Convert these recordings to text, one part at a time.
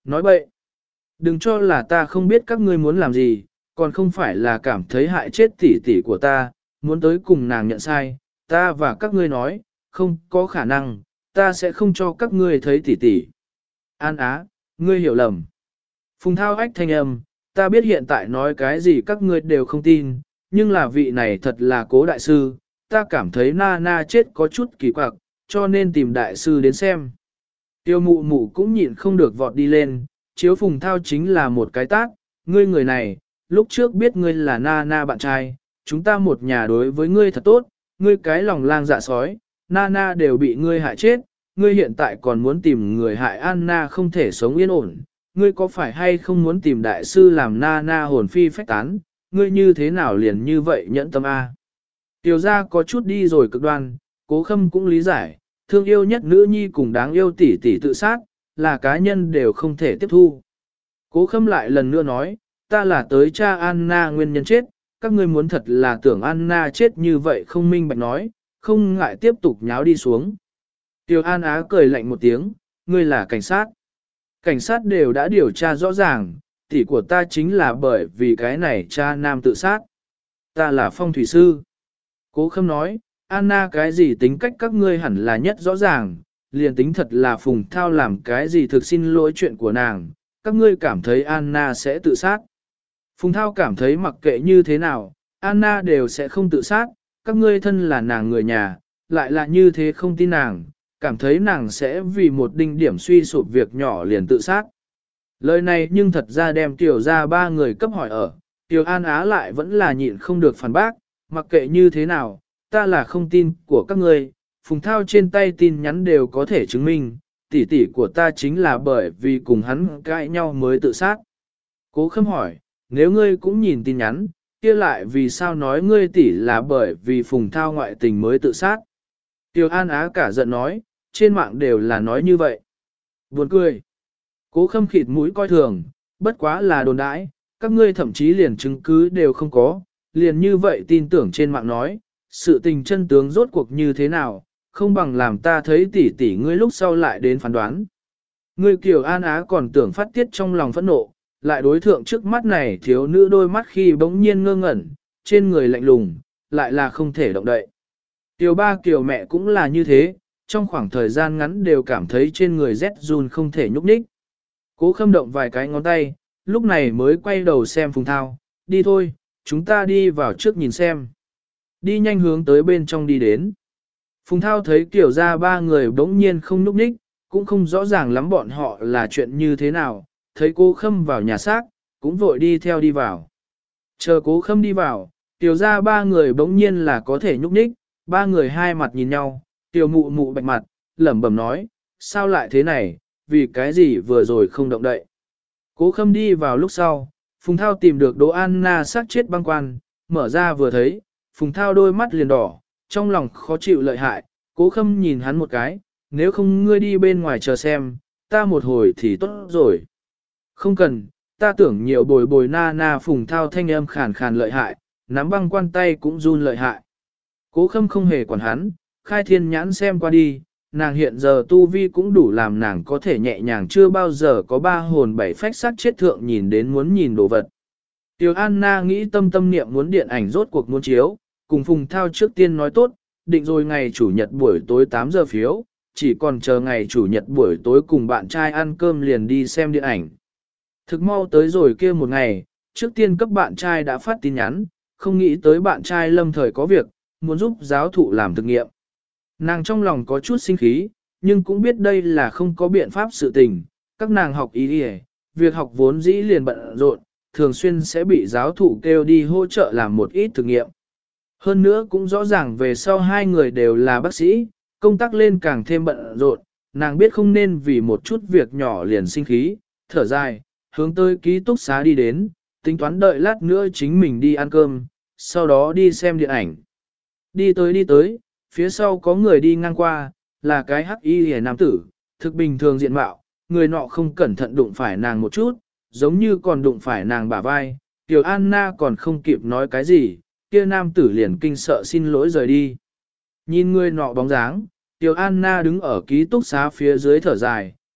Nói bậy. Đừng cho là ta không biết các ngươi muốn làm gì, còn không phải là cảm thấy hại chết tỷ tỷ của ta, muốn tới cùng nàng nhận sai, ta và các ngươi nói, không có khả năng, ta sẽ không cho các ngươi thấy tỷ tỷ. An Á, ngươi hiểu lầm. Phùng Thao ách thanh âm, ta biết hiện tại nói cái gì các ngươi đều không tin, nhưng là vị này thật là Cố đại sư, ta cảm thấy na na chết có chút kỳ quặc, cho nên tìm đại sư đến xem. Tiêu mụ mụ cũng nhịn không được vọt đi lên, chiếu Phùng Thao chính là một cái tát, ngươi người này, lúc trước biết ngươi là na na bạn trai, chúng ta một nhà đối với ngươi thật tốt, ngươi cái lòng lang dạ sói, na na đều bị ngươi hại chết, ngươi hiện tại còn muốn tìm người hại Anna không thể sống yên ổn, ngươi có phải hay không muốn tìm đại sư làm na na hồn phi phách tán, ngươi như thế nào liền như vậy nhẫn tâm A. Tiểu gia có chút đi rồi cực đoan, Cố Khâm cũng lý giải, thương yêu nhất nữ nhi cùng đáng yêu tỷ tỷ tự sát, là cá nhân đều không thể tiếp thu. Cố Khâm lại lần nữa nói, ta là tới cha Anna nguyên nhân chết, các ngươi muốn thật là tưởng Anna chết như vậy không minh bạch nói, không ngại tiếp tục nháo đi xuống. Tiêu An Á cười lạnh một tiếng, ngươi là cảnh sát. Cảnh sát đều đã điều tra rõ ràng, tỷ của ta chính là bởi vì cái này cha nam tự sát. Ta là phong thủy sư. Cố Khâm nói, Anna cái gì tính cách các ngươi hẳn là nhất rõ ràng, liền tính thật là Phùng Thao làm cái gì thực xin lỗi chuyện của nàng, các ngươi cảm thấy Anna sẽ tự sát. Phùng Thao cảm thấy mặc kệ như thế nào, Anna đều sẽ không tự sát, các ngươi thân là nàng người nhà, lại là như thế không tin nàng, cảm thấy nàng sẽ vì một đinh điểm suy sụp việc nhỏ liền tự sát. Lời này nhưng thật ra đem Tiểu ra ba người cấp hỏi ở, Tiểu An Á lại vẫn là nhịn không được phản bác, mặc kệ như thế nào, ta là không tin của các ngươi, Phùng Thao trên tay tin nhắn đều có thể chứng minh, tỷ tỷ của ta chính là bởi vì cùng hắn cãi nhau mới tự sát. Cố Khâm hỏi, nếu ngươi cũng nhìn tin nhắn, kia lại vì sao nói ngươi tỷ là bởi vì Phùng Thao ngoại tình mới tự sát? Tiểu An Á cả giận nói, trên mạng đều là nói như vậy. Buồn cười. Cố Khâm khịt mũi coi thường, bất quá là đồn đãi, các ngươi thậm chí liền chứng cứ đều không có, liền như vậy tin tưởng trên mạng nói, sự tình chân tướng rốt cuộc như thế nào, không bằng làm ta thấy tỷ tỷ ngươi lúc sau lại đến phán đoán. Ngươi Kiều An Á còn tưởng phát tiết trong lòng phẫn nộ, lại đối thượng trước mắt này thiếu nữ đôi mắt khi bỗng nhiên ngơ ngẩn, trên người lạnh lùng, lại là không thể động đậy. Kiều ba Kiều mẹ cũng là như thế, trong khoảng thời gian ngắn đều cảm thấy trên người rét run không thể nhúc nhích. Cố Khâm động vài cái ngón tay, lúc này mới quay đầu xem Phùng Thao, đi thôi, chúng ta đi vào trước nhìn xem. Đi nhanh hướng tới bên trong đi đến. Phùng Thao thấy Kiều ra ba người bỗng nhiên không nhúc nhích, cũng không rõ ràng lắm bọn họ là chuyện như thế nào, thấy Cố Khâm vào nhà xác, cũng vội đi theo đi vào. Chờ Cố Khâm đi vào, Kiều ra ba người bỗng nhiên là có thể nhúc nhích, ba người hai mặt nhìn nhau, Kiều mụ mụ bạch mặt, lẩm bẩm nói, sao lại thế này, vì cái gì vừa rồi không động đậy. Cố Khâm đi vào lúc sau, Phùng Thao tìm được Đỗ Anna xác chết băng quan, mở ra vừa thấy, Phùng Thao đôi mắt liền đỏ, trong lòng khó chịu lợi hại, Cố Khâm nhìn hắn một cái, nếu không ngươi đi bên ngoài chờ xem, ta một hồi thì tốt rồi. Không cần, ta tưởng nhiều bồi bồi na na. Phùng Thao thanh âm khàn khàn lợi hại, nắm băng quan tay cũng run lợi hại. Cố Khâm không hề quản hắn, khai thiên nhãn xem qua đi, nàng hiện giờ tu vi cũng đủ làm nàng có thể nhẹ nhàng chưa bao giờ có ba hồn bảy phách sát chết thượng nhìn đến muốn nhìn đồ vật. Tiểu Anna nghĩ tâm niệm muốn điện ảnh rốt cuộc muốn chiếu, cùng Phùng Thao trước tiên nói tốt, định rồi ngày chủ nhật buổi tối 8 giờ phiếu, chỉ còn chờ ngày chủ nhật buổi tối cùng bạn trai ăn cơm liền đi xem điện ảnh. Thực mau tới rồi kia một ngày, trước tiên cấp bạn trai đã phát tin nhắn, không nghĩ tới bạn trai lâm thời có việc, muốn giúp giáo thụ làm thực nghiệm. Nàng trong lòng có chút sinh khí, nhưng cũng biết đây là không có biện pháp sự tình, các nàng học ý đi việc học vốn dĩ liền bận rộn, thường xuyên sẽ bị giáo thụ kêu đi hỗ trợ làm một ít thực nghiệm. Hơn nữa cũng rõ ràng về sau hai người đều là bác sĩ, công tác lên càng thêm bận rộn, nàng biết không nên vì một chút việc nhỏ liền sinh khí, thở dài, hướng tới ký túc xá đi đến, tính toán đợi lát nữa chính mình đi ăn cơm, sau đó đi xem điện ảnh. Đi tới, phía sau có người đi ngang qua, là cái hắc y hề nam tử, thực bình thường diện mạo, người nọ không cẩn thận đụng phải nàng một chút, giống như còn đụng phải nàng bả vai, Tiểu Anna còn không kịp nói cái gì, kia nam tử liền kinh sợ xin lỗi rời đi. Nhìn người nọ bóng dáng, Tiểu Anna đứng ở ký túc xá phía dưới thở dài,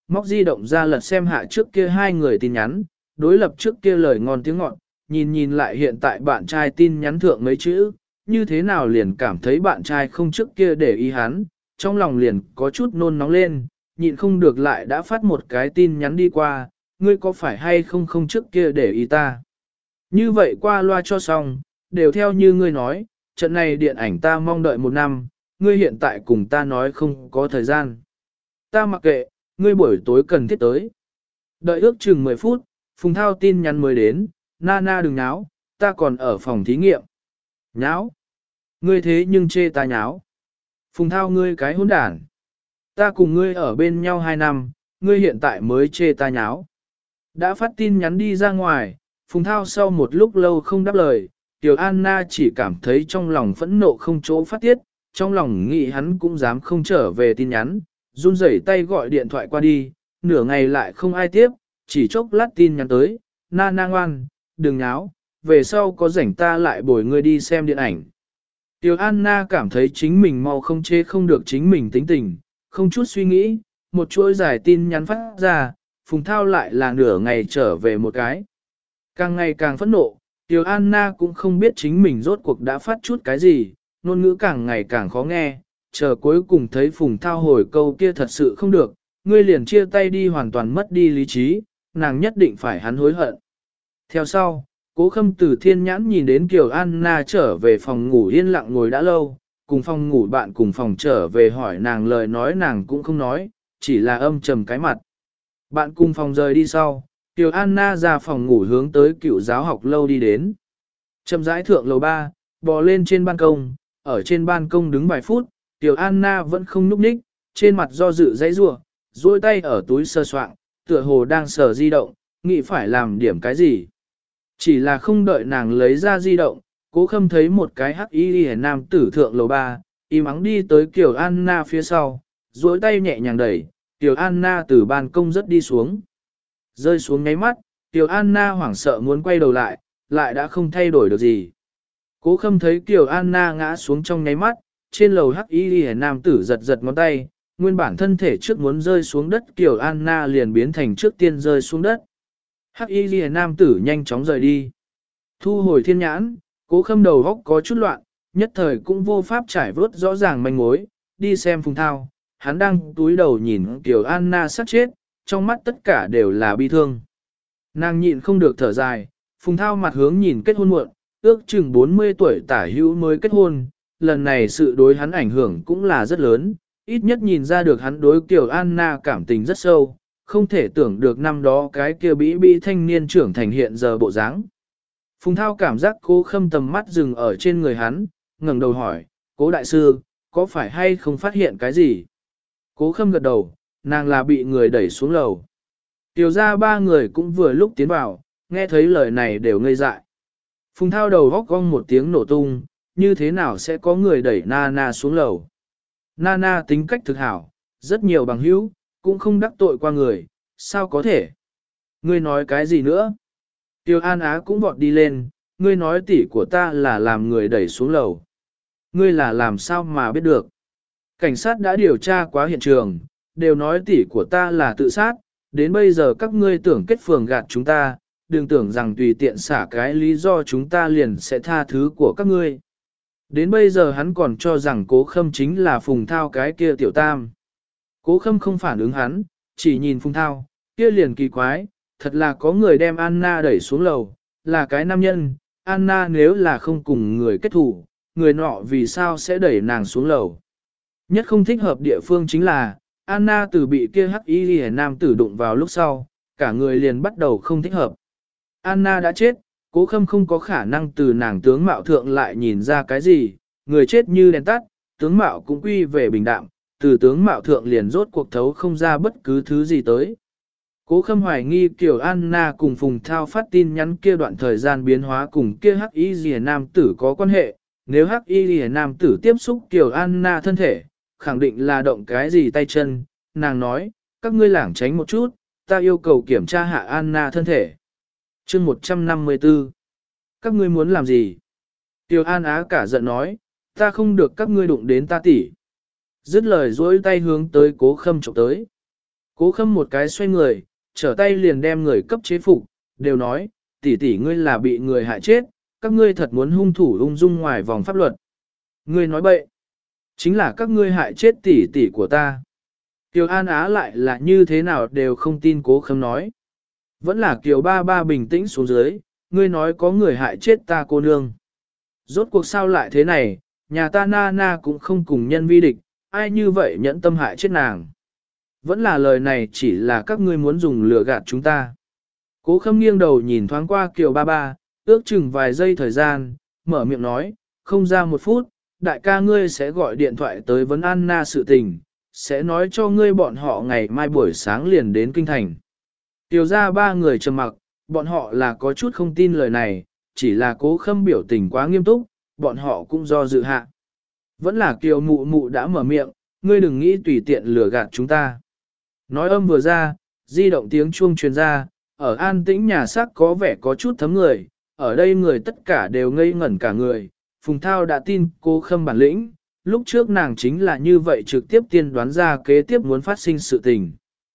móc di động ra lật xem hạ trước kia hai người tin nhắn, đối lập trước kia lời ngon tiếng ngọt, nhìn nhìn lại hiện tại bạn trai tin nhắn thượng mấy chữ, như thế nào liền cảm thấy bạn trai không trước kia để ý hắn, trong lòng liền có chút nôn nóng lên, nhịn không được lại đã phát một cái tin nhắn đi qua, ngươi có phải hay không không trước kia để ý ta. Như vậy qua loa cho xong, đều theo như ngươi nói, trận này điện ảnh ta mong đợi 1 năm, ngươi hiện tại cùng ta nói không có thời gian. Ta mặc kệ, ngươi buổi tối cần thiết tới. Đợi ước chừng 10 phút, Phùng Thao tin nhắn mới đến, Nana đừng nháo, ta còn ở phòng thí nghiệm. Nháo? Ngươi thế nhưng chê ta nháo. Phùng Thao ngươi cái hỗn đản. Ta cùng ngươi ở bên nhau 2 năm, ngươi hiện tại mới chê ta nháo. Đã phát tin nhắn đi ra ngoài, Phùng Thao sau một lúc lâu không đáp lời, Tiểu Anna chỉ cảm thấy trong lòng phẫn nộ không chỗ phát tiết, trong lòng nghĩ hắn cũng dám không trở về tin nhắn, run rẩy tay gọi điện thoại qua đi, nửa ngày lại không ai tiếp, chỉ chốc lát tin nhắn tới, Nana ngoan, đừng nháo, về sau có rảnh ta lại bồi ngươi đi xem điện ảnh. Tiểu Anna cảm thấy chính mình mau không chế không được chính mình tính tình, không chút suy nghĩ, một chuỗi dài tin nhắn phát ra, Phùng Thao lại là nửa ngày trở về một cái. Càng ngày càng phẫn nộ, Tiểu Anna cũng không biết chính mình rốt cuộc đã phát chút cái gì, ngôn ngữ càng ngày càng khó nghe, chờ cuối cùng thấy Phùng Thao hồi câu kia thật sự không được, ngươi liền chia tay đi hoàn toàn mất đi lý trí, nàng nhất định phải hắn hối hận. Theo sau, Cố Khâm từ thiên nhãn nhìn đến Kiều Anna trở về phòng ngủ yên lặng ngồi đã lâu, cùng phòng ngủ bạn cùng phòng trở về hỏi nàng lời nói nàng cũng không nói, chỉ là âm trầm cái mặt. Bạn cùng phòng rời đi sau, Kiều Anna ra phòng ngủ hướng tới Cựu giáo học lâu đi đến. Chậm rãi thượng lầu 3, bò lên trên ban công, ở trên ban công đứng vài phút, Kiều Anna vẫn không nhúc nhích, trên mặt do dự dãy rủa, duỗi tay ở túi sơ soạng, tựa hồ đang sờ di động, nghĩ phải làm điểm cái gì. Chỉ là không đợi nàng lấy ra di động, Cố Khâm thấy một cái hắc y nam tử thượng lầu 3, im ắng đi tới Kiều Anna phía sau, duỗi tay nhẹ nhàng đẩy, Kiều Anna từ ban công rất đi xuống. Rơi xuống ngáy mắt, Kiều Anna hoảng sợ muốn quay đầu lại, lại đã không thay đổi được gì. Cố Khâm thấy Kiều Anna ngã xuống trong nháy mắt, trên lầu hắc y nam tử giật giật ngón tay, nguyên bản thân thể trước muốn rơi xuống đất Kiều Anna liền biến thành trước tiên rơi xuống đất. Hắc y ghi nam tử nhanh chóng rời đi. Thu hồi thiên nhãn, Cố Khâm đầu góc có chút loạn, nhất thời cũng vô pháp trải vớt rõ ràng manh mối, đi xem Phùng Thao, hắn đang túi đầu nhìn Kiều Anna sát chết, trong mắt tất cả đều là bi thương. Nàng nhịn không được thở dài, Phùng Thao mặt hướng nhìn kết hôn muộn, ước chừng 40 tuổi tả hữu mới kết hôn, lần này sự đối hắn ảnh hưởng cũng là rất lớn, ít nhất nhìn ra được hắn đối Kiều Anna cảm tình rất sâu, không thể tưởng được năm đó cái kia bĩ thanh niên trưởng thành hiện giờ bộ dáng. Phùng Thao cảm giác Cố Khâm tầm mắt dừng ở trên người hắn, ngẩng đầu hỏi, Cố đại sư, có phải hay không phát hiện cái gì? Cố Khâm gật đầu, nàng là bị người đẩy xuống lầu. Tiểu ra 3 người cũng vừa lúc tiến vào, nghe thấy lời này đều ngây dại. Phùng Thao đầu góc cong một tiếng nổ tung, như thế nào sẽ có người đẩy Nana xuống lầu? Nana tính cách thực hảo, rất nhiều bằng hữu, cũng không đắc tội qua người, sao có thể? Ngươi nói cái gì nữa? Tiêu An Á cũng vọt đi lên, ngươi nói tỷ của ta là làm người đẩy xuống lầu. Ngươi là làm sao mà biết được? Cảnh sát đã điều tra quá hiện trường, đều nói tỷ của ta là tự sát, đến bây giờ các ngươi tưởng kết phường gạt chúng ta, đừng tưởng rằng tùy tiện xả cái lý do chúng ta liền sẽ tha thứ của các ngươi. Đến bây giờ hắn còn cho rằng Cố Khâm chính là Phùng Thao cái kia tiểu tam. Cố Khâm không phản ứng hắn, chỉ nhìn Phùng Thao, kia liền kỳ quái, thật là có người đem Anna đẩy xuống lầu, là cái nam nhân, Anna nếu là không cùng người kết thủ, người nọ vì sao sẽ đẩy nàng xuống lầu. Nhất không thích hợp địa phương chính là, Anna từ bị kia hắc y nam tử đụng vào lúc sau, cả người liền bắt đầu không thích hợp. Anna đã chết, Cố Khâm không có khả năng từ nàng tướng mạo thượng lại nhìn ra cái gì, người chết như đèn tắt, tướng mạo cũng quy về bình đạm, từ tướng mạo thượng liền rốt cuộc thấu không ra bất cứ thứ gì tới. Cố Khâm hoài nghi Kiều Anna cùng Phùng Thao phát tin nhắn kia đoạn thời gian biến hóa cùng kia hắc y rìa nam tử có quan hệ, nếu hắc y rìa nam tử tiếp xúc Kiều Anna thân thể, khẳng định là động cái gì tay chân, nàng nói, các ngươi lảng tránh một chút, ta yêu cầu kiểm tra hạ Anna thân thể. Chương 154 Các ngươi muốn làm gì? Kiều An Á cả giận nói, ta không được các ngươi đụng đến ta tỷ. Dứt lời dối tay hướng tới Cố Khâm chụp tới. Cố Khâm một cái xoay người, trở tay liền đem người cấp chế phục, đều nói, tỷ tỷ ngươi là bị người hại chết, các ngươi thật muốn hung thủ ung dung ngoài vòng pháp luật. Ngươi nói bậy, chính là các ngươi hại chết tỷ tỷ của ta. Kiều An Á lại là như thế nào đều không tin Cố Khâm nói. Vẫn là Kiều ba ba bình tĩnh xuống dưới, ngươi nói có người hại chết ta cô nương. Rốt cuộc sao lại thế này, nhà ta na na cũng không cùng nhân vi địch, ai như vậy nhẫn tâm hại chết nàng. Vẫn là lời này chỉ là các ngươi muốn dùng lừa gạt chúng ta. Cố Khâm nghiêng đầu nhìn thoáng qua Kiều ba ba, ước chừng vài giây thời gian, mở miệng nói, không ra một phút, đại ca ngươi sẽ gọi điện thoại tới vấn Anna sự tình, sẽ nói cho ngươi bọn họ ngày mai buổi sáng liền đến kinh thành. Tiểu ra ba người trầm mặc, bọn họ là có chút không tin lời này, chỉ là Cố Khâm biểu tình quá nghiêm túc, bọn họ cũng do dự hạ. Vẫn là Kiều mụ mụ đã mở miệng, ngươi đừng nghĩ tùy tiện lừa gạt chúng ta. Nói âm vừa ra, di động tiếng chuông truyền ra, ở an tĩnh nhà xác có vẻ có chút thấm người, ở đây người tất cả đều ngây ngẩn cả người. Phùng Thao đã tin Cố Khâm bản lĩnh, lúc trước nàng chính là như vậy trực tiếp tiên đoán ra kế tiếp muốn phát sinh sự tình.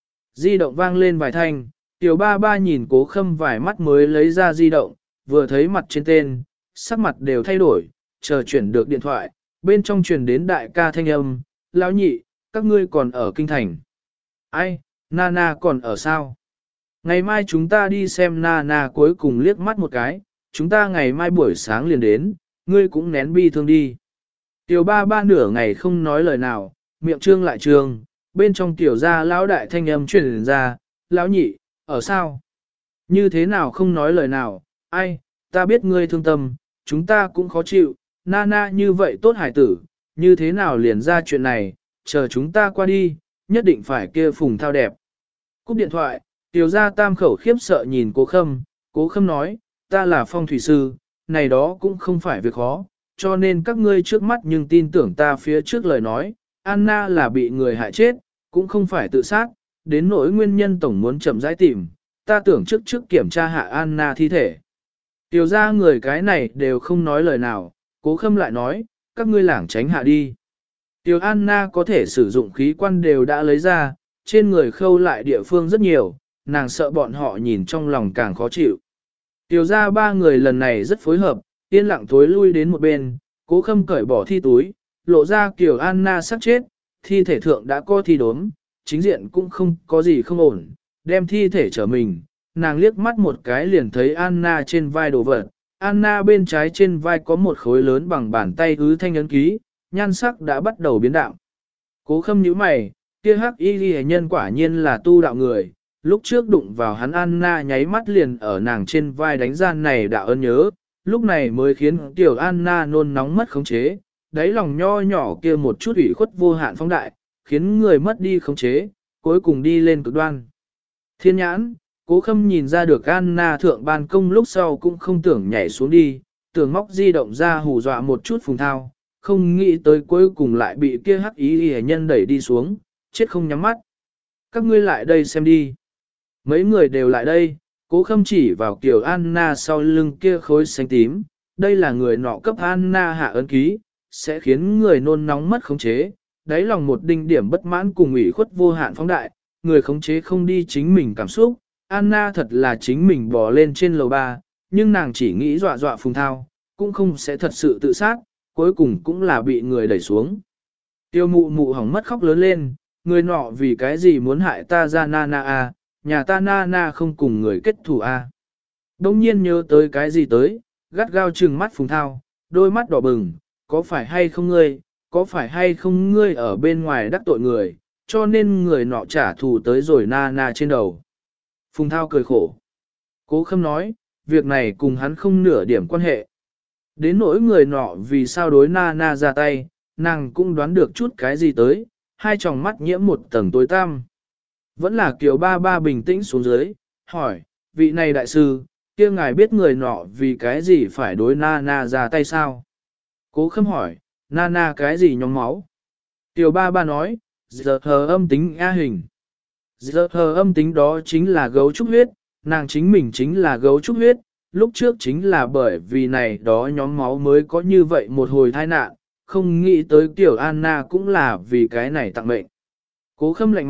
Di động vang lên vài thanh, Tiểu ba ba nhìn Cố Khâm vài mắt mới lấy ra di động, vừa thấy mặt trên tên, sắc mặt đều thay đổi, chờ chuyển được điện thoại, bên trong truyền đến đại ca thanh âm, lão nhị, các ngươi còn ở kinh thành. Ai, Nana còn ở sao? Ngày mai chúng ta đi xem Nana cuối cùng liếc mắt một cái, chúng ta ngày mai buổi sáng liền đến, ngươi cũng nén bi thương đi. Tiểu ba ba nửa ngày không nói lời nào, miệng trương lại trương, bên trong tiểu gia lão đại thanh âm truyền ra, lão nhị, ở sao? Như thế nào không nói lời nào, ai, ta biết ngươi thương tâm, chúng ta cũng khó chịu, Nana như vậy tốt hải tử, như thế nào liền ra chuyện này, chờ chúng ta qua đi, nhất định phải kia Phùng Thao đẹp. Cúp điện thoại, tiểu gia tam khẩu khiếp sợ nhìn Cố Khâm nói, ta là phong thủy sư, này đó cũng không phải việc khó, cho nên các ngươi trước mắt nhưng tin tưởng ta phía trước lời nói, Anna là bị người hại chết, cũng không phải tự sát, đến nỗi nguyên nhân tổng muốn chậm rãi tìm, ta tưởng trước kiểm tra hạ Anna thi thể. Tiểu gia người cái này đều không nói lời nào, Cố Khâm lại nói, các ngươi lảng tránh hạ đi. Tiểu Anna có thể sử dụng khí quan đều đã lấy ra, trên người khâu lại địa phương rất nhiều, nàng sợ bọn họ nhìn trong lòng càng khó chịu. Tiểu gia ba người lần này rất phối hợp, yên lặng tối lui đến một bên, Cố Khâm cởi bỏ thi túi, lộ ra Tiểu Anna sắp chết, thi thể thượng đã có thi đốm, chính diện cũng không có gì không ổn, đem thi thể trở mình, nàng liếc mắt một cái liền thấy Anna trên vai đồ vật, Anna bên trái trên vai có một khối lớn bằng bàn tay ứ thanh ấn ký, nhan sắc đã bắt đầu biến đạo. Cố Khâm nhíu mày, kia hắc y ghi nhân quả nhiên là tu đạo người, lúc trước đụng vào hắn Anna nháy mắt liền ở nàng trên vai đánh ra này đạo ơn nhớ, lúc này mới khiến tiểu Anna nôn nóng mất khống chế, đáy lòng nho nhỏ kia một chút ủy khuất vô hạn phóng đại, khiến người mất đi khống chế, cuối cùng đi lên cực đoan. Thiên nhãn, Cố Khâm nhìn ra được Anna thượng ban công lúc sau cũng không tưởng nhảy xuống đi, tưởng móc di động ra hù dọa một chút Phùng Thao, không nghĩ tới cuối cùng lại bị kia hắc ý hề nhân đẩy đi xuống, chết không nhắm mắt. Các ngươi lại đây xem đi. Mấy người đều lại đây, Cố Khâm chỉ vào kiểu Anna sau lưng kia khối xanh tím, đây là người nọ cấp Anna hạ ấn ký, sẽ khiến người nôn nóng mất khống chế, đáy lòng một đinh điểm bất mãn cùng ủy khuất vô hạn phóng đại, người khống chế không đi chính mình cảm xúc. Anna thật là chính mình bò lên trên lầu 3, nhưng nàng chỉ nghĩ dọa dọa Phùng Thao, cũng không sẽ thật sự tự sát, cuối cùng cũng là bị người đẩy xuống. Tiêu mụ mụ hỏng mất khóc lớn lên, người nọ vì cái gì muốn hại ta ra Nana à, nhà ta Nana không cùng người kết thù à. Đông nhiên nhớ tới cái gì tới, gắt gao trừng mắt Phùng Thao, đôi mắt đỏ bừng, có phải hay không ngươi, có phải hay không ngươi ở bên ngoài đắc tội người, cho nên người nọ trả thù tới rồi Nana trên đầu. Phùng Thao cười khổ. Cố Khâm nói, việc này cùng hắn không nửa điểm quan hệ. Đến nỗi người nọ vì sao đối Nana ra tay, nàng cũng đoán được chút cái gì tới, hai tròng mắt nhiễm một tầng tối tăm. Vẫn là Kiều ba ba bình tĩnh xuống dưới, hỏi, vị này đại sư, kia ngài biết người nọ vì cái gì phải đối Nana ra tay sao? Cố Khâm hỏi, Nana cái gì nhóm máu? Kiều ba ba nói, giờ hờ âm tính A hình. Giờ hờ âm tính đó chính là gấu trúc huyết, nàng chính mình chính là gấu trúc huyết, lúc trước chính là bởi vì này đó nhóm máu mới có như vậy một hồi tai nạn, không nghĩ tới Tiểu Anna cũng là vì cái này tặng mệnh. Cố Khâm lạnh mặt,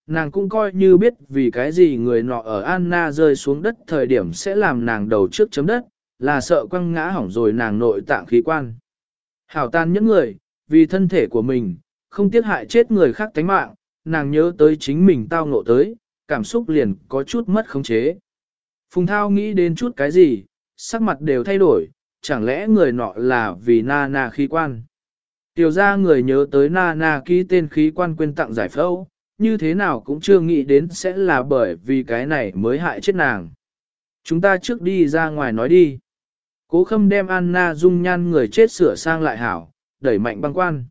nàng cũng coi như biết vì cái gì người nọ ở Anna rơi xuống đất thời điểm sẽ làm nàng đầu trước chấm đất, là sợ quăng ngã hỏng rồi nàng nội tạng khí quan. Hảo tan những người, vì thân thể của mình, không tiếc hại chết người khác tánh mạng, nàng nhớ tới chính mình tao ngộ tới, cảm xúc liền có chút mất khống chế. Phùng Thao nghĩ đến chút cái gì, sắc mặt đều thay đổi, chẳng lẽ người nọ là vì Nana khí quan. Tiểu ra người nhớ tới Nana ký tên khí quan quên tặng giải phẫu, như thế nào cũng chưa nghĩ đến sẽ là bởi vì cái này mới hại chết nàng. Chúng ta trước đi ra ngoài nói đi. Cố Khâm đem Anna dung nhan người chết sửa sang lại hảo, đẩy mạnh băng quan.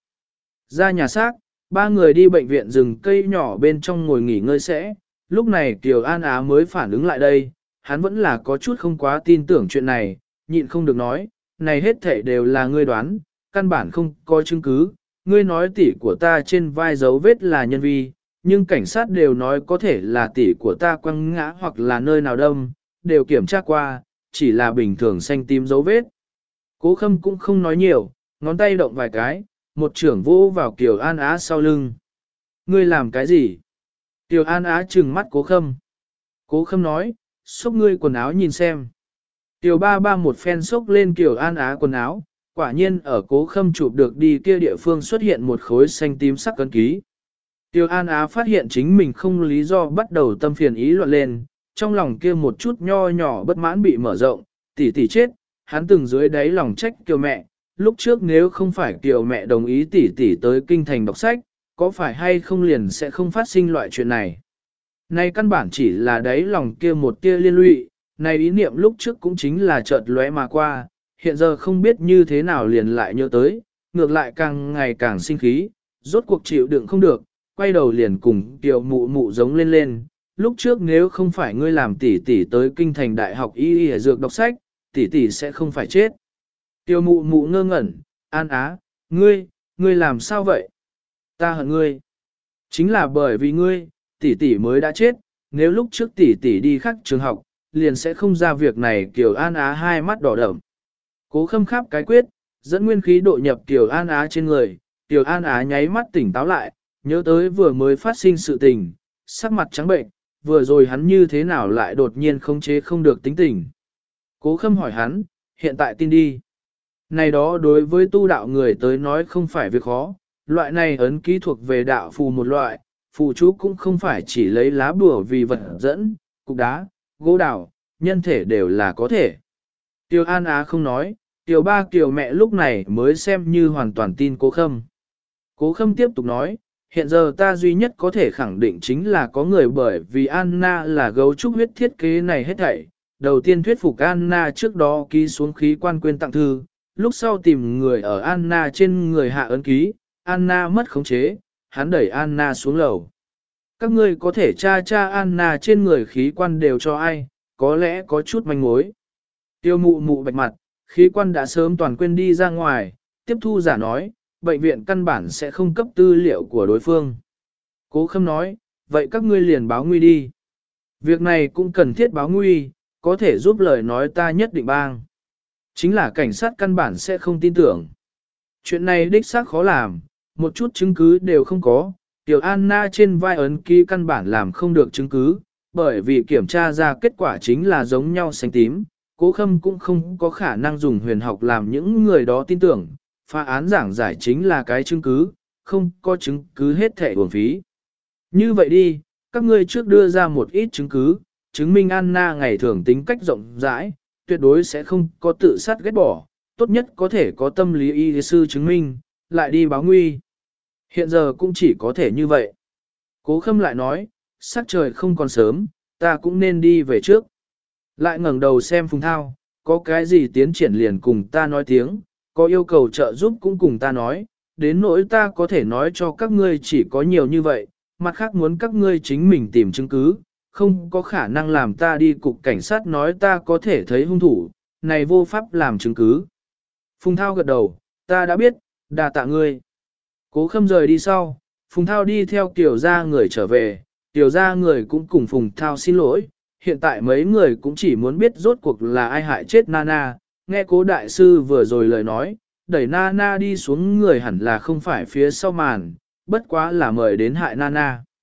Ra nhà xác, ba người đi bệnh viện rừng cây nhỏ bên trong ngồi nghỉ ngơi sẽ. Lúc này Kiều An Á mới phản ứng lại đây, hắn vẫn là có chút không quá tin tưởng chuyện này, nhịn không được nói, này hết thảy đều là ngươi đoán, căn bản không có chứng cứ, ngươi nói tỷ của ta trên vai dấu vết là nhân vi, nhưng cảnh sát đều nói có thể là tỷ của ta quăng ngã hoặc là nơi nào đâm, đều kiểm tra qua, chỉ là bình thường xanh tím dấu vết. Cố Khâm cũng không nói nhiều, ngón tay động vài cái, một trưởng vô vào Kiều An Á sau lưng. Ngươi làm cái gì? Kiều An Á trừng mắt Cố Khâm. Cố Khâm nói, xốc ngươi quần áo nhìn xem. Kiều ba ba một phen xốc lên Kiều An Á quần áo, quả nhiên ở Cố Khâm chụp được đi kia địa phương xuất hiện một khối xanh tím sắc cấn ký. Kiều An Á phát hiện chính mình không lý do bắt đầu tâm phiền ý loạn lên, trong lòng kia một chút nho nhỏ bất mãn bị mở rộng, tỷ tỷ chết, hắn từng dưới đáy lòng trách Kiều mẹ, lúc trước nếu không phải Kiều mẹ đồng ý tỷ tỷ tới kinh thành đọc sách, có phải hay không liền sẽ không phát sinh loại chuyện này. Này căn bản chỉ là đáy lòng kia một tia liên lụy, này ý niệm lúc trước cũng chính là chợt lóe mà qua, hiện giờ không biết như thế nào liền lại nhớ tới, ngược lại càng ngày càng sinh khí, rốt cuộc chịu đựng không được, quay đầu liền cùng Kiều mụ mụ giống lên lên. Lúc trước nếu không phải ngươi làm tỷ tỷ tới kinh thành đại học y y dược đọc sách, tỷ tỷ sẽ không phải chết. Kiều mụ mụ ngơ ngẩn, An Á, ngươi làm sao vậy? Ta hận ngươi. Chính là bởi vì ngươi, tỷ tỷ mới đã chết, nếu lúc trước tỷ tỷ đi khác trường học, liền sẽ không ra việc này. Kiều An Á hai mắt đỏ đậm. Cố Khâm khắp cái quyết, dẫn nguyên khí độ nhập Kiều An Á trên người, Kiều An Á nháy mắt tỉnh táo lại, nhớ tới vừa mới phát sinh sự tình, sắc mặt trắng bệnh, vừa rồi hắn như thế nào lại đột nhiên khống chế không được tính tình. Cố Khâm hỏi hắn, hiện tại tin đi. Này đó đối với tu đạo người tới nói không phải việc khó, loại này ấn ký thuộc về đạo phù một loại, phù chú cũng không phải chỉ lấy lá bùa vì vật dẫn, cục đá, gỗ đào, nhân thể đều là có thể. Tiêu An Á không nói, Tiêu ba Kiều mẹ lúc này mới xem như hoàn toàn tin Cố Khâm. Cố Khâm tiếp tục nói, hiện giờ ta duy nhất có thể khẳng định chính là có người bởi vì Anna là gấu trúc huyết thiết kế này hết thảy. Đầu tiên thuyết phục Anna trước đó ký xuống khí quan quên tặng thư, lúc sau tìm người ở Anna trên người hạ ấn ký, Anna mất khống chế, hắn đẩy Anna xuống lầu. Các ngươi có thể tra Anna trên người khí quan đều cho ai, có lẽ có chút manh mối. Tiêu mụ mụ bạch mặt, khí quan đã sớm toàn quên đi ra ngoài, tiếp thu giả nói, bệnh viện căn bản sẽ không cấp tư liệu của đối phương. Cố Khâm nói, vậy các ngươi liền báo nguy đi. Việc này cũng cần thiết báo nguy, có thể giúp lời nói ta nhất định bang. Chính là cảnh sát căn bản sẽ không tin tưởng. Chuyện này đích xác khó làm, một chút chứng cứ đều không có. Tiểu Anna trên vai ấn ký căn bản làm không được chứng cứ, bởi vì kiểm tra ra kết quả chính là giống nhau xanh tím. Cố Khâm cũng không có khả năng dùng huyền học làm những người đó tin tưởng. Phá án giảng giải chính là cái chứng cứ, không có chứng cứ hết thảy uổng phí. Như vậy đi, các ngươi trước đưa ra một ít chứng cứ, chứng minh Anna ngày thường tính cách rộng rãi, tuyệt đối sẽ không có tự sát ghét bỏ, tốt nhất có thể có tâm lý y sư chứng minh, lại đi báo nguy. Hiện giờ cũng chỉ có thể như vậy. Cố Khâm lại nói, sắc trời không còn sớm, ta cũng nên đi về trước. Lại ngẩng đầu xem Phùng Thao, có cái gì tiến triển liền cùng ta nói tiếng, có yêu cầu trợ giúp cũng cùng ta nói, đến nỗi ta có thể nói cho các ngươi chỉ có nhiều như vậy, mặt khác muốn các ngươi chính mình tìm chứng cứ, không có khả năng làm ta đi cục cảnh sát nói ta có thể thấy hung thủ, này vô pháp làm chứng cứ. Phùng Thao gật đầu, ta đã biết, đa tạ ngươi. Cố Khâm rời đi sau, Phùng Thao đi theo Kiều gia người trở về, Kiều gia người cũng cùng Phùng Thao xin lỗi, hiện tại mấy người cũng chỉ muốn biết rốt cuộc là ai hại chết Nana, nghe Cố đại sư vừa rồi lời nói, đẩy Nana đi xuống người hẳn là không phải phía sau màn, bất quá là mời đến hại Nana.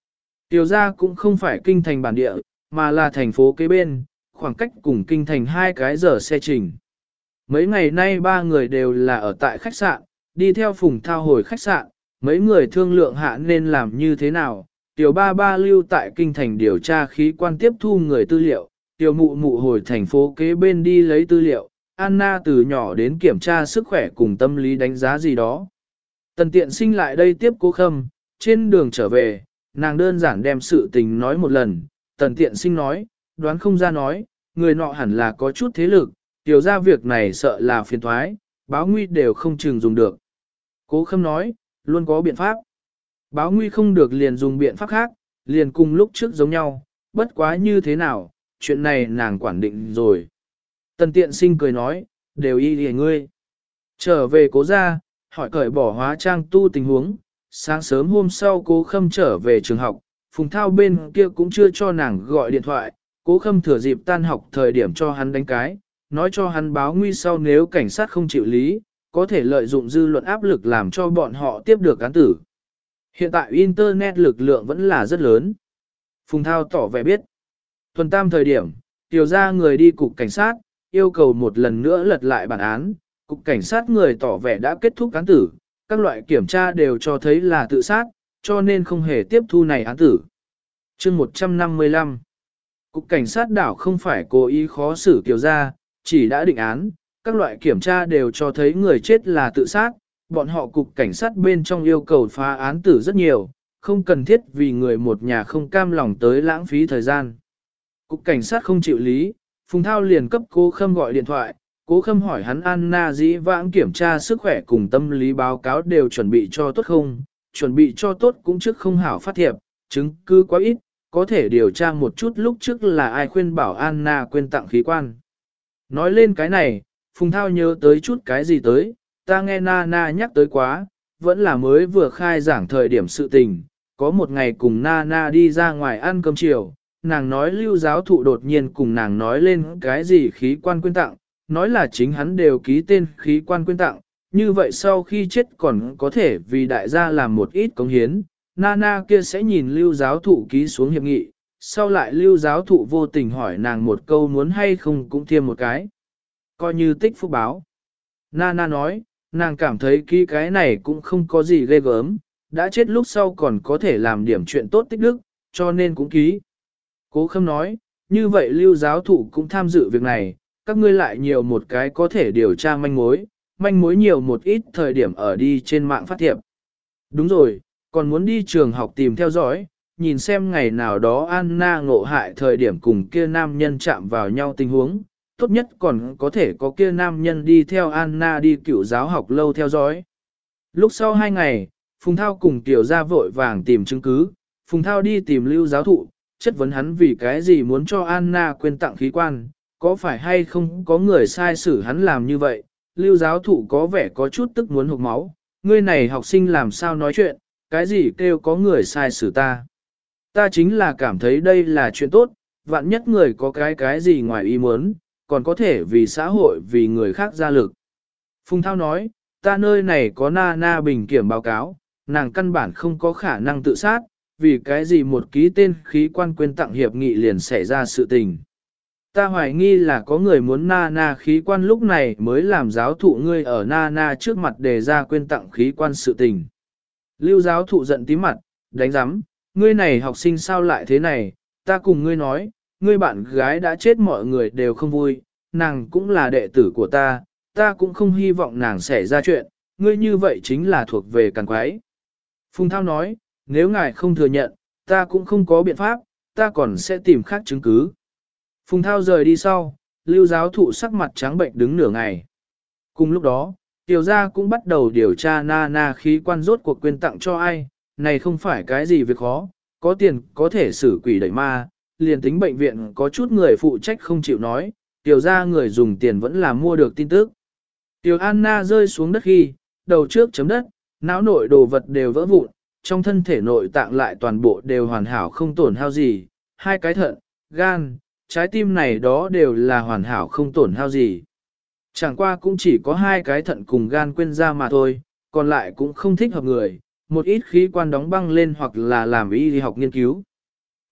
Tiểu gia cũng không phải kinh thành bản địa, mà là thành phố kế bên, khoảng cách cùng kinh thành 2 cái giờ xe trình. Mấy ngày nay ba người đều là ở tại khách sạn, đi theo Phùng Thao hồi khách sạn, mấy người thương lượng hạ nên làm như thế nào. Tiểu ba ba lưu tại kinh thành điều tra khí quan tiếp thu người tư liệu, tiểu mụ mụ hồi thành phố kế bên đi lấy tư liệu, Anna từ nhỏ đến kiểm tra sức khỏe cùng tâm lý đánh giá gì đó. Tần Tiện Sinh lại đây tiếp Cố Khâm, trên đường trở về, nàng đơn giản đem sự tình nói một lần. Tần Tiện Sinh nói, đoán không ra nói, người nọ hẳn là có chút thế lực, tiểu ra việc này sợ là phiền thoái, báo nguy đều không chừng dùng được. Cố Khâm nói, luôn có biện pháp. Báo nguy không được liền dùng biện pháp khác, liền cùng lúc trước giống nhau, bất quá như thế nào, chuyện này nàng quản định rồi. Tần Tiện Sinh cười nói, đều y lìa ngươi. Trở về Cố gia, hỏi cởi bỏ hóa trang tu tình huống, sáng sớm hôm sau Cố Khâm trở về trường học, Phùng Thao bên kia cũng chưa cho nàng gọi điện thoại, Cố Khâm thừa dịp tan học thời điểm cho hắn đánh cái, nói cho hắn báo nguy sau nếu cảnh sát không chịu lý, có thể lợi dụng dư luận áp lực làm cho bọn họ tiếp được án tử. Hiện tại Internet lực lượng vẫn là rất lớn. Phùng Thao tỏ vẻ biết. Tuần tam thời điểm, tiểu ra người đi cục cảnh sát, yêu cầu một lần nữa lật lại bản án. Cục cảnh sát người tỏ vẻ đã kết thúc án tử, các loại kiểm tra đều cho thấy là tự sát, cho nên không hề tiếp thu này án tử. Chương 155 Cục cảnh sát đảo không phải cố ý khó xử Kiều gia, chỉ đã định án, các loại kiểm tra đều cho thấy người chết là tự sát, bọn họ cục cảnh sát bên trong yêu cầu phá án tử rất nhiều, không cần thiết vì người một nhà không cam lòng tới lãng phí thời gian. Cục cảnh sát không chịu lý, Phùng Thao liền cấp Cố Khâm gọi điện thoại, Cố Khâm hỏi hắn Anna dĩ vãng kiểm tra sức khỏe cùng tâm lý báo cáo đều chuẩn bị cho tốt không, chuẩn bị cho tốt cũng trước không hảo phát thiệp, chứng cứ quá ít, có thể điều tra một chút lúc trước là ai khuyên bảo Anna quên tặng khí quan. Nói lên cái này, Phùng Thao nhớ tới chút cái gì tới, ta nghe Nana nhắc tới quá, vẫn là mới vừa khai giảng thời điểm sự tình, có một ngày cùng Nana đi ra ngoài ăn cơm chiều, nàng nói lưu giáo thụ đột nhiên cùng nàng nói lên cái gì khí quan quyên tặng, nói là chính hắn đều ký tên khí quan quyên tặng, như vậy sau khi chết còn có thể vì đại gia làm một ít cống hiến, Nana kia sẽ nhìn lưu giáo thụ ký xuống hiệp nghị, sau lại lưu giáo thụ vô tình hỏi nàng một câu muốn hay không cũng thêm một cái, coi như tích phúc báo. Nana nói, nàng cảm thấy ký cái này cũng không có gì ghê gớm, đã chết lúc sau còn có thể làm điểm chuyện tốt tích đức, cho nên cũng ký. Cố Khâm nói, như vậy lưu giáo thụ cũng tham dự việc này, các ngươi lại nhiều một cái có thể điều tra manh mối nhiều một ít thời điểm ở đi trên mạng phát thiệp. Đúng rồi, còn muốn đi trường học tìm theo dõi, nhìn xem ngày nào đó Anna ngộ hại thời điểm cùng kia nam nhân chạm vào nhau tình huống, tốt nhất còn có thể có kia nam nhân đi theo Anna đi cựu giáo học lâu theo dõi. Lúc sau 2 ngày, Phùng Thao cùng Tiểu Gia vội vàng tìm chứng cứ, Phùng Thao đi tìm lưu giáo thụ, chất vấn hắn vì cái gì muốn cho Anna quên tặng khí quan, có phải hay không có người sai xử hắn làm như vậy, lưu giáo thụ có vẻ có chút tức muốn hộc máu, ngươi này học sinh làm sao nói chuyện, cái gì kêu có người sai xử ta. Ta chính là cảm thấy đây là chuyện tốt, vạn nhất người có cái gì ngoài ý muốn, còn có thể vì xã hội vì người khác ra lực. Phùng Thao nói, ta nơi này có Nana bình kiểm báo cáo, nàng căn bản không có khả năng tự sát, vì cái gì một ký tên khí quan quên tặng hiệp nghị liền xảy ra sự tình. Ta hoài nghi là có người muốn Nana khí quan lúc này mới làm giáo thụ ngươi ở Nana trước mặt đề ra quên tặng khí quan sự tình. Lưu giáo thụ giận tí mặt, đánh giám, ngươi này học sinh sao lại thế này, ta cùng ngươi nói, ngươi bạn gái đã chết mọi người đều không vui, nàng cũng là đệ tử của ta cũng không hy vọng nàng xảy ra chuyện, ngươi như vậy chính là thuộc về càn quái. Phùng Thao nói, nếu ngài không thừa nhận, ta cũng không có biện pháp, ta còn sẽ tìm khác chứng cứ. Phùng Thao rời đi sau, lưu giáo thụ sắc mặt trắng bệnh đứng nửa ngày. Cùng lúc đó, Tiểu gia cũng bắt đầu điều tra Nana khí quan rốt cuộc quyên tặng cho ai, này không phải cái gì việc khó, có tiền có thể xử quỷ đẩy ma, liền tính bệnh viện có chút người phụ trách không chịu nói, Tiểu gia người dùng tiền vẫn là mua được tin tức. Tiểu Anna rơi xuống đất khi, đầu trước chấm đất, não nội đồ vật đều vỡ vụn, trong thân thể nội tạng lại toàn bộ đều hoàn hảo không tổn hao gì, 2 cái thận, gan, trái tim này đó đều là hoàn hảo không tổn hao gì. Chẳng qua cũng chỉ có 2 cái thận cùng gan quên ra mà thôi, còn lại cũng không thích hợp người, một ít khí quan đóng băng lên hoặc là làm y học nghiên cứu,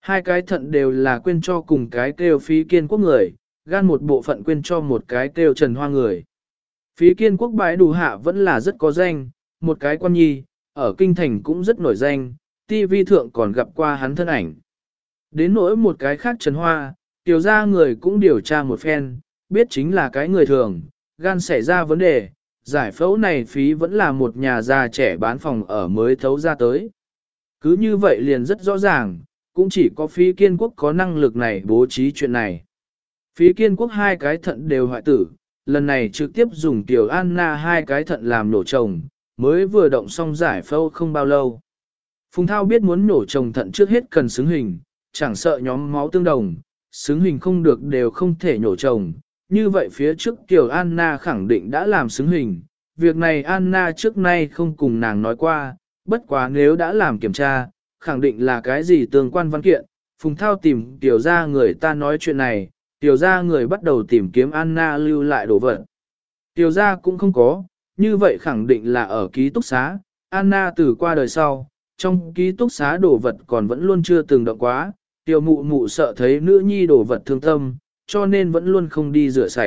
Hai cái thận đều là quên cho cùng cái kêu Phí Kiên Quốc người, gan một bộ phận quên cho một cái kêu Trần Hoa người. Phí Kiên Quốc bãi đủ hạ vẫn là rất có danh, một cái quan nhi, ở kinh thành cũng rất nổi danh, TV thượng còn gặp qua hắn thân ảnh. Đến nỗi một cái khác Trần Hoa, tiểu ra người cũng điều tra một phen, biết chính là cái người thường, gan xảy ra vấn đề, giải phẫu này phí vẫn là một nhà già trẻ bán phòng ở mới thấu ra tới. Cứ như vậy liền rất rõ ràng, cũng chỉ có Phí Kiên Quốc có năng lực này bố trí chuyện này. Phí Kiên Quốc hai cái thận đều hoại tử, lần này trực tiếp dùng Tiểu Anna hai cái thận làm nổ chồng, mới vừa động xong giải phẫu không bao lâu. Phùng Thao biết muốn nổ chồng thận trước hết cần xứng hình, chẳng sợ nhóm máu tương đồng, xứng hình không được đều không thể nhổ chồng. Như vậy phía trước Tiểu Anna khẳng định đã làm xứng hình, việc này Anna trước nay không cùng nàng nói qua, bất quá nếu đã làm kiểm tra, khẳng định là cái gì tương quan văn kiện. Phùng Thao tìm Tiểu gia người ta nói chuyện này, Tiểu gia người bắt đầu tìm kiếm Anna lưu lại đồ vật. Tiểu gia cũng không có, như vậy khẳng định là ở ký túc xá, Anna từ qua đời sau, trong ký túc xá đồ vật còn vẫn luôn chưa từng động quá, Tiểu mụ mụ sợ thấy nữ nhi đồ vật thương tâm, cho nên vẫn luôn không đi rửa sạch.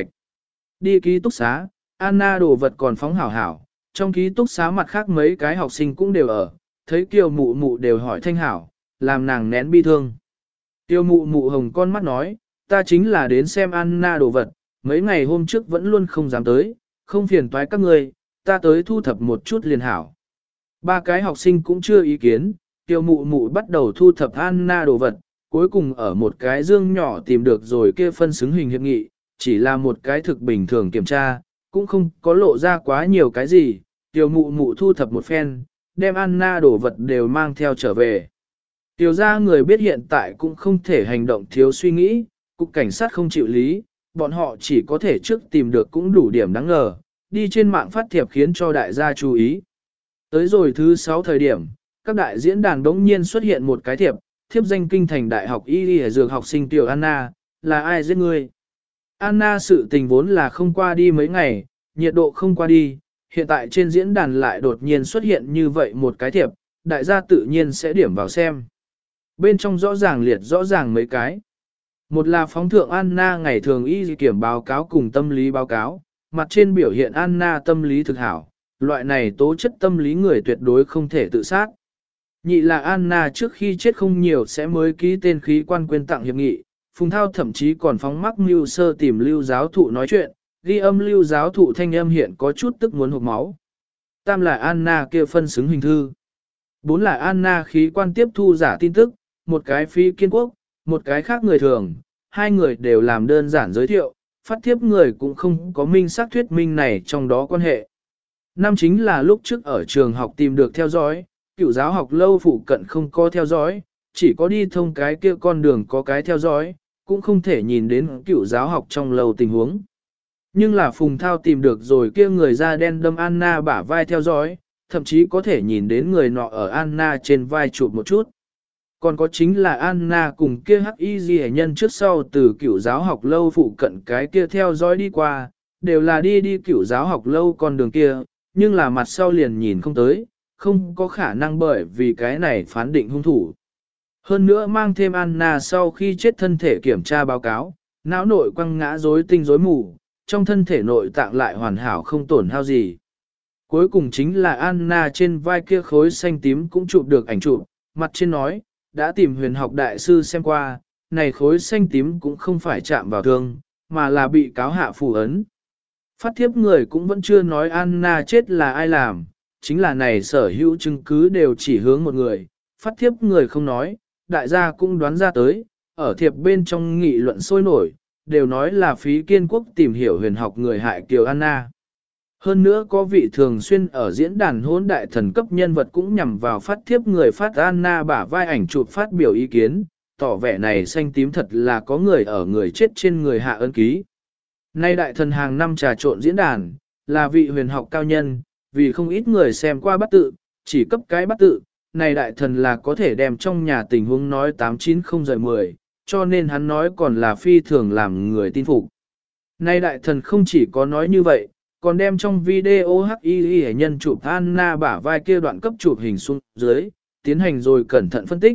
Đi ký túc xá, Anna đồ vật còn phóng hảo hảo, trong ký túc xá mặt khác mấy cái học sinh cũng đều ở, thấy Kiều mụ mụ đều hỏi thanh hảo, làm nàng nén bi thương. Tiêu mụ mụ hồng con mắt nói, ta chính là đến xem Anna đồ vật, mấy ngày hôm trước vẫn luôn không dám tới, không phiền toái các người, ta tới thu thập một chút liền hảo. Ba cái học sinh cũng chưa ý kiến, tiêu mụ mụ bắt đầu thu thập Anna đồ vật, cuối cùng ở một cái dương nhỏ tìm được rồi kia phân xứng hình hiệp nghị, chỉ là một cái thực bình thường kiểm tra, cũng không có lộ ra quá nhiều cái gì, tiêu mụ mụ thu thập một phen, đem Anna đồ vật đều mang theo trở về. Tiểu gia người biết hiện tại cũng không thể hành động thiếu suy nghĩ, cục cảnh sát không chịu lý, bọn họ chỉ có thể trước tìm được cũng đủ điểm đáng ngờ, đi trên mạng phát thiệp khiến cho đại gia chú ý. Tới rồi thứ 6 thời điểm, các đại diễn đàn đống nhiên xuất hiện một cái thiệp danh kinh thành đại học y y dược học sinh Tiểu Anna, là ai giết ngươi? Anna sự tình vốn là không qua đi mấy ngày, nhiệt độ không qua đi, hiện tại trên diễn đàn lại đột nhiên xuất hiện như vậy một cái thiệp, đại gia tự nhiên sẽ điểm vào xem. Bên trong rõ ràng liệt rõ ràng mấy cái. Một là phóng thượng Anna ngày thường y kiểm báo cáo cùng tâm lý báo cáo, mặt trên biểu hiện Anna tâm lý thực hảo, loại này tố chất tâm lý người tuyệt đối không thể tự sát. Nhị là Anna trước khi chết không nhiều sẽ mới ký tên khí quan quyên tặng hiệp nghị, Phùng Thao thậm chí còn phóng mắc mưu sơ tìm lưu giáo thụ nói chuyện, ghi âm lưu giáo thụ thanh âm hiện có chút tức muốn hộc máu. Tam là Anna kia phân xứng hình thư. Bốn là Anna khí quan tiếp thu giả tin tức, một cái Phí Kiên Quốc, một cái khác người thường, hai người đều làm đơn giản giới thiệu, phát thiếp người cũng không có minh xác thuyết minh này trong đó quan hệ. Năm chính là lúc trước ở trường học tìm được theo dõi, cựu giáo học lâu phụ cận không có theo dõi, chỉ có đi thông cái kia con đường có cái theo dõi, cũng không thể nhìn đến cựu giáo học trong lâu tình huống. Nhưng là Phùng Thao tìm được rồi kia người da đen đâm Anna bả vai theo dõi, thậm chí có thể nhìn đến người nọ ở Anna trên vai chụp một chút. Còn có chính là Anna cùng kia hắc y ghi nhân trước sau từ cựu giáo học lâu phụ cận cái kia theo dõi đi qua, đều là đi cựu giáo học lâu con đường kia, nhưng là mặt sau liền nhìn không tới, không có khả năng bởi vì cái này phán định hung thủ. Hơn nữa mang thêm Anna sau khi chết thân thể kiểm tra báo cáo, não nội quăng ngã rối tinh rối mù, trong thân thể nội tạng lại hoàn hảo không tổn hao gì. Cuối cùng chính là Anna trên vai kia khối xanh tím cũng chụp được ảnh chụp, mặt trên nói, đã tìm huyền học đại sư xem qua, này khối xanh tím cũng không phải chạm vào thương, mà là bị cáo hạ phù ấn. Phát thiếp người cũng vẫn chưa nói Anna chết là ai làm, chính là này sở hữu chứng cứ đều chỉ hướng một người, phát thiếp người không nói, đại gia cũng đoán ra tới, ở thiệp bên trong nghị luận sôi nổi, đều nói là Phí Kiên Quốc tìm hiểu huyền học người hại Kiều Anna. Hơn nữa có vị thường xuyên ở diễn đàn hỗn đại thần cấp nhân vật cũng nhằm vào phát thiếp người phát Anna bả vai ảnh chụp phát biểu ý kiến, tỏ vẻ này xanh tím thật là có người ở người chết trên người hạ ân ký. Nay đại thần hàng năm trà trộn diễn đàn, là vị huyền học cao nhân, vì không ít người xem qua bắt tự, chỉ cấp cái bắt tự, này đại thần là có thể đem trong nhà tình huống nói 890-10, cho nên hắn nói còn là phi thường làm người tin phục. Nay đại thần không chỉ có nói như vậy, còn đem trong video HI nhân chụp Anna bả vai kia đoạn cấp chụp hình xuống dưới, tiến hành rồi cẩn thận phân tích,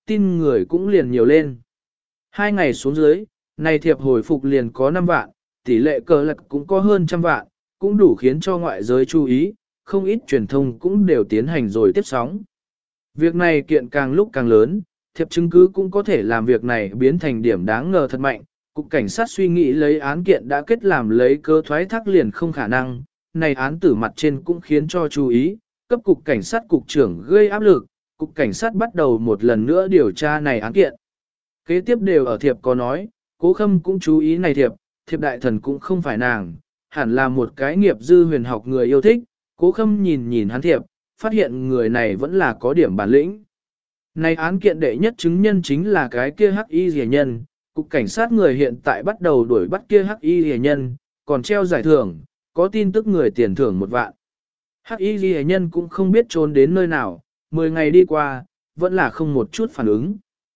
tin người cũng liền nhiều lên. 2 ngày xuống dưới, này thiệp hồi phục liền có 5 vạn, tỷ lệ cờ lạc cũng có hơn 100 vạn, cũng đủ khiến cho ngoại giới chú ý, không ít truyền thông cũng đều tiến hành rồi tiếp sóng. Việc này kiện càng lúc càng lớn, thiệp chứng cứ cũng có thể làm việc này biến thành điểm đáng ngờ thật mạnh. Cục cảnh sát suy nghĩ lấy án kiện đã kết làm lấy cơ thoái thác liền không khả năng, này án tử mặt trên cũng khiến cho chú ý, cấp cục cảnh sát cục trưởng gây áp lực, cục cảnh sát bắt đầu một lần nữa điều tra này án kiện. Kế tiếp đều ở thiệp có nói, Cố Khâm cũng chú ý này thiệp đại thần cũng không phải nàng, hẳn là một cái nghiệp dư huyền học người yêu thích, Cố Khâm nhìn hắn thiệp, phát hiện người này vẫn là có điểm bản lĩnh. Này án kiện đệ nhất chứng nhân chính là cái kia hắc y rìa nhân, cục cảnh sát người hiện tại bắt đầu đuổi bắt kia hắc y rìa nhân, còn treo giải thưởng, có tin tức người tiền thưởng 1 vạn. Hắc y rìa nhân cũng không biết trốn đến nơi nào, 10 ngày đi qua, vẫn là không một chút phản ứng.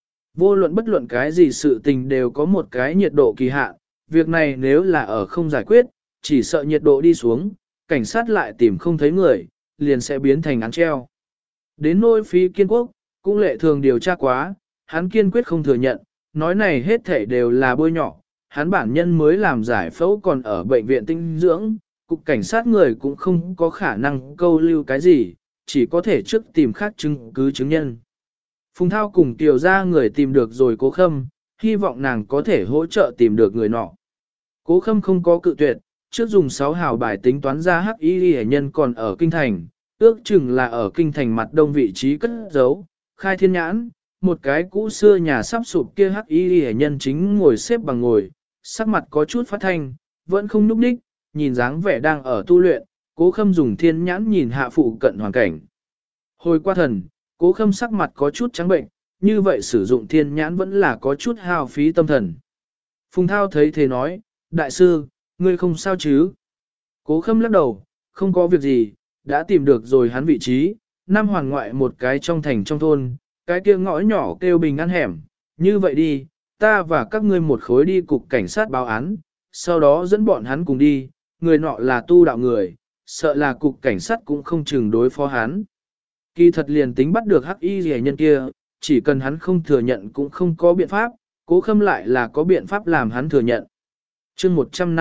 Vô luận bất luận cái gì sự tình đều có một cái nhiệt độ kỳ hạn, việc này nếu là ở không giải quyết, chỉ sợ nhiệt độ đi xuống, cảnh sát lại tìm không thấy người, liền sẽ biến thành án treo. Đến nỗi phí kiên quốc, cũng lệ thường điều tra quá, hắn kiên quyết không thừa nhận, nói này hết thảy đều là bôi nhỏ, hắn bản nhân mới làm giải phẫu còn ở bệnh viện tinh dưỡng, cục cảnh sát người cũng không có khả năng câu lưu cái gì, chỉ có thể trước tìm khác chứng cứ chứng nhân. Phùng Thao cùng Tiểu ra người tìm được rồi Cố Khâm, hy vọng nàng có thể hỗ trợ tìm được người nọ. Cố Khâm không có cự tuyệt, trước dùng 6 hào bài tính toán ra hắc y hệ nhân còn ở kinh thành, ước chừng là ở kinh thành mặt đông vị trí cất giấu, khai thiên nhãn, một cái cũ xưa nhà sắp sụp kia hắc y hệ nhân chính ngồi xếp bằng ngồi, sắc mặt có chút phát thanh, vẫn không nhúc nhích, nhìn dáng vẻ đang ở tu luyện, Cố Khâm dùng thiên nhãn nhìn hạ phụ cận hoàn cảnh. Hồi qua thần, Cố Khâm sắc mặt có chút trắng bệnh, như vậy sử dụng thiên nhãn vẫn là có chút hao phí tâm thần. Phùng Thao thấy thế nói, đại sư, ngươi không sao chứ? Cố Khâm lắc đầu, không có việc gì, đã tìm được rồi hắn vị trí, Nam Hoàn ngoại một cái trong thành trong thôn, cái kia ngõ nhỏ kêu bình an hẻm, như vậy đi, ta và các ngươi một khối đi cục cảnh sát báo án, sau đó dẫn bọn hắn cùng đi, người nọ là tu đạo người, sợ là cục cảnh sát cũng không chừng đối phó hắn. Kỳ thật liền tính bắt được hắc y rẻ nhân kia, chỉ cần hắn không thừa nhận cũng không có biện pháp, Cố Khâm lại là có biện pháp làm hắn thừa nhận. Chương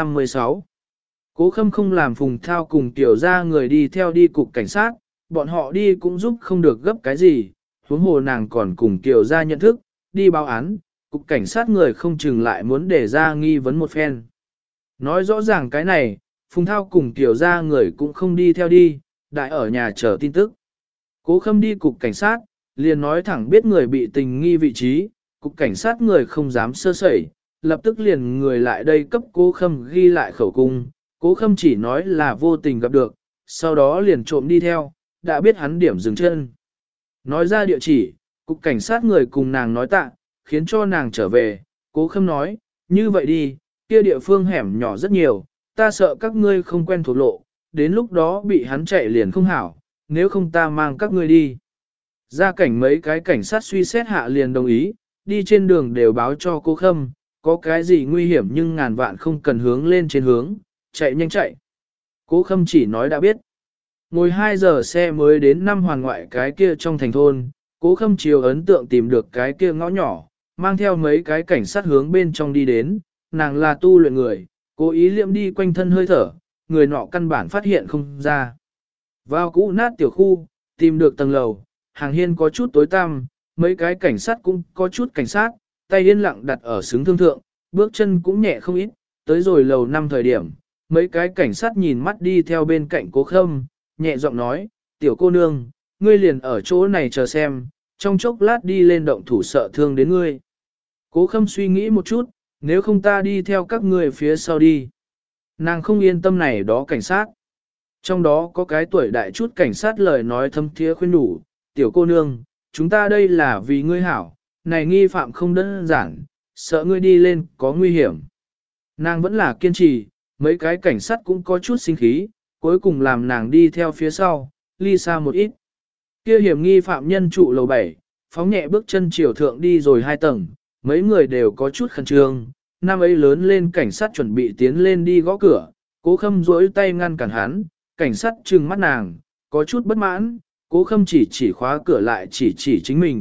156 Cố Khâm không làm Phùng Thao cùng Tiểu ra người đi theo đi cục cảnh sát, bọn họ đi cũng giúp không được gấp cái gì, huống hồ nàng còn cùng Tiểu ra nhận thức, đi báo án, cục cảnh sát người không chừng lại muốn để ra nghi vấn một phen. Nói rõ ràng cái này, Phùng Thao cùng Tiểu ra người cũng không đi theo đi, đại ở nhà chờ tin tức. Cố Khâm đi cục cảnh sát, liền nói thẳng biết người bị tình nghi vị trí, cục cảnh sát người không dám sơ sẩy, lập tức liền người lại đây cấp Cố Khâm ghi lại khẩu cung, Cố Khâm chỉ nói là vô tình gặp được, sau đó liền trộm đi theo, đã biết hắn điểm dừng chân. Nói ra địa chỉ, cục cảnh sát người cùng nàng nói tạ, khiến cho nàng trở về, Cố Khâm nói, như vậy đi, kia địa phương hẻm nhỏ rất nhiều, ta sợ các ngươi không quen thuộc lộ, đến lúc đó bị hắn chạy liền không hảo, nếu không ta mang các ngươi đi. Ra cảnh mấy cái cảnh sát suy xét hạ liền đồng ý, đi trên đường đều báo cho Cố Khâm, có cái gì nguy hiểm nhưng ngàn vạn không cần hướng lên trên hướng, chạy nhanh chạy. Cố Khâm chỉ nói đã biết. Ngồi 2 giờ xe mới đến Nam Hoàn ngoại cái kia trong thành thôn, Cố Khâm chiều ấn tượng tìm được cái kia ngõ nhỏ, mang theo mấy cái cảnh sát hướng bên trong đi đến, nàng là tu luyện người, cố ý liệm đi quanh thân hơi thở, người nọ căn bản phát hiện không ra. Vào cũ nát tiểu khu, tìm được tầng lầu, hàng hiên có chút tối tăm, mấy cái cảnh sát cũng có chút cảnh sát, tay yên lặng đặt ở xứng thương thượng, bước chân cũng nhẹ không ít, tới rồi lầu 5 thời điểm, mấy cái cảnh sát nhìn mắt đi theo bên cạnh Cố Khâm, nhẹ giọng nói, tiểu cô nương, ngươi liền ở chỗ này chờ xem, trong chốc lát đi lên động thủ sợ thương đến ngươi. Cố Khâm suy nghĩ một chút, nếu không ta đi theo các ngươi phía sau đi. Nàng không yên tâm này đó cảnh sát. Trong đó có cái tuổi đại chút cảnh sát lời nói thâm thiế khuyên đủ, tiểu cô nương, chúng ta đây là vì ngươi hảo, này nghi phạm không đơn giản, sợ ngươi đi lên có nguy hiểm. Nàng vẫn là kiên trì, mấy cái cảnh sát cũng có chút sinh khí, cuối cùng làm nàng đi theo phía sau, ly xa một ít. Kia hiểm nghi phạm nhân trụ lầu 7, phóng nhẹ bước chân chiều thượng đi rồi 2 tầng, mấy người đều có chút khẩn trương, nam ấy lớn lên cảnh sát chuẩn bị tiến lên đi gõ cửa, Cố Khâm duỗi tay ngăn cản hắn, cảnh sát trừng mắt nàng, có chút bất mãn, Cố Khâm chỉ khóa cửa lại chỉ chính mình,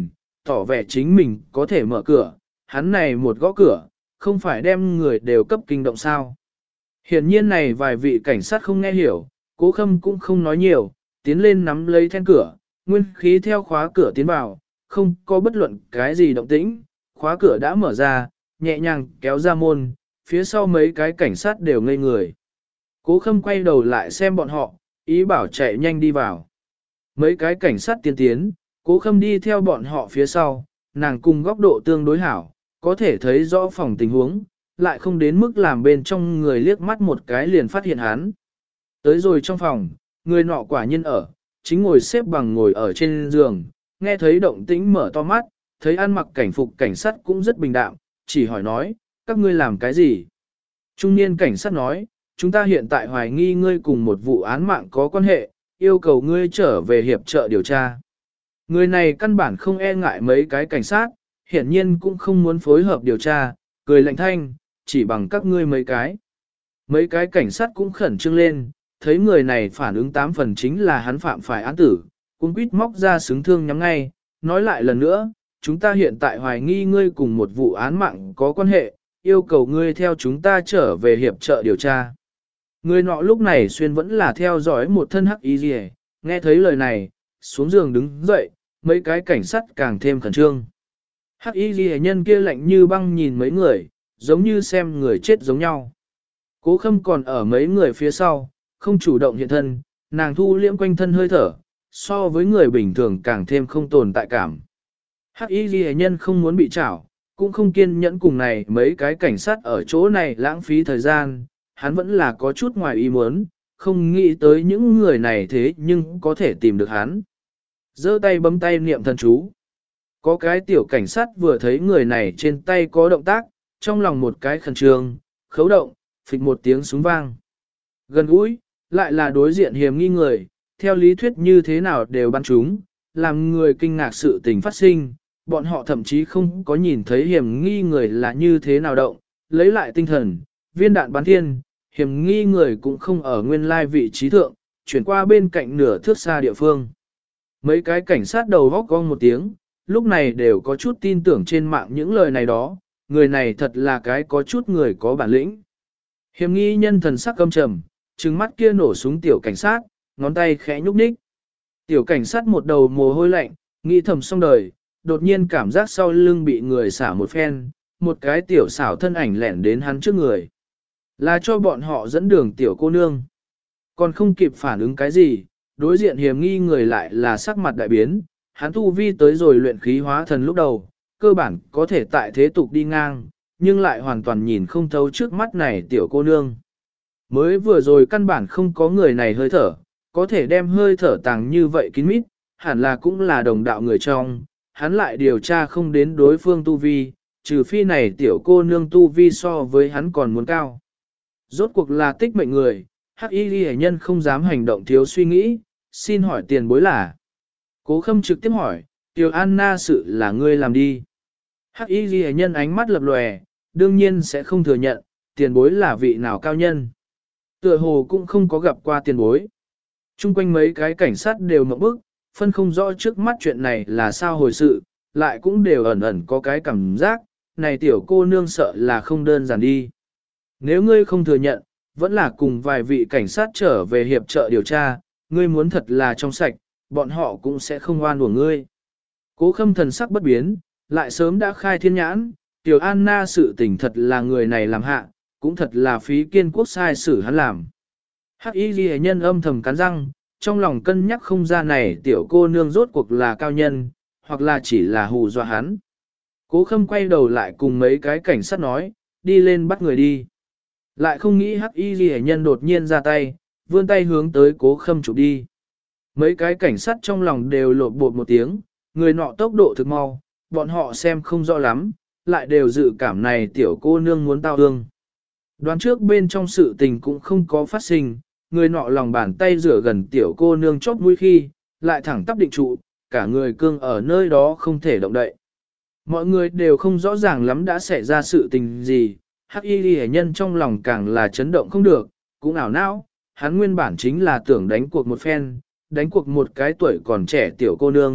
tỏ vẻ chính mình có thể mở cửa, hắn này một gõ cửa, không phải đem người đều cấp kinh động sao. Hiển nhiên này vài vị cảnh sát không nghe hiểu, Cố Khâm cũng không nói nhiều, tiến lên nắm lấy then cửa, nguyên khí theo khóa cửa tiến vào, không có bất luận cái gì động tĩnh, khóa cửa đã mở ra, nhẹ nhàng kéo ra môn, phía sau mấy cái cảnh sát đều ngây người. Cố Khâm quay đầu lại xem bọn họ, ý bảo chạy nhanh đi vào. Mấy cái cảnh sát tiến tiến, Cố Khâm đi theo bọn họ phía sau, nàng cùng góc độ tương đối hảo, có thể thấy rõ phòng tình huống, lại không đến mức làm bên trong người liếc mắt một cái liền phát hiện hắn. Tới rồi trong phòng, người nọ quả nhiên ở, chính ngồi xếp bằng ngồi ở trên giường, nghe thấy động tĩnh mở to mắt, thấy ăn mặc cảnh phục cảnh sát cũng rất bình đạm, chỉ hỏi nói, các ngươi làm cái gì? Trung niên cảnh sát nói, chúng ta hiện tại hoài nghi ngươi cùng một vụ án mạng có quan hệ, yêu cầu ngươi trở về hiệp trợ điều tra. Người này căn bản không e ngại mấy cái cảnh sát, hiển nhiên cũng không muốn phối hợp điều tra, cười lạnh thanh, chỉ bằng các ngươi mấy cái. Mấy cái cảnh sát cũng khẩn trương lên, thấy người này phản ứng 8 phần chính là hắn phạm phải án tử, cũng quýt móc ra xứng thương nhắm ngay, nói lại lần nữa, chúng ta hiện tại hoài nghi ngươi cùng một vụ án mạng có quan hệ, yêu cầu ngươi theo chúng ta trở về hiệp trợ điều tra. Người nọ lúc này xuyên vẫn là theo dõi một thân hắc y rìa, nghe thấy lời này, xuống giường đứng dậy, mấy cái cảnh sát càng thêm khẩn trương. Hắc y rìa nhân kia lạnh như băng nhìn mấy người, giống như xem người chết giống nhau. Cố Khâm còn ở mấy người phía sau, không chủ động hiện thân, nàng thu liễm quanh thân hơi thở, so với người bình thường càng thêm không tồn tại cảm. Hắc y ghi nhân không muốn bị trảo, cũng không kiên nhẫn cùng này mấy cái cảnh sát ở chỗ này lãng phí thời gian, hắn vẫn là có chút ngoài ý muốn, không nghĩ tới những người này thế nhưng có thể tìm được hắn. Giơ tay bấm tay niệm thần chú. Có cái tiểu cảnh sát vừa thấy người này trên tay có động tác, trong lòng một cái khẩn trương, khấu động, phịch một tiếng súng vang. Gần gũi, lại là đối diện hiểm nghi người, theo lý thuyết như thế nào đều bắn chúng, làm người kinh ngạc sự tình phát sinh, bọn họ thậm chí không có nhìn thấy hiểm nghi người là như thế nào động, lấy lại tinh thần, viên đạn bắn thiên, hiểm nghi người cũng không ở nguyên lai vị trí thượng, chuyển qua bên cạnh nửa thước xa địa phương. Mấy cái cảnh sát đầu góc cong một tiếng, lúc này đều có chút tin tưởng trên mạng những lời này đó, người này thật là cái có chút người có bản lĩnh. Hiểm nghi nhân thần sắc căm trầm, trừng mắt kia nổ súng tiểu cảnh sát, ngón tay khẽ nhúc nhích. Tiểu cảnh sát một đầu mồ hôi lạnh, nghĩ thầm xong đời, đột nhiên cảm giác sau lưng bị người xả một phen, một cái tiểu xảo thân ảnh lẻn đến hắn trước người. Là cho bọn họ dẫn đường tiểu cô nương. Còn không kịp phản ứng cái gì, đối diện hiểm nghi người lại là sắc mặt đại biến, hắn tu vi tới rồi luyện khí hóa thần lúc đầu, cơ bản có thể tại thế tục đi ngang, nhưng lại hoàn toàn nhìn không thấu trước mắt này tiểu cô nương. Mới vừa rồi căn bản không có người này hơi thở, có thể đem hơi thở tàng như vậy kín mít, hẳn là cũng là đồng đạo người trong, hắn lại điều tra không đến đối phương tu vi, trừ phi này tiểu cô nương tu vi so với hắn còn muốn cao. Rốt cuộc là tích mệnh người, hắc y ghi nhân không dám hành động thiếu suy nghĩ, xin hỏi tiền bối là. Cố Khâm trực tiếp hỏi, Tiểu Anna sự là ngươi làm đi. Hắc y ghi nhân ánh mắt lập lòe, đương nhiên sẽ không thừa nhận, tiền bối là vị nào cao nhân. Tựa hồ cũng không có gặp qua tiền bối. Trung quanh mấy cái cảnh sát đều ngậm bức, phân không rõ trước mắt chuyện này là sao hồi sự, lại cũng đều ẩn ẩn có cái cảm giác, này tiểu cô nương sợ là không đơn giản đi. Nếu ngươi không thừa nhận, vẫn là cùng vài vị cảnh sát trở về hiệp trợ điều tra, ngươi muốn thật là trong sạch, bọn họ cũng sẽ không oan uổng ngươi. Cố Khâm thần sắc bất biến, lại sớm đã khai thiên nhãn, Tiểu Anna sự tình thật là người này làm hạ, cũng thật là phí kiên quốc sai xử hắn làm. Hắc y ghi nhân âm thầm cắn răng, trong lòng cân nhắc không ra này tiểu cô nương rốt cuộc là cao nhân, hoặc là chỉ là hù dọa hắn. Cố Khâm quay đầu lại cùng mấy cái cảnh sát nói, đi lên bắt người đi. Lại không nghĩ hắc y ghi nhân đột nhiên ra tay, vươn tay hướng tới Cố Khâm chụp đi. Mấy cái cảnh sát trong lòng đều lột bột một tiếng, người nọ tốc độ thực mau, bọn họ xem không rõ lắm, lại đều dự cảm này tiểu cô nương muốn tao ương. Đoán trước bên trong sự tình cũng không có phát sinh, người nọ lòng bàn tay rửa gần tiểu cô nương chóp mũi khi, lại thẳng tắp định trụ, cả người cương ở nơi đó không thể động đậy. Mọi người đều không rõ ràng lắm đã xảy ra sự tình gì, hắc y ghi nhân trong lòng càng là chấn động không được, cũng ảo não, hắn nguyên bản chính là tưởng đánh cuộc một phen, đánh cuộc một cái tuổi còn trẻ tiểu cô nương,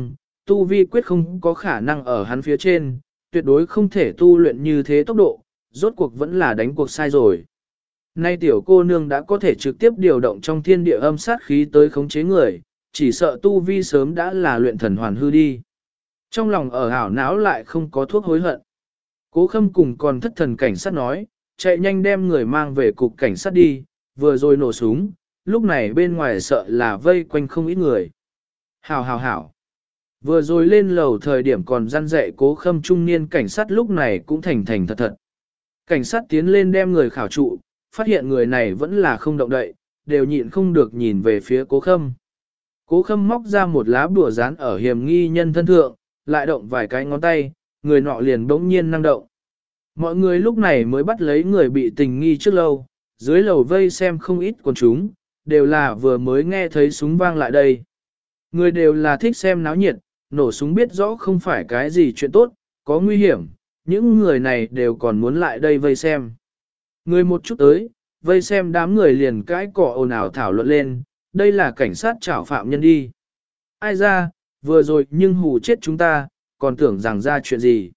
tu vi quyết không có khả năng ở hắn phía trên, tuyệt đối không thể tu luyện như thế tốc độ, rốt cuộc vẫn là đánh cuộc sai rồi. Nay tiểu cô nương đã có thể trực tiếp điều động trong thiên địa âm sát khí tới khống chế người, chỉ sợ tu vi sớm đã là luyện thần hoàn hư đi. Trong lòng ở ảo não lại không có thuốc hối hận. Cố Khâm cùng còn thất thần cảnh sát nói, chạy nhanh đem người mang về cục cảnh sát đi, vừa rồi nổ súng, lúc này bên ngoài sợ là vây quanh không ít người. Hảo hảo hảo. Vừa rồi lên lầu thời điểm còn răn dạy Cố Khâm trung niên cảnh sát lúc này cũng thành thành thật thật. Cảnh sát tiến lên đem người khảo trụ, phát hiện người này vẫn là không động đậy, đều nhịn không được nhìn về phía Cố Khâm. Cố Khâm móc ra một lá bùa dán ở hiểm nghi nhân thân thượng, lại động vài cái ngón tay, người nọ liền bỗng nhiên năng động. Mọi người lúc này mới bắt lấy người bị tình nghi trước lâu, dưới lầu vây xem không ít quần chúng, đều là vừa mới nghe thấy súng vang lại đây. Người đều là thích xem náo nhiệt, nổ súng biết rõ không phải cái gì chuyện tốt, có nguy hiểm, những người này đều còn muốn lại đây vây xem. Người một chút tới, vây xem đám người liền cãi cọ ồn ào thảo luận lên, đây là cảnh sát trảo phạm nhân đi. Ai ra, vừa rồi nhưng hù chết chúng ta, còn tưởng rằng ra chuyện gì.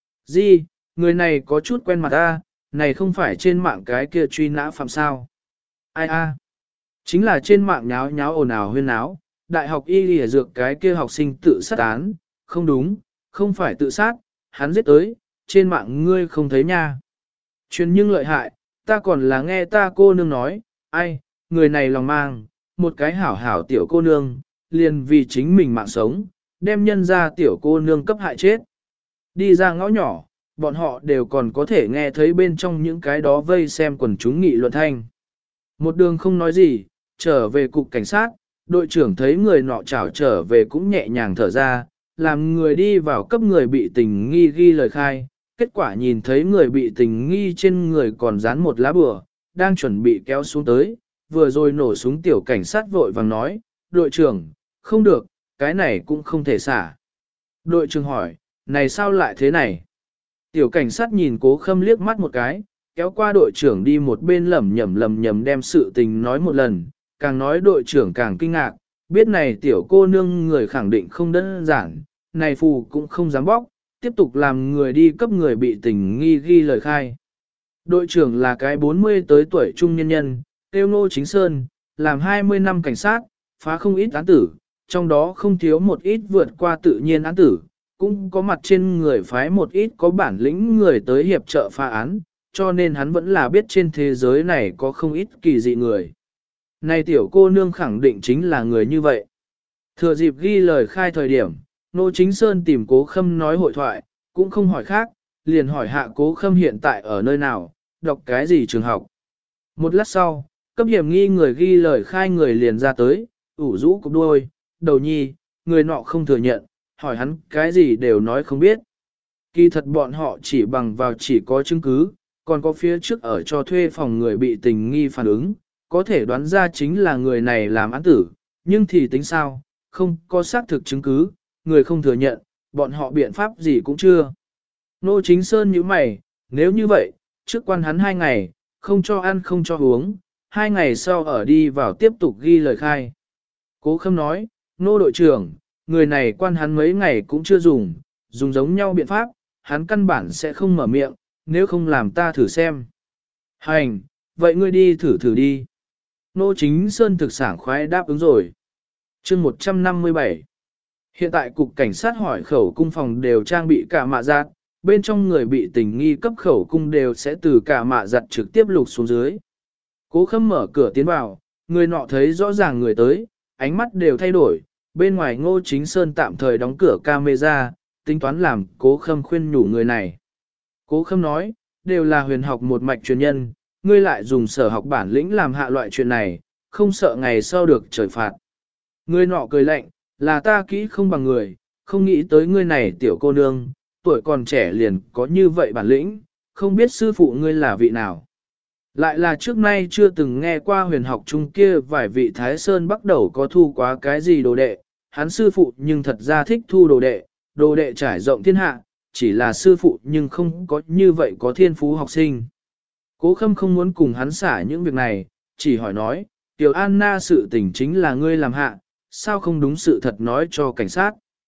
Gì, người này có chút quen mặt ta, này không phải trên mạng cái kia truy nã phạm sao. Ai a? Chính là trên mạng nháo nháo ồn ào huyên náo, đại học y lìa dược cái kia học sinh tự sát án, không đúng, không phải tự sát, hắn giết tới, trên mạng ngươi không thấy nha. Truyền nhưng lợi hại, ta còn là nghe ta cô nương nói, ai, người này lòng mang, một cái hảo hảo tiểu cô nương, liền vì chính mình mạng sống, đem nhân ra tiểu cô nương cấp hại chết. Đi ra ngõ nhỏ, bọn họ đều còn có thể nghe thấy bên trong những cái đó vây xem quần chúng nghị luận thanh. Một đường không nói gì, trở về cục cảnh sát, đội trưởng thấy người nọ chảo trở về cũng nhẹ nhàng thở ra, làm người đi vào cấp người bị tình nghi ghi lời khai, kết quả nhìn thấy người bị tình nghi trên người còn dán một lá bùa, đang chuẩn bị kéo xuống tới, vừa rồi nổ súng tiểu cảnh sát vội vàng nói, đội trưởng, không được, cái này cũng không thể xả. Đội trưởng hỏi, này sao lại thế này? Tiểu cảnh sát nhìn Cố Khâm liếc mắt một cái, kéo qua đội trưởng đi một bên lẩm nhẩm đem sự tình nói một lần, càng nói đội trưởng càng kinh ngạc, biết này tiểu cô nương người khẳng định không đơn giản, này phù cũng không dám bóc, tiếp tục làm người đi cấp người bị tình nghi ghi lời khai. Đội trưởng là cái 40 tới tuổi trung nhân nhân, tiêu Ngô Chính Sơn, làm 20 năm cảnh sát, phá không ít án tử, trong đó không thiếu một ít vượt qua tự nhiên án tử, cũng có mặt trên người phái một ít có bản lĩnh người tới hiệp trợ phá án, cho nên hắn vẫn là biết trên thế giới này có không ít kỳ dị người. Này tiểu cô nương khẳng định chính là người như vậy. Thừa dịp ghi lời khai thời điểm, Ngô Chính Sơn tìm Cố Khâm nói hội thoại, cũng không hỏi khác, liền hỏi hạ Cố Khâm hiện tại ở nơi nào, đọc cái gì trường học. Một lát sau, cấp hiểm nghi người ghi lời khai người liền ra tới, ủ rũ cục đuôi, đầu nhi, người nọ không thừa nhận, hỏi hắn cái gì đều nói không biết. Kỳ thật bọn họ chỉ bằng vào chỉ có chứng cứ, còn có phía trước ở cho thuê phòng người bị tình nghi phản ứng, có thể đoán ra chính là người này làm án tử, nhưng thì tính sao, không có xác thực chứng cứ, người không thừa nhận, bọn họ biện pháp gì cũng chưa. Nô Chính Sơn như mày, nếu như vậy, trước quan hắn 2 ngày, không cho ăn không cho uống, 2 ngày sau ở đi vào tiếp tục ghi lời khai. Cố Khâm nói, Nô đội trưởng, người này quan hắn mấy ngày cũng chưa dùng giống nhau biện pháp, hắn căn bản sẽ không mở miệng, nếu không làm ta thử xem. Hành, vậy ngươi đi thử đi. Nô Chính Sơn thực sảng khoái đáp ứng rồi. Chương 157. Hiện tại cục cảnh sát hỏi khẩu cung phòng đều trang bị cả mạ giặt, bên trong người bị tình nghi cấp khẩu cung đều sẽ từ cả mạ giặt trực tiếp lục xuống dưới. Cố Khâm mở cửa tiến vào, người nọ thấy rõ ràng người tới, ánh mắt đều thay đổi, bên ngoài Ngô Chính Sơn tạm thời đóng cửa camera, tính toán làm Cố Khâm khuyên nhủ người này. Cố Khâm nói, đều là huyền học một mạch truyền nhân, ngươi lại dùng sở học bản lĩnh làm hạ loại chuyện này, không sợ ngày sau được trời phạt. Người nọ cười lạnh, là ta kỹ không bằng người, không nghĩ tới ngươi này tiểu cô nương, tuổi còn trẻ liền có như vậy bản lĩnh, không biết sư phụ ngươi là vị nào. Lại là trước nay chưa từng nghe qua huyền học chung kia vài vị Thái Sơn bắt đầu có thu quá cái gì đồ đệ, hắn sư phụ nhưng thật ra thích thu đồ đệ trải rộng thiên hạ, chỉ là sư phụ nhưng không có như vậy có thiên phú học sinh. Cố Khâm không muốn cùng hắn xả những việc này, chỉ hỏi nói, Tiểu Anna sự tình chính là ngươi làm hạ, sao không đúng sự thật nói cho cảnh sát.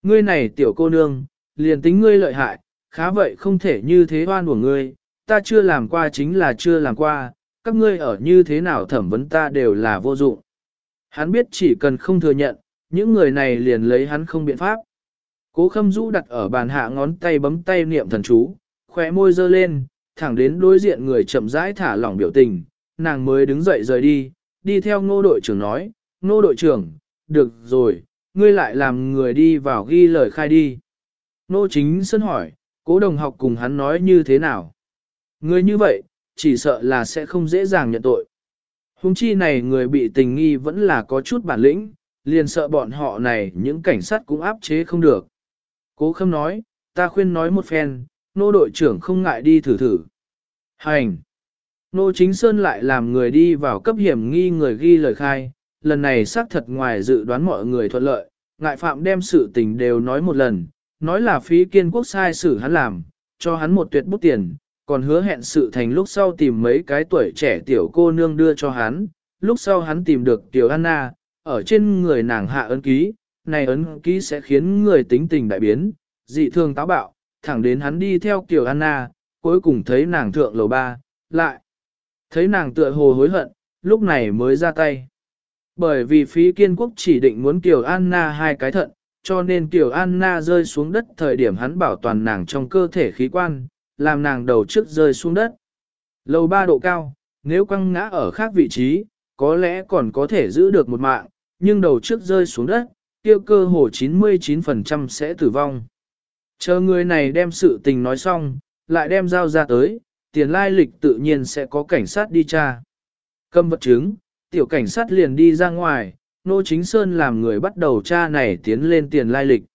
Ngươi này tiểu cô nương, liền tính ngươi lợi hại, khá vậy không thể như thế oan của ngươi, ta chưa làm qua chính là chưa làm qua, các ngươi ở như thế nào thẩm vấn ta đều là vô dụng. Hắn biết chỉ cần không thừa nhận, những người này liền lấy hắn không biện pháp. Cố Khâm Dũ đặt ở bàn hạ ngón tay bấm tay niệm thần chú, khóe môi dơ lên, thẳng đến đối diện người chậm rãi thả lỏng biểu tình, nàng mới đứng dậy rời đi, đi theo Ngô đội trưởng nói, Ngô đội trưởng, được rồi, ngươi lại làm người đi vào ghi lời khai đi. Ngô Chính Sơn hỏi, Cố đồng học cùng hắn nói như thế nào? Người như vậy, chỉ sợ là sẽ không dễ dàng nhận tội. Hùng chi này người bị tình nghi vẫn là có chút bản lĩnh, liền sợ bọn họ này những cảnh sát cũng áp chế không được. Cố Khâm nói, ta khuyên nói một phen, Nô đội trưởng không ngại đi thử thử. Hành! Nô Chính Sơn lại làm người đi vào cấp hiểm nghi người ghi lời khai, lần này xác thật ngoài dự đoán mọi người thuận lợi, ngại phạm đem sự tình đều nói một lần, nói là phí kiên quốc sai xử hắn làm, cho hắn một tuyệt bút tiền, còn hứa hẹn sự thành lúc sau tìm mấy cái tuổi trẻ tiểu cô nương đưa cho hắn, lúc sau hắn tìm được tiểu Anna, ở trên người nàng hạ ấn ký, này ấn ký sẽ khiến người tính tình đại biến, dị thường táo bạo, thẳng đến hắn đi theo tiểu Anna, cuối cùng thấy nàng thượng lầu 3, lại thấy nàng tựa hồ hối hận, lúc này mới ra tay. Bởi vì phí kiên quốc chỉ định muốn Kiều Anna hai cái thận, cho nên Kiều Anna rơi xuống đất thời điểm hắn bảo toàn nàng trong cơ thể khí quan, làm nàng đầu trước rơi xuống đất. Lầu 3 độ cao, nếu quăng ngã ở khác vị trí, có lẽ còn có thể giữ được một mạng, nhưng đầu trước rơi xuống đất, tiêu cơ hồ 99% sẽ tử vong. Chờ người này đem sự tình nói xong, lại đem dao ra tới, tiền lai lịch tự nhiên sẽ có cảnh sát đi tra. Cầm vật chứng, tiểu cảnh sát liền đi ra ngoài, Nô Chính Sơn làm người bắt đầu tra này tiến lên tiền lai lịch.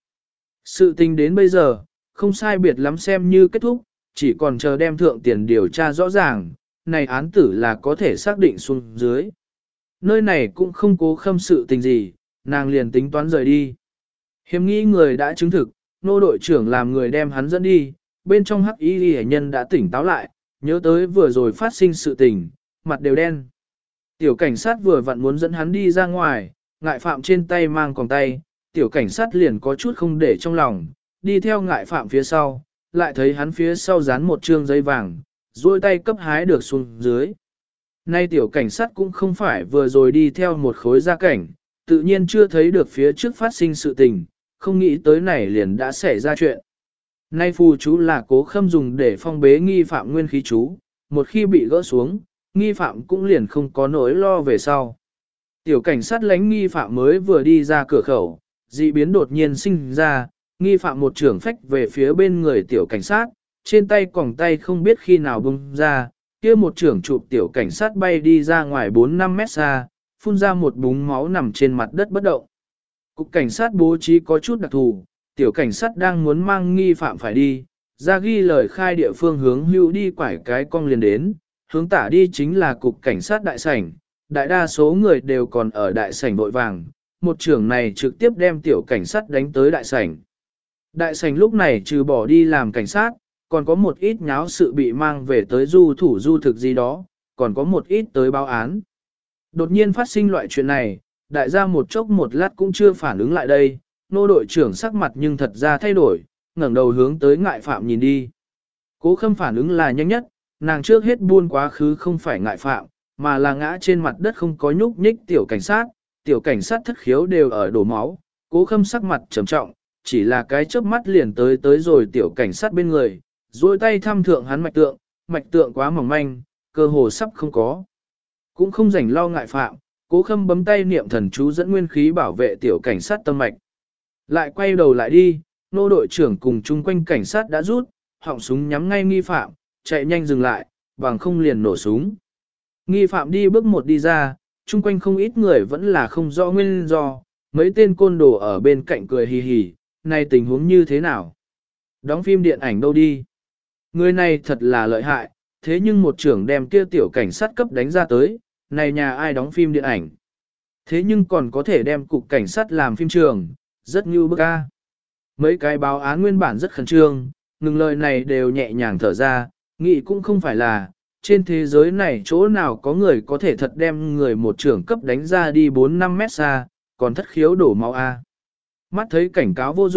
Sự tình đến bây giờ, không sai biệt lắm xem như kết thúc, chỉ còn chờ đem thượng tiền điều tra rõ ràng, này án tử là có thể xác định xuống dưới. Nơi này cũng không cố khâm sự tình gì, nàng liền tính toán rời đi. Hiểm nghi người đã chứng thực, Nô đội trưởng làm người đem hắn dẫn đi, bên trong hắc y hệ nhân đã tỉnh táo lại, nhớ tới vừa rồi phát sinh sự tình, mặt đều đen. Tiểu cảnh sát vừa vặn muốn dẫn hắn đi ra ngoài, ngại phạm trên tay mang còng tay, tiểu cảnh sát liền có chút không để trong lòng, đi theo ngại phạm phía sau, lại thấy hắn phía sau dán một trương giấy vàng, duỗi tay cấp hái được xuống dưới. Nay tiểu cảnh sát cũng không phải vừa rồi đi theo một khối gia cảnh, tự nhiên chưa thấy được phía trước phát sinh sự tình, không nghĩ tới này liền đã xảy ra chuyện. Nay phù chú là Cố Khâm dùng để phong bế nghi phạm nguyên khí chú, một khi bị gỡ xuống, nghi phạm cũng liền không có nỗi lo về sau. Tiểu cảnh sát lánh nghi phạm mới vừa đi ra cửa khẩu, dị biến đột nhiên sinh ra, nghi phạm một trưởng phách về phía bên người tiểu cảnh sát, trên tay còng tay không biết khi nào bung ra, kia một trưởng chụp tiểu cảnh sát bay đi ra ngoài 4-5 mét xa, phun ra một búng máu nằm trên mặt đất bất động. Cục cảnh sát bố trí có chút đặc thù, tiểu cảnh sát đang muốn mang nghi phạm phải đi, ra ghi lời khai địa phương hướng hữu đi quải cái cong liền đến, hướng tả đi chính là cục cảnh sát đại sảnh, đại đa số người đều còn ở đại sảnh vội vàng, một trưởng này trực tiếp đem tiểu cảnh sát đánh tới đại sảnh. Đại sảnh lúc này trừ bỏ đi làm cảnh sát, còn có một ít nháo sự bị mang về tới du thủ du thực gì đó, còn có một ít tới báo án. Đột nhiên phát sinh loại chuyện này, đại gia một chốc một lát cũng chưa phản ứng lại đây, nô đội trưởng sắc mặt nhưng thật ra thay đổi, ngẩng đầu hướng tới ngại phạm nhìn đi. Cố Khâm phản ứng là nhanh nhất, nàng trước hết buôn quá khứ không phải ngại phạm, mà là ngã trên mặt đất không có nhúc nhích tiểu cảnh sát thất khiếu đều ở đổ máu, Cố Khâm sắc mặt trầm trọng, chỉ là cái chớp mắt liền tới rồi tiểu cảnh sát bên người, duỗi tay thăm thượng hắn mạch tượng quá mỏng manh, cơ hồ sắp không có. Cũng không rảnh lo ngại phạm, Cố Khâm bấm tay niệm thần chú dẫn nguyên khí bảo vệ tiểu cảnh sát tâm mạch. Lại quay đầu lại đi, nô đội trưởng cùng chung quanh cảnh sát đã rút, họng súng nhắm ngay nghi phạm, chạy nhanh dừng lại, bằng không liền nổ súng. Nghi phạm đi bước một đi ra, chung quanh không ít người vẫn là không rõ nguyên do, mấy tên côn đồ ở bên cạnh cười hì hì, này tình huống như thế nào? Đóng phim điện ảnh đâu đi? Người này thật là lợi hại, thế nhưng một trưởng đem kia tiểu cảnh sát cấp đánh ra tới, này nhà ai đóng phim điện ảnh? Thế nhưng còn có thể đem cục cảnh sát làm phim trường, rất như bức a. Mấy cái báo án nguyên bản rất khẩn trương, ngừng lời này đều nhẹ nhàng thở ra, nghĩ cũng không phải là, trên thế giới này chỗ nào có người có thể thật đem người một trưởng cấp đánh ra đi 4-5 mét xa, còn thất khiếu đổ máu a. Mắt thấy cảnh cáo vô dụng,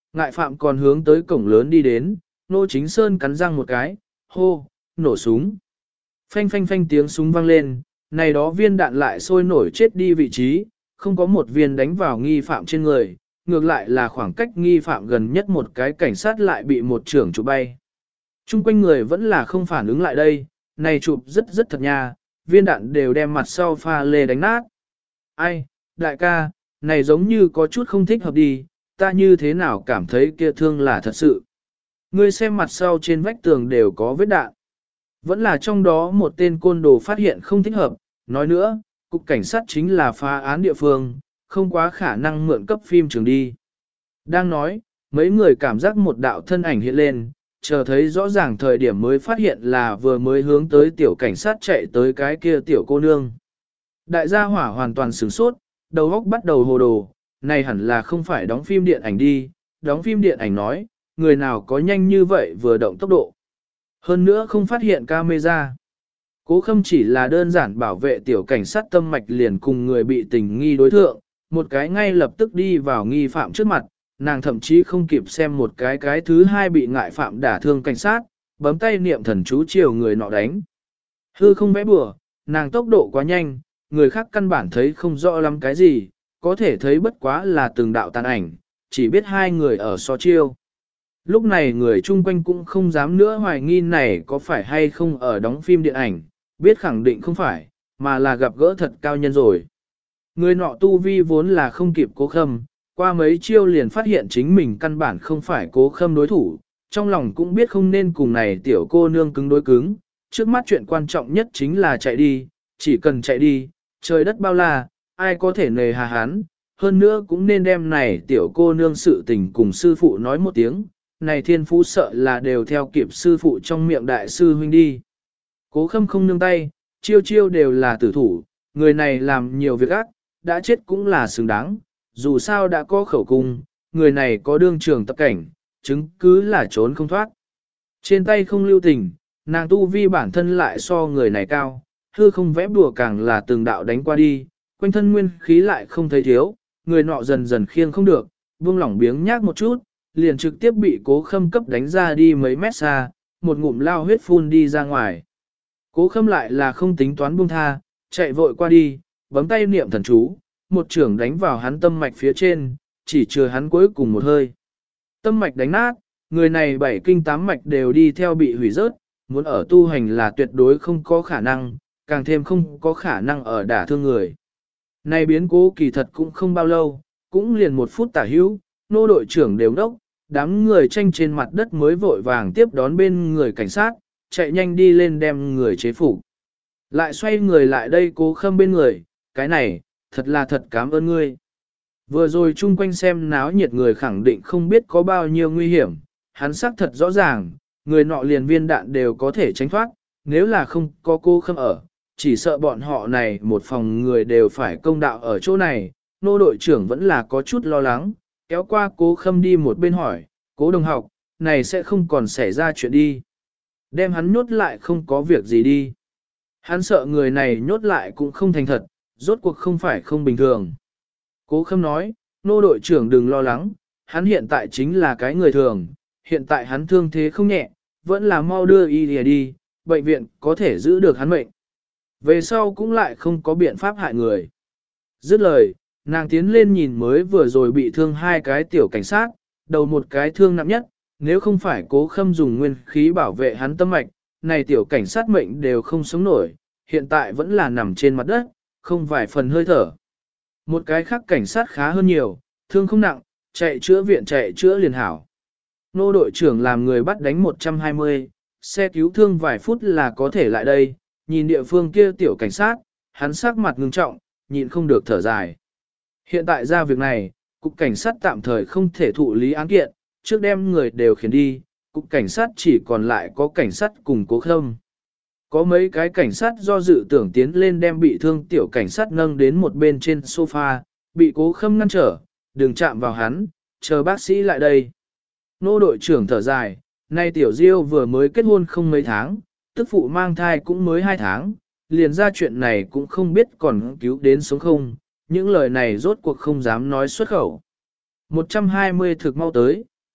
ngại phạm còn hướng tới cổng lớn đi đến, Nô Chính Sơn cắn răng một cái, hô, nổ súng. Phanh phanh phanh tiếng súng vang lên, này đó viên đạn lại sôi nổi chết đi vị trí, không có một viên đánh vào nghi phạm trên người, ngược lại là khoảng cách nghi phạm gần nhất một cái cảnh sát lại bị một trưởng chụp bay. Trung quanh người vẫn là không phản ứng lại đây, này chụp rất thật nha, viên đạn đều đem mặt sau pha lê đánh nát. Ai, đại ca, này giống như có chút không thích hợp đi, ta như thế nào cảm thấy kia thương là thật sự. Ngươi xem mặt sau trên vách tường đều có vết đạn. Vẫn là trong đó một tên côn đồ phát hiện không thích hợp, nói nữa, cục cảnh sát chính là phá án địa phương, không quá khả năng mượn cấp phim trường đi. Đang nói, mấy người cảm giác một đạo thân ảnh hiện lên, chờ thấy rõ ràng thời điểm mới phát hiện là vừa mới hướng tới tiểu cảnh sát chạy tới cái kia tiểu cô nương. Đại gia hỏa hoàn toàn sửng sốt, đầu óc bắt đầu hồ đồ, này hẳn là không phải đóng phim điện ảnh đi, đóng phim điện ảnh nói, người nào có nhanh như vậy vừa động tốc độ. Hơn nữa không phát hiện camera. Cố Khâm chỉ là đơn giản bảo vệ tiểu cảnh sát tâm mạch liền cùng người bị tình nghi đối thượng, một cái ngay lập tức đi vào nghi phạm trước mặt, nàng thậm chí không kịp xem một cái thứ hai bị ngại phạm đả thương cảnh sát, bấm tay niệm thần chú chiều người nọ đánh. Hư không vẽ bừa, nàng tốc độ quá nhanh, người khác căn bản thấy không rõ lắm cái gì, có thể thấy bất quá là từng đạo tàn ảnh, chỉ biết hai người ở so chiêu. Lúc này người chung quanh cũng không dám nữa hoài nghi này có phải hay không ở đóng phim điện ảnh, biết khẳng định không phải, mà là gặp gỡ thật cao nhân rồi. Người nọ tu vi vốn là không kịp Cố Khâm, qua mấy chiêu liền phát hiện chính mình căn bản không phải Cố Khâm đối thủ, trong lòng cũng biết không nên cùng này tiểu cô nương cứng đối cứng, trước mắt chuyện quan trọng nhất chính là chạy đi, chỉ cần chạy đi, trời đất bao la, ai có thể nề hà hắn, hơn nữa cũng nên đem này tiểu cô nương sự tình cùng sư phụ nói một tiếng, này thiên phú sợ là đều theo kịp sư phụ trong miệng đại sư huynh đi. Cố Khâm không nương tay, chiêu chiêu đều là tử thủ, người này làm nhiều việc ác, đã chết cũng là xứng đáng, dù sao đã có khẩu cung, người này có đương trường tập cảnh, chứng cứ là trốn không thoát. Trên tay không lưu tình, nàng tu vi bản thân lại so người này cao, hư không vẽ bùa càng là từng đạo đánh qua đi, quanh thân nguyên khí lại không thấy thiếu, người nọ dần dần khiêng không được, buông lỏng biếng nhác một chút, liền trực tiếp bị Cố Khâm cấp đánh ra đi mấy mét xa, một ngụm lao huyết phun đi ra ngoài. Cố Khâm lại là không tính toán buông tha, chạy vội qua đi, bấm tay niệm thần chú, một trưởng đánh vào hắn tâm mạch phía trên, chỉ chừa hắn cuối cùng một hơi. Tâm mạch đánh nát, người này bảy kinh tám mạch đều đi theo bị hủy rớt, muốn ở tu hành là tuyệt đối không có khả năng, càng thêm không có khả năng ở đả thương người. Này biến cố kỳ thật cũng không bao lâu, cũng liền một phút tả hữu, nô đội trưởng đều đốc, đám người tranh trên mặt đất mới vội vàng tiếp đón bên người cảnh sát, chạy nhanh đi lên đem người chế phục. Lại xoay người lại đây Cố Khâm bên người, cái này, thật là thật cảm ơn ngươi. Vừa rồi chung quanh xem náo nhiệt người khẳng định không biết có bao nhiêu nguy hiểm, hắn xác thật rõ ràng, người nọ liền viên đạn đều có thể tránh thoát, nếu là không có Cố Khâm ở, chỉ sợ bọn họ này một phòng người đều phải công đạo ở chỗ này, nô đội trưởng vẫn là có chút lo lắng, kéo qua Cố Khâm đi một bên hỏi, Cố đồng học, này sẽ không còn xảy ra chuyện đi. Đem hắn nhốt lại không có việc gì đi. Hắn sợ người này nhốt lại cũng không thành thật, rốt cuộc không phải không bình thường. Cố Khâm nói, nô đội trưởng đừng lo lắng, hắn hiện tại chính là cái người thường, hiện tại hắn thương thế không nhẹ, vẫn là mau đưa y đi, bệnh viện có thể giữ được hắn mệnh. Về sau cũng lại không có biện pháp hại người. Dứt lời, nàng tiến lên nhìn mới vừa rồi bị thương hai cái tiểu cảnh sát, đầu một cái thương nặng nhất, nếu không phải Cố Khâm dùng nguyên khí bảo vệ hắn tâm mạch, này tiểu cảnh sát mệnh đều không sống nổi, hiện tại vẫn là nằm trên mặt đất, không vài phần hơi thở. Một cái khác cảnh sát khá hơn nhiều, thương không nặng, chạy chữa viện chạy chữa liền hảo. Nô đội trưởng làm người bắt đánh 120, xe cứu thương vài phút là có thể lại đây, nhìn địa phương kia tiểu cảnh sát, hắn sắc mặt ngưng trọng, nhịn không được thở dài. Hiện tại ra việc này, cục cảnh sát tạm thời không thể thụ lý án kiện, trước đem người đều khiển đi, cục cảnh sát chỉ còn lại có cảnh sát cùng Cố Khâm. Có mấy cái cảnh sát do dự tưởng tiến lên đem bị thương tiểu cảnh sát nâng đến một bên trên sofa, bị Cố Khâm ngăn trở, đừng chạm vào hắn, chờ bác sĩ lại đây. Nô đội trưởng thở dài, nay tiểu Diêu vừa mới kết hôn không mấy tháng, tức phụ mang thai cũng mới 2 tháng, liền ra chuyện này cũng không biết còn cứu đến sống không, những lời này rốt cuộc không dám nói xuất khẩu. 120 thực mau tới,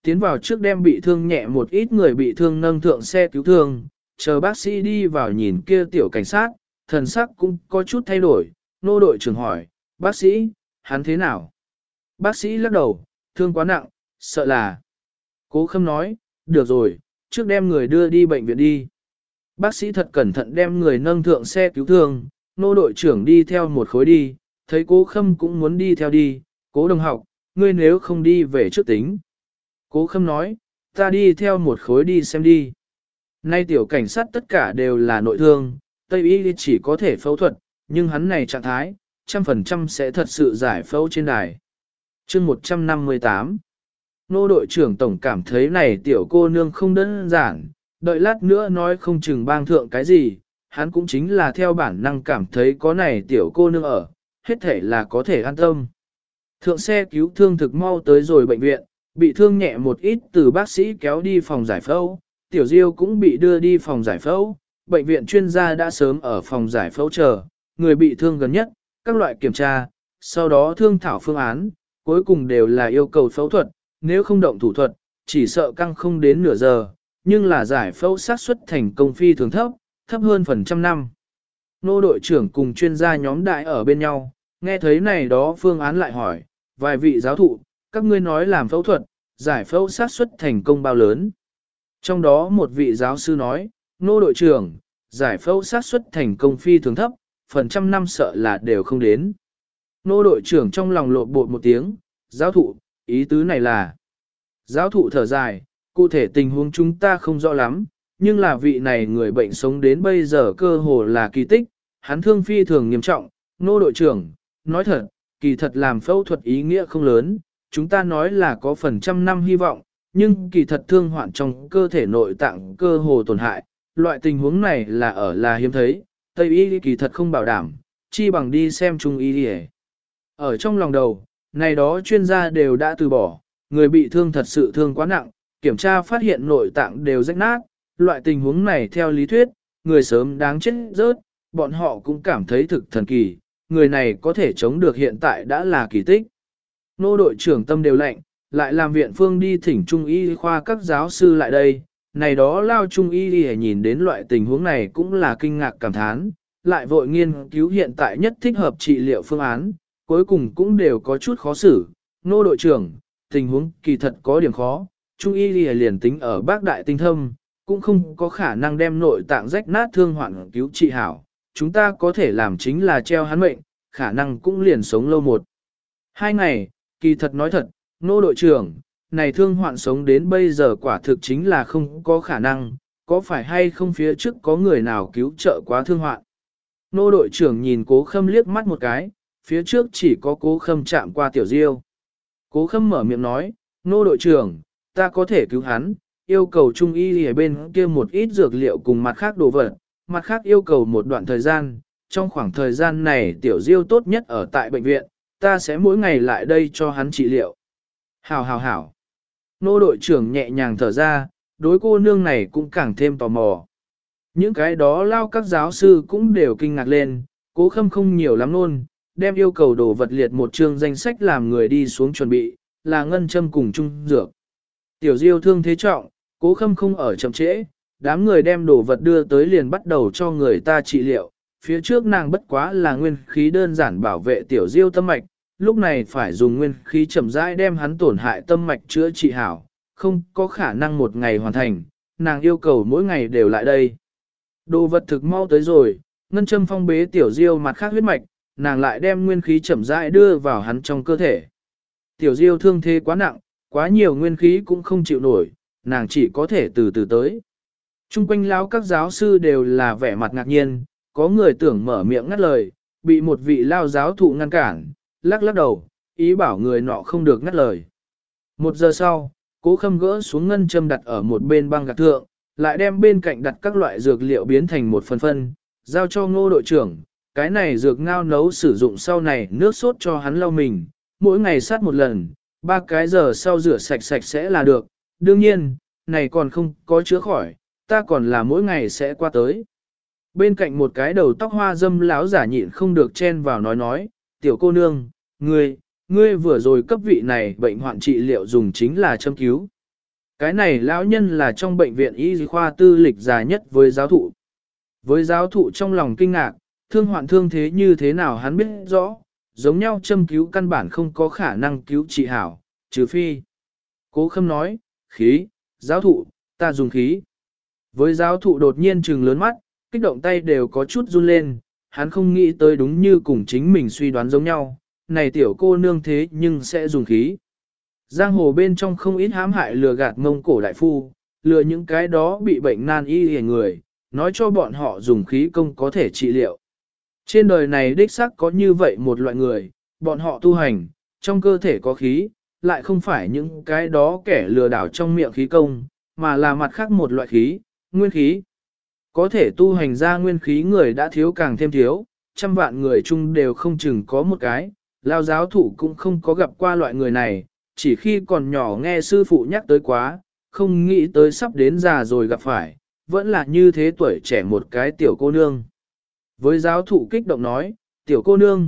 tiến vào trước đem bị thương nhẹ một ít người bị thương nâng thượng xe cứu thương, chờ bác sĩ đi vào nhìn kia tiểu cảnh sát, thần sắc cũng có chút thay đổi, nô đội trưởng hỏi, bác sĩ, hắn thế nào? Bác sĩ lắc đầu, thương quá nặng, sợ là. Cố Khâm nói, được rồi, trước đem người đưa đi bệnh viện đi. Bác sĩ thật cẩn thận đem người nâng thượng xe cứu thương, nô đội trưởng đi theo một khối đi, thấy Cố Khâm cũng muốn đi theo đi, Cố đồng học, ngươi nếu không đi về trước tính. Cố Khâm nói, ta đi theo một khối đi xem đi. Nay tiểu cảnh sát tất cả đều là nội thương, Tây y chỉ có thể phẫu thuật, nhưng hắn này trạng thái, 100% sẽ thật sự giải phẫu trên đài. chương 158 Nô đội trưởng tổng cảm thấy này tiểu cô nương không đơn giản, đợi lát nữa nói không chừng bang thượng cái gì, hắn cũng chính là theo bản năng cảm thấy có này tiểu cô nương ở, hết thể là có thể an tâm. Thượng xe cứu thương thực mau tới rồi bệnh viện, bị thương nhẹ một ít từ bác sĩ kéo đi phòng giải phẫu, tiểu diêu cũng bị đưa đi phòng giải phẫu, bệnh viện chuyên gia đã sớm ở phòng giải phẫu chờ, người bị thương gần nhất, các loại kiểm tra, sau đó thương thảo phương án, cuối cùng đều là yêu cầu phẫu thuật, nếu không động thủ thuật, chỉ sợ căng không đến nửa giờ, nhưng là giải phẫu xác suất thành công phi thường thấp, thấp hơn phần trăm năm. Nô đội trưởng cùng chuyên gia nhóm đại ở bên nhau, nghe thấy này đó phương án lại hỏi, vài vị giáo thụ, các ngươi nói làm phẫu thuật, giải phẫu xác suất thành công bao lớn. Trong đó một vị giáo sư nói, nô đội trưởng, giải phẫu xác suất thành công phi thường thấp, phần trăm năm sợ là đều không đến. Nô đội trưởng trong lòng lộn bột một tiếng, giáo thụ, ý tứ này là, giáo thụ thở dài, cụ thể tình huống chúng ta không rõ lắm, nhưng là vị này người bệnh sống đến bây giờ cơ hồ là kỳ tích, hắn thương phi thường nghiêm trọng, nô đội trưởng, nói thật, kỳ thật làm phẫu thuật ý nghĩa không lớn, chúng ta nói là có phần trăm năm hy vọng, nhưng kỳ thật thương hoạn trong cơ thể nội tạng cơ hồ tổn hại, loại tình huống này là hiếm thấy, Tây y kỳ thật không bảo đảm, chi bằng đi xem Trung y đi. Ở trong lòng đầu, này đó chuyên gia đều đã từ bỏ, người bị thương thật sự thương quá nặng, kiểm tra phát hiện nội tạng đều rách nát, loại tình huống này theo lý thuyết, người sớm đáng chết rớt, bọn họ cũng cảm thấy thực thần kỳ, người này có thể chống được hiện tại đã là kỳ tích. Nô đội trưởng tâm đều lạnh, lại làm viện phương đi thỉnh Trung y khoa các giáo sư lại đây, này đó lao Trung y đi nhìn đến loại tình huống này cũng là kinh ngạc cảm thán, lại vội nghiên cứu hiện tại nhất thích hợp trị liệu phương án, cuối cùng cũng đều có chút khó xử. Nô đội trưởng, tình huống kỳ thật có điểm khó, Trung y liền tính ở bác đại tinh thâm, cũng không có khả năng đem nội tạng rách nát thương hoạn cứu trị hảo, chúng ta có thể làm chính là treo hắn mệnh, khả năng cũng liền sống lâu 1-2 ngày, kỳ thật nói thật, nô đội trưởng, này thương hoạn sống đến bây giờ quả thực chính là không có khả năng, có phải hay không phía trước có người nào cứu trợ quá thương hoạn. Nô đội trưởng nhìn Cố Khâm liếc mắt một cái, phía trước chỉ có Cố Khâm chạm qua tiểu diêu. Cố Khâm mở miệng nói, nô đội trưởng, ta có thể cứu hắn, yêu cầu Trung y ở bên kia một ít dược liệu cùng mặt khác đồ vật, mặt khác yêu cầu một đoạn thời gian, trong khoảng thời gian này tiểu diêu tốt nhất ở tại bệnh viện, ta sẽ mỗi ngày lại đây cho hắn trị liệu. Hảo hảo hảo. Nô đội trưởng nhẹ nhàng thở ra, đối cô nương này cũng càng thêm tò mò. Những cái đó lao các giáo sư cũng đều kinh ngạc lên, Cố Khâm không nhiều lắm luôn, đem yêu cầu đồ vật liệt một chương danh sách làm người đi xuống chuẩn bị, là ngân châm cùng trung dược. Tiểu diêu thương thế trọng, Cố Khâm không ở chậm trễ, đám người đem đồ vật đưa tới liền bắt đầu cho người ta trị liệu, phía trước nàng bất quá là nguyên khí đơn giản bảo vệ tiểu diêu tâm mạch, lúc này phải dùng nguyên khí chậm rãi đem hắn tổn hại tâm mạch chữa trị hảo, không có khả năng một ngày hoàn thành, nàng yêu cầu mỗi ngày đều lại đây. Đồ vật thực mau tới rồi, ngân châm phong bế tiểu diêu mặt khác huyết mạch, nàng lại đem nguyên khí chậm rãi đưa vào hắn trong cơ thể. Tiểu diêu thương thế quá nặng, quá nhiều nguyên khí cũng không chịu nổi, nàng chỉ có thể từ từ tới. Trung quanh lão các giáo sư đều là vẻ mặt ngạc nhiên, có người tưởng mở miệng ngắt lời, bị một vị lao giáo thụ ngăn cản, lắc lắc đầu, ý bảo người nọ không được ngắt lời. 1 giờ sau, Cố Khâm gỡ xuống ngân châm đặt ở một bên băng gạc thượng, lại đem bên cạnh đặt các loại dược liệu biến thành một phần phân, giao cho Ngô đội trưởng, cái này dược ngao nấu sử dụng sau này nước sốt cho hắn lau mình, mỗi ngày sát một lần, 3 cái giờ sau rửa sạch sạch sẽ là được, đương nhiên, này còn không có chữa khỏi, ta còn là mỗi ngày sẽ qua tới. Bên cạnh một cái đầu tóc hoa dâm láo giả nhịn không được chen vào nói, tiểu cô nương, ngươi vừa rồi cấp vị này bệnh hoạn trị liệu dùng chính là châm cứu. Cái này lão nhân là trong bệnh viện y khoa tư lịch già nhất với giáo thụ. Với giáo thụ trong lòng kinh ngạc, thương hoạn thương thế như thế nào hắn biết rõ, giống nhau châm cứu căn bản không có khả năng cứu trị hảo, trừ phi. Cố Khâm nói, khí, giáo thụ, ta dùng khí. Với giáo thụ đột nhiên trừng lớn mắt, kích động tay đều có chút run lên, hắn không nghĩ tới đúng như cùng chính mình suy đoán giống nhau, này tiểu cô nương thế nhưng sẽ dùng khí. Giang hồ bên trong không ít hãm hại lừa gạt Mông Cổ đại phu, lừa những cái đó bị bệnh nan y hề người, nói cho bọn họ dùng khí công có thể trị liệu. Trên đời này đích xác có như vậy một loại người, bọn họ tu hành, trong cơ thể có khí, lại không phải những cái đó kẻ lừa đảo trong miệng khí công, mà là mặt khác một loại khí, nguyên khí. Có thể tu hành ra nguyên khí người đã thiếu càng thêm thiếu, trăm vạn người chung đều không chừng có một cái, lao giáo thủ cũng không có gặp qua loại người này, chỉ khi còn nhỏ nghe sư phụ nhắc tới quá, không nghĩ tới sắp đến già rồi gặp phải, vẫn là như thế tuổi trẻ một cái tiểu cô nương. Với giáo thụ kích động nói, tiểu cô nương,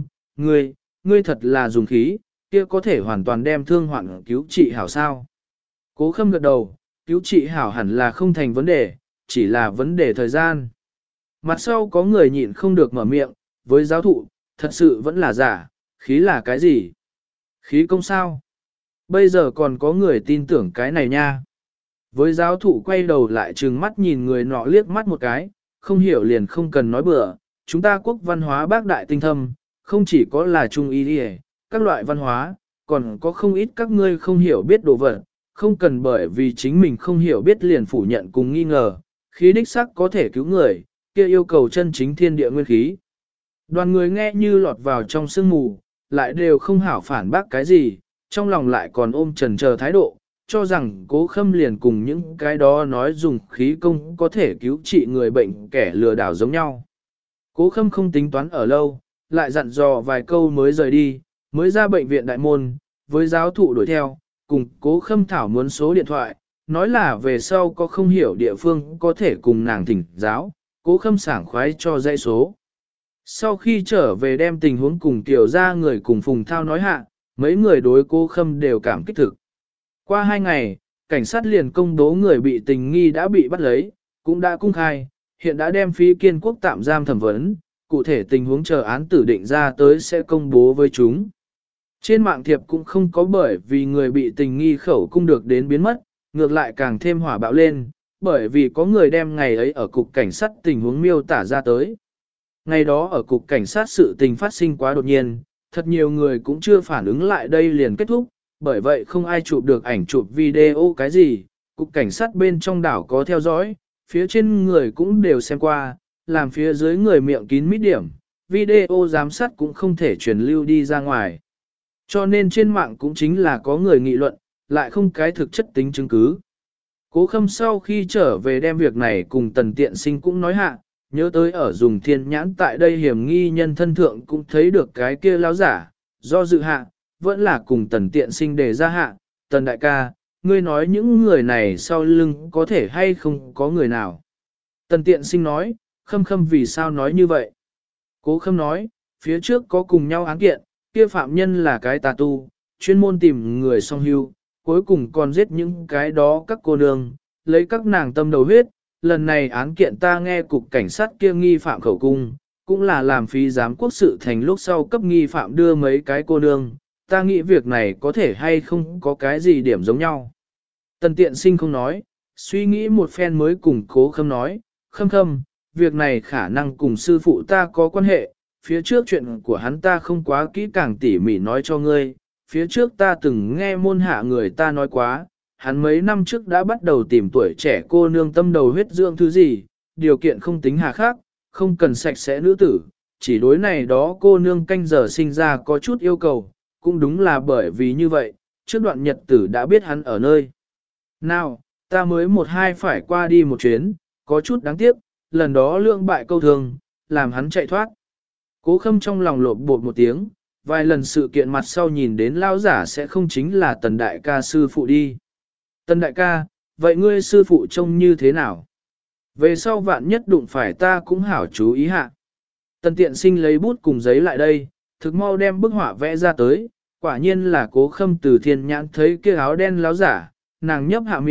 ngươi thật là dùng khí, kia có thể hoàn toàn đem thương hoạn cứu trị hảo sao. Cố Khâm gật đầu, cứu trị hảo hẳn là không thành vấn đề, chỉ là vấn đề thời gian. Mặt sau có người nhịn không được mở miệng, với giáo thụ, thật sự vẫn là giả, khí là cái gì? Khí công sao? Bây giờ còn có người tin tưởng cái này nha. Với giáo thụ quay đầu lại trừng mắt nhìn người nọ liếc mắt một cái, không hiểu liền không cần nói bừa, chúng ta quốc văn hóa bác đại tinh thâm, không chỉ có là trung y đi các loại văn hóa, còn có không ít các ngươi không hiểu biết đồ vật, không cần bởi vì chính mình không hiểu biết liền phủ nhận cùng nghi ngờ, khí đích sắc có thể cứu người, kia yêu cầu chân chính thiên địa nguyên khí. Đoàn người nghe như lọt vào trong sương mù, lại đều không hảo phản bác cái gì, trong lòng lại còn ôm chần chờ thái độ, cho rằng Cố Khâm liền cùng những cái đó nói dùng khí công có thể cứu trị người bệnh kẻ lừa đảo giống nhau. Cố Khâm không tính toán ở lâu, lại dặn dò vài câu mới rời đi, mới ra bệnh viện đại môn, với giáo thụ đuổi theo, cùng Cố Khâm thảo muốn số điện thoại, nói là về sau có không hiểu địa phương có thể cùng nàng thỉnh giáo, Cố Khâm sảng khoái cho dãy số. Sau khi trở về đem tình huống cùng tiểu ra người cùng Phùng Thao nói hạ, mấy người đối Cố Khâm đều cảm kích thực. Qua 2 ngày, cảnh sát liền công bố người bị tình nghi đã bị bắt lấy, cũng đã cung khai, hiện đã đem Phi Kiên Quốc tạm giam thẩm vấn, cụ thể tình huống chờ án tử định ra tới sẽ công bố với chúng. Trên mạng thiệp cũng không có bởi vì người bị tình nghi khẩu cung được đến biến mất, ngược lại càng thêm hỏa bạo lên, bởi vì có người đem ngày ấy ở cục cảnh sát tình huống miêu tả ra tới. Ngày đó ở cục cảnh sát sự tình phát sinh quá đột nhiên, thật nhiều người cũng chưa phản ứng lại đây liền kết thúc, bởi vậy không ai chụp được ảnh chụp video cái gì, cục cảnh sát bên trong đảo có theo dõi, phía trên người cũng đều xem qua, làm phía dưới người miệng kín mít điểm, video giám sát cũng không thể truyền lưu đi ra ngoài. Cho nên trên mạng cũng chính là có người nghị luận, lại không cái thực chất tính chứng cứ. Cố Khâm sau khi trở về đem việc này cùng Tần Tiện Sinh cũng nói hạ, nhớ tới ở dùng thiên nhãn tại đây hiểm nghi nhân thân thượng cũng thấy được cái kia lão giả, do dự hạ, vẫn là cùng Tần Tiện Sinh đề ra hạ, Tần đại ca, ngươi nói những người này sau lưng có thể hay không có người nào. Tần Tiện Sinh nói, Khâm vì sao nói như vậy? Cố Khâm nói, phía trước có cùng nhau án kiện, kia phạm nhân là cái tà tu, chuyên môn tìm người song hưu, cuối cùng còn giết những cái đó các cô nương, lấy các nàng tâm đầu huyết. Lần này án kiện ta nghe cục cảnh sát kia nghi phạm khẩu cung, cũng là làm phí giám quốc sự thành lúc sau cấp nghi phạm đưa mấy cái cô nương, ta nghĩ việc này có thể hay không có cái gì điểm giống nhau. Tần Tiện Sinh không nói, suy nghĩ một phen mới cùng Cố Khâm nói, Khâm, việc này khả năng cùng sư phụ ta có quan hệ, phía trước chuyện của hắn ta không quá kỹ càng tỉ mỉ nói cho ngươi, phía trước ta từng nghe môn hạ người ta nói quá, hắn mấy năm trước đã bắt đầu tìm tuổi trẻ cô nương tâm đầu huyết dưỡng thứ gì, điều kiện không tính hà khắc, không cần sạch sẽ nữ tử, chỉ đối này đó cô nương canh giờ sinh ra có chút yêu cầu, cũng đúng là bởi vì như vậy, trước đoạn nhật tử đã biết hắn ở nơi. Nào, ta mới một hai phải qua đi một chuyến, có chút đáng tiếc, lần đó lượng bại câu thường, làm hắn chạy thoát. Cố Khâm trong lòng lộp bột một tiếng, vài lần sự kiện mặt sau nhìn đến lao giả sẽ không chính là Tần đại ca sư phụ đi. Tần đại ca, vậy ngươi sư phụ trông như thế nào? Về sau vạn nhất đụng phải ta cũng hảo chú ý hạ. Tần Tiện Sinh lấy bút cùng giấy lại đây, thực mau đem bức họa vẽ ra tới, quả nhiên là Cố Khâm từ thiên nhãn thấy kia áo đen láo giả, nàng nhấp hạ miệng,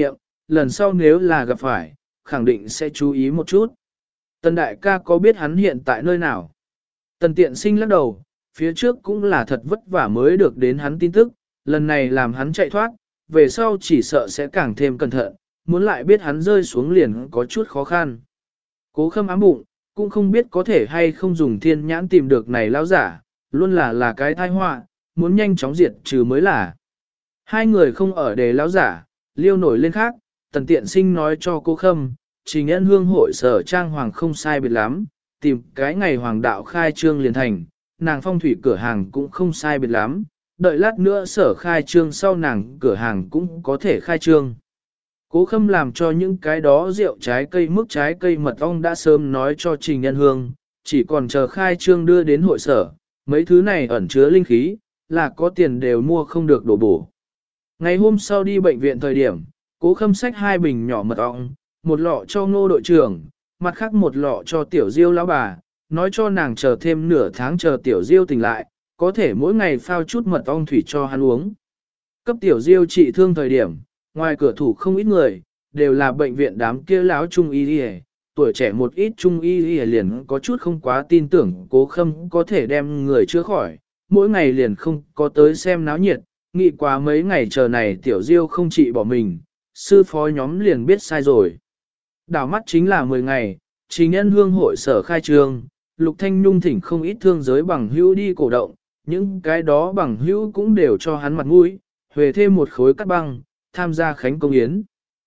lần sau nếu là gặp phải, khẳng định sẽ chú ý một chút. Tần đại ca có biết hắn hiện tại nơi nào? Tần tiện sinh lắc đầu, phía trước cũng là thật vất vả mới được đến hắn tin tức, lần này làm hắn chạy thoát, về sau chỉ sợ sẽ càng thêm cẩn thận, muốn lại biết hắn rơi xuống liền có chút khó khăn. Cố Khâm ám bụng, cũng không biết có thể hay không dùng thiên nhãn tìm được này lão giả, luôn là cái tai họa, muốn nhanh chóng diệt trừ mới là. Hai người không ở đề lão giả, liêu nổi lên khác, tần tiện sinh nói cho Cố Khâm, Trình Ân Hương hội sở trang hoàng không sai biệt lắm, tìm cái ngày hoàng đạo khai trương liền thành, nàng phong thủy cửa hàng cũng không sai biệt lắm, đợi lát nữa sở khai trương sau nàng cửa hàng cũng có thể khai trương. Cố Khâm làm cho những cái đó rượu trái cây mức trái cây mật ong đã sớm nói cho Trình Ân Hương, chỉ còn chờ khai trương đưa đến hội sở, mấy thứ này ẩn chứa linh khí, là có tiền đều mua không được đổ bổ. Ngày hôm sau đi bệnh viện thời điểm, Cố Khâm xách 2 bình nhỏ mật ong, một lọ cho Ngô đội trưởng, mặt khác một lọ cho Tiểu Diêu lão bà, nói cho nàng chờ thêm nửa tháng chờ Tiểu Diêu tỉnh lại, có thể mỗi ngày phao chút mật ong thủy cho hắn uống. Cấp Tiểu Diêu trị thương thời điểm, ngoài cửa thủ không ít người, đều là bệnh viện đám kia láo trung y y, tuổi trẻ một ít trung y y liền có chút không quá tin tưởng Cố Khâm có thể đem người chữa khỏi, mỗi ngày liền không có tới xem náo nhiệt, nghĩ quá mấy ngày chờ này Tiểu Diêu không trị bỏ mình, sư phó nhóm liền biết sai rồi. Đảo mắt chính là 10 ngày, Trình Ân Hương hội sở khai trương, Lục Thanh Nhung thỉnh không ít thương giới bằng hữu đi cổ động, những cái đó bằng hữu cũng đều cho hắn mặt mũi, huề thêm một khối cắt băng, tham gia khánh công yến.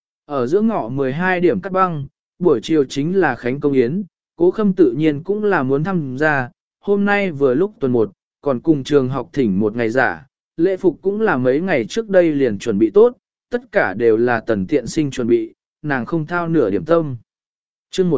Ở giữa ngọ 12 điểm cắt băng, buổi chiều chính là khánh công yến, Cố Khâm tự nhiên cũng là muốn tham gia, hôm nay vừa lúc tuần 1, còn cùng trường học thỉnh một ngày giả, lễ phục cũng là mấy ngày trước đây liền chuẩn bị tốt, tất cả đều là tần tiện sinh chuẩn bị, nàng không thao nửa điểm tâm. Chương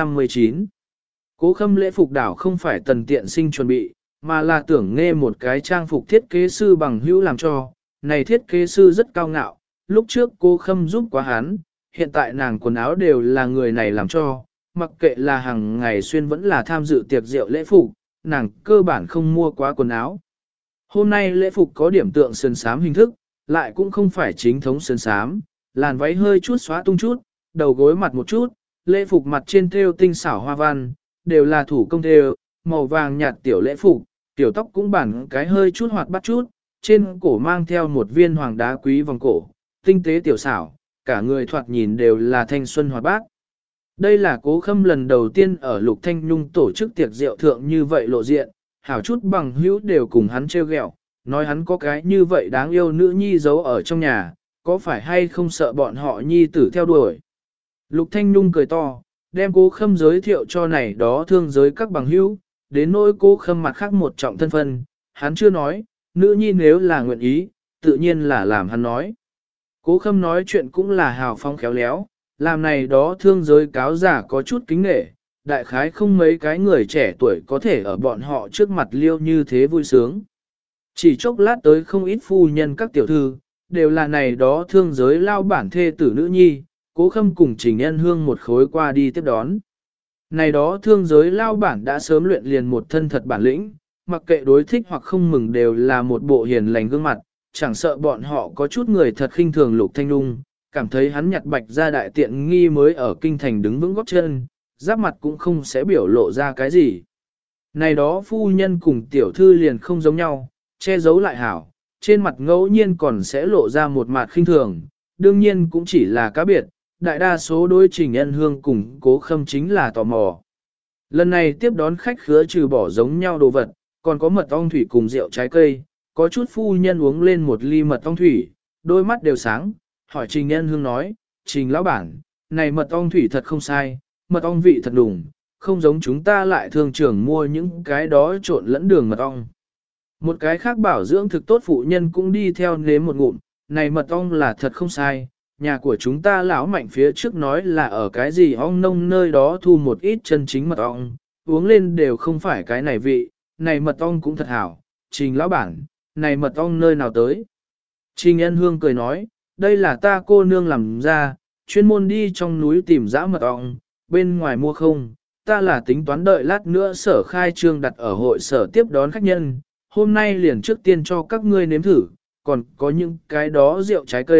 159 Cố Khâm lễ phục đảo không phải tần tiện sinh chuẩn bị, mà là tưởng nghe một cái trang phục thiết kế sư bằng hữu làm cho, này thiết kế sư rất cao ngạo, lúc trước Cố Khâm giúp quá hắn, hiện tại nàng quần áo đều là người này làm cho, mặc kệ là hàng ngày xuyên vẫn là tham dự tiệc rượu lễ phục, nàng cơ bản không mua quá quần áo. Hôm nay lễ phục có điểm tượng sơn sám hình thức, lại cũng không phải chính thống sơn sám, làn váy hơi chút xóa tung chút, đầu gối mặt một chút, lễ phục mặt trên thêu tinh xảo hoa văn, đều là thủ công thêu, màu vàng nhạt tiểu lễ phục, tiểu tóc cũng bản cái hơi chút hoạt bát chút, trên cổ mang theo một viên hoàng đá quý vòng cổ, tinh tế tiểu xảo, cả người thoạt nhìn đều là thanh xuân hoạt bát. Đây là Cố Khâm lần đầu tiên ở Lục Thanh Nhung tổ chức tiệc rượu thượng như vậy lộ diện, hảo chút bằng hữu đều cùng hắn trêu ghẹo, nói hắn có cái như vậy đáng yêu nữ nhi giấu ở trong nhà, có phải hay không sợ bọn họ nhi tử theo đuổi. Lục Thanh Nhung cười to, đem Cố Khâm giới thiệu cho này đó thương giới các bằng hữu, đến nỗi Cố Khâm mặt khác một trọng thân phân, hắn chưa nói, nữ nhi nếu là nguyện ý, tự nhiên là làm hắn nói. Cố Khâm nói chuyện cũng là hào phóng khéo léo, làm này đó thương giới cáo giả có chút kính nể, đại khái không mấy cái người trẻ tuổi có thể ở bọn họ trước mặt liêu như thế vui sướng. Chỉ chốc lát tới không ít phu nhân các tiểu thư, đều là này đó thương giới lao bản thê tử nữ nhi, Cố Khâm cùng Trình Ân Hương một khối qua đi tiếp đón. Này đó thương giới lao bản đã sớm luyện liền một thân thật bản lĩnh, mặc kệ đối thích hoặc không mừng đều là một bộ hiền lành gương mặt, chẳng sợ bọn họ có chút người thật khinh thường Lục Thanh Nhung, cảm thấy hắn nhặt bạch ra đại tiện nghi mới ở kinh thành đứng vững góp chân, giáp mặt cũng không sẽ biểu lộ ra cái gì. Này đó phu nhân cùng tiểu thư liền không giống nhau, che giấu lại hảo, trên mặt ngẫu nhiên còn sẽ lộ ra một mặt khinh thường, đương nhiên cũng chỉ là cá biệt, đại đa số đối Trình Ân Hương cùng Cố Khâm chính là tò mò. Lần này tiếp đón khách khứa trừ bỏ giống nhau đồ vật, còn có mật ong thủy cùng rượu trái cây, có chút phu nhân uống lên một ly mật ong thủy, đôi mắt đều sáng, hỏi Trình Ân Hương nói, Trình lão bản, này mật ong thủy thật không sai, mật ong vị thật đủng, không giống chúng ta lại thường trường mua những cái đó trộn lẫn đường mật ong. Một cái khác bảo dưỡng thực tốt phụ nhân cũng đi theo nếm một ngụm, này mật ong là thật không sai, nhà của chúng ta lão mạnh phía trước nói là ở cái gì ong nông nơi đó thu một ít chân chính mật ong, uống lên đều không phải cái này vị, này mật ong cũng thật hảo, Trình lão bản, này mật ong nơi nào tới. Trình Ân Hương cười nói, đây là ta cô nương làm ra, chuyên môn đi trong núi tìm dã mật ong, bên ngoài mua không, ta là tính toán đợi lát nữa sở khai trương đặt ở hội sở tiếp đón khách nhân, hôm nay liền trước tiên cho các ngươi nếm thử, còn có những cái đó rượu trái cây,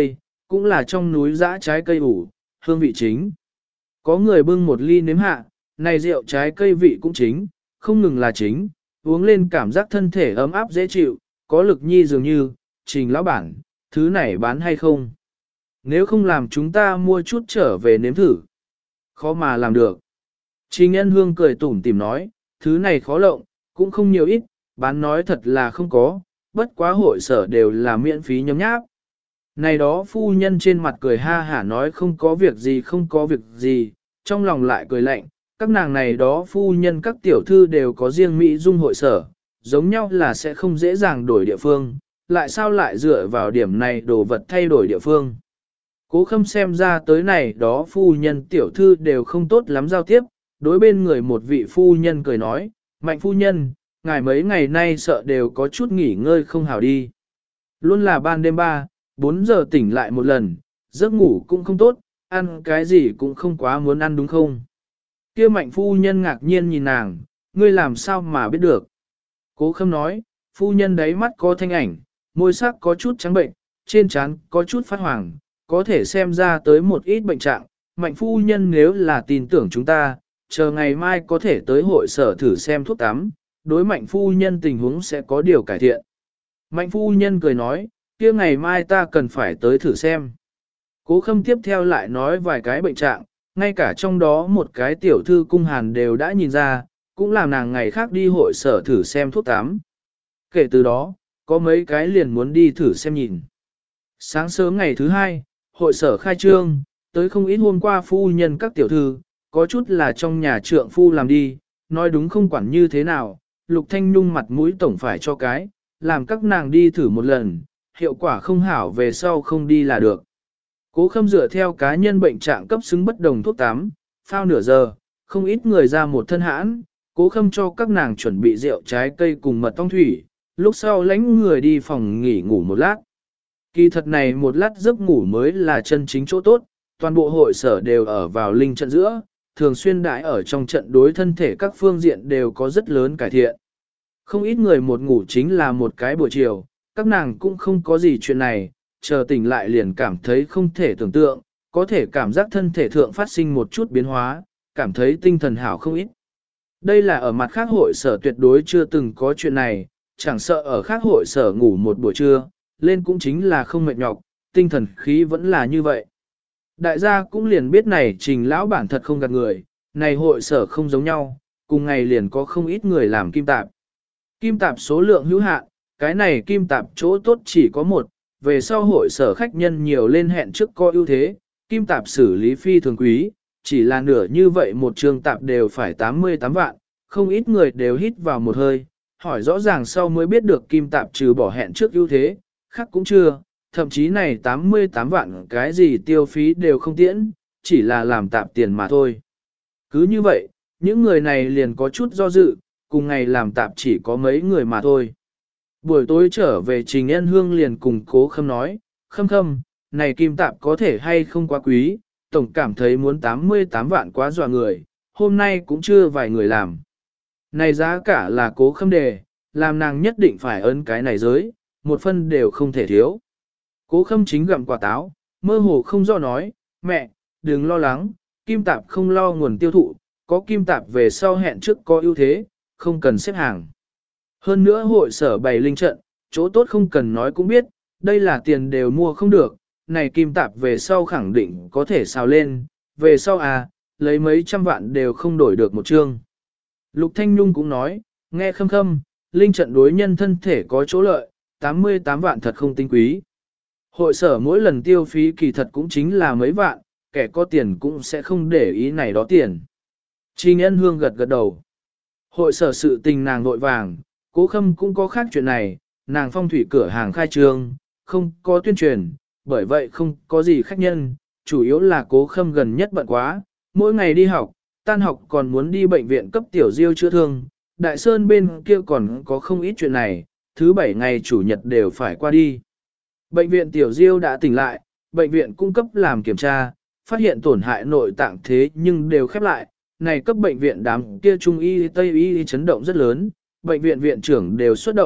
cũng là trong núi dã trái cây ủ, hương vị chính. Có người bưng một ly nếm hạ, này rượu trái cây vị cũng chính, không ngừng là chính, uống lên cảm giác thân thể ấm áp dễ chịu, có lực nhi dường như, Trình lão bản, thứ này bán hay không? Nếu không làm chúng ta mua chút trở về nếm thử. Khó mà làm được. Trình Ân Hương cười tủm tỉm nói, thứ này khó lộng, cũng không nhiều ít, bán nói thật là không có, bất quá hội sở đều là miễn phí nhóm nháp. Này đó phu nhân trên mặt cười ha hả nói không có việc gì không có việc gì, trong lòng lại cười lạnh, các nàng này đó phu nhân các tiểu thư đều có riêng Mỹ dung hội sở, giống nhau là sẽ không dễ dàng đổi địa phương, lại sao lại dựa vào điểm này đồ vật thay đổi địa phương. Cố Khâm xem ra tới này đó phu nhân tiểu thư đều không tốt lắm giao tiếp, đối bên người một vị phu nhân cười nói, Mạnh phu nhân, ngài mấy ngày nay sợ đều có chút nghỉ ngơi không hảo đi. Luôn là ban đêm 4 giờ tỉnh lại một lần, giấc ngủ cũng không tốt, ăn cái gì cũng không quá muốn ăn đúng không? Kia Mạnh phu nhân ngạc nhiên nhìn nàng, ngươi làm sao mà biết được? Cố Khâm nói, phu nhân đáy mắt có thanh ảnh, môi sắc có chút trắng bệnh, trên trán có chút phát hoàng, có thể xem ra tới một ít bệnh trạng. Mạnh phu nhân nếu là tin tưởng chúng ta, chờ ngày mai có thể tới hội sở thử xem thuốc tắm, đối Mạnh phu nhân tình huống sẽ có điều cải thiện. Mạnh phu nhân cười nói, kia ngày mai ta cần phải tới thử xem. Cố Khâm tiếp theo lại nói vài cái bệnh trạng, ngay cả trong đó một cái tiểu thư cung hàn đều đã nhìn ra, cũng làm nàng ngày khác đi hội sở thử xem thuốc tắm. Kể từ đó, có mấy cái liền muốn đi thử xem nhìn. Sáng sớm ngày thứ hai, hội sở khai trương, tới không ít hôm qua phu nhân các tiểu thư, có chút là trong nhà trượng phu làm đi, nói đúng không quản như thế nào, Lục Thanh Nhung mặt mũi tổng phải cho cái, làm các nàng đi thử một lần, hiệu quả không hảo về sau không đi là được. Cố Khâm dựa theo cá nhân bệnh trạng cấp xứng bất đồng thuốc tắm, phao nửa giờ, không ít người ra một thân hãn, Cố Khâm cho các nàng chuẩn bị rượu trái cây cùng mật ong thủy, lúc sau lãnh người đi phòng nghỉ ngủ một lát. Kỳ thật này một lát giấc ngủ mới là chân chính chỗ tốt, toàn bộ hội sở đều ở vào linh trận giữa, thường xuyên đãi ở trong trận đối thân thể các phương diện đều có rất lớn cải thiện. Không ít người một ngủ chính là một cái buổi chiều, các nàng cũng không có gì chuyện này, chờ tỉnh lại liền cảm thấy không thể tưởng tượng, có thể cảm giác thân thể thượng phát sinh một chút biến hóa, cảm thấy tinh thần hảo không ít. Đây là ở mặt khác hội sở tuyệt đối chưa từng có chuyện này, chẳng sợ ở khác hội sở ngủ một buổi trưa, lên cũng chính là không mệt nhọc, tinh thần khí vẫn là như vậy. Đại gia cũng liền biết này Trình lão bản thật không gạt người, này hội sở không giống nhau, cùng ngày liền có không ít người làm kim tạp. Kim tạp số lượng hữu hạn, cái này kim tạp chỗ tốt chỉ có một, về sau hội sở khách nhân nhiều lên hẹn trước có ưu thế, kim tạp xử lý phi thường quý, chỉ là nửa như vậy một trường tạp đều phải 88 vạn, không ít người đều hít vào một hơi, hỏi rõ ràng sau mới biết được kim tạp trừ bỏ hẹn trước ưu thế, khác cũng chưa, thậm chí này 88 vạn cái gì tiêu phí đều không tiễn, chỉ là làm tạp tiền mà thôi. Cứ như vậy, những người này liền có chút do dự, cùng ngày làm tạp chỉ có mấy người mà thôi. Buổi tối trở về Trình Ân Hương liền cùng Cố Khâm nói, Khâm, này kim tạp có thể hay không quá quý, tổng cảm thấy muốn 88 vạn quá dọa người, hôm nay cũng chưa vài người làm. Này giá cả là Cố Khâm đề, làm nàng nhất định phải ấn cái này giới, một phân đều không thể thiếu. Cố Khâm chính gặm quả táo, mơ hồ không do nói, mẹ, đừng lo lắng, kim tạp không lo nguồn tiêu thụ, có kim tạp về sau hẹn trước có ưu thế, không cần xếp hàng. Hơn nữa hội sở bày linh trận, chỗ tốt không cần nói cũng biết, đây là tiền đều mua không được, này kim tạp về sau khẳng định có thể xào lên, về sau lấy mấy trăm vạn đều không đổi được một chương. Lục Thanh Nhung cũng nói, nghe Khâm, linh trận đối nhân thân thể có chỗ lợi, 88 vạn thật không tinh quý. Hội sở mỗi lần tiêu phí kỳ thật cũng chính là mấy vạn, kẻ có tiền cũng sẽ không để ý này đó tiền. Trình Ân Hương gật đầu. Hội sở sự tình nàng vội vàng, Cố Khâm cũng có khác chuyện này, nàng phong thủy cửa hàng khai trương, không có tuyên truyền, bởi vậy không có gì khách nhân, chủ yếu là Cố Khâm gần nhất bận quá, mỗi ngày đi học, tan học còn muốn đi bệnh viện cấp tiểu diêu chữa thương, Đại Sơn bên kia còn có không ít chuyện này, thứ 7 ngày chủ nhật đều phải qua đi. Bệnh viện tiểu diêu đã tỉnh lại, bệnh viện cung cấp làm kiểm tra, phát hiện tổn hại nội tạng thế nhưng đều khép lại, này cấp bệnh viện đám kia trung y tây y chấn động rất lớn, bệnh viện viện trưởng đều xuất động,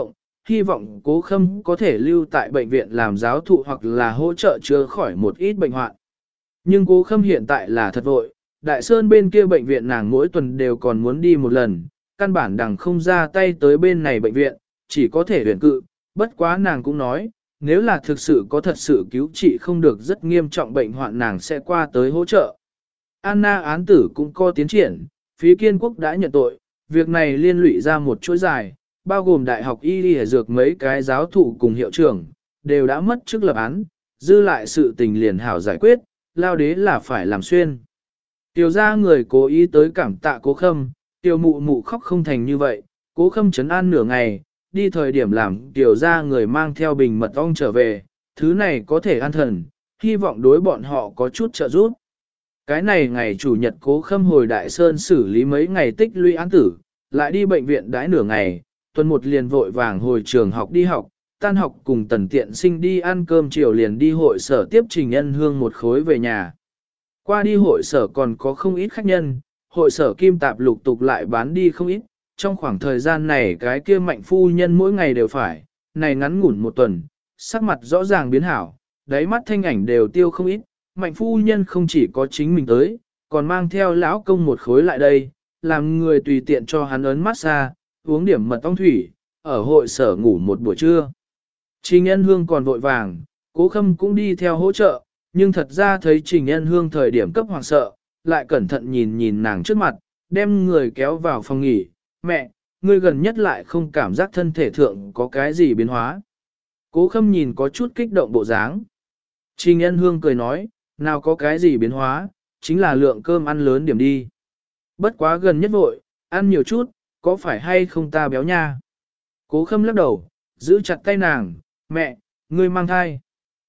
hy vọng Cố Khâm có thể lưu tại bệnh viện làm giáo thụ hoặc là hỗ trợ chữa khỏi một ít bệnh hoạn. Nhưng Cố Khâm hiện tại là thật vội, Đại Sơn bên kia bệnh viện nàng mỗi tuần đều còn muốn đi một lần, căn bản đằng không ra tay tới bên này bệnh viện, chỉ có thể huyền cự, bất quá nàng cũng nói, nếu là thực sự có thật sự cứu trị không được rất nghiêm trọng bệnh hoạn nàng sẽ qua tới hỗ trợ. Anna án tử cũng có tiến triển, phía Kiên Quốc đã nhận tội, việc này liên lụy ra một chuỗi dài, bao gồm đại học y y dược mấy cái giáo thụ cùng hiệu trưởng, đều đã mất chức lập án, dư lại sự tình liền hảo giải quyết, lao đế là phải làm xuyên. Tiểu ra người cố ý tới cảm tạ Cố Khâm, tiểu mụ mụ khóc không thành như vậy, Cố Khâm trấn an nửa ngày, đi thời điểm làm tiểu ra người mang theo bình mật ong trở về, thứ này có thể an thần, hy vọng đối bọn họ có chút trợ giúp. Cái này ngày chủ nhật Cố Khâm hồi Đại Sơn xử lý mấy ngày tích lũy án tử, lại đi bệnh viện đãi nửa ngày, tuần một liền vội vàng hồi trường học đi học, tan học cùng Tần Tiện Sinh đi ăn cơm chiều liền đi hội sở tiếp Trình Ân Hương một khối về nhà. Qua đi hội sở còn có không ít khách nhân, hội sở kim tạp lục tục lại bán đi không ít, trong khoảng thời gian này cái kia Mạnh phu nhân mỗi ngày đều phải, này ngắn ngủn một tuần, sắc mặt rõ ràng biến hảo, đáy mắt thanh ảnh đều tiêu không ít, Mạnh phu nhân không chỉ có chính mình tới, còn mang theo lão công một khối lại đây, làm người tùy tiện cho hắn ấn massage, uống điểm mật ong thủy, ở hội sở ngủ một buổi trưa. Trình Ân Hương còn vội vàng, Cố Khâm cũng đi theo hỗ trợ, nhưng thật ra thấy Trình Ân Hương thời điểm cấp hoàng sợ, lại cẩn thận nhìn nhìn nàng trước mặt, đem người kéo vào phòng nghỉ, mẹ, ngươi gần nhất lại không cảm giác thân thể thượng có cái gì biến hóa. Cố Khâm nhìn có chút kích động bộ dáng. Trình Ân Hương cười nói, nào có cái gì biến hóa, chính là lượng cơm ăn lớn điểm đi. Bất quá gần nhất vội, ăn nhiều chút, có phải hay không ta béo nha? Cố Khâm lắc đầu, giữ chặt tay nàng, mẹ, ngươi mang thai.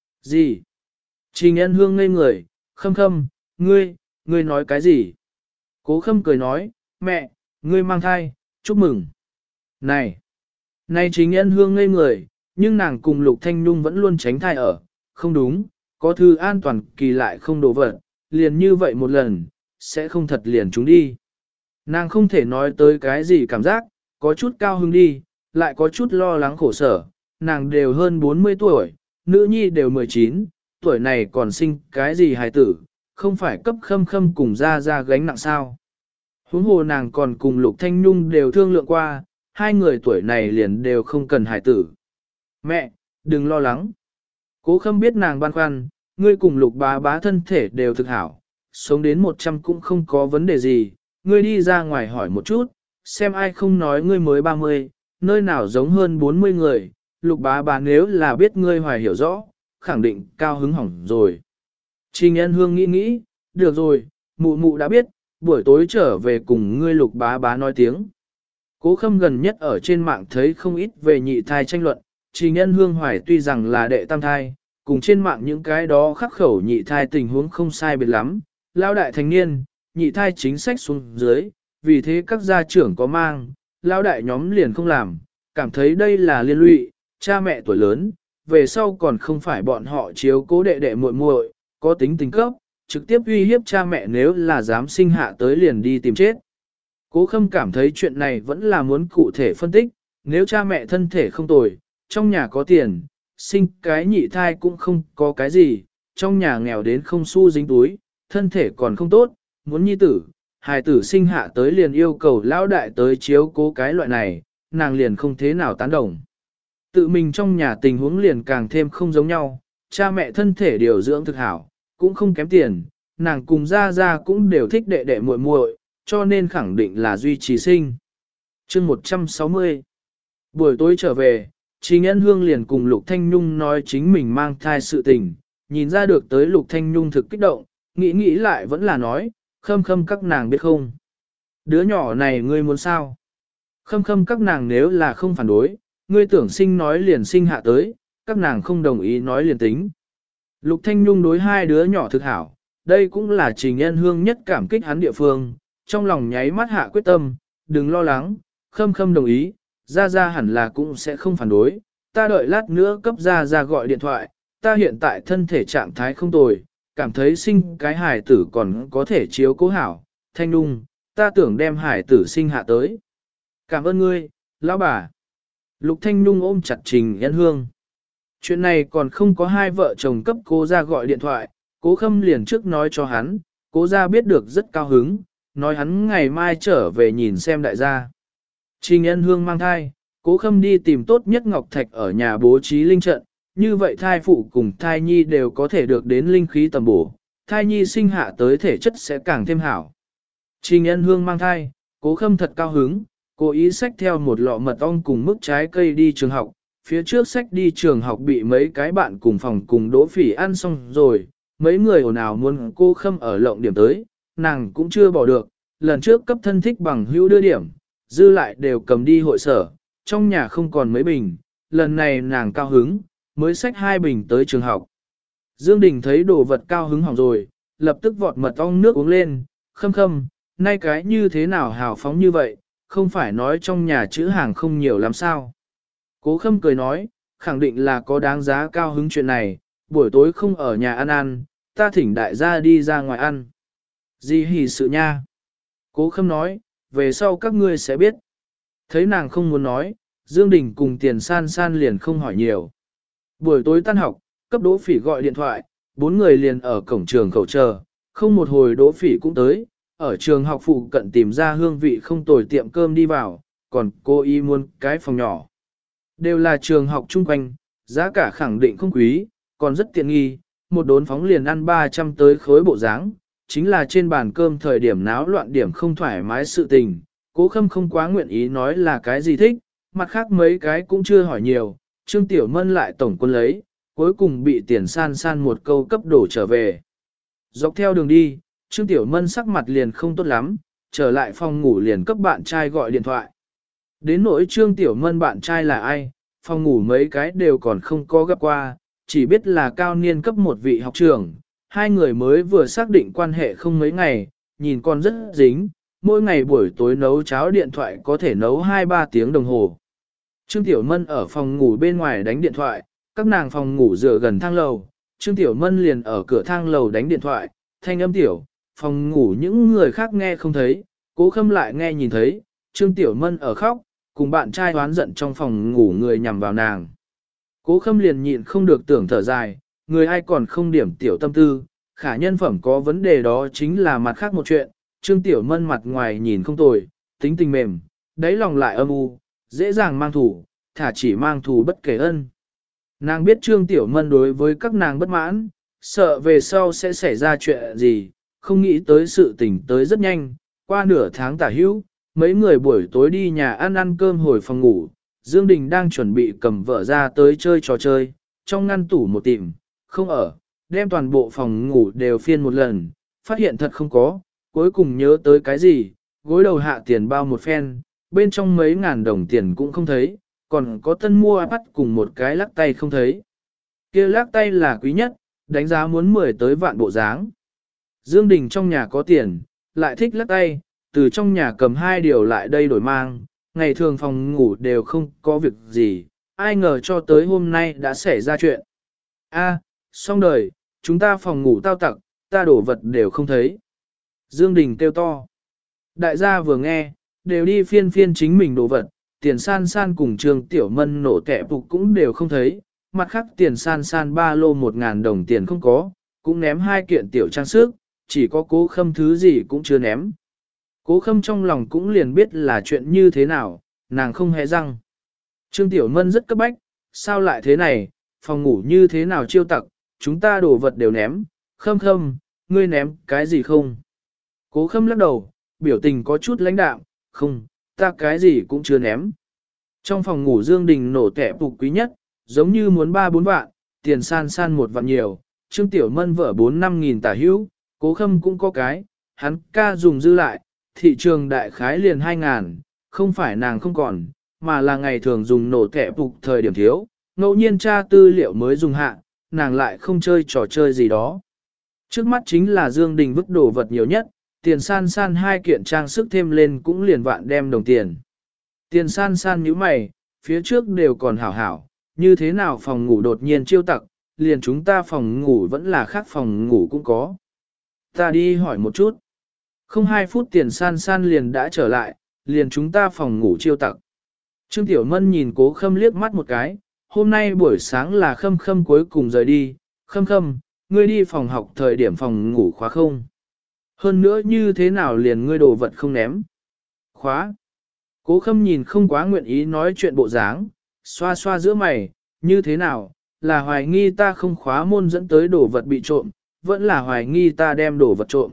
Gì? Trình Ân Hương ngây người, Khâm Khâm, ngươi nói cái gì? Cố Khâm cười nói, mẹ, ngươi mang thai, chúc mừng. Này Trình Ân Hương ngây người, nhưng nàng cùng Lục Thanh Nhung vẫn luôn tránh thai ở, không đúng, có thư an toàn kỳ lại không đổ vật, liền như vậy một lần, sẽ không thật liền chúng đi. Nàng không thể nói tới cái gì cảm giác, có chút cao hứng đi, lại có chút lo lắng khổ sở, nàng đều hơn 40 tuổi, nữ nhi đều 19, tuổi này còn sinh cái gì hài tử, không phải cấp Khâm Khâm cùng ra gánh nặng sao. Huống hồ nàng còn cùng Lục Thanh Nhung đều thương lượng qua, hai người tuổi này liền đều không cần hài tử. Mẹ, đừng lo lắng. Cố Khâm biết nàng băn khoăn, ngươi cùng Lục bá bá thân thể đều thực hảo, sống đến 100 cũng không có vấn đề gì, ngươi đi ra ngoài hỏi một chút, xem ai không nói ngươi mới 30, nơi nào giống hơn 40 người, Lục bá bá nếu là biết ngươi hoài hiểu rõ, khẳng định cao hứng hỏng rồi. Trình Ân Hương nghĩ, được rồi, mụ mụ đã biết, buổi tối trở về cùng ngươi Lục bá bá nói tiếng. Cố Khâm gần nhất ở trên mạng thấy không ít về nhị thai tranh luận, Trình Ân Hương hoài tuy rằng là đệ tam thai, cùng trên mạng những cái đó khắc khẩu nhị thai tình huống không sai biệt lắm, lao đại thành niên, nhị thai chính sách xuống dưới, vì thế các gia trưởng có mang, lao đại nhóm liền không làm, cảm thấy đây là liên lụy, cha mẹ tuổi lớn, về sau còn không phải bọn họ chiếu cố đệ đệ muội muội, có tính tình cấp, trực tiếp uy hiếp cha mẹ nếu là dám sinh hạ tới liền đi tìm chết. Cố Khâm cảm thấy chuyện này vẫn là muốn cụ thể phân tích, nếu cha mẹ thân thể không tồi, trong nhà có tiền, sinh cái nhị thai cũng không có cái gì, trong nhà nghèo đến không xu dính túi, thân thể còn không tốt, muốn nhi tử, hài tử sinh hạ tới liền yêu cầu lão đại tới chiếu cố cái loại này, nàng liền không thế nào tán đồng. Tự mình trong nhà tình huống liền càng thêm không giống nhau, cha mẹ thân thể điều dưỡng thực hảo, cũng không kém tiền, nàng cùng ra cũng đều thích đệ đệ muội muội, cho nên khẳng định là duy trì sinh. Chương 160 Buổi tối trở về, Trình Ân Hương liền cùng Lục Thanh Nhung nói chính mình mang thai sự tình, nhìn ra được tới Lục Thanh Nhung thực kích động, nghĩ lại vẫn là nói, Khâm Khâm các nàng biết không? Đứa nhỏ này ngươi muốn sao? Khâm Khâm các nàng nếu là không phản đối, ngươi tưởng sinh nói liền sinh hạ tới, các nàng không đồng ý nói liền tính. Lục Thanh Nhung đối hai đứa nhỏ thực hảo, đây cũng là Trình Ân Hương nhất cảm kích hắn địa phương, trong lòng nháy mắt hạ quyết tâm, đừng lo lắng, Khâm Khâm đồng ý, ra hẳn là cũng sẽ không phản đối, ta đợi lát nữa cấp ra gọi điện thoại, ta hiện tại thân thể trạng thái không tồi, cảm thấy sinh cái hài tử còn có thể chiếu cố hảo, Thanh Nhung, ta tưởng đem hài tử sinh hạ tới. Cảm ơn ngươi, lão bà. Lục Thanh Nhung ôm chặt Trình Yên Hương. Chuyện này còn không có hai vợ chồng cấp cố ra gọi điện thoại, cố Khâm liền trước nói cho hắn, cố ra biết được rất cao hứng, nói hắn ngày mai trở về nhìn xem đại gia. Trình Yên Hương mang thai, cố Khâm đi tìm tốt nhất Ngọc Thạch ở nhà bố trí linh trận, như vậy thai phụ cùng thai nhi đều có thể được đến linh khí tầm bổ, thai nhi sinh hạ tới thể chất sẽ càng thêm hảo. Trình Yên Hương mang thai, cố Khâm thật cao hứng, cố ý xách theo một lọ mật ong cùng mức trái cây đi trường học, phía trước xách đi trường học bị mấy cái bạn cùng phòng cùng Đỗ Phỉ ăn xong rồi, mấy người ồn ào muốn cô Khâm ở lộng điểm tới, nàng cũng chưa bỏ được, lần trước cấp thân thích bằng hữu đưa điểm, dư lại đều cầm đi hội sở, trong nhà không còn mấy bình, lần này nàng cao hứng, mới xách 2 bình tới trường học. Dương Đình thấy đồ vật cao hứng hỏng rồi, lập tức vọt mật ong nước uống lên, Khâm Khâm, nay cái như thế nào hào phóng như vậy, không phải nói trong nhà chữ hàng không nhiều lắm sao. Cố Khâm cười nói, khẳng định là có đáng giá cao hứng chuyện này, buổi tối không ở nhà ăn, ta thỉnh đại gia đi ra ngoài ăn. Gì hỉ sự nha. Cố Khâm nói, về sau các ngươi sẽ biết. Thấy nàng không muốn nói, Dương Đình cùng Tiền San San liền không hỏi nhiều. Buổi tối tan học, cấp Đỗ Phỉ gọi điện thoại, 4 người liền ở cổng trường khẩu chờ, không một hồi Đỗ Phỉ cũng tới, ở trường học phụ cận tìm ra hương vị không tồi tiệm cơm đi vào, còn cô ý muốn cái phòng nhỏ. Đều là trường học chung quanh, giá cả khẳng định không quý, còn rất tiện nghi, một đốn phóng liền ăn 300 tới khối bộ dáng, chính là trên bàn cơm thời điểm náo loạn điểm không thoải mái sự tình, Cố Khâm không quá nguyện ý nói là cái gì thích, mặt khác mấy cái cũng chưa hỏi nhiều, Trương Tiểu Mân lại tổng quân lấy, cuối cùng bị Tiền San San một câu cấp đổ trở về. Dọc theo đường đi, Trương Tiểu Mân sắc mặt liền không tốt lắm, trở lại phòng ngủ liền cấp bạn trai gọi điện thoại. Đến nỗi Trương Tiểu Mân bạn trai là ai, phòng ngủ mấy cái đều còn không có gặp qua, chỉ biết là cao niên cấp một vị học trưởng, hai người mới vừa xác định quan hệ không mấy ngày, nhìn còn rất dính, mỗi ngày buổi tối nấu cháo điện thoại có thể nấu 2-3 tiếng đồng hồ. Trương Tiểu Mân ở phòng ngủ bên ngoài đánh điện thoại, các nàng phòng ngủ dựa gần thang lầu, Trương Tiểu Mân liền ở cửa thang lầu đánh điện thoại, thanh âm tiểu, phòng ngủ những người khác nghe không thấy, Cố Khâm lại nghe nhìn thấy, Trương Tiểu Mân ở khóc, cùng bạn trai hoán giận trong phòng ngủ người nhằm vào nàng. Cố Khâm liền nhịn không được tưởng thở dài, người ai còn không điểm tiểu tâm tư, khả nhân phẩm có vấn đề đó chính là mặt khác một chuyện, Trương Tiểu Mân mặt ngoài nhìn không tồi, tính tình mềm, đáy lòng lại âm u, dễ dàng mang thủ, thả chỉ mang thù bất kể ân. Nàng biết Trương Tiểu Mân đối với các nàng bất mãn, sợ về sau sẽ xảy ra chuyện gì, không nghĩ tới sự tình tới rất nhanh, qua nửa tháng tả hữu, mấy người buổi tối đi nhà ăn cơm hồi phòng ngủ, Dương Đình đang chuẩn bị cầm vợ ra tới chơi trò chơi, trong ngăn tủ một tìm, không ở, đem toàn bộ phòng ngủ đều phiên một lần, phát hiện thật không có, cuối cùng nhớ tới cái gì, gối đầu hạ tiền bao một phen, bên trong mấy ngàn đồng tiền cũng không thấy, còn có tân mua iPad cùng một cái lắc tay không thấy. Kia lắc tay là quý nhất, đánh giá muốn 10 tới vạn bộ dáng. Dương Đình trong nhà có tiền, lại thích lắc tay, từ trong nhà cầm 2 điều lại đây đổi mang, ngày thường phòng ngủ đều không có việc gì, ai ngờ cho tới hôm nay đã xảy ra chuyện. A, xong đời, chúng ta phòng ngủ tao tặc, ta đổ vật đều không thấy. Dương Đình kêu to. Đại gia vừa nghe, đều đi phiên phiên chính mình đồ vật, Tiền San San cùng Trương Tiểu Mân nổ tẻ phục cũng đều không thấy, mặt khác Tiền San San ba lô 1.000 đồng tiền không có, cũng ném 2 kiện tiểu trang sức, chỉ có Cố Khâm thứ gì cũng chưa ném. Cố Khâm trong lòng cũng liền biết là chuyện như thế nào, nàng không hề răng. Trương Tiểu Mân rất cấp bách, sao lại thế này, phòng ngủ như thế nào chiêu tặc, chúng ta đồ vật đều ném, Khâm Khâm, ngươi ném cái gì không? Cố Khâm lắc đầu, biểu tình có chút lãnh đạm, không, ta cái gì cũng chưa ném. Trong phòng ngủ Dương Đình nổ tẻ phục quý nhất, giống như muốn 3-4 vạn, Tiền San San 1 vạn nhiều, Trương Tiểu Mân vợ 4-5 nghìn tả hữu, Cố Khâm cũng có cái, hắn ca dùng dư lại, thị trường đại khái liền 2.000, không phải nàng không còn, mà là ngày thường dùng nổ tẻ phục thời điểm thiếu, ngẫu nhiên tra tư liệu mới dùng hạ, nàng lại không chơi trò chơi gì đó. Trước mắt chính là Dương Đình vứt đồ vật nhiều nhất, Tiền San San 2 kiện trang sức thêm lên cũng liền vạn đem đồng tiền. Tiền San San nhíu mày, phía trước đều còn hảo hảo, như thế nào phòng ngủ đột nhiên chiêu tặc, liền chúng ta phòng ngủ vẫn là khác phòng ngủ cũng có. Ta đi hỏi một chút. Không 2 phút Tiền San San liền đã trở lại, liền chúng ta phòng ngủ chiêu tặc. Trương Tiểu Mân nhìn Cố Khâm liếc mắt một cái, hôm nay buổi sáng là Khâm Khâm cuối cùng rời đi, Khâm Khâm, ngươi đi phòng học thời điểm phòng ngủ khóa không? Hơn nữa như thế nào liền ngươi đồ vật không ném? Khóa. Cố Khâm nhìn không quá nguyện ý nói chuyện bộ dáng, xoa xoa giữa mày, như thế nào, là hoài nghi ta không khóa môn dẫn tới đồ vật bị trộm, vẫn là hoài nghi ta đem đồ vật trộm.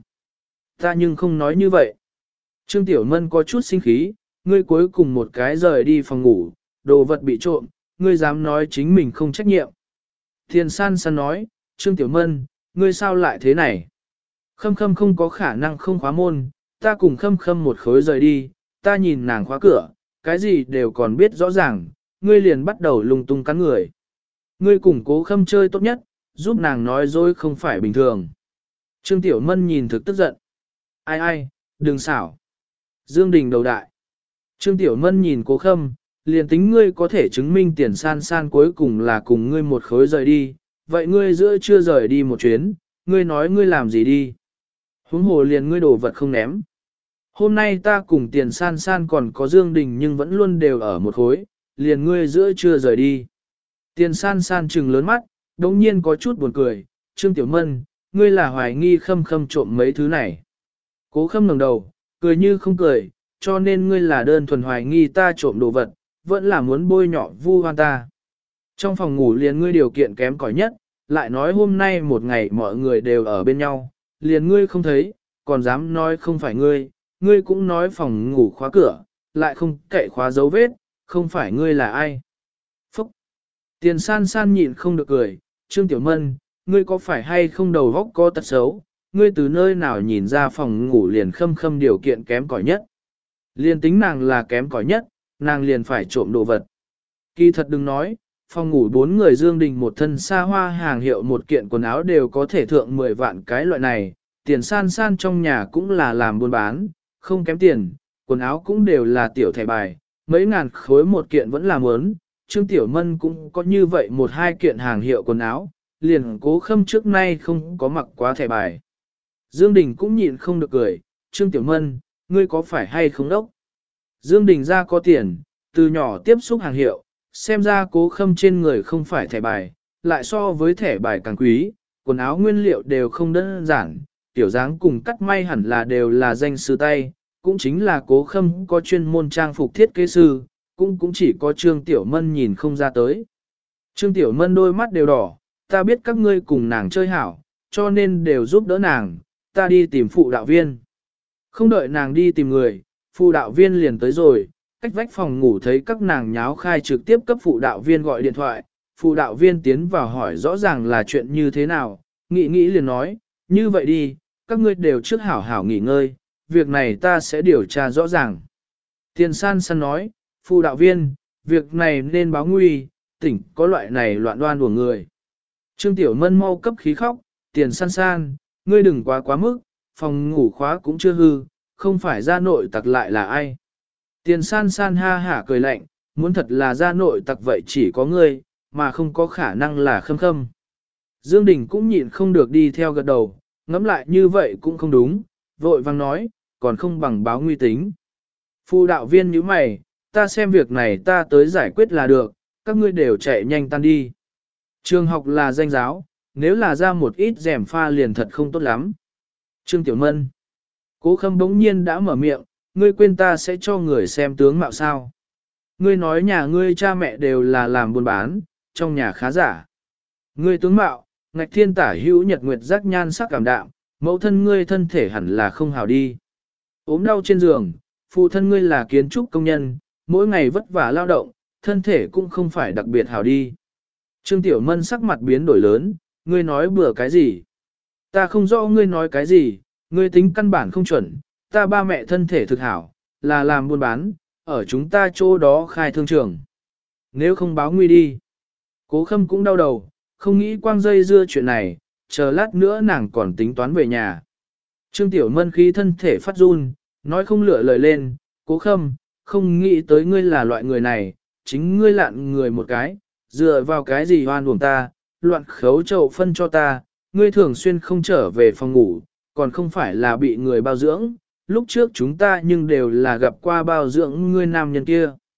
Ta nhưng không nói như vậy. Trương Tiểu Mân có chút sinh khí, ngươi cuối cùng một cái rời đi phòng ngủ, đồ vật bị trộm, ngươi dám nói chính mình không trách nhiệm. Thiền san san nói, Trương Tiểu Mân, ngươi sao lại thế này? Khâm Khâm không có khả năng không khóa môn, ta cùng Khâm Khâm một khối rời đi, ta nhìn nàng khóa cửa, cái gì đều còn biết rõ ràng, ngươi liền bắt đầu lung tung cắn người. Ngươi cùng Cố Khâm chơi tốt nhất, giúp nàng nói dối không phải bình thường. Trương Tiểu Mân nhìn thực tức giận. Ai ai, đừng xảo. Dương Đình đầu đại. Trương Tiểu Mân nhìn Cố Khâm, liền tính ngươi có thể chứng minh Tiền San San cuối cùng là cùng ngươi một khối rời đi, vậy ngươi giữa chưa rời đi một chuyến, ngươi nói ngươi làm gì đi. Huống hồ liền ngươi đồ vật không ném. Hôm nay ta cùng Tiền San San còn có Dương Đình nhưng vẫn luôn đều ở một khối, liền ngươi giữa chưa rời đi. Tiền San San trừng lớn mắt, đống nhiên có chút buồn cười, Trương Tiểu Mân, ngươi là hoài nghi Khâm Khâm trộm mấy thứ này. Cố Khâm ngẩng đầu, cười như không cười, cho nên ngươi là đơn thuần hoài nghi ta trộm đồ vật, vẫn là muốn bôi nhọ vu oan ta. Trong phòng ngủ liền ngươi điều kiện kém cỏi nhất, lại nói hôm nay một ngày mọi người đều ở bên nhau, liền ngươi không thấy, còn dám nói không phải ngươi, ngươi cũng nói phòng ngủ khóa cửa, lại không cậy khóa dấu vết, không phải ngươi là ai. Phúc! Tiền San San nhịn không được cười, Trương Tiểu Mân, ngươi có phải hay không đầu óc có tật xấu, ngươi từ nơi nào nhìn ra phòng ngủ liền Khâm Khâm điều kiện kém cỏi nhất. Liền tính nàng là kém cỏi nhất, nàng liền phải trộm đồ vật. Kỳ thật đừng nói, phòng ngủ 4 người Dương Đình một thân xa hoa hàng hiệu một kiện quần áo đều có thể thượng 10 vạn cái loại này, Tiền San San trong nhà cũng là làm buôn bán, không kém tiền, quần áo cũng đều là tiểu thẻ bài, mấy ngàn khối một kiện vẫn là mớn, Trương Tiểu Mân cũng có như vậy một hai kiện hàng hiệu quần áo, liền Cố Khâm trước nay không có mặc quá thẻ bài. Dương Đình cũng nhịn không được cười, Trương Tiểu Mân, ngươi có phải hay không đốc? Dương Đình ra có tiền, từ nhỏ tiếp xúc hàng hiệu, xem ra Cố Khâm trên người không phải thẻ bài, lại so với thẻ bài càng quý, quần áo nguyên liệu đều không đơn giản, tiểu dáng cùng cắt may hẳn là đều là danh sư tay, cũng chính là Cố Khâm có chuyên môn trang phục thiết kế sư, cũng chỉ có Trương Tiểu Mân nhìn không ra tới. Trương Tiểu Mân đôi mắt đều đỏ, ta biết các ngươi cùng nàng chơi hảo, cho nên đều giúp đỡ nàng, ta đi tìm phụ đạo viên. Không đợi nàng đi tìm người, phụ đạo viên liền tới rồi, cách vách phòng ngủ thấy các nàng nháo khai trực tiếp cấp phụ đạo viên gọi điện thoại, phụ đạo viên tiến vào hỏi rõ ràng là chuyện như thế nào, nghĩ liền nói, như vậy đi, các ngươi đều trước hảo hảo nghỉ ngơi, việc này ta sẽ điều tra rõ ràng. Tiền San San nói, phụ đạo viên, việc này nên báo nguy, tỉnh có loại này loạn đoan của người. Trương Tiểu Mân mau cấp khí khóc, Tiền San San, ngươi đừng quá mức, phòng ngủ khóa cũng chưa hư, không phải ra nội tặc lại là ai. Tiền San San ha hả cười lạnh, muốn thật là ra nội tặc vậy chỉ có ngươi, mà không có khả năng là Khâm Khâm. Dương Đình cũng nhịn không được đi theo gật đầu, ngẫm lại như vậy cũng không đúng, vội vang nói, còn không bằng báo nguy tính. Phụ đạo viên nhíu mày, ta xem việc này ta tới giải quyết là được, các ngươi đều chạy nhanh tan đi. Trường học là danh giáo, nếu là ra một ít rèm pha liền thật không tốt lắm. Trương Tiểu Mân, Cố Khâm bỗng nhiên đã mở miệng, ngươi quên ta sẽ cho người xem tướng mạo sao. Ngươi nói nhà ngươi cha mẹ đều là làm buôn bán, trong nhà khá giả. Ngươi tướng mạo, ngạch thiên tả hữu nhật nguyệt giác nhan sắc cảm đạm, mẫu thân ngươi thân thể hẳn là không hào đi. Ốm đau trên giường, phụ thân ngươi là kiến trúc công nhân, mỗi ngày vất vả lao động, thân thể cũng không phải đặc biệt hào đi. Trương Tiểu Mân sắc mặt biến đổi lớn, ngươi nói bừa cái gì? Ta không rõ ngươi nói cái gì, ngươi tính căn bản không chuẩn, ta ba mẹ thân thể thực hảo, là làm buôn bán, ở chúng ta chỗ đó khai thương trường. Nếu không báo nguy đi. Cố Khâm cũng đau đầu, không nghĩ quang dây dưa chuyện này, chờ lát nữa nàng còn tính toán về nhà. Trương Tiểu Mân khí thân thể phát run, nói không lựa lời lên, Cố Khâm, không nghĩ tới ngươi là loại người này, chính ngươi lạn người một cái, dựa vào cái gì hoan uổng ta, loạn khấu chậu phân cho ta, ngươi thường xuyên không trở về phòng ngủ, còn không phải là bị người bao dưỡng, lúc trước chúng ta nhưng đều là gặp qua bao dưỡng ngươi nam nhân kia.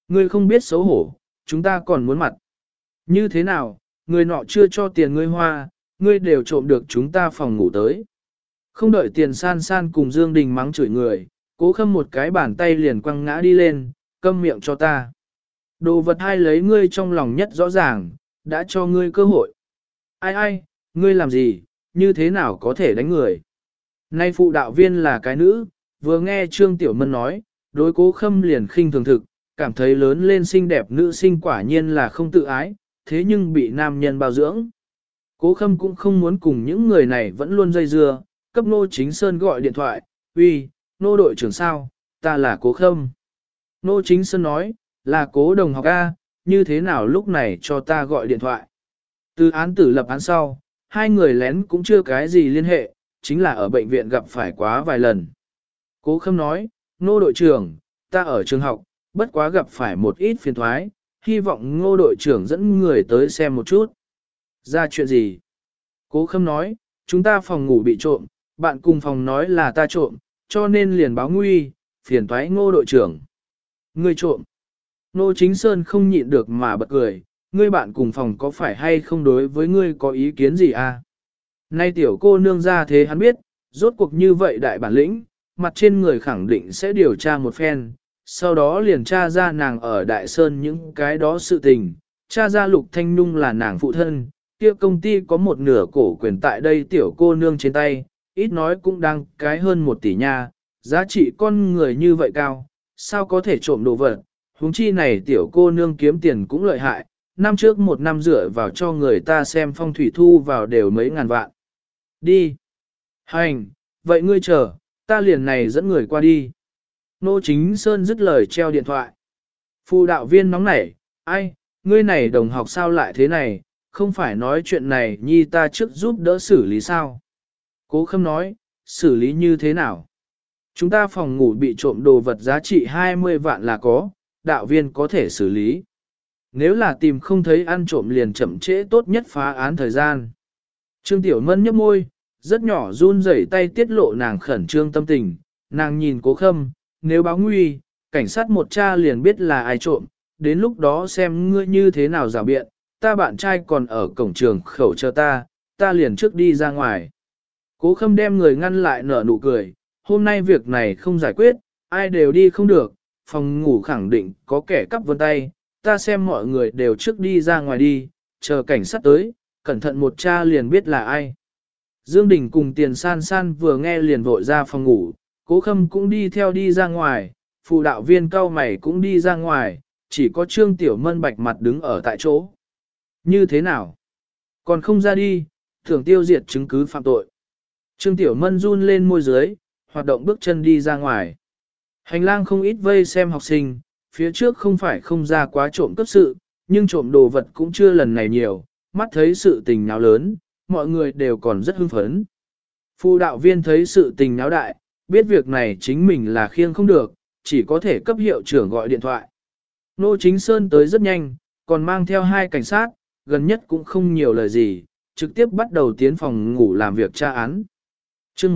Ngươi không biết xấu hổ, chúng ta còn muốn mặt. Như thế nào, người nọ chưa cho tiền ngươi hoa, ngươi đều trộm được chúng ta phòng ngủ tới. Không đợi tiền san san cùng Dương Đình mắng chửi người, Cố Khâm một cái bàn tay liền quăng ngã đi lên, câm miệng cho ta. Đồ vật hai lấy ngươi trong lòng nhất rõ ràng, đã cho ngươi cơ hội. Ai ai, ngươi làm gì, như thế nào có thể đánh người? Nay phụ đạo viên là cái nữ, vừa nghe Trương Tiểu Mân nói, đối Cố Khâm liền khinh thường thực, cảm thấy lớn lên xinh đẹp nữ sinh quả nhiên là không tự ái, thế nhưng bị nam nhân bao dưỡng. Cố Khâm cũng không muốn cùng những người này vẫn luôn dây dưa, cấp Nô Chính Sơn gọi điện thoại, uy, Nô đội trưởng sao, ta là Cố Khâm. Nô Chính Sơn nói, là Cố đồng học A, như thế nào lúc này cho ta gọi điện thoại. Từ án tử lập án sau, hai người lén cũng chưa cái gì liên hệ, chính là ở bệnh viện gặp phải quá vài lần. Cố Khâm nói, Nô đội trưởng, ta ở trường học, bất quá gặp phải một ít phiền thoái, hy vọng Ngô đội trưởng dẫn người tới xem một chút. Ra chuyện gì? Cố Khâm nói, chúng ta phòng ngủ bị trộm, bạn cùng phòng nói là ta trộm, cho nên liền báo nguy, phiền thoái Ngô đội trưởng. Ngươi trộm. Ngô Chính Sơn không nhịn được mà bật cười, ngươi bạn cùng phòng có phải hay không đối với ngươi có ý kiến gì à? Nay tiểu cô nương ra thế hắn biết, rốt cuộc như vậy đại bản lĩnh, mặt trên người khẳng định sẽ điều tra một phen, sau đó liền tra ra nàng ở Đại Sơn những cái đó sự tình, tra ra Lục Thanh Nhung là nàng phụ thân, kia công ty có một nửa cổ quyền tại đây tiểu cô nương trên tay, ít nói cũng đang cái hơn 1 tỷ nha, giá trị con người như vậy cao, sao có thể trộm đồ vật, huống chi này tiểu cô nương kiếm tiền cũng lợi hại, năm trước một năm dựa vào cho người ta xem phong thủy thu vào đều mấy ngàn vạn. Đi. Hành, vậy ngươi chờ, ta liền này dẫn người qua đi. Nô Chính Sơn dứt lời treo điện thoại. Phụ đạo viên nóng nảy, ai, ngươi này đồng học sao lại thế này, không phải nói chuyện này nhi ta trước giúp đỡ xử lý sao. Cố Khâm nói, xử lý như thế nào? Chúng ta phòng ngủ bị trộm đồ vật giá trị 20 vạn là có, đạo viên có thể xử lý. Nếu là tìm không thấy ăn trộm liền chậm trễ tốt nhất phá án thời gian. Trương Tiểu Mân nhếch môi, rất nhỏ run rẩy tay tiết lộ nàng khẩn trương tâm tình, nàng nhìn Cố Khâm, nếu báo nguy, cảnh sát một cha liền biết là ai trộm, đến lúc đó xem ngươi như thế nào rào biện, ta bạn trai còn ở cổng trường khẩu chờ ta liền trước đi ra ngoài. Cố Khâm đem người ngăn lại nở nụ cười, hôm nay việc này không giải quyết, ai đều đi không được, phòng ngủ khẳng định có kẻ cắp vân tay, ta xem mọi người đều trước đi ra ngoài đi, chờ cảnh sát tới, cẩn thận một cha liền biết là ai. Dương Đình cùng Tiền San San vừa nghe liền vội ra phòng ngủ, Cố Khâm cũng đi theo đi ra ngoài, phụ đạo viên cao mày cũng đi ra ngoài, chỉ có Trương Tiểu Mân bạch mặt đứng ở tại chỗ. Như thế nào? Còn không ra đi, thường tiêu diệt chứng cứ phạm tội. Trương Tiểu Mân run lên môi dưới, hoạt động bước chân đi ra ngoài. Hành lang không ít vây xem học sinh, phía trước không phải không ra quá trộm cướp sự, nhưng trộm đồ vật cũng chưa lần này nhiều, mắt thấy sự tình náo lớn, mọi người đều còn rất hưng phấn. Phụ đạo viên thấy sự tình náo đại, biết việc này chính mình là khiêng không được, chỉ có thể cấp hiệu trưởng gọi điện thoại. Nô Chính Sơn tới rất nhanh, còn mang theo 2 cảnh sát, gần nhất cũng không nhiều lời gì, trực tiếp bắt đầu tiến phòng ngủ làm việc tra án. Chương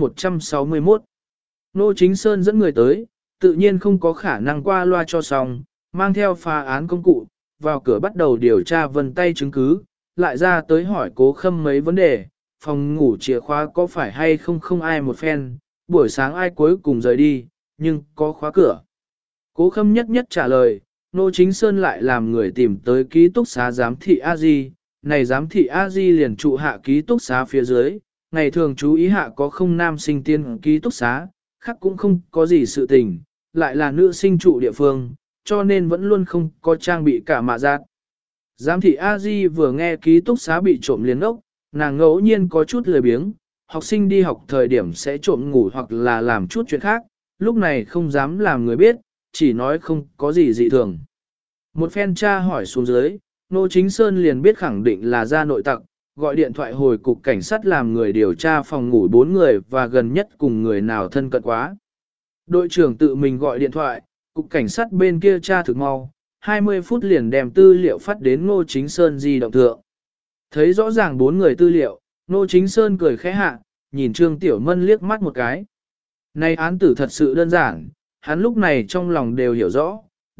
161 Nô Chính Sơn dẫn người tới, tự nhiên không có khả năng qua loa cho xong, mang theo phá án công cụ, vào cửa bắt đầu điều tra vân tay chứng cứ, lại ra tới hỏi Cố Khâm mấy vấn đề, phòng ngủ chìa khóa có phải hay không ai một phen, buổi sáng ai cuối cùng rời đi, nhưng có khóa cửa. Cố Khâm nhất nhất trả lời, Nô Chính Sơn lại làm người tìm tới ký túc xá giám thị A-di, này giám thị A-di liền trụ hạ ký túc xá phía dưới, ngày thường chú ý hạ có không nam sinh tiên ký túc xá, khác cũng không có gì sự tình, lại là nữ sinh trụ địa phương, cho nên vẫn luôn không có trang bị cả mạ giác. Giám thị A-di vừa nghe ký túc xá bị trộm liền ốc, nàng ngẫu nhiên có chút lười biếng, học sinh đi học thời điểm sẽ trộm ngủ hoặc là làm chút chuyện khác, lúc này không dám làm người biết, chỉ nói không có gì dị thường. Một phen tra hỏi xuống dưới, Nô Chính Sơn liền biết khẳng định là ra nội tặc, gọi điện thoại hồi cục cảnh sát làm người điều tra phòng ngủ 4 người và gần nhất cùng người nào thân cận quá. Đội trưởng tự mình gọi điện thoại, cục cảnh sát bên kia tra thực mau, 20 phút liền đem tư liệu phát đến Ngô Chính Sơn di động thượng. Thấy rõ ràng 4 người tư liệu, Ngô Chính Sơn cười khẽ hạ, nhìn Trương Tiểu Mân liếc mắt một cái. Này án tử thật sự đơn giản, hắn lúc này trong lòng đều hiểu rõ,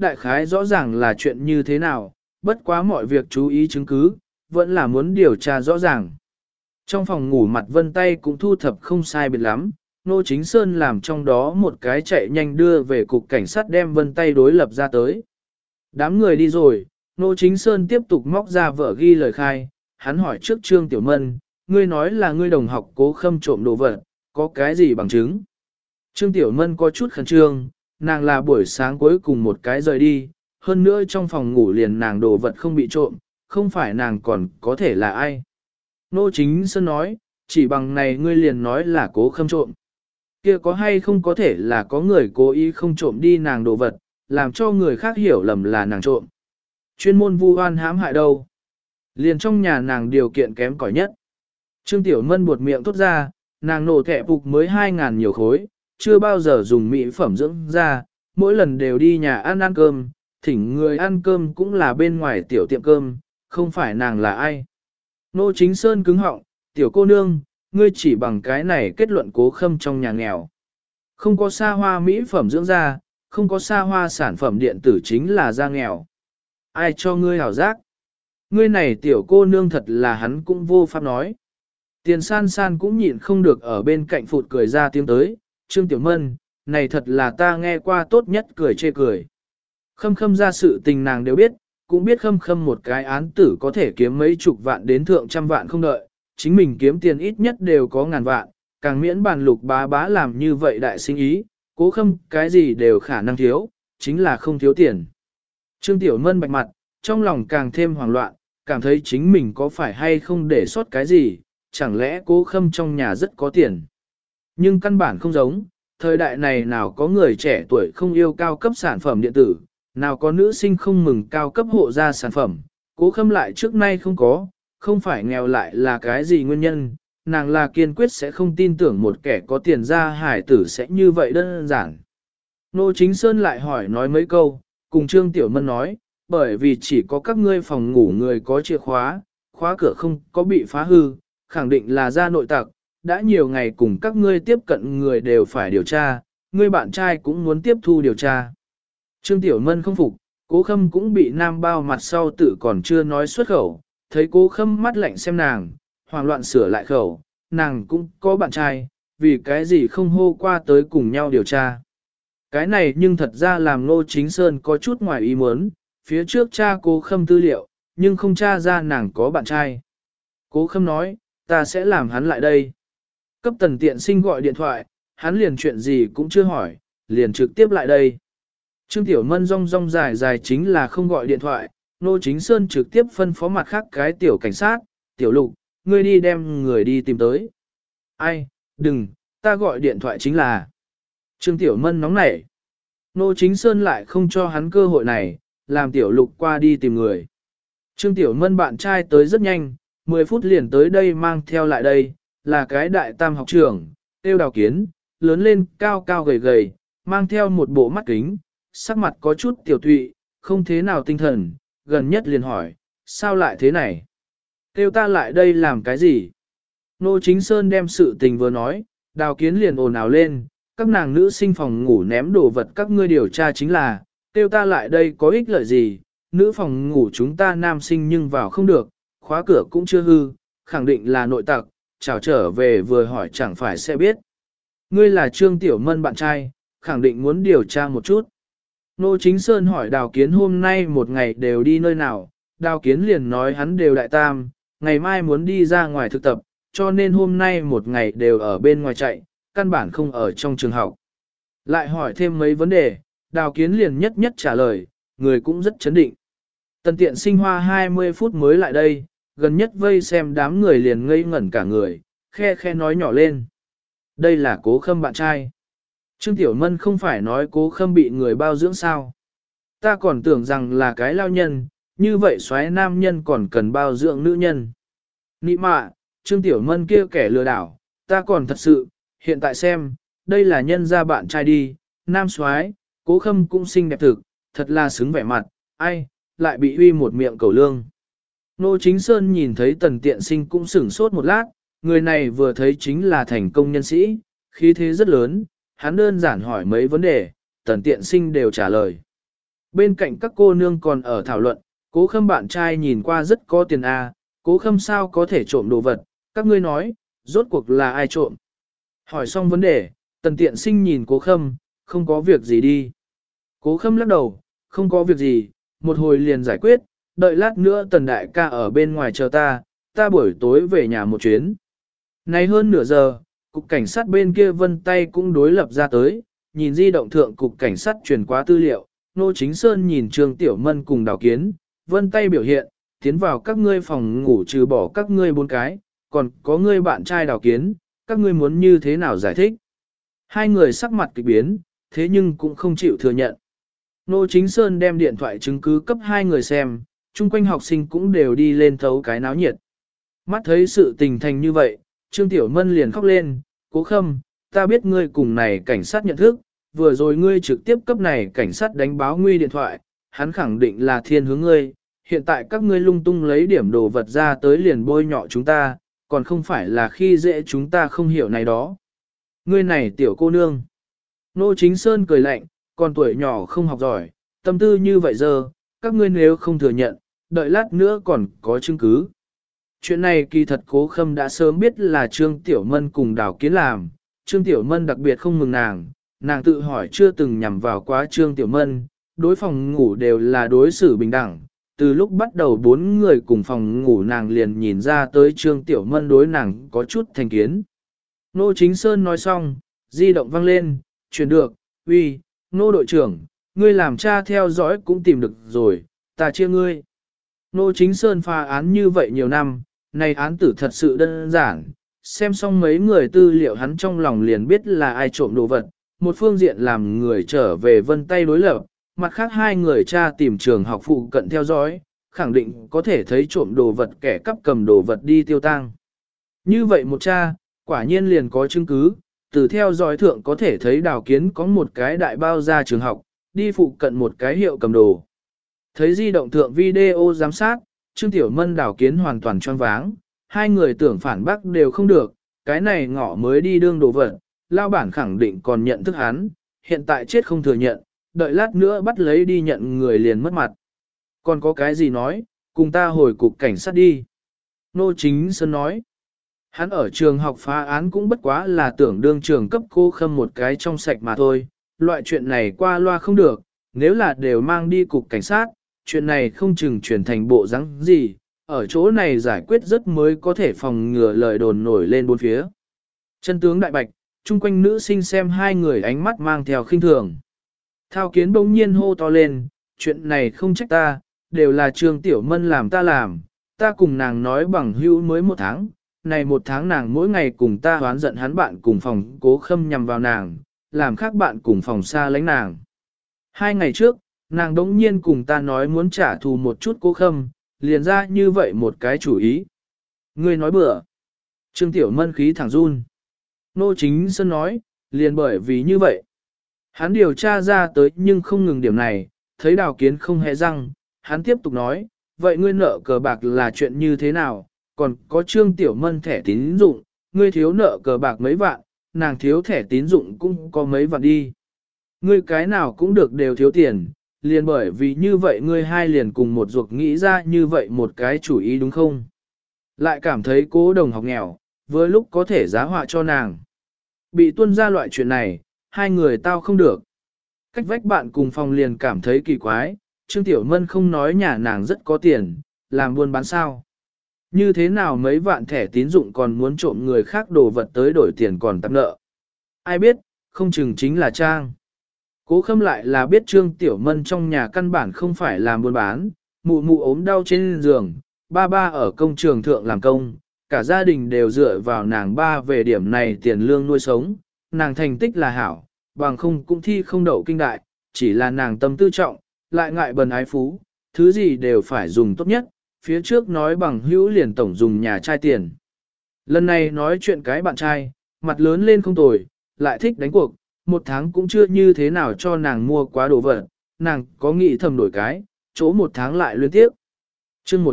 đại khái rõ ràng là chuyện như thế nào, bất quá mọi việc chú ý chứng cứ, vẫn là muốn điều tra rõ ràng. Trong phòng ngủ mặt Vân tay cũng thu thập không sai biệt lắm, Nô Chính Sơn làm trong đó một cái chạy nhanh đưa về cục cảnh sát đem Vân tay đối lập ra tới. Đám người đi rồi, Nô Chính Sơn tiếp tục móc ra vở ghi lời khai, hắn hỏi trước Trương Tiểu Mân, ngươi nói là ngươi đồng học Cố Khâm trộm đồ vật, có cái gì bằng chứng? Trương Tiểu Mân có chút khẩn trương, nàng là buổi sáng cuối cùng một cái rời đi, hơn nữa trong phòng ngủ liền nàng đồ vật không bị trộm, không phải nàng còn có thể là ai. Nô Chính Sơn nói, chỉ bằng này ngươi liền nói là Cố Khâm trộm. Kia có hay không có thể là có người cố ý không trộm đi nàng đồ vật, làm cho người khác hiểu lầm là nàng trộm. Chuyên môn vu oan hãm hại đâu. Liền trong nhà nàng điều kiện kém cỏi nhất. Trương Tiểu Mân buột miệng thốt ra, nàng nổ thẻ phục mới 2.000 nhiều khối, chưa bao giờ dùng mỹ phẩm dưỡng da, mỗi lần đều đi nhà ăn cơm, thỉnh người ăn cơm cũng là bên ngoài tiểu tiệm cơm, không phải nàng là ai. Nô Chính Sơn cứng họng, tiểu cô nương, ngươi chỉ bằng cái này kết luận Cố Khâm trong nhà nghèo. Không có xa hoa mỹ phẩm dưỡng da, không có xa hoa sản phẩm điện tử chính là da nghèo. Ai cho ngươi hảo giác? Ngươi này tiểu cô nương thật là hắn cũng vô pháp nói. Tiền san san cũng nhịn không được ở bên cạnh phụt cười ra tiếng tới, Trương Tiểu Mân, này thật là ta nghe qua tốt nhất cười chê cười. Khâm khâm ra sự tình nàng đều biết, cũng biết khâm khâm một cái án tử có thể kiếm mấy chục vạn đến thượng trăm vạn không đợi, chính mình kiếm tiền ít nhất đều có ngàn vạn, càng miễn bàn lục bá bá làm như vậy đại sinh ý, Cố Khâm cái gì đều khả năng thiếu, chính là không thiếu tiền. Trương Tiểu Mân bạch mặt, trong lòng càng thêm hoảng loạn, cảm thấy chính mình có phải hay không để sót cái gì, chẳng lẽ Cố Khâm trong nhà rất có tiền. Nhưng căn bản không giống, thời đại này nào có người trẻ tuổi không yêu cao cấp sản phẩm điện tử, nào có nữ sinh không mừng cao cấp hộ gia sản phẩm, Cố Khâm lại trước nay không có, không phải nghèo lại là cái gì nguyên nhân, nàng là kiên quyết sẽ không tin tưởng một kẻ có tiền ra hải tử sẽ như vậy đơn giản. Nô Chính Sơn lại hỏi nói mấy câu, cùng Trương Tiểu Mân nói, bởi vì chỉ có các ngươi phòng ngủ người có chìa khóa, khóa cửa không có bị phá hư, khẳng định là ra nội tặc, đã nhiều ngày cùng các ngươi tiếp cận người đều phải điều tra, ngươi bạn trai cũng muốn tiếp thu điều tra. Trương Tiểu Mân không phục, Cố Khâm cũng bị nam bao mặt sau tự còn chưa nói xuất khẩu, thấy Cố Khâm mắt lạnh xem nàng, hoảng loạn sửa lại khẩu, nàng cũng có bạn trai, vì cái gì không hô qua tới cùng nhau điều tra. Cái này nhưng thật ra làm Ngô Chính Sơn có chút ngoài ý muốn, phía trước cha Cố Khâm tư liệu, nhưng không tra ra nàng có bạn trai. Cố Khâm nói, ta sẽ làm hắn lại đây. Cấp Tần Tiện Sinh gọi điện thoại, hắn liền chuyện gì cũng chưa hỏi, liền trực tiếp lại đây. Trương Tiểu Mân rong rong dài dài chính là không gọi điện thoại, Ngô Chính Sơn trực tiếp phân phó mặt khác cái tiểu cảnh sát, Tiểu Lục, ngươi đi đem người đi tìm tới. Ai, đừng, ta gọi điện thoại chính là. Trương Tiểu Mân nóng nảy. Ngô Chính Sơn lại không cho hắn cơ hội này, làm Tiểu Lục qua đi tìm người. Trương Tiểu Mân bạn trai tới rất nhanh, 10 phút liền tới đây mang theo lại đây, là cái đại tam học trưởng, tiêu Đào Kiến, lớn lên cao cao gầy gầy, mang theo một bộ mắt kính, sắc mặt có chút tiểu tụy, không thế nào tinh thần, gần nhất liền hỏi, sao lại thế này? Tiêu ta lại đây làm cái gì? Nô Chính Sơn đem sự tình vừa nói, Đào Kiến liền ồn ào lên, các nàng nữ sinh phòng ngủ ném đồ vật các ngươi điều tra chính là, tiêu ta lại đây có ích lợi gì? Nữ phòng ngủ chúng ta nam sinh nhưng vào không được, khóa cửa cũng chưa hư, khẳng định là nội tặc, chào trở về vừa hỏi chẳng phải sẽ biết. Ngươi là Trương Tiểu Mân bạn trai, khẳng định muốn điều tra một chút. Nô Chính Sơn hỏi Đào Kiến hôm nay một ngày đều đi nơi nào, Đào Kiến liền nói hắn đều đại tam, ngày mai muốn đi ra ngoài thực tập, cho nên hôm nay một ngày đều ở bên ngoài chạy, căn bản không ở trong trường học. Lại hỏi thêm mấy vấn đề, Đào Kiến liền nhất nhất trả lời, người cũng rất chấn định. Tần Tiện Sinh hoa 20 phút mới lại đây, gần nhất vây xem đám người liền ngây ngẩn cả người, khe khe nói nhỏ lên. Đây là Cố Khâm bạn trai. Trương Tiểu Mân không phải nói Cố Khâm bị người bao dưỡng sao. Ta còn tưởng rằng là cái lao nhân, như vậy xoáy nam nhân còn cần bao dưỡng nữ nhân. Nị mạ, Trương Tiểu Mân kia kẻ lừa đảo, ta còn thật sự, hiện tại xem, đây là nhân gia bạn trai đi, nam xoáy, Cố Khâm cũng xinh đẹp thực, thật là xứng vẻ mặt, ai, lại bị uy một miệng cầu lương. Nô Chính Sơn nhìn thấy Tần Tiện Sinh cũng sửng sốt một lát, người này vừa thấy chính là thành công nhân sĩ, khí thế rất lớn, hắn đơn giản hỏi mấy vấn đề, Tần Tiện Sinh đều trả lời. Bên cạnh các cô nương còn ở thảo luận, Cố Khâm bạn trai nhìn qua rất có tiền à, Cố Khâm sao có thể trộm đồ vật, các ngươi nói, rốt cuộc là ai trộm. Hỏi xong vấn đề, Tần Tiện Sinh nhìn Cố Khâm, không có việc gì đi. Cố Khâm lắc đầu, không có việc gì, một hồi liền giải quyết, đợi lát nữa Tần Đại ca ở bên ngoài chờ ta buổi tối về nhà một chuyến. Nay hơn nửa giờ, cục cảnh sát bên kia vân tay cũng đối lập ra tới, nhìn di động thượng cục cảnh sát truyền quá tư liệu, Nô Chính Sơn nhìn Trương Tiểu Mân cùng Đào Kiến, vân tay biểu hiện, tiến vào các ngươi phòng ngủ trừ bỏ các ngươi 4 cái, còn có ngươi bạn trai Đào Kiến, các ngươi muốn như thế nào giải thích. Hai người sắc mặt kịch biến, thế nhưng cũng không chịu thừa nhận. Nô Chính Sơn đem điện thoại chứng cứ cấp hai người xem, chung quanh học sinh cũng đều đi lên thấu cái náo nhiệt. Mắt thấy sự tình thành như vậy, Trương Tiểu Mân liền khóc lên, Cố Khâm, ta biết ngươi cùng này cảnh sát nhận thức, vừa rồi ngươi trực tiếp cấp này cảnh sát đánh báo nguy điện thoại, hắn khẳng định là thiên hướng ngươi, hiện tại các ngươi lung tung lấy điểm đồ vật ra tới liền bôi nhọ chúng ta, còn không phải là khi dễ chúng ta không hiểu này đó. Ngươi này tiểu cô nương. Nô Chính Sơn cười lạnh, còn tuổi nhỏ không học giỏi, tâm tư như vậy giờ, các ngươi nếu không thừa nhận, đợi lát nữa còn có chứng cứ. Chuyện này kỳ thật Cố Khâm đã sớm biết là Trương Tiểu Mân cùng Đào Kiến làm, Trương Tiểu Mân đặc biệt không mừng nàng tự hỏi chưa từng nhằm vào quá Trương Tiểu Mân, đối phòng ngủ đều là đối xử bình đẳng, từ lúc bắt đầu 4 người cùng phòng ngủ nàng liền nhìn ra tới Trương Tiểu Mân đối nàng có chút thành kiến. Nô Chính Sơn nói xong, di động vang lên, truyền được, uy, Nô đội trưởng, ngươi làm cha theo dõi cũng tìm được rồi, ta chia ngươi. Nô Chính Sơn phá án như vậy nhiều năm, này án tử thật sự đơn giản, xem xong mấy người tư liệu hắn trong lòng liền biết là ai trộm đồ vật, một phương diện làm người trở về vân tay đối lập, mặt khác hai người cha tìm trường học phụ cận theo dõi, khẳng định có thể thấy trộm đồ vật kẻ cắp cầm đồ vật đi tiêu tang. Như vậy một cha, quả nhiên liền có chứng cứ, từ theo dõi thượng có thể thấy Đào Kiến có một cái đại bao ra trường học, đi phụ cận một cái hiệu cầm đồ. Thấy di động thượng video giám sát, Trương Tiểu Mân Đào Kiến hoàn toàn choáng váng, hai người tưởng phản bác đều không được, cái này ngọ mới đi đương đồ vật, lao bản khẳng định còn nhận thức hắn, hiện tại chết không thừa nhận, đợi lát nữa bắt lấy đi nhận người liền mất mặt. Còn có cái gì nói, cùng ta hồi cục cảnh sát đi. Nô Chính Sơn nói, hắn ở trường học phá án cũng bất quá là tưởng đương trường cấp Cố Khâm một cái trong sạch mà thôi, loại chuyện này qua loa không được, nếu là đều mang đi cục cảnh sát, chuyện này không chừng chuyển thành bộ rắn gì, ở chỗ này giải quyết rất mới có thể phòng ngừa lời đồn nổi lên bốn phía. Chân tướng đại bạch, chung quanh nữ sinh xem hai người ánh mắt mang theo khinh thường. Thao Kiến bỗng nhiên hô to lên, chuyện này không trách ta, đều là Trương Tiểu Mân làm, ta cùng nàng nói bằng hữu mới 1 tháng, này 1 tháng nàng mỗi ngày cùng ta hoán giận hắn bạn cùng phòng Cố Khâm nhằm vào nàng, làm khác bạn cùng phòng xa lánh nàng. 2 ngày trước, nàng đống nhiên cùng ta nói muốn trả thù một chút Cố Khâm, liền ra như vậy một cái chủ ý. Ngươi nói bừa. Trương Tiểu Mân khí thẳng run. Nô Chính Sơn nói, liền bởi vì như vậy. Hắn điều tra ra tới nhưng không ngừng điểm này, thấy Đào Kiến không hề răng, hắn tiếp tục nói, vậy ngươi nợ cờ bạc là chuyện như thế nào, còn có Trương Tiểu Mân thẻ tín dụng, ngươi thiếu nợ cờ bạc mấy vạn, nàng thiếu thẻ tín dụng cũng có mấy vạn đi. Ngươi cái nào cũng được đều thiếu tiền, liền bởi vì như vậy ngươi hai liền cùng một ruột nghĩ ra như vậy một cái chủ ý đúng không? Lại cảm thấy Cố đồng học nghèo, với lúc có thể giá họa cho nàng. Bị tuân ra loại chuyện này, hai người tao không được. Cách vách bạn cùng phòng liền cảm thấy kỳ quái, Trương Tiểu Mân không nói nhà nàng rất có tiền, làm buôn bán sao. Như thế nào mấy vạn thẻ tín dụng còn muốn trộm người khác đồ vật tới đổi tiền còn tạp nợ. Ai biết, không chừng chính là Trang. Cố Khâm lại là biết Trương Tiểu Mân trong nhà căn bản không phải làm buôn bán, mụ mụ ốm đau trên giường, ba ba ở công trường thượng làm công, cả gia đình đều dựa vào nàng ba về điểm này tiền lương nuôi sống, nàng thành tích là hảo, bằng không cũng thi không đậu kinh đại, chỉ là nàng tâm tư trọng, lại ngại bần ái phú, thứ gì đều phải dùng tốt nhất, phía trước nói bằng hữu liền tổng dùng nhà trai tiền. Lần này nói chuyện cái bạn trai, mặt lớn lên không tồi, lại thích đánh cuộc, 1 tháng cũng chưa như thế nào cho nàng mua quá đồ vật, nàng có nghĩ thầm đổi cái, chỗ 1 tháng lại liên tiếp. Chương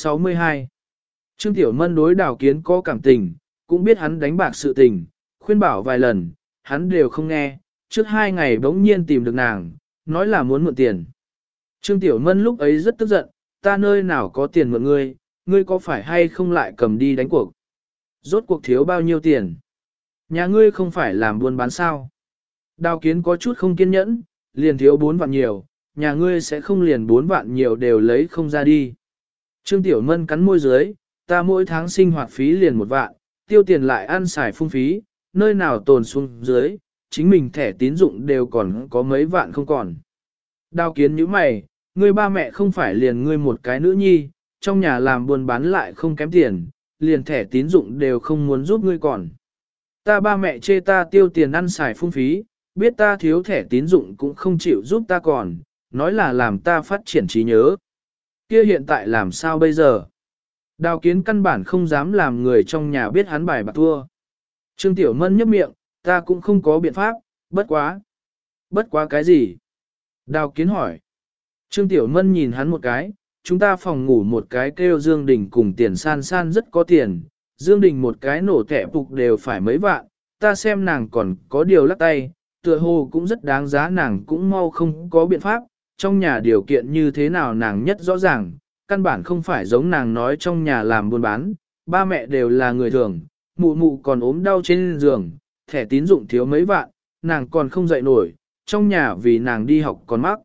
162 Trương Tiểu Mân đối Đào Kiến có cảm tình, cũng biết hắn đánh bạc sự tình, khuyên bảo vài lần, hắn đều không nghe, trước 2 ngày bỗng nhiên tìm được nàng, nói là muốn mượn tiền. Trương Tiểu Mân lúc ấy rất tức giận, ta nơi nào có tiền mượn ngươi, ngươi có phải hay không lại cầm đi đánh cuộc? Rốt cuộc thiếu bao nhiêu tiền? Nhà ngươi không phải làm buôn bán sao? Đào Kiến có chút không kiên nhẫn, liền thiếu 4 vạn nhiều, nhà ngươi sẽ không liền 4 vạn nhiều đều lấy không ra đi. Trương Tiểu Mân cắn môi dưới, ta mỗi tháng sinh hoạt phí liền 1 vạn, tiêu tiền lại ăn xài phung phí, nơi nào tồn xuống dưới, chính mình thẻ tín dụng đều còn có mấy vạn không còn. Đào Kiến nhíu mày, ngươi ba mẹ không phải liền ngươi một cái nữ nhi, trong nhà làm buôn bán lại không kém tiền, liền thẻ tín dụng đều không muốn giúp ngươi còn. Ta ba mẹ chê ta tiêu tiền ăn xài phung phí, biết ta thiếu thẻ tín dụng cũng không chịu giúp ta còn, nói là làm ta phát triển trí nhớ. Kia hiện tại làm sao bây giờ? Đào Kiến căn bản không dám làm người trong nhà biết hắn bài bạc thua. Trương Tiểu Mân nhấp miệng, ta cũng không có biện pháp, bất quá. Bất quá cái gì? Đào Kiến hỏi. Trương Tiểu Mân nhìn hắn một cái, chúng ta phòng ngủ một cái kêu Dương Đình cùng Tiền San San rất có tiền, Dương Đình một cái nổ thẻ phục đều phải mấy vạn, ta xem nàng còn có điều lắc tay, tựa hồ cũng rất đáng giá, nàng cũng mau không có biện pháp, trong nhà điều kiện như thế nào nàng nhất rõ ràng, căn bản không phải giống nàng nói trong nhà làm buôn bán, ba mẹ đều là người thường, mụ mụ còn ốm đau trên giường, thẻ tín dụng thiếu mấy vạn, nàng còn không dậy nổi, trong nhà vì nàng đi học còn mắc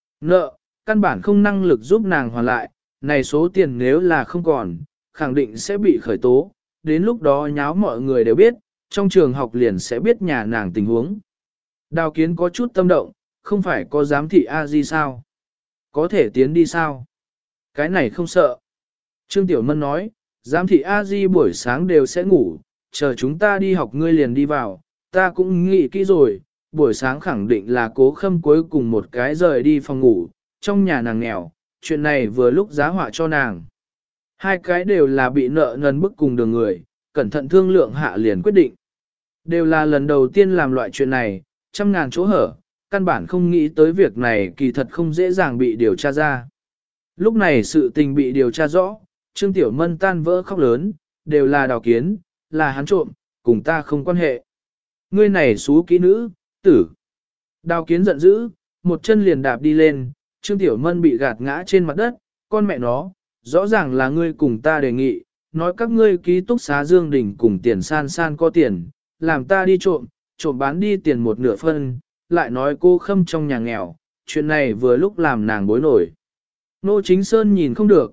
nợ, căn bản không năng lực giúp nàng hoàn lại, này số tiền nếu là không còn, khẳng định sẽ bị khởi tố, đến lúc đó nháo mọi người đều biết, trong trường học liền sẽ biết nhà nàng tình huống. Đào Kiến có chút tâm động, không phải có giám thị A-di sao? Có thể tiến đi sao? Cái này không sợ. Trương Tiểu Mân nói, giám thị A-di buổi sáng đều sẽ ngủ, chờ chúng ta đi học ngươi liền đi vào, ta cũng nghĩ kỹ rồi, buổi sáng khẳng định là Cố Khâm cuối cùng một cái rời đi phòng ngủ, trong nhà nàng nghèo, chuyện này vừa lúc giá họa cho nàng. Hai cái đều là bị nợ nần bức cùng đường người, cẩn thận thương lượng hạ liền quyết định. Đều là lần đầu tiên làm loại chuyện này, trăm ngàn chỗ hở, căn bản không nghĩ tới việc này kỳ thật không dễ dàng bị điều tra ra. Lúc này sự tình bị điều tra rõ, Trương Tiểu Mân tan vỡ khóc lớn, đều là Đào Kiến, là hắn trộm, cùng ta không quan hệ. Ngươi này xú kỹ nữ, tử. Đào Kiến giận dữ, một chân liền đạp đi lên, Trương Tiểu Mân bị gạt ngã trên mặt đất, con mẹ nó, rõ ràng là ngươi cùng ta đề nghị, nói các ngươi ký túc xá Dương Đình cùng Tiền San San có tiền, làm ta đi trộm, trộm bán đi tiền một nửa phân, lại nói cô Khâm trong nhà nghèo, chuyện này vừa lúc làm nàng bối nổi. Nô Chính Sơn nhìn không được,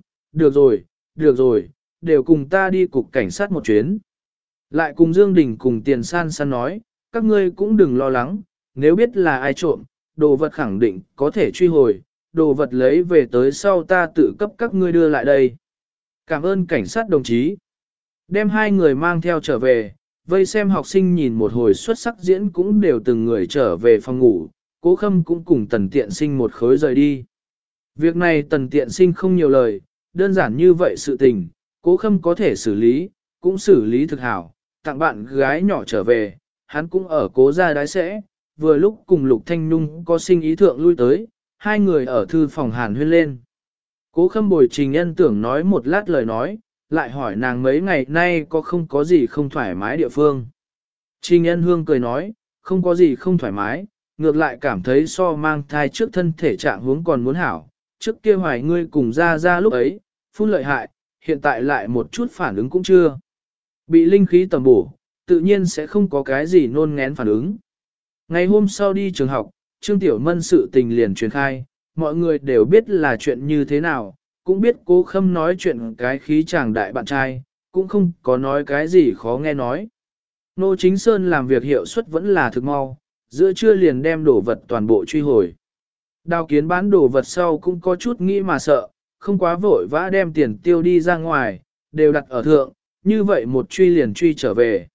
được rồi, đều cùng ta đi cục cảnh sát một chuyến. Lại cùng Dương Đình cùng Tiền San San nói, các ngươi cũng đừng lo lắng, nếu biết là ai trộm, đồ vật khẳng định có thể truy hồi, đồ vật lấy về tới sau ta tự cấp các ngươi đưa lại đây. Cảm ơn cảnh sát đồng chí. Đem hai người mang theo trở về, vây xem học sinh nhìn một hồi xuất sắc diễn cũng đều từng người trở về phòng ngủ, Cố Khâm cũng cùng Tần Tiện Sinh một khối rời đi. Việc này Tần Tiện Sinh không nhiều lời, đơn giản như vậy sự tình, Cố Khâm có thể xử lý, cũng xử lý thực hảo, tặng bạn gái nhỏ trở về, hắn cũng ở Cố gia đái sẽ, vừa lúc cùng Lục Thanh Nhung có sinh ý thượng lui tới, hai người ở thư phòng hàn huyên lên. Cố Khâm bồi Trình Ân tưởng nói một lát lời nói, lại hỏi nàng mấy ngày nay có không có gì không thoải mái địa phương. Trình Ân Hương cười nói, không có gì không thoải mái, ngược lại cảm thấy so mang thai trước thân thể trạng huống còn muốn hảo, trước kia hoài ngươi cùng ra lúc ấy, phun lợi hại, hiện tại lại một chút phản ứng cũng chưa. Bị linh khí tầm bổ, tự nhiên sẽ không có cái gì nôn ngén phản ứng. Ngày hôm sau đi trường học, Trương Tiểu Mân sự tình liền truyền khai, mọi người đều biết là chuyện như thế nào, cũng biết Cố Khâm nói chuyện cái khí chàng đại bạn trai, cũng không có nói cái gì khó nghe nói. Nô Chính Sơn làm việc hiệu suất vẫn là thực mau, giữa trưa liền đem đồ vật toàn bộ truy hồi. Đào Kiến bán đồ vật sau cũng có chút nghĩ mà sợ, không quá vội vã đem tiền tiêu đi ra ngoài, đều đặt ở thượng, như vậy một truy liền truy trở về.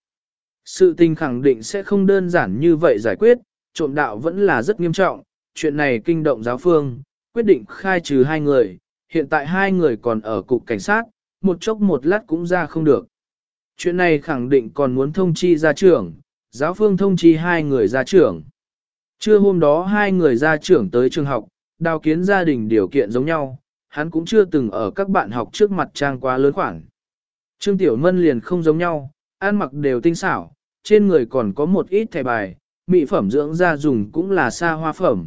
Sự tình khẳng định sẽ không đơn giản như vậy giải quyết, trộm đạo vẫn là rất nghiêm trọng, chuyện này kinh động giáo phương, quyết định khai trừ hai người, hiện tại hai người còn ở cục cảnh sát, một chốc một lát cũng ra không được. Chuyện này khẳng định còn muốn thông chi gia trưởng, giáo phương thông chi hai người gia trưởng. Trưa hôm đó hai người gia trưởng tới trường học, Đào Kiến gia đình điều kiện giống nhau, hắn cũng chưa từng ở các bạn học trước mặt trang quá lớn khoản. Trương Tiểu Mân liền không giống nhau, ăn mặc đều tinh xảo, trên người còn có một ít thẻ bài, mỹ phẩm dưỡng da dùng cũng là xa hoa phẩm,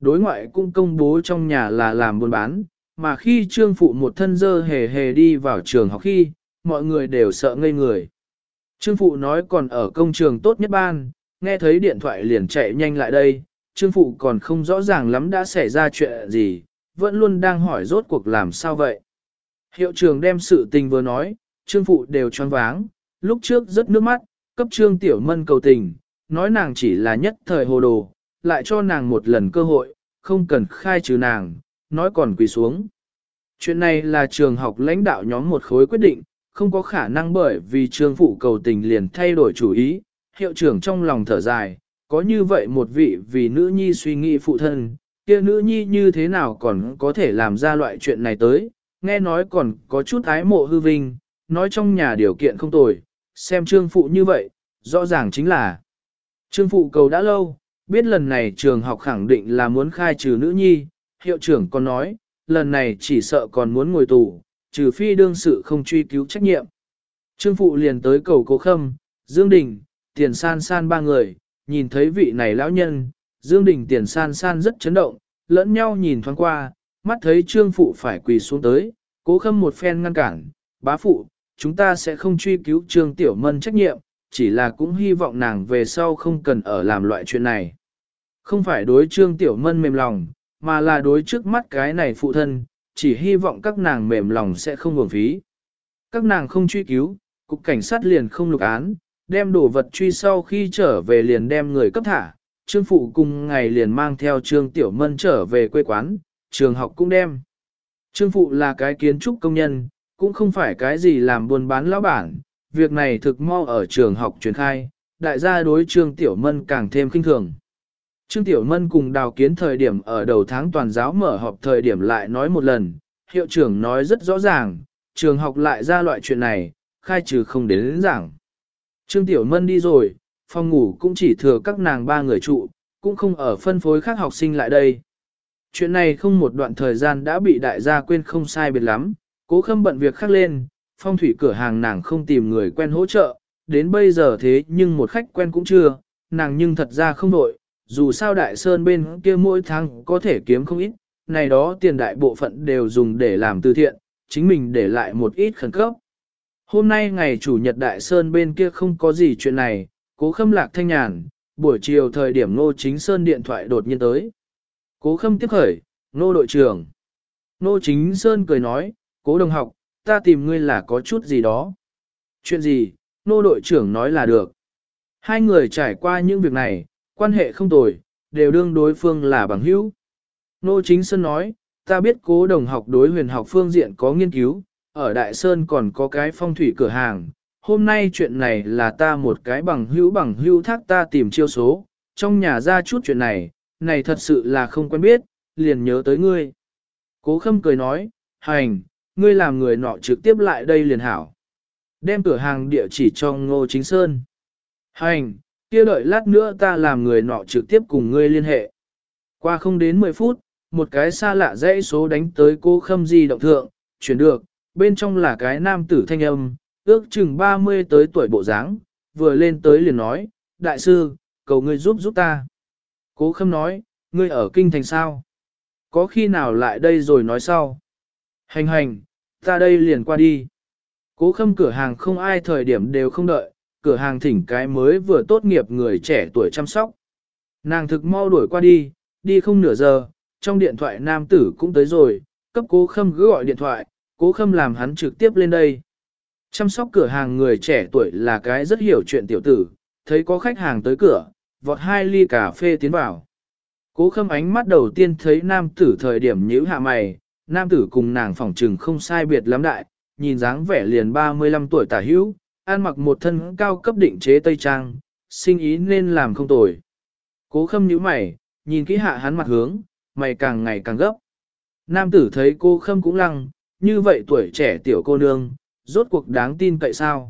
đối ngoại cũng công bố trong nhà là làm buôn bán, mà khi trương phụ một thân dơ hề hề đi vào trường học khi, mọi người đều sợ ngây người. Trương phụ nói còn ở công trường tốt nhất ban, nghe thấy điện thoại liền chạy nhanh lại đây, trương phụ còn không rõ ràng lắm đã xảy ra chuyện gì, vẫn luôn đang hỏi rốt cuộc làm sao vậy. Hiệu trưởng đem sự tình vừa nói, trương phụ đều choáng váng, lúc trước rất nước mắt, cấp trương tiểu mân cầu tình, nói nàng chỉ là nhất thời hồ đồ, lại cho nàng một lần cơ hội, không cần khai trừ nàng, nói còn quỳ xuống. Chuyện này là trường học lãnh đạo nhóm một khối quyết định, không có khả năng bởi vì trương phụ cầu tình liền thay đổi chủ ý, hiệu trưởng trong lòng thở dài, có như vậy một vị vì nữ nhi suy nghĩ phụ thân, kia nữ nhi như thế nào còn có thể làm ra loại chuyện này tới, nghe nói còn có chút ái mộ hư vinh, nói trong nhà điều kiện không tồi, xem trương phụ như vậy, rõ ràng chính là trương phụ cầu đã lâu, biết lần này trường học khẳng định là muốn khai trừ nữ nhi, hiệu trưởng còn nói, lần này chỉ sợ còn muốn ngồi tù, trừ phi đương sự không truy cứu trách nhiệm. Trương phụ liền tới cầu Cố Khâm, Dương Đình, Tiền San San ba người, nhìn thấy vị này lão nhân, Dương Đình Tiền San San rất chấn động, lẫn nhau nhìn thoáng qua, mắt thấy trương phụ phải quỳ xuống tới, Cố Khâm một phen ngăn cản, bá phụ, chúng ta sẽ không truy cứu trương tiểu mân trách nhiệm, chỉ là cũng hy vọng nàng về sau không cần ở làm loại chuyện này. Không phải đối trương tiểu mân mềm lòng, mà là đối trước mắt cái này phụ thân, chỉ hy vọng các nàng mềm lòng sẽ không uổng phí. Các nàng không truy cứu, cục cảnh sát liền không lục án, đem đồ vật truy sau khi trở về liền đem người cấp thả. Trương phụ cùng ngày liền mang theo trương tiểu mân trở về quê quán, trường học cũng đem. Trương phụ là cái kiến trúc công nhân, cũng không phải cái gì làm buôn bán lão bản, việc này thực mau ở trường học truyền khai, đại gia đối trương tiểu mân càng thêm kinh thường. Trương Tiểu Mân cùng Đào Kiến thời điểm ở đầu tháng toàn giáo mở họp thời điểm lại nói một lần, hiệu trưởng nói rất rõ ràng, trường học lại ra loại chuyện này, khai trừ không đến giảng. Trương Tiểu Mân đi rồi, phòng ngủ cũng chỉ thừa các nàng ba người trụ, cũng không ở phân phối khác học sinh lại đây. Chuyện này không một đoạn thời gian đã bị đại gia quên không sai biệt lắm, Cố Khâm bận việc khác lên, phong thủy cửa hàng nàng không tìm người quen hỗ trợ, đến bây giờ thế nhưng một khách quen cũng chưa, nàng nhưng thật ra không đội. Dù sao Đại Sơn bên kia mỗi tháng có thể kiếm không ít, này đó tiền đại bộ phận đều dùng để làm từ thiện, chính mình để lại một ít khẩn cấp. Hôm nay ngày chủ nhật Đại Sơn bên kia không có gì chuyện này, Cố Khâm lạc thanh nhàn, buổi chiều thời điểm Ngô Chính Sơn điện thoại đột nhiên tới. Cố Khâm tiếp khởi, Ngô đội trưởng. Ngô Chính Sơn cười nói, Cố đồng học, ta tìm ngươi là có chút gì đó. Chuyện gì, Ngô đội trưởng nói là được. Hai người trải qua những việc này, quan hệ không tồi, đều đương đối phương là bằng hữu. Nô Chính Sơn nói, ta biết Cố đồng học đối huyền học phương diện có nghiên cứu, ở Đại Sơn còn có cái phong thủy cửa hàng. Hôm nay chuyện này là ta một cái bằng hữu thác ta tìm chiêu số, trong nhà ra chút chuyện này, này thật sự là không quen biết, liền nhớ tới ngươi. Cố Khâm cười nói, hành, ngươi làm người nọ trực tiếp lại đây liền hảo. Đem cửa hàng địa chỉ cho Ngô Chính Sơn. Hành, kia đợi lát nữa ta làm người nọ trực tiếp cùng ngươi liên hệ. Qua không đến 10 phút, một cái xa lạ dãy số đánh tới Cố Khâm di động thượng, chuyển được, bên trong là cái nam tử thanh âm, ước chừng 30 tới tuổi bộ dáng, vừa lên tới liền nói, đại sư, cầu ngươi giúp ta. Cố Khâm nói, ngươi ở kinh thành sao? Có khi nào lại đây rồi nói sau? Hành, ta đây liền qua đi. Cố Khâm cửa hàng không ai thời điểm đều không đợi, cửa hàng thỉnh cái mới vừa tốt nghiệp người trẻ tuổi chăm sóc. Nàng thực mau đuổi qua đi, đi không nửa giờ, trong điện thoại nam tử cũng tới rồi, cấp Cố Khâm cứ gọi điện thoại, Cố Khâm làm hắn trực tiếp lên đây. Chăm sóc cửa hàng người trẻ tuổi là cái rất hiểu chuyện tiểu tử, thấy có khách hàng tới cửa, vọt 2 ly cà phê tiến vào. Cố Khâm ánh mắt đầu tiên thấy nam tử thời điểm nhíu hạ mày, nam tử cùng nàng phỏng trừng không sai biệt lắm đại, nhìn dáng vẻ liền 35 tuổi tả hữu, ăn mặc một thân cao cấp định chế tây trang, sinh ý nên làm không tồi. Cố Khâm nhíu mày, nhìn kỹ hạ hắn mặt hướng, mày càng ngày càng gấp. Nam tử thấy Cố Khâm cũng lăng, như vậy tuổi trẻ tiểu cô nương, rốt cuộc đáng tin cậy sao?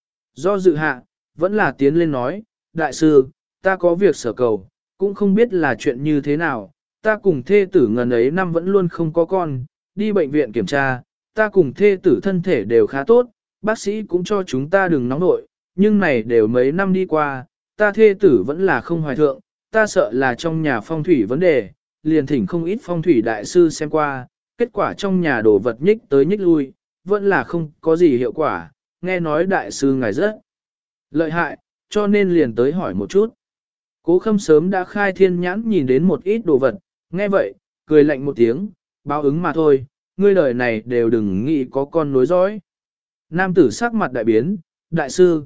Do dự hạ, vẫn là tiến lên nói, đại sư, ta có việc sở cầu, cũng không biết là chuyện như thế nào, ta cùng thê tử ngần ấy năm vẫn luôn không có con, đi bệnh viện kiểm tra, ta cùng thê tử thân thể đều khá tốt, bác sĩ cũng cho chúng ta đừng nóng nội, nhưng này đều mấy năm đi qua, ta thê tử vẫn là không hoài thượng, ta sợ là trong nhà phong thủy vấn đề, liền thỉnh không ít phong thủy đại sư xem qua, kết quả trong nhà đổ vật nhích tới nhích lui, vẫn là không có gì hiệu quả, nghe nói đại sư ngài rất lợi hại, cho nên liền tới hỏi một chút. Cố Khâm sớm đã khai thiên nhãn nhìn đến một ít đồ vật, nghe vậy, cười lạnh một tiếng, báo ứng mà thôi, ngươi đời này đều đừng nghĩ có con nối dõi. Nam tử sắc mặt đại biến, đại sư,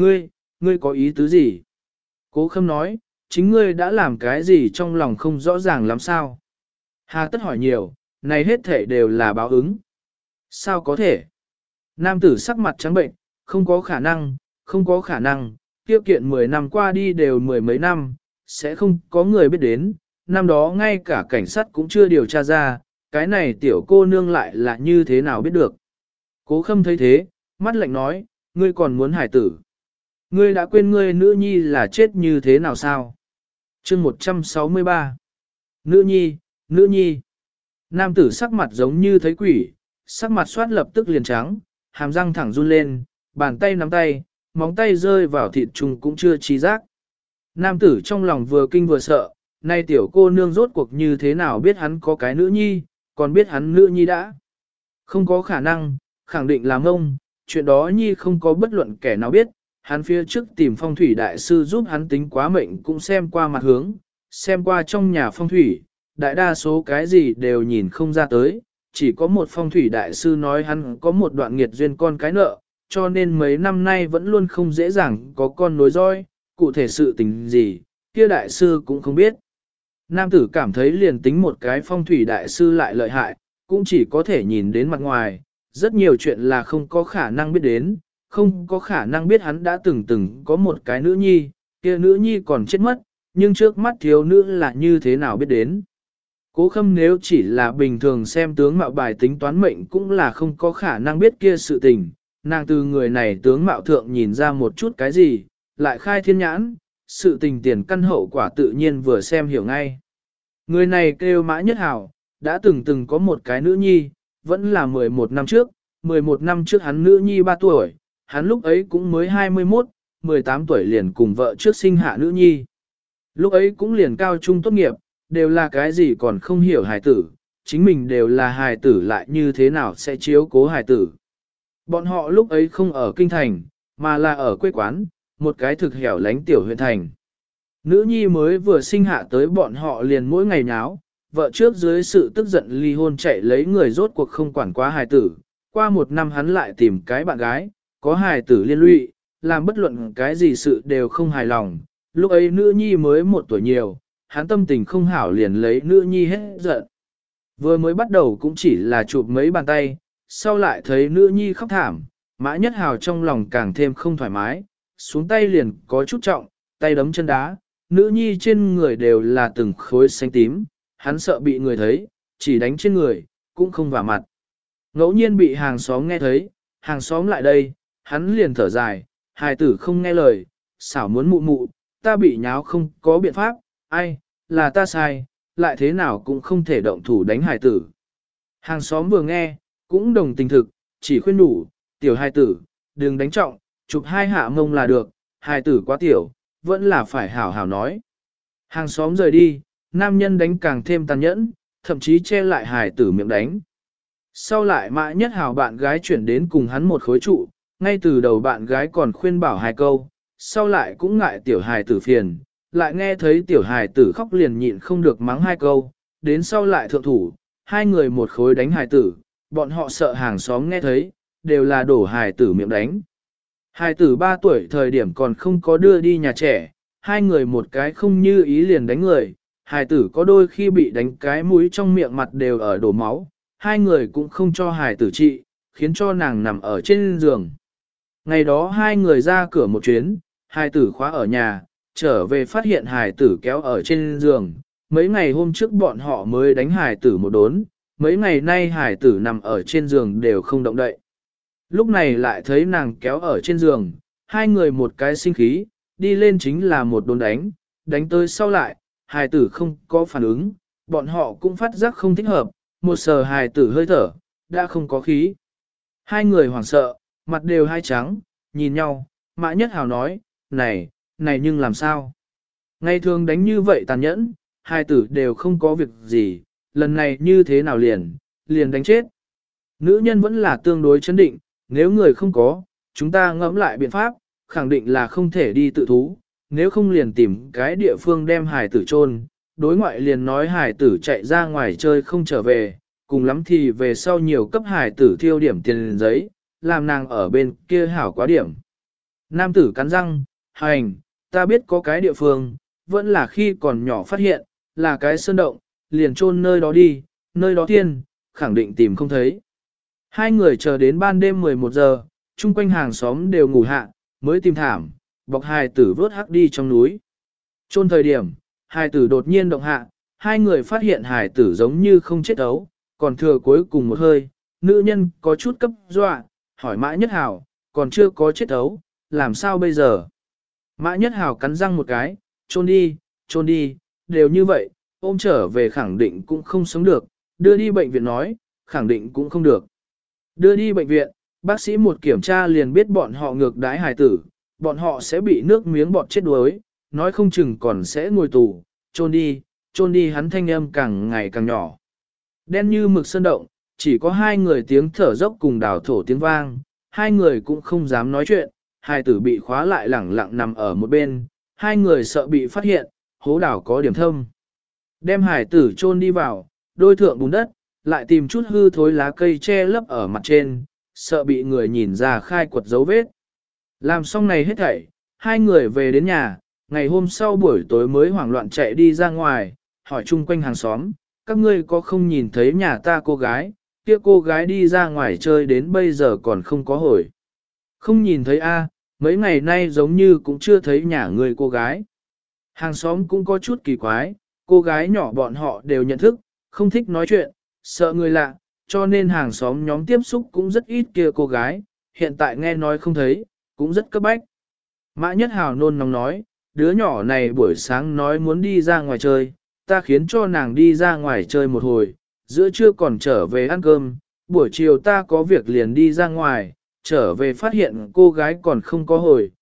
ngươi có ý tứ gì? Cố Khâm nói, chính ngươi đã làm cái gì trong lòng không rõ ràng lắm sao? Hà tất hỏi nhiều, này hết thể đều là báo ứng. Sao có thể? Nam tử sắc mặt trắng bệnh, không có khả năng, không có khả năng, tiêu kiện 10 năm qua đi đều mười mấy năm, sẽ không có người biết đến, năm đó ngay cả cảnh sát cũng chưa điều tra ra, cái này tiểu cô nương lại là như thế nào biết được. Cố Khâm thấy thế, mắt lạnh nói, ngươi còn muốn hải tử. Ngươi đã quên ngươi nữ nhi là chết như thế nào sao? Chương 163 Nữ nhi. Nam tử sắc mặt giống như thấy quỷ, sắc mặt xoát lập tức liền trắng, hàm răng thẳng run lên, bàn tay nắm tay, móng tay rơi vào thịt trùng cũng chưa trí giác. Nam tử trong lòng vừa kinh vừa sợ, nay tiểu cô nương rốt cuộc như thế nào biết hắn có cái nữ nhi, còn biết hắn nữ nhi đã. Không có khả năng, khẳng định là ngông, chuyện đó nhi không có bất luận kẻ nào biết, hắn phía trước tìm phong thủy đại sư giúp hắn tính quá mệnh cũng xem qua mặt hướng, xem qua trong nhà phong thủy, đại đa số cái gì đều nhìn không ra tới, chỉ có một phong thủy đại sư nói hắn có một đoạn nghiệt duyên con cái nợ, cho nên mấy năm nay vẫn luôn không dễ dàng có con nối dõi, cụ thể sự tình gì, kia đại sư cũng không biết. Nam tử cảm thấy liền tính một cái phong thủy đại sư lại lợi hại, cũng chỉ có thể nhìn đến mặt ngoài, rất nhiều chuyện là không có khả năng biết đến, không có khả năng biết hắn đã từng có một cái nữ nhi, kia nữ nhi còn chết mất, nhưng trước mắt thiếu nữ là như thế nào biết đến. Cố Khâm nếu chỉ là bình thường xem tướng mạo bài tính toán mệnh cũng là không có khả năng biết kia sự tình, nàng từ người này tướng mạo thượng nhìn ra một chút cái gì, lại khai thiên nhãn, sự tình tiền căn hậu quả tự nhiên vừa xem hiểu ngay. Người này kêu Mã Nhất Hảo, đã từng có một cái nữ nhi, vẫn là 11 năm trước, 11 năm trước hắn nữ nhi 3 tuổi, hắn lúc ấy cũng mới 21, 18 tuổi liền cùng vợ trước sinh hạ nữ nhi. Lúc ấy cũng liền cao trung tốt nghiệp, đều là cái gì còn không hiểu hài tử, chính mình đều là hài tử lại như thế nào sẽ chiếu cố hài tử. Bọn họ lúc ấy không ở kinh thành, mà là ở quê quán, một cái thực hẻo lánh tiểu huyện thành. Nữ nhi mới vừa sinh hạ tới bọn họ liền mỗi ngày nháo, vợ trước dưới sự tức giận ly hôn chạy lấy người rốt cuộc không quản quá hài tử. Qua một năm hắn lại tìm cái bạn gái, có hài tử liên lụy, làm bất luận cái gì sự đều không hài lòng. Lúc ấy nữ nhi mới 1 tuổi nhiều, hắn tâm tình không hảo liền lấy nữ nhi hết giận. Vừa mới bắt đầu cũng chỉ là chụp mấy bàn tay, sau lại thấy nữ nhi khóc thảm, Mã Nhất Hào trong lòng càng thêm không thoải mái, xuống tay liền có chút trọng, tay đấm chân đá, nữ nhi trên người đều là từng khối xanh tím, hắn sợ bị người thấy, chỉ đánh trên người, cũng không vả mặt. Ngẫu nhiên bị hàng xóm nghe thấy, hàng xóm lại đây, hắn liền thở dài, hài tử không nghe lời, xảo muốn mụ mụ, ta bị nháo không có biện pháp, ai, là ta sai, lại thế nào cũng không thể động thủ đánh hài tử. Hàng xóm vừa nghe, cũng đồng tình thực, chỉ khuyên đủ, tiểu hài tử, đừng đánh trọng, chụp 2 hạ mông là được, hài tử quá tiểu, vẫn là phải hảo hảo nói. Hàng xóm rời đi, nam nhân đánh càng thêm tàn nhẫn, thậm chí che lại hài tử miệng đánh. Sau lại Mã Nhất Hào bạn gái chuyển đến cùng hắn một khối trụ, ngay từ đầu bạn gái còn khuyên bảo 2 câu, sau lại cũng ngại tiểu hài tử phiền, lại nghe thấy tiểu hài tử khóc liền nhịn không được mắng 2 câu, đến sau lại thượng thủ, 2 người một khối đánh hài tử, bọn họ sợ hàng xóm nghe thấy, đều là đổ hài tử miệng đánh. Hài tử 3 tuổi thời điểm còn không có đưa đi nhà trẻ, 2 người một cái không như ý liền đánh người, hài tử có đôi khi bị đánh cái mũi trong miệng mặt đều ở đổ máu, 2 người cũng không cho hài tử trị, khiến cho nàng nằm ở trên giường. Ngày đó 2 người ra cửa một chuyến, hài tử khóa ở nhà, trở về phát hiện hài tử kéo ở trên giường, mấy ngày hôm trước bọn họ mới đánh hài tử một đốn, mấy ngày nay hài tử nằm ở trên giường đều không động đậy. Lúc này lại thấy nàng kéo ở trên giường, 2 người một cái sinh khí, đi lên chính là một đốn đánh, đánh tới sau lại, hài tử không có phản ứng, bọn họ cũng phát giác không thích hợp, một sờ hài tử hơi thở, đã không có khí. 2 người hoảng sợ, mặt đều hai trắng, nhìn nhau, Mã Nhất Hào nói, này nhưng làm sao? Ngày thường đánh như vậy tàn nhẫn, hai tử đều không có việc gì, lần này như thế nào liền đánh chết. Nữ nhân vẫn là tương đối chấn định, nếu người không có, chúng ta ngẫm lại biện pháp, khẳng định là không thể đi tự thú, nếu không liền tìm cái địa phương đem hài tử chôn. Đối ngoại liền nói hài tử chạy ra ngoài chơi không trở về, cùng lắm thì về sau nhiều cấp hài tử thiêu điểm tiền giấy, làm nàng ở bên kia hảo quá điểm. Nam tử cắn răng, hành, ta biết có cái địa phương, vẫn là khi còn nhỏ phát hiện, là cái sơn động, liền chôn nơi đó đi, nơi đó tiên, khẳng định tìm không thấy. Hai người chờ đến ban đêm 11 giờ, chung quanh hàng xóm đều ngủ hạ, mới tìm thảm, bọc hài tử vớt hắc đi trong núi. Chôn thời điểm, hài tử đột nhiên động hạ, hai người phát hiện hài tử giống như không chết ấu, còn thừa cuối cùng một hơi, nữ nhân có chút cấp dọa, hỏi Mã Nhất Hảo, còn chưa có chết ấu, làm sao bây giờ? Mã Nhất Hảo cắn răng một cái, chôn đi, đều như vậy, ôm trở về khẳng định cũng không sống được, đưa đi bệnh viện nói, khẳng định cũng không được. Đưa đi bệnh viện, bác sĩ một kiểm tra liền biết bọn họ ngược đái hài tử, bọn họ sẽ bị nước miếng bọt chết đuối, nói không chừng còn sẽ ngồi tù, chôn đi hắn thanh âm càng ngày càng nhỏ. Đen như mực sơn động, chỉ có hai người tiếng thở dốc cùng đào thổ tiếng vang, hai người cũng không dám nói chuyện, hài tử bị khóa lại lẳng lặng nằm ở một bên, hai người sợ bị phát hiện, hố đảo có điểm thâm. Đem hài tử chôn đi vào, đôi thượng bùn đất, lại tìm chút hư thối lá cây che lấp ở mặt trên, sợ bị người nhìn ra khai quật dấu vết. Làm xong này hết thảy, hai người về đến nhà, ngày hôm sau buổi tối mới hoảng loạn chạy đi ra ngoài, hỏi chung quanh hàng xóm, các ngươi có không nhìn thấy nhà ta cô gái, kia cô gái đi ra ngoài chơi đến bây giờ còn không có hồi. Không nhìn thấy a, mấy ngày nay giống như cũng chưa thấy nhà người cô gái. Hàng xóm cũng có chút kỳ quái, cô gái nhỏ bọn họ đều nhận thức, không thích nói chuyện, sợ người lạ, cho nên hàng xóm nhóm tiếp xúc cũng rất ít kia cô gái, hiện tại nghe nói không thấy, cũng rất cấp bách. Mã Nhất Hào nôn nóng nói, đứa nhỏ này buổi sáng nói muốn đi ra ngoài chơi, ta khiến cho nàng đi ra ngoài chơi một hồi, giữa trưa còn trở về ăn cơm, buổi chiều ta có việc liền đi ra ngoài, trở về phát hiện cô gái còn không có hồi,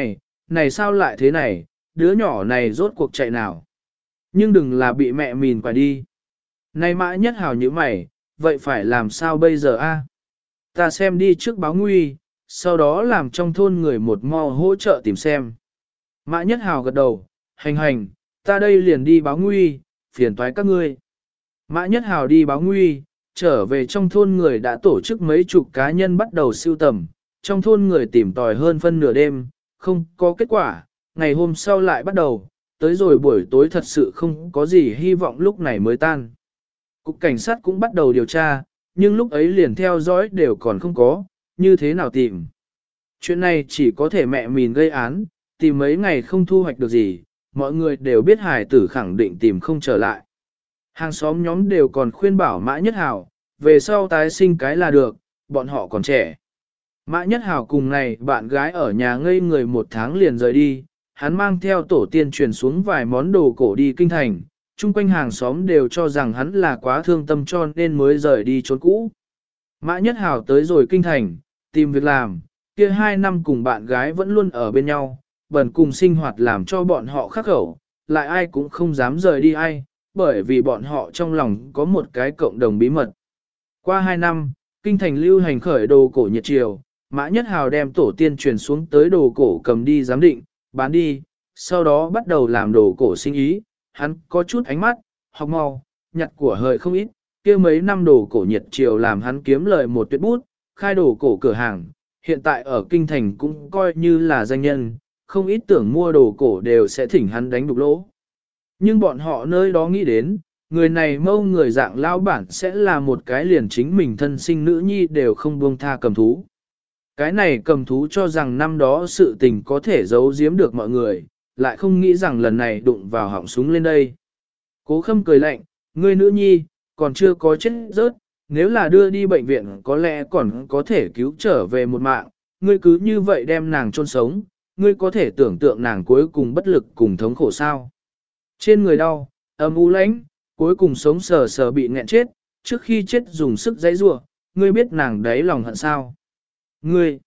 này sao lại thế này, đứa nhỏ này rốt cuộc chạy nào. Nhưng đừng là bị mẹ mìn quả đi. Này Mã Nhất Hào như mày, vậy phải làm sao bây giờ a? Ta xem đi trước báo nguy, sau đó làm trong thôn người một mo hỗ trợ tìm xem. Mã Nhất Hào gật đầu, hành, ta đây liền đi báo nguy, phiền toái các ngươi. Mã Nhất Hào đi báo nguy, trở về trong thôn người đã tổ chức mấy chục cá nhân bắt đầu siêu tầm, trong thôn người tìm tòi hơn phân nửa đêm, không có kết quả, ngày hôm sau lại bắt đầu, tới rồi buổi tối thật sự không có gì hy vọng lúc này mới tan. Cục cảnh sát cũng bắt đầu điều tra, nhưng lúc ấy liền theo dõi đều còn không có, như thế nào tìm. Chuyện này chỉ có thể mẹ mình gây án, tìm mấy ngày không thu hoạch được gì, mọi người đều biết hài tử khẳng định tìm không trở lại. Hàng xóm nhóm đều còn khuyên bảo Mã Nhất Hào, về sau tái sinh cái là được, bọn họ còn trẻ. Mã Nhất Hào cùng này bạn gái ở nhà ngây người 1 tháng liền rời đi, hắn mang theo tổ tiên truyền xuống vài món đồ cổ đi kinh thành, chung quanh hàng xóm đều cho rằng hắn là quá thương tâm cho nên mới rời đi trốn cũ. Mã Nhất Hào tới rồi kinh thành, tìm việc làm, kia 2 năm cùng bạn gái vẫn luôn ở bên nhau, bần cùng sinh hoạt làm cho bọn họ khắc khẩu, lại ai cũng không dám rời đi ai, bởi vì bọn họ trong lòng có một cái cộng đồng bí mật. Qua 2 năm, kinh thành lưu hành khởi đồ cổ nhiệt triều, Mã Nhất Hào đem tổ tiên truyền xuống tới đồ cổ cầm đi giám định, bán đi, sau đó bắt đầu làm đồ cổ sinh ý, hắn có chút ánh mắt, học mau, nhặt của hời không ít, kia mấy năm đồ cổ nhiệt triều làm hắn kiếm lời một tuyệt bút, khai đồ cổ cửa hàng, hiện tại ở kinh thành cũng coi như là danh nhân, không ít tưởng mua đồ cổ đều sẽ thỉnh hắn đánh đục lỗ. Nhưng bọn họ nơi đó nghĩ đến, người này mâu người dạng lao bản sẽ là một cái liền chính mình thân sinh nữ nhi đều không buông tha cầm thú. Cái này cầm thú cho rằng năm đó sự tình có thể giấu giếm được mọi người, lại không nghĩ rằng lần này đụng vào họng súng lên đây. Cố Khâm cười lạnh, ngươi nữ nhi, còn chưa có chết rớt, nếu là đưa đi bệnh viện có lẽ còn có thể cứu trở về một mạng, ngươi cứ như vậy đem nàng chôn sống, ngươi có thể tưởng tượng nàng cuối cùng bất lực cùng thống khổ sao. Trên người đau, âm u lãnh, cuối cùng sống sờ sờ bị nghẹn chết, trước khi chết dùng sức giãy giụa, ngươi biết nàng đáy lòng hận sao. Ngươi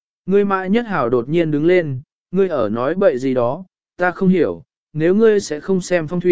Mã Nhất Hảo đột nhiên đứng lên, ngươi ở nói bậy gì đó, ta không hiểu, nếu ngươi sẽ không xem phong thủy,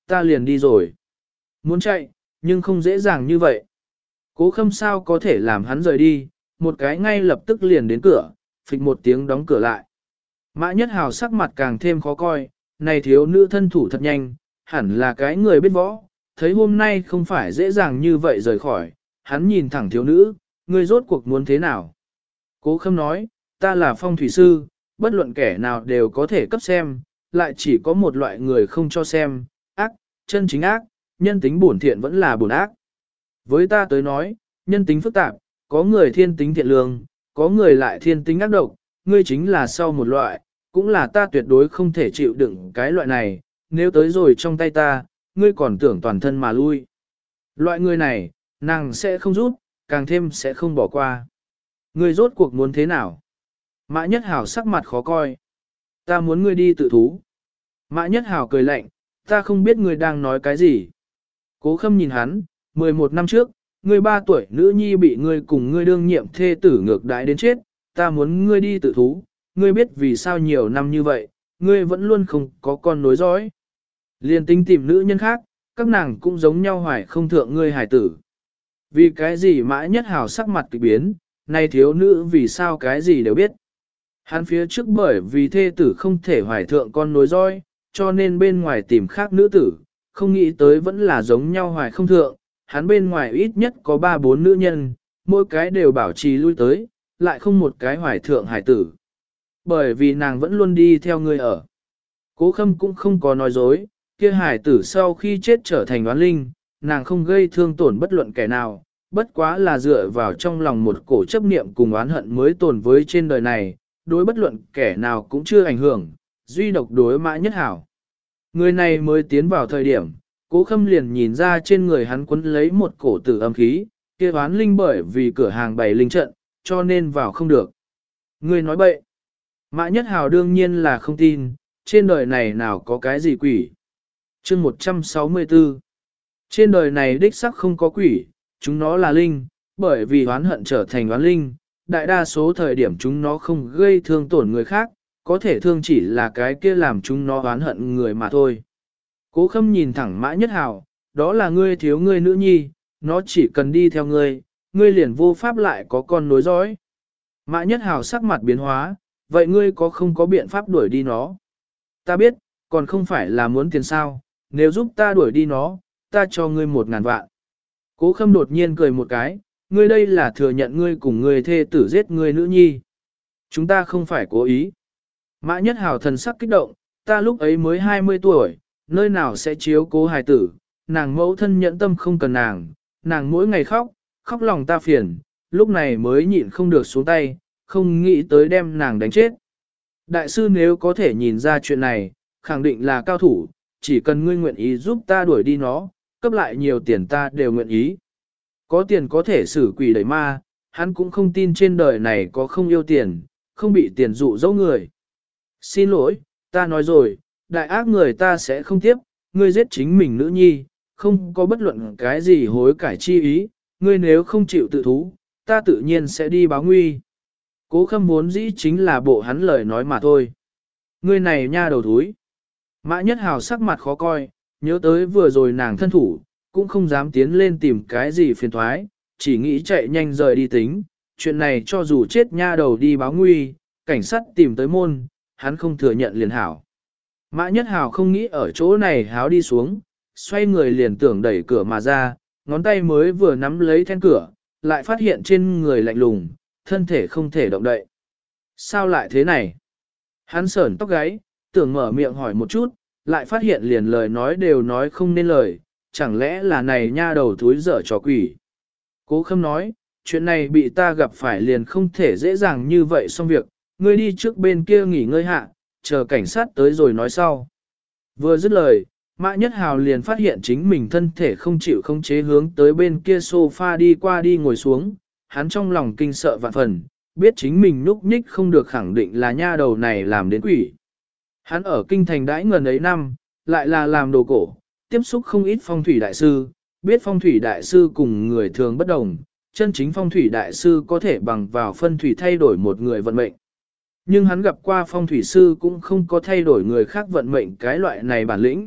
ta liền đi rồi. Muốn chạy, nhưng không dễ dàng như vậy. Cố Khâm sao có thể làm hắn rời đi, một cái ngay lập tức liền đến cửa, phịch một tiếng đóng cửa lại. Mã Nhất Hào sắc mặt càng thêm khó coi, này thiếu nữ thân thủ thật nhanh, hẳn là cái người biết võ, thấy hôm nay không phải dễ dàng như vậy rời khỏi, hắn nhìn thẳng thiếu nữ, ngươi rốt cuộc muốn thế nào. Cố Khâm nói, ta là phong thủy sư, bất luận kẻ nào đều có thể cấp xem, lại chỉ có một loại người không cho xem, ác, chân chính ác, nhân tính bổn thiện vẫn là bổn ác. Với ta tới nói, nhân tính phức tạp, có người thiên tính thiện lương, có người lại thiên tính ác độc, ngươi chính là sau một loại, cũng là ta tuyệt đối không thể chịu đựng cái loại này, nếu tới rồi trong tay ta, ngươi còn tưởng toàn thân mà lui. Loại người này, nàng sẽ không rút, càng thêm sẽ không bỏ qua. Ngươi rốt cuộc muốn thế nào? Mã Nhất Hào sắc mặt khó coi. Ta muốn ngươi đi tự thú. Mã Nhất Hào cười lạnh, ta không biết ngươi đang nói cái gì. Cố Khâm nhìn hắn, 11 năm trước, ngươi 3 tuổi nữ nhi bị ngươi cùng ngươi đương nhiệm thê tử ngược đãi đến chết, ta muốn ngươi đi tự thú, ngươi biết vì sao nhiều năm như vậy, ngươi vẫn luôn không có con nối dõi. Liên tính tìm nữ nhân khác, các nàng cũng giống nhau hoài không thượng ngươi hài tử. Vì cái gì Mã Nhất Hào sắc mặt kỳ biến, này thiếu nữ vì sao cái gì đều biết. Hắn phía trước bởi vì thê tử không thể hoài thượng con nối dõi, cho nên bên ngoài tìm khác nữ tử, không nghĩ tới vẫn là giống nhau hoài không thượng, hắn bên ngoài ít nhất có 3-4 nữ nhân, mỗi cái đều bảo trì lui tới, lại không một cái hoài thượng hải tử. Bởi vì nàng vẫn luôn đi theo người ở. Cố Khâm cũng không có nói dối, kia hải tử sau khi chết trở thành oán linh, nàng không gây thương tổn bất luận kẻ nào, bất quá là dựa vào trong lòng một cổ chấp niệm cùng oán hận mới tồn với trên đời này, đối bất luận kẻ nào cũng chưa ảnh hưởng, duy độc đối Mã Nhất Hảo. Người này mới tiến vào thời điểm, Cố Khâm liền nhìn ra trên người hắn quấn lấy một cổ tử âm khí, kia oán linh bởi vì cửa hàng bày linh trận, cho nên vào không được. Người nói bậy. Mã Nhất Hào đương nhiên là không tin, trên đời này nào có cái gì quỷ. Chương 164. Trên đời này đích sắc không có quỷ, chúng nó là linh, bởi vì oán hận trở thành oán linh, đại đa số thời điểm chúng nó không gây thương tổn người khác, có thể thương chỉ là cái kia làm chúng nó oán hận người mà thôi. Cố Khâm nhìn thẳng Mã Nhất Hào, đó là ngươi thiếu ngươi nữ nhi, nó chỉ cần đi theo ngươi, ngươi liền vô pháp lại có con nối dõi. Mã Nhất Hào sắc mặt biến hóa, vậy ngươi có không có biện pháp đuổi đi nó? Ta biết, còn không phải là muốn tiền sao, nếu giúp ta đuổi đi nó, ta cho ngươi 1.000 vạn. Cố Khâm đột nhiên cười một cái, ngươi đây là thừa nhận ngươi cùng ngươi thê tử giết ngươi nữ nhi. Chúng ta không phải cố ý. Mã Nhất Hào thần sắc kích động, ta lúc ấy mới 20 tuổi, nơi nào sẽ chiếu cố hài tử, nàng mẫu thân nhẫn tâm không cần nàng mỗi ngày khóc, khóc lòng ta phiền, lúc này mới nhịn không được xuống tay, không nghĩ tới đem nàng đánh chết. Đại sư nếu có thể nhìn ra chuyện này, khẳng định là cao thủ, chỉ cần ngươi nguyện ý giúp ta đuổi đi nó, cấp lại nhiều tiền ta đều nguyện ý. Có tiền có thể xử quỷ đẩy ma, hắn cũng không tin trên đời này có không yêu tiền, không bị tiền dụ dỗ người. Xin lỗi, ta nói rồi, đại ác người ta sẽ không tiếp, ngươi giết chính mình nữ nhi, không có bất luận cái gì hối cải chi ý, ngươi nếu không chịu tự thú, ta tự nhiên sẽ đi báo nguy. Cố Khâm vốn dĩ chính là bộ hắn lời nói mà thôi. Ngươi này nha đầu thúi. Mã Nhất Hào sắc mặt khó coi, nhớ tới vừa rồi nàng thân thủ, cũng không dám tiến lên tìm cái gì phiền thoái, chỉ nghĩ chạy nhanh rời đi tính. Chuyện này cho dù chết nha đầu đi báo nguy, cảnh sát tìm tới môn, hắn không thừa nhận liền hảo. Mã Nhất Hào không nghĩ ở chỗ này háo đi xuống, xoay người liền tưởng đẩy cửa mà ra, ngón tay mới vừa nắm lấy then cửa, lại phát hiện trên người lạnh lùng, thân thể không thể động đậy. Sao lại thế này? Hắn sởn tóc gáy, tưởng mở miệng hỏi một chút, lại phát hiện liền lời nói đều nói không nên lời, chẳng lẽ là này nha đầu thúi dở trò quỷ. Cố Khâm nói, chuyện này bị ta gặp phải liền không thể dễ dàng như vậy xong việc, ngươi đi trước bên kia nghỉ ngơi hạ, chờ cảnh sát tới rồi nói sau. Vừa dứt lời, Mã Nhất Hào liền phát hiện chính mình thân thể không chịu khống chế hướng tới bên kia sofa đi qua đi ngồi xuống, hắn trong lòng kinh sợ vạn phần, biết chính mình núp nhích không được khẳng định là nha đầu này làm đến quỷ. Hắn ở kinh thành đãi ngần ấy năm, lại là làm đồ cổ, tiếp xúc không ít phong thủy đại sư, biết phong thủy đại sư cùng người thường bất đồng, chân chính phong thủy đại sư có thể bằng vào phân thủy thay đổi một người vận mệnh. Nhưng hắn gặp qua phong thủy sư cũng không có thay đổi người khác vận mệnh cái loại này bản lĩnh,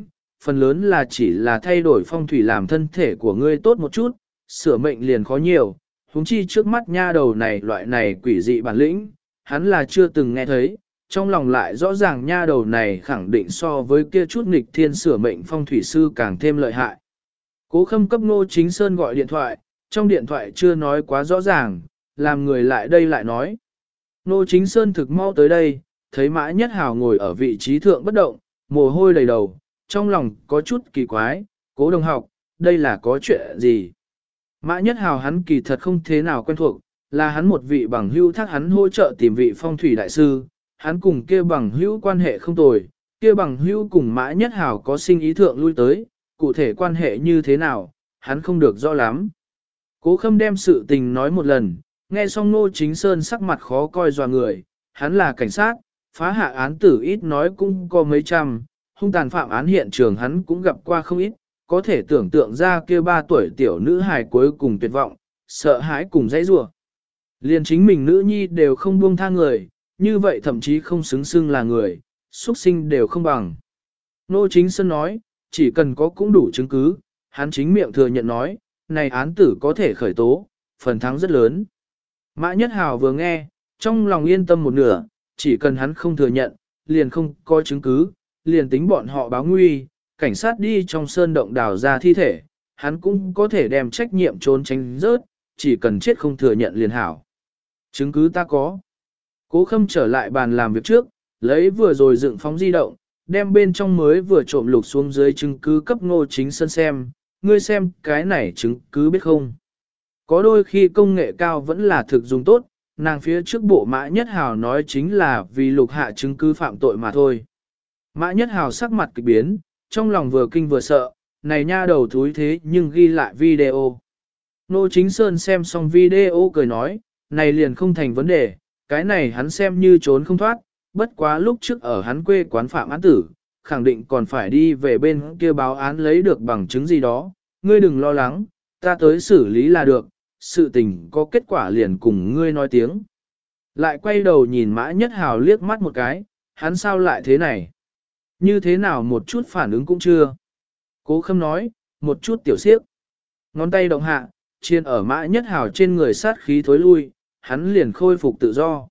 phần lớn là chỉ là thay đổi phong thủy làm thân thể của ngươi tốt một chút, sửa mệnh liền khó nhiều, huống chi trước mắt nha đầu này loại này quỷ dị bản lĩnh, hắn là chưa từng nghe thấy, trong lòng lại rõ ràng nha đầu này khẳng định so với kia chút nghịch thiên sửa mệnh phong thủy sư càng thêm lợi hại. Cố Khâm cấp Ngô Chính Sơn gọi điện thoại, trong điện thoại chưa nói quá rõ ràng, làm người lại đây lại nói. Ngô Chính Sơn thực mau tới đây, thấy Mã Nhất Hào ngồi ở vị trí thượng bất động, mồ hôi đầy đầu, trong lòng có chút kỳ quái, Cố đồng học, đây là có chuyện gì? Mã Nhất Hào hắn kỳ thật không thế nào quen thuộc, là hắn một vị bằng hữu thác hắn hỗ trợ tìm vị phong thủy đại sư, hắn cùng kia bằng hữu quan hệ không tồi, kia bằng hữu cùng Mã Nhất Hào có sinh ý thượng lui tới, cụ thể quan hệ như thế nào, hắn không được rõ lắm. Cố Khâm đem sự tình nói một lần, nghe xong Ngô Chính Sơn sắc mặt khó coi dò người, hắn là cảnh sát, phá hạ án tử ít nói cũng có mấy trăm, hung tàn phạm án hiện trường hắn cũng gặp qua không ít, có thể tưởng tượng ra kia 3 tuổi tiểu nữ hài cuối cùng tuyệt vọng, sợ hãi cùng dãy rủa. Liền chính mình nữ nhi đều không buông tha người, như vậy thậm chí không xứng xưng là người, xuất sinh đều không bằng. Ngô Chính Sơn nói, chỉ cần có cũng đủ chứng cứ, hắn chính miệng thừa nhận nói, này án tử có thể khởi tố, phần thắng rất lớn. Mã Nhất Hào vừa nghe, trong lòng yên tâm một nửa, chỉ cần hắn không thừa nhận, liền không có chứng cứ, liền tính bọn họ báo nguy, cảnh sát đi trong sơn động đào ra thi thể, hắn cũng có thể đem trách nhiệm trốn tránh rớt, chỉ cần chết không thừa nhận liền hảo. Chứng cứ ta có. Cố Khâm trở lại bàn làm việc trước, lấy vừa rồi dựng phóng di động, đem bên trong mới vừa trộm lục xuống dưới chứng cứ cấp Ngô Chính Sơn xem, ngươi xem cái này chứng cứ biết không. Có đôi khi công nghệ cao vẫn là thực dùng tốt, nàng phía trước bộ Mã Nhất Hào nói chính là vì lục hạ chứng cứ phạm tội mà thôi. Mã Nhất Hào sắc mặt kịch biến, trong lòng vừa kinh vừa sợ, này nha đầu thúi thế nhưng ghi lại video. Ngô Chính Sơn xem xong video cười nói, này liền không thành vấn đề, cái này hắn xem như trốn không thoát, bất quá lúc trước ở hắn quê quán phạm án tử, khẳng định còn phải đi về bên kia báo án lấy được bằng chứng gì đó, ngươi đừng lo lắng, ta tới xử lý là được, sự tình có kết quả liền cùng ngươi nói tiếng. Lại quay đầu nhìn Mã Nhất Hào liếc mắt một cái, hắn sao lại thế này? Như thế nào một chút phản ứng cũng chưa? Cố Khâm nói, một chút tiểu siếc. Ngón tay động hạ, chiên ở Mã Nhất Hào trên người sát khí thối lui, hắn liền khôi phục tự do.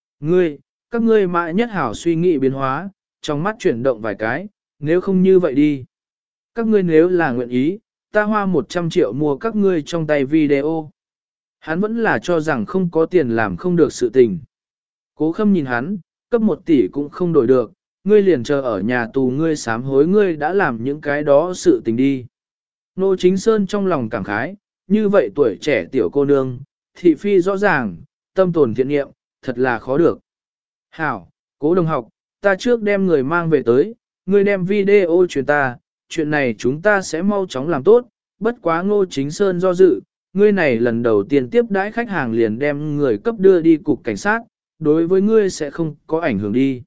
Các ngươi Mã Nhất Hào suy nghĩ biến hóa, trong mắt chuyển động vài cái, nếu không như vậy đi. Các ngươi nếu là nguyện ý, ta hoa 100 triệu mua các ngươi trong tay video. Hắn vẫn là cho rằng không có tiền làm không được sự tình. Cố Khâm nhìn hắn, cấp 1 tỷ cũng không đổi được, ngươi liền chờ ở nhà tù ngươi sám hối ngươi đã làm những cái đó sự tình đi. Ngô Chính Sơn trong lòng cảm khái, như vậy tuổi trẻ tiểu cô nương, thị phi rõ ràng, tâm tồn thiện nghiệm, thật là khó được. Hảo, Cố đồng học, ta trước đem người mang về tới, ngươi đem video truyền ta, chuyện này chúng ta sẽ mau chóng làm tốt, bất quá Ngô Chính Sơn do dự, ngươi này lần đầu tiên tiếp đãi khách hàng liền đem người cấp đưa đi cục cảnh sát, đối với ngươi sẽ không có ảnh hưởng đi.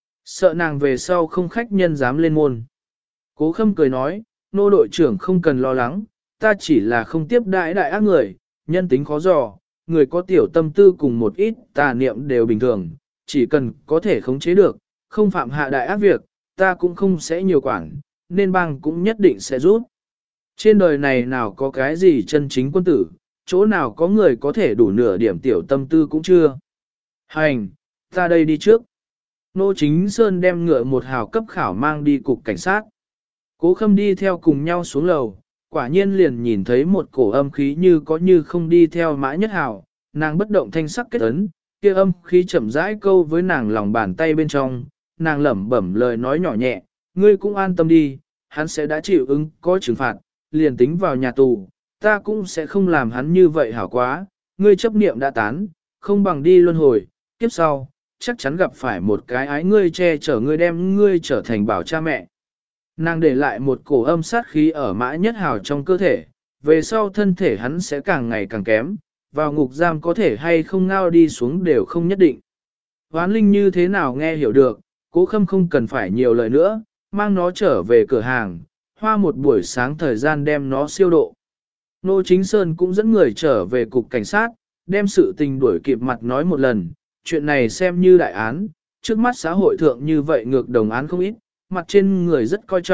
Sợ nàng về sau không khách nhân dám lên môn. Cố Khâm cười nói, Nô đội trưởng không cần lo lắng, ta chỉ là không tiếp đãi đại ác người, nhân tính khó dò, người có tiểu tâm tư cùng một ít tà niệm đều bình thường, chỉ cần có thể khống chế được, không phạm hạ đại ác việc, ta cũng không sẽ nhiều quản, nên bang cũng nhất định sẽ giúp. Trên đời này nào có cái gì chân chính quân tử, chỗ nào có người có thể đủ nửa điểm tiểu tâm tư cũng chưa. Hành, ta đây đi trước. Nô Chính Sơn đem ngựa một hào cấp khảo mang đi cục cảnh sát. Cố Khâm đi theo cùng nhau xuống lầu, quả nhiên liền nhìn thấy một cổ âm khí như có như không đi theo Mã Nhất Hào, nàng bất động thanh sắc kết ấn, kia âm khí chậm rãi câu với nàng lòng bàn tay bên trong, nàng lẩm bẩm lời nói nhỏ nhẹ, ngươi cũng an tâm đi, hắn sẽ đã chịu ứng có trừng phạt, liền tính vào nhà tù, ta cũng sẽ không làm hắn như vậy hảo quá, ngươi chấp niệm đã tán, không bằng đi luân hồi, kiếp sau, chắc chắn gặp phải một cái ái ngươi che chở ngươi đem ngươi trở thành bảo cha mẹ. Nàng để lại một cổ âm sát khí ở Mã Nhất Hào trong cơ thể, về sau thân thể hắn sẽ càng ngày càng kém, vào ngục giam có thể hay không ngao đi xuống đều không nhất định. Hoán Linh như thế nào nghe hiểu được, Cố Khâm không cần phải nhiều lời nữa, mang nó trở về cửa hàng, hoa một buổi sáng thời gian đem nó siêu độ. Nô Chính Sơn cũng dẫn người trở về cục cảnh sát, đem sự tình đuổi kịp mặt nói một lần, chuyện này xem như đại án, trước mắt xã hội thượng như vậy ngược đồng án không ít, mặt trên người rất coi trọng,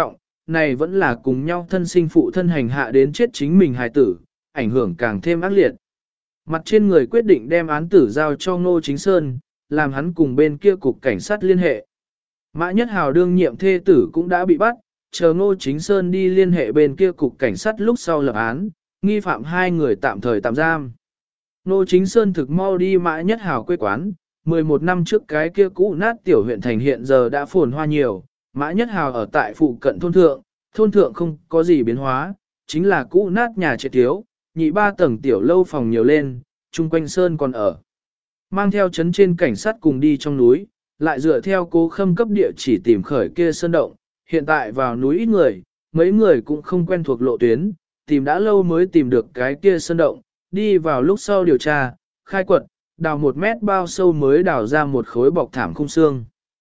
này vẫn là cùng nhau thân sinh phụ thân hành hạ đến chết chính mình hài tử, ảnh hưởng càng thêm ác liệt. Mặt trên người quyết định đem án tử giao cho Ngô Chính Sơn, làm hắn cùng bên kia cục cảnh sát liên hệ. Mã Nhất Hào đương nhiệm thê tử cũng đã bị bắt, chờ Ngô Chính Sơn đi liên hệ bên kia cục cảnh sát lúc sau lập án, nghi phạm hai người tạm thời tạm giam. Ngô Chính Sơn thực mau đi Mã Nhất Hào quê quán, 11 năm trước cái kia cũ nát tiểu huyện thành hiện giờ đã phồn hoa nhiều, Mã Nhất Hào ở tại phụ cận thôn thượng không có gì biến hóa, chính là cũ nát nhà trệt thiếu, nhị ba tầng tiểu lâu phòng nhiều lên, chung quanh Sơn còn ở. Mang theo chấn trên cảnh sát cùng đi trong núi, lại dựa theo Cố Khâm cấp địa chỉ tìm khởi kia sơn động, hiện tại vào núi ít người, mấy người cũng không quen thuộc lộ tuyến, tìm đã lâu mới tìm được cái kia sơn động, đi vào lúc sau điều tra, khai quật, đào 1 mét bao sâu mới đào ra một khối bọc thảm khung xương.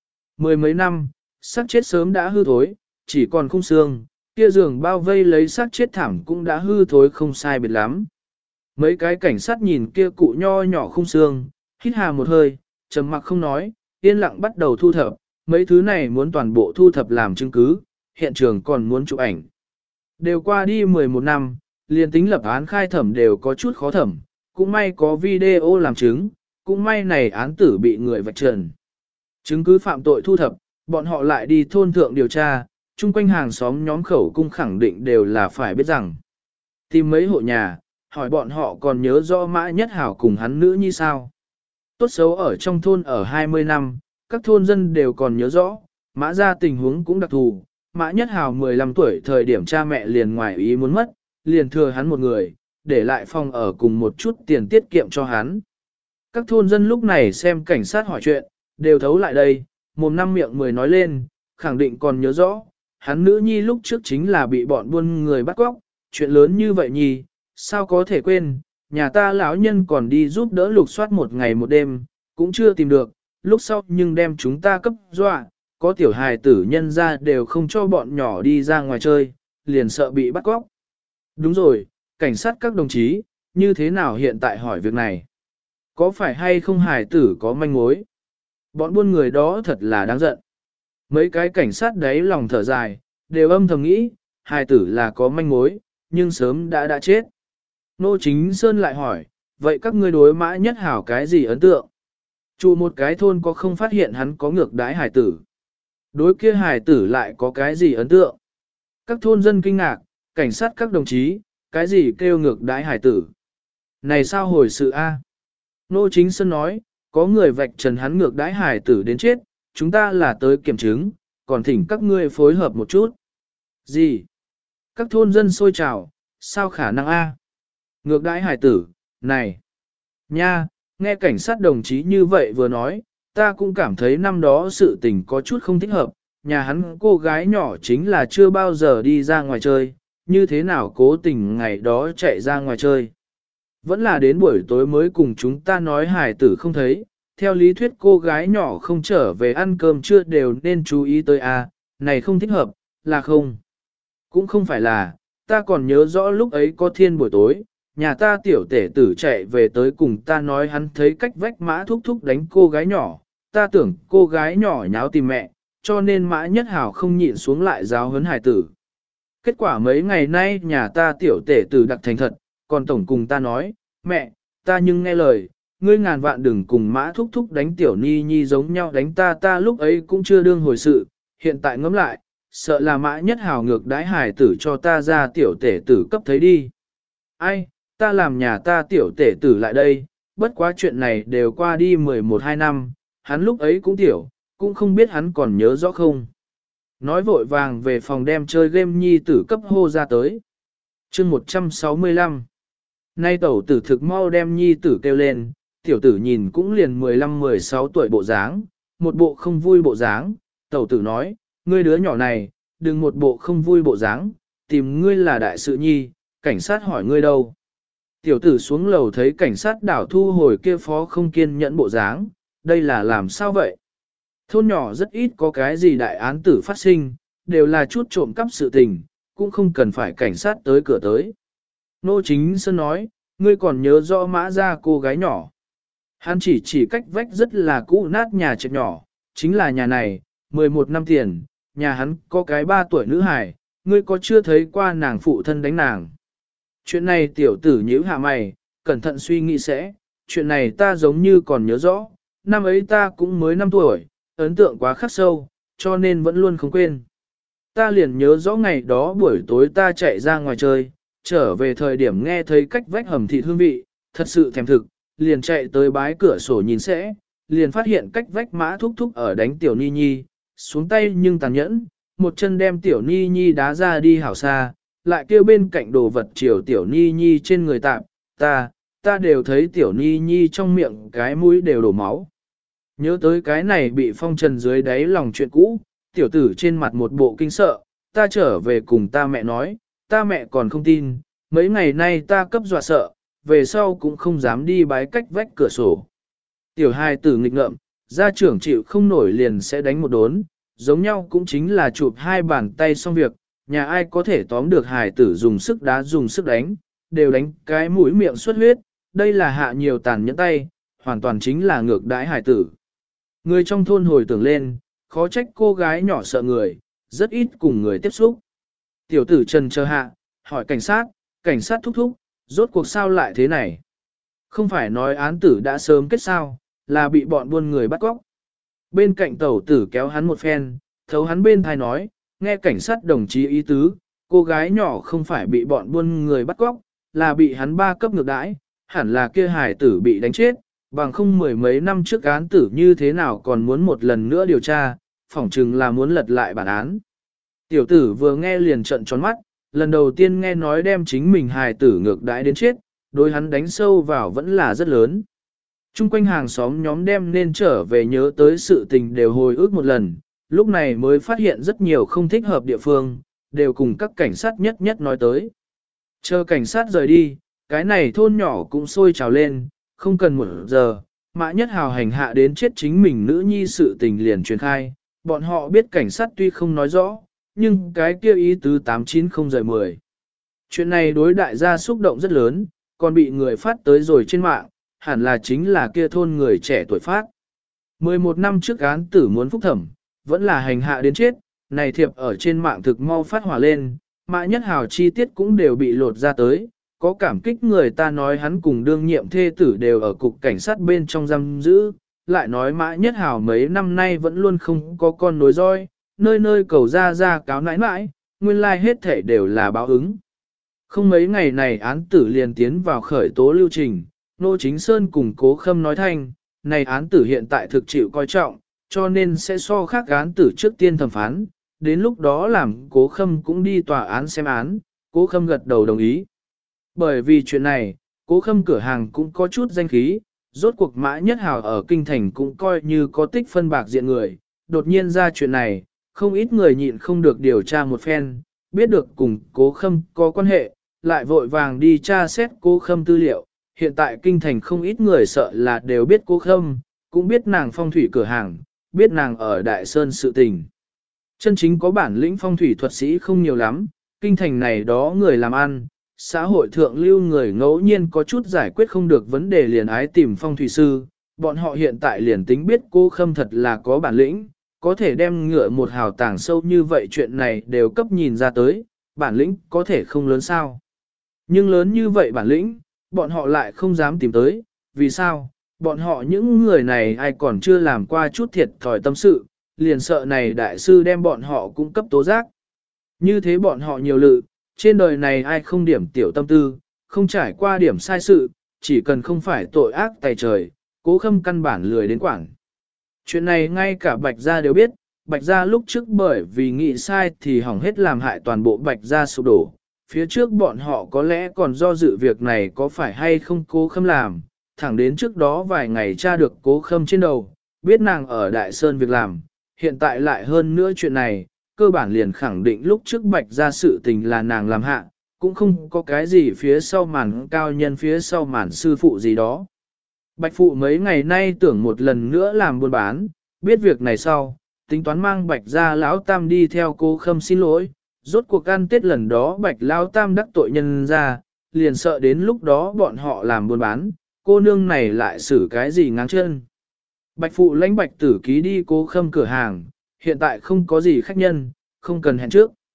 10 mấy năm, xác chết sớm đã hư thối, chỉ còn khung xương, kia giường bao vây lấy xác chết thảm cũng đã hư thối không sai biệt lắm. Mấy cái cảnh sát nhìn kia cụ nho nhỏ khung xương, hít hà một hơi, trầm mặc không nói, yên lặng bắt đầu thu thập, mấy thứ này muốn toàn bộ thu thập làm chứng cứ, hiện trường còn muốn chụp ảnh. Đều qua đi 11 năm, liền tính lập án khai thẩm đều có chút khó thẩm, cũng may có video làm chứng, cũng may này án tử bị người vạch trần. Chứng cứ phạm tội thu thập, bọn họ lại đi thôn thượng điều tra, chung quanh hàng xóm nhóm khẩu cung khẳng định đều là phải biết rằng. Tìm mấy hộ nhà, hỏi bọn họ còn nhớ rõ Mã Nhất Hảo cùng hắn nữ như sao. Tốt xấu ở trong thôn ở 20 năm, các thôn dân đều còn nhớ rõ, Mã ra tình huống cũng đặc thù. Mã Nhất Hảo 15 tuổi thời điểm cha mẹ liền ngoài ý muốn mất, liền thừa hắn một người, để lại phòng ở cùng một chút tiền tiết kiệm cho hắn. Các thôn dân lúc này xem cảnh sát hỏi chuyện, đều thấu lại đây, mồm năm miệng 10 nói lên, khẳng định còn nhớ rõ, hắn nữ nhi lúc trước chính là bị bọn buôn người bắt cóc, chuyện lớn như vậy nhi, sao có thể quên, nhà ta lão nhân còn đi giúp đỡ lục soát một ngày một đêm, cũng chưa tìm được, lúc sau nhưng đem chúng ta cấp dọa, có tiểu hài tử nhân ra đều không cho bọn nhỏ đi ra ngoài chơi, liền sợ bị bắt cóc. Đúng rồi, cảnh sát các đồng chí, như thế nào hiện tại hỏi việc này? Có phải hay không hài tử có manh mối? Bọn buôn người đó thật là đáng giận. Mấy cái cảnh sát đấy lòng thở dài, đều âm thầm nghĩ, hài tử là có manh mối, nhưng sớm đã chết. Nô Chính Sơn lại hỏi, vậy các ngươi đối Mã Nhất Hảo cái gì ấn tượng? Chủ một cái thôn có không phát hiện hắn có ngược đái hài tử? Đối kia hài tử lại có cái gì ấn tượng? Các thôn dân kinh ngạc, cảnh sát các đồng chí, cái gì kêu ngược đái hài tử? Này sao hồi sự a? Nô Chính Sơn nói, có người vạch trần hắn ngược đái hài tử đến chết, chúng ta là tới kiểm chứng, còn thỉnh các ngươi phối hợp một chút. Gì? Các thôn dân sôi trào, sao khả năng a? Ngược đãi hài tử, này. Nha, nghe cảnh sát đồng chí như vậy vừa nói, ta cũng cảm thấy năm đó sự tình có chút không thích hợp, nhà hắn cô gái nhỏ chính là chưa bao giờ đi ra ngoài chơi, như thế nào cố tình ngày đó chạy ra ngoài chơi. Vẫn là đến buổi tối mới cùng chúng ta nói hài tử không thấy, theo lý thuyết cô gái nhỏ không trở về ăn cơm trưa đều nên chú ý tới a, này không thích hợp, là không. Cũng không phải là, ta còn nhớ rõ lúc ấy có thiên buổi tối, nhà ta tiểu tể tử chạy về tới cùng ta nói hắn thấy cách vách Mã thúc thúc đánh cô gái nhỏ, ta tưởng cô gái nhỏ nháo tìm mẹ, cho nên Mã Nhất Hảo không nhịn xuống lại giáo huấn hài tử. Kết quả mấy ngày nay nhà ta tiểu tể tử đặc thành thật, còn tổng cùng ta nói, mẹ, ta nhưng nghe lời, ngươi ngàn vạn đừng cùng Mã thúc thúc đánh tiểu ni nhi giống nhau đánh ta lúc ấy cũng chưa đương hồi sự, hiện tại ngẫm lại, sợ là Mã Nhất Hảo ngược đãi hài tử cho ta ra tiểu tể tử cấp thấy đi. Ai, ta làm nhà ta tiểu tể tử lại đây, bất quá chuyện này đều qua đi 11-12 năm, hắn lúc ấy cũng tiểu, cũng không biết hắn còn nhớ rõ không. Nói vội vàng về phòng đem chơi game nhi tử cấp hô ra tới. chương 165. Nay tẩu tử thực mau đem nhi tử kêu lên, tiểu tử nhìn cũng liền 15-16 tuổi bộ dáng, một bộ không vui bộ dáng, tẩu tử nói, ngươi đứa nhỏ này, đừng một bộ không vui bộ dáng, tìm ngươi là đại sự nhi, cảnh sát hỏi ngươi đâu. Tiểu tử xuống lầu thấy cảnh sát đảo thu hồi kia phó không kiên nhẫn bộ dáng, đây là làm sao vậy? Thôn nhỏ rất ít có cái gì đại án tử phát sinh, đều là chút trộm cắp sự tình, cũng không cần phải cảnh sát tới cửa tới. Nô Chính Sơn nói, ngươi còn nhớ rõ Mã ra cô gái nhỏ. Hắn chỉ cách vách rất là cũ nát nhà trệt nhỏ, chính là nhà này, 11 năm tiền, nhà hắn có cái 3 tuổi nữ hài, ngươi có chưa thấy qua nàng phụ thân đánh nàng? Chuyện này tiểu tử nhíu hạ mày, cẩn thận suy nghĩ sẽ, chuyện này ta giống như còn nhớ rõ, năm ấy ta cũng mới 5 tuổi, ấn tượng quá khắc sâu, cho nên vẫn luôn không quên. Ta liền nhớ rõ ngày đó buổi tối ta chạy ra ngoài chơi, trở về thời điểm nghe thấy cách vách hầm thịt hương vị, thật sự thèm thực, liền chạy tới bái cửa sổ nhìn sẽ, liền phát hiện cách vách Mã Thúc Thúc ở đánh tiểu ni nhi, xuống tay nhưng tàn nhẫn, một chân đem tiểu ni nhi đá ra đi hảo xa, lại kêu bên cạnh đồ vật chiều tiểu ni nhi trên người tạm, ta đều thấy tiểu ni nhi trong miệng cái mũi đều đổ máu. Nhớ tới cái này bị phong trần dưới đáy lòng chuyện cũ, tiểu tử trên mặt một bộ kinh sợ, ta trở về cùng ta mẹ nói, ta mẹ còn không tin, mấy ngày nay ta cấp dọa sợ, về sau cũng không dám đi bái cách vách cửa sổ. Tiểu hài tử nghịch ngợm, gia trưởng chịu không nổi liền sẽ đánh một đốn, giống nhau cũng chính là chụp hai bàn tay xong việc, nhà ai có thể tóm được hài tử dùng sức đá dùng sức đánh, đều đánh cái mũi miệng xuất huyết, đây là hạ nhiều tàn nhẫn tay, hoàn toàn chính là ngược đãi hài tử. Người trong thôn hồi tưởng lên, khó trách cô gái nhỏ sợ người, rất ít cùng người tiếp xúc. Tiểu tử trần chờ hạ, hỏi cảnh sát thúc thúc, rốt cuộc sao lại thế này? Không phải nói án tử đã sớm kết sao, là bị bọn buôn người bắt cóc. Bên cạnh tẩu tử kéo hắn một phen, thấu hắn bên thai nói, nghe cảnh sát đồng chí ý tứ, cô gái nhỏ không phải bị bọn buôn người bắt cóc, là bị hắn ba cấp ngược đãi, hẳn là kia hài tử bị đánh chết, bằng không mười mấy năm trước án tử như thế nào còn muốn một lần nữa điều tra, phỏng chừng là muốn lật lại bản án. Tiểu tử vừa nghe liền trận tròn mắt, lần đầu tiên nghe nói đem chính mình hài tử ngược đãi đến chết, đối hắn đánh sâu vào vẫn là rất lớn. Trung quanh hàng xóm nhóm đem nên trở về nhớ tới sự tình đều hồi ức một lần, lúc này mới phát hiện rất nhiều không thích hợp địa phương, đều cùng các cảnh sát nhất nhất nói tới. Chờ cảnh sát rời đi, cái này thôn nhỏ cũng sôi trào lên, không cần một giờ, Mã Nhất Hào hành hạ đến chết chính mình nữ nhi sự tình liền truyền khai, bọn họ biết cảnh sát tuy không nói rõ, nhưng cái kia ý tứ 890-10. Chuyện này đối đại gia xúc động rất lớn, còn bị người phát tới rồi trên mạng, hẳn là chính là kia thôn người trẻ tuổi phát. 11 năm trước án tử muốn phúc thẩm, vẫn là hành hạ đến chết, này thiệp ở trên mạng thực mau phát hỏa lên, Mã Nhất Hào chi tiết cũng đều bị lột ra tới, có cảm kích người ta nói hắn cùng đương nhiệm thê tử đều ở cục cảnh sát bên trong giam giữ, lại nói Mã Nhất Hào mấy năm nay vẫn luôn không có con nối roi, nơi nơi cầu ra cáo nãi nãi, nguyên lai hết thể đều là báo ứng. Không mấy ngày này án tử liền tiến vào khởi tố lưu trình, Nô Chính Sơn cùng Cố Khâm nói thanh, này án tử hiện tại thực chịu coi trọng, cho nên sẽ so khác án tử trước tiên thẩm phán, đến lúc đó làm Cố Khâm cũng đi tòa án xem án, Cố Khâm gật đầu đồng ý. Bởi vì chuyện này, Cố Khâm cửa hàng cũng có chút danh khí, rốt cuộc Mã Nhất Hào ở Kinh Thành cũng coi như có tích phân bạc diện người, đột nhiên ra chuyện này, không ít người nhịn không được điều tra một phen, biết được cùng Cố Khâm có quan hệ, lại vội vàng đi tra xét Cố Khâm tư liệu. Hiện tại Kinh Thành không ít người sợ là đều biết Cố Khâm, cũng biết nàng phong thủy cửa hàng, biết nàng ở Đại Sơn sự tình. Chân chính có bản lĩnh phong thủy thuật sĩ không nhiều lắm, Kinh Thành này đó người làm ăn, xã hội thượng lưu người ngẫu nhiên có chút giải quyết không được vấn đề liền ái tìm phong thủy sư, bọn họ hiện tại liền tính biết Cố Khâm thật là có bản lĩnh, có thể đem ngựa một hào tàng sâu như vậy chuyện này đều cấp nhìn ra tới, bản lĩnh có thể không lớn sao. Nhưng lớn như vậy bản lĩnh, bọn họ lại không dám tìm tới, vì sao? Bọn họ những người này ai còn chưa làm qua chút thiệt thòi tâm sự, liền sợ này đại sư đem bọn họ cung cấp tố giác. Như thế bọn họ nhiều lự, trên đời này ai không điểm tiểu tâm tư, không trải qua điểm sai sự, chỉ cần không phải tội ác tày trời, Cố Khâm căn bản lười đến quảng. Chuyện này ngay cả Bạch Gia đều biết, Bạch Gia lúc trước bởi vì nghĩ sai thì hỏng hết làm hại toàn bộ Bạch Gia sụp đổ. Phía trước bọn họ có lẽ còn do dự việc này có phải hay không Cố Khâm làm, thẳng đến trước đó vài ngày tra được Cố Khâm trên đầu, biết nàng ở Đại Sơn việc làm, hiện tại lại hơn nữa chuyện này, cơ bản liền khẳng định lúc trước Bạch Gia sự tình là nàng làm hạ, cũng không có cái gì phía sau màn cao nhân phía sau màn sư phụ gì đó. Bạch Phụ mấy ngày nay tưởng một lần nữa làm buôn bán, biết việc này sau, tính toán mang Bạch Gia lão tam đi theo Cố Khâm xin lỗi, rốt cuộc ăn tết lần đó Bạch lão tam đắc tội nhân ra, liền sợ đến lúc đó bọn họ làm buôn bán, cô nương này lại xử cái gì ngáng chân. Bạch Phụ lãnh Bạch Tử Ký đi Cố Khâm cửa hàng, hiện tại không có gì khách nhân, không cần hẹn trước.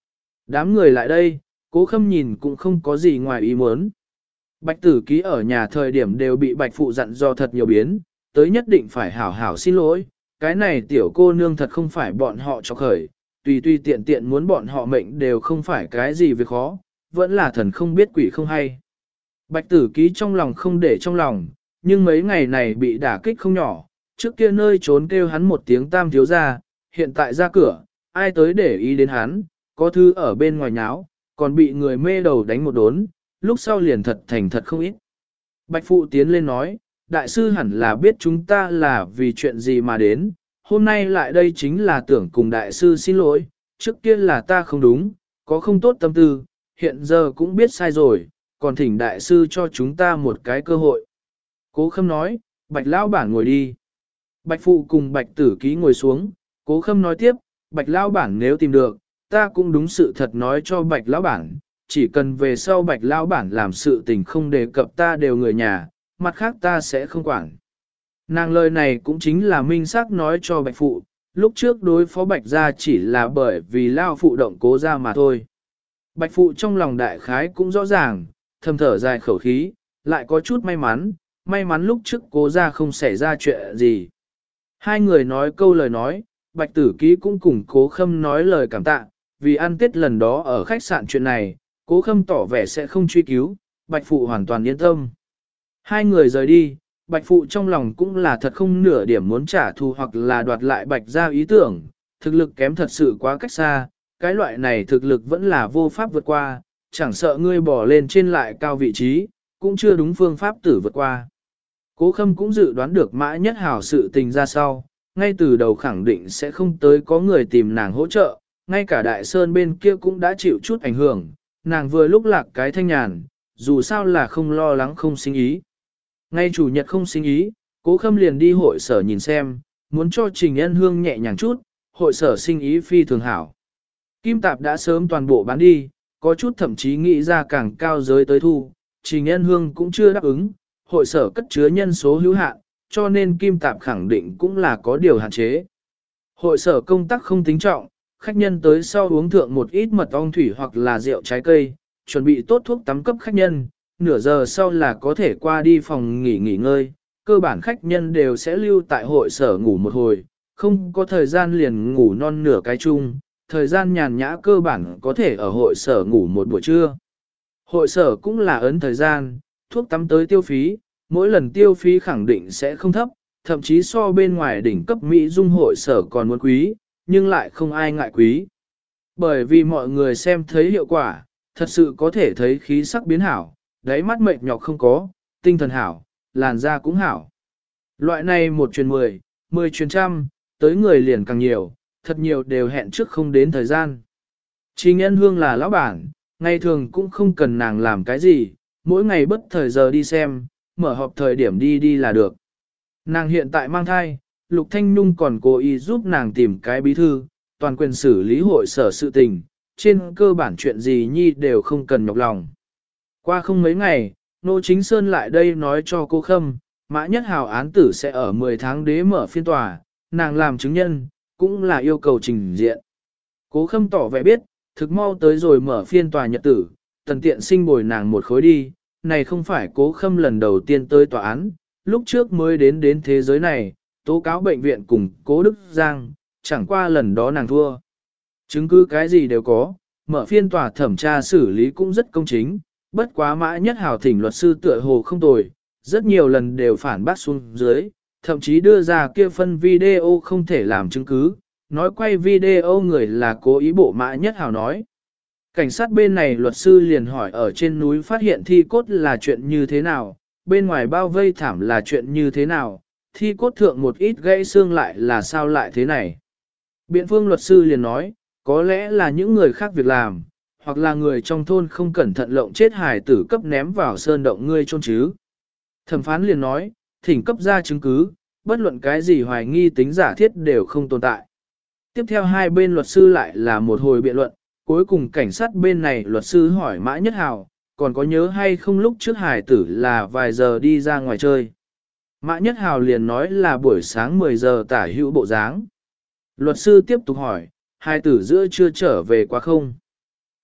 Đám người lại đây, Cố Khâm nhìn cũng không có gì ngoài ý muốn. Bạch Tử Ký ở nhà thời điểm đều bị Bạch Phụ dặn dò thật nhiều biến, tới nhất định phải hảo hảo xin lỗi, cái này tiểu cô nương thật không phải bọn họ cho khởi, tùy tùy tiện tiện muốn bọn họ mệnh đều không phải cái gì việc khó, vẫn là thần không biết quỷ không hay. Bạch Tử Ký trong lòng không để trong lòng, nhưng mấy ngày này bị đả kích không nhỏ, trước kia nơi trốn kêu hắn một tiếng tam thiếu ra, hiện tại ra cửa, ai tới để ý đến hắn, có thứ ở bên ngoài nháo, còn bị người mê đầu đánh một đốn, lúc sau liền thật thành thật không ít. Bạch Phụ tiến lên nói, đại sư hẳn là biết chúng ta là vì chuyện gì mà đến, hôm nay lại đây chính là tưởng cùng đại sư xin lỗi, trước kia là ta không đúng, có không tốt tâm tư, hiện giờ cũng biết sai rồi, còn thỉnh đại sư cho chúng ta một cái cơ hội. Cố Khâm nói, Bạch Lão Bản ngồi đi. Bạch Phụ cùng Bạch Tử Ký ngồi xuống, Cố Khâm nói tiếp, Bạch Lão Bản nếu tìm được, ta cũng đúng sự thật nói cho Bạch Lão Bản, chỉ cần về sau Bạch Lão Bản làm sự tình không đề cập ta đều người nhà, mặt khác ta sẽ không quản. Nàng lời này cũng chính là minh xác nói cho Bạch Phụ, lúc trước đối phó Bạch gia chỉ là bởi vì Lao Phụ động Cố gia mà thôi. Bạch Phụ trong lòng đại khái cũng rõ ràng, thầm thở dài khẩu khí, lại có chút may mắn lúc trước Cố gia không xảy ra chuyện gì. Hai người nói câu lời nói, Bạch Tử Ký cũng cùng Cố Khâm nói lời cảm tạ, vì ăn tết lần đó ở khách sạn chuyện này, Cố Khâm tỏ vẻ sẽ không truy cứu, Bạch Phụ hoàn toàn yên tâm. Hai người rời đi, Bạch Phụ trong lòng cũng là thật không nửa điểm muốn trả thù hoặc là đoạt lại Bạch gia ý tưởng, thực lực kém thật sự quá cách xa, cái loại này thực lực vẫn là vô pháp vượt qua, chẳng sợ ngươi bỏ lên trên lại cao vị trí, cũng chưa đúng phương pháp tử vượt qua. Cố Khâm cũng dự đoán được Mã Nhất Hảo sự tình ra sau, ngay từ đầu khẳng định sẽ không tới có người tìm nàng hỗ trợ, ngay cả Đại Sơn bên kia cũng đã chịu chút ảnh hưởng, nàng vừa lúc lạc cái thanh nhàn, dù sao là không lo lắng không sinh ý. Ngay chủ nhật không sinh ý, Cố Khâm liền đi hội sở nhìn xem, muốn cho Trình Ân Hương nhẹ nhàng chút, hội sở sinh ý phi thường hảo. Kim tạp đã sớm toàn bộ bán đi, có chút thậm chí nghĩ ra càng cao giới tới thu, Trình Ân Hương cũng chưa đáp ứng, hội sở cất chứa nhân số hữu hạn, cho nên Kim tạp khẳng định cũng là có điều hạn chế. Hội sở công tác không tính trọng, khách nhân tới sau uống thượng một ít mật ong thủy hoặc là rượu trái cây, chuẩn bị tốt thuốc tắm cấp khách nhân, nửa giờ sau là có thể qua đi phòng nghỉ ngơi, cơ bản khách nhân đều sẽ lưu tại hội sở ngủ một hồi, không có thời gian liền ngủ non nửa cái chung, thời gian nhàn nhã cơ bản có thể ở hội sở ngủ một buổi trưa. Hội sở cũng là ấn thời gian, thuốc tắm tới tiêu phí, mỗi lần tiêu phí khẳng định sẽ không thấp, thậm chí so bên ngoài đỉnh cấp Mỹ dung hội sở còn muốn quý, nhưng lại không ai ngại quý. Bởi vì mọi người xem thấy hiệu quả, thật sự có thể thấy khí sắc biến hảo, đáy mắt mệt nhọc không có, tinh thần hảo, làn da cũng hảo. Loại này 1 truyền 10, 10 truyền trăm, tới người liền càng nhiều, thật nhiều đều hẹn trước không đến thời gian. Trình Ân Hương là lão bản, ngày thường cũng không cần nàng làm cái gì, mỗi ngày bất thời giờ đi xem, mở họp thời điểm đi là được. Nàng hiện tại mang thai, Lục Thanh Nhung còn cố ý giúp nàng tìm cái bí thư, toàn quyền xử lý hội sở sự tình, trên cơ bản chuyện gì nhi đều không cần nhọc lòng. Qua không mấy ngày, Nô Chính Sơn lại đây nói cho cô Khâm, Mã Nhất Hào án tử sẽ ở 10 tháng đế mở phiên tòa, nàng làm chứng nhân, cũng là yêu cầu trình diện. Cố Khâm tỏ vẻ biết, thực mau tới rồi mở phiên tòa nhật tử, tần tiện sinh bồi nàng một khối đi, này không phải Cố Khâm lần đầu tiên tới tòa án, lúc trước mới đến thế giới này, tố cáo bệnh viện cùng Cố Đức Giang, chẳng qua lần đó nàng thua. Chứng cứ cái gì đều có, mở phiên tòa thẩm tra xử lý cũng rất công chính, bất quá Mã Nhất Hào thỉnh luật sư tựa hồ không tồi, rất nhiều lần đều phản bác xuống dưới, thậm chí đưa ra kia phân video không thể làm chứng cứ, nói quay video người là cố ý bộ Mã Nhất Hào nói. Cảnh sát bên này luật sư liền hỏi ở trên núi phát hiện thi cốt là chuyện như thế nào, bên ngoài bao vây thảm là chuyện như thế nào, thi cốt thượng một ít gãy xương lại là sao lại thế này. Biện phương luật sư liền nói, có lẽ là những người khác việc làm, hoặc là người trong thôn không cẩn thận lộng chết hài tử cấp ném vào sơn động ngươi chôn chứ. Thẩm phán liền nói, thỉnh cấp ra chứng cứ, bất luận cái gì hoài nghi tính giả thiết đều không tồn tại. Tiếp theo hai bên luật sư lại là một hồi biện luận, cuối cùng cảnh sát bên này luật sư hỏi Mã Nhất Hào, còn có nhớ hay không lúc trước hài tử là vài giờ đi ra ngoài chơi. Mã Nhất Hào liền nói là buổi sáng 10 giờ tả hữu bộ dáng. Luật sư tiếp tục hỏi, hài tử giữa chưa trở về quá không?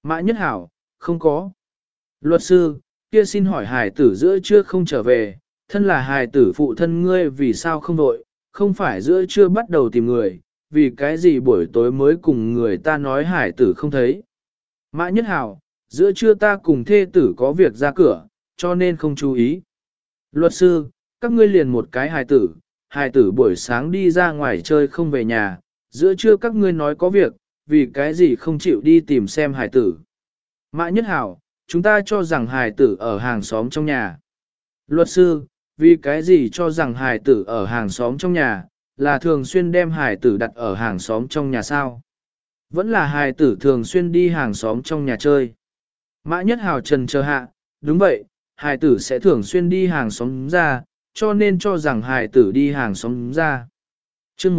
Mã Nhất Hảo, không có. Luật sư, kia xin hỏi hài tử giữa trưa không trở về, thân là hài tử phụ thân ngươi vì sao không đội, không phải giữa trưa bắt đầu tìm người, vì cái gì buổi tối mới cùng người ta nói hài tử không thấy. Mã Nhất Hảo, giữa trưa ta cùng thê tử có việc ra cửa, cho nên không chú ý. Luật sư, các ngươi liền một cái hài tử buổi sáng đi ra ngoài chơi không về nhà, giữa trưa các ngươi nói có việc, vì cái gì không chịu đi tìm xem hài tử. Mã Nhất Hảo, chúng ta cho rằng hài tử ở hàng xóm trong nhà. Luật sư, vì cái gì cho rằng hài tử ở hàng xóm trong nhà, là thường xuyên đem hài tử đặt ở hàng xóm trong nhà sao? Vẫn là hài tử thường xuyên đi hàng xóm trong nhà chơi. Mã Nhất Hảo trần chờ hạ, đúng vậy, hài tử sẽ thường xuyên đi hàng xóm ra, cho nên cho rằng hài tử đi hàng xóm ra. Chương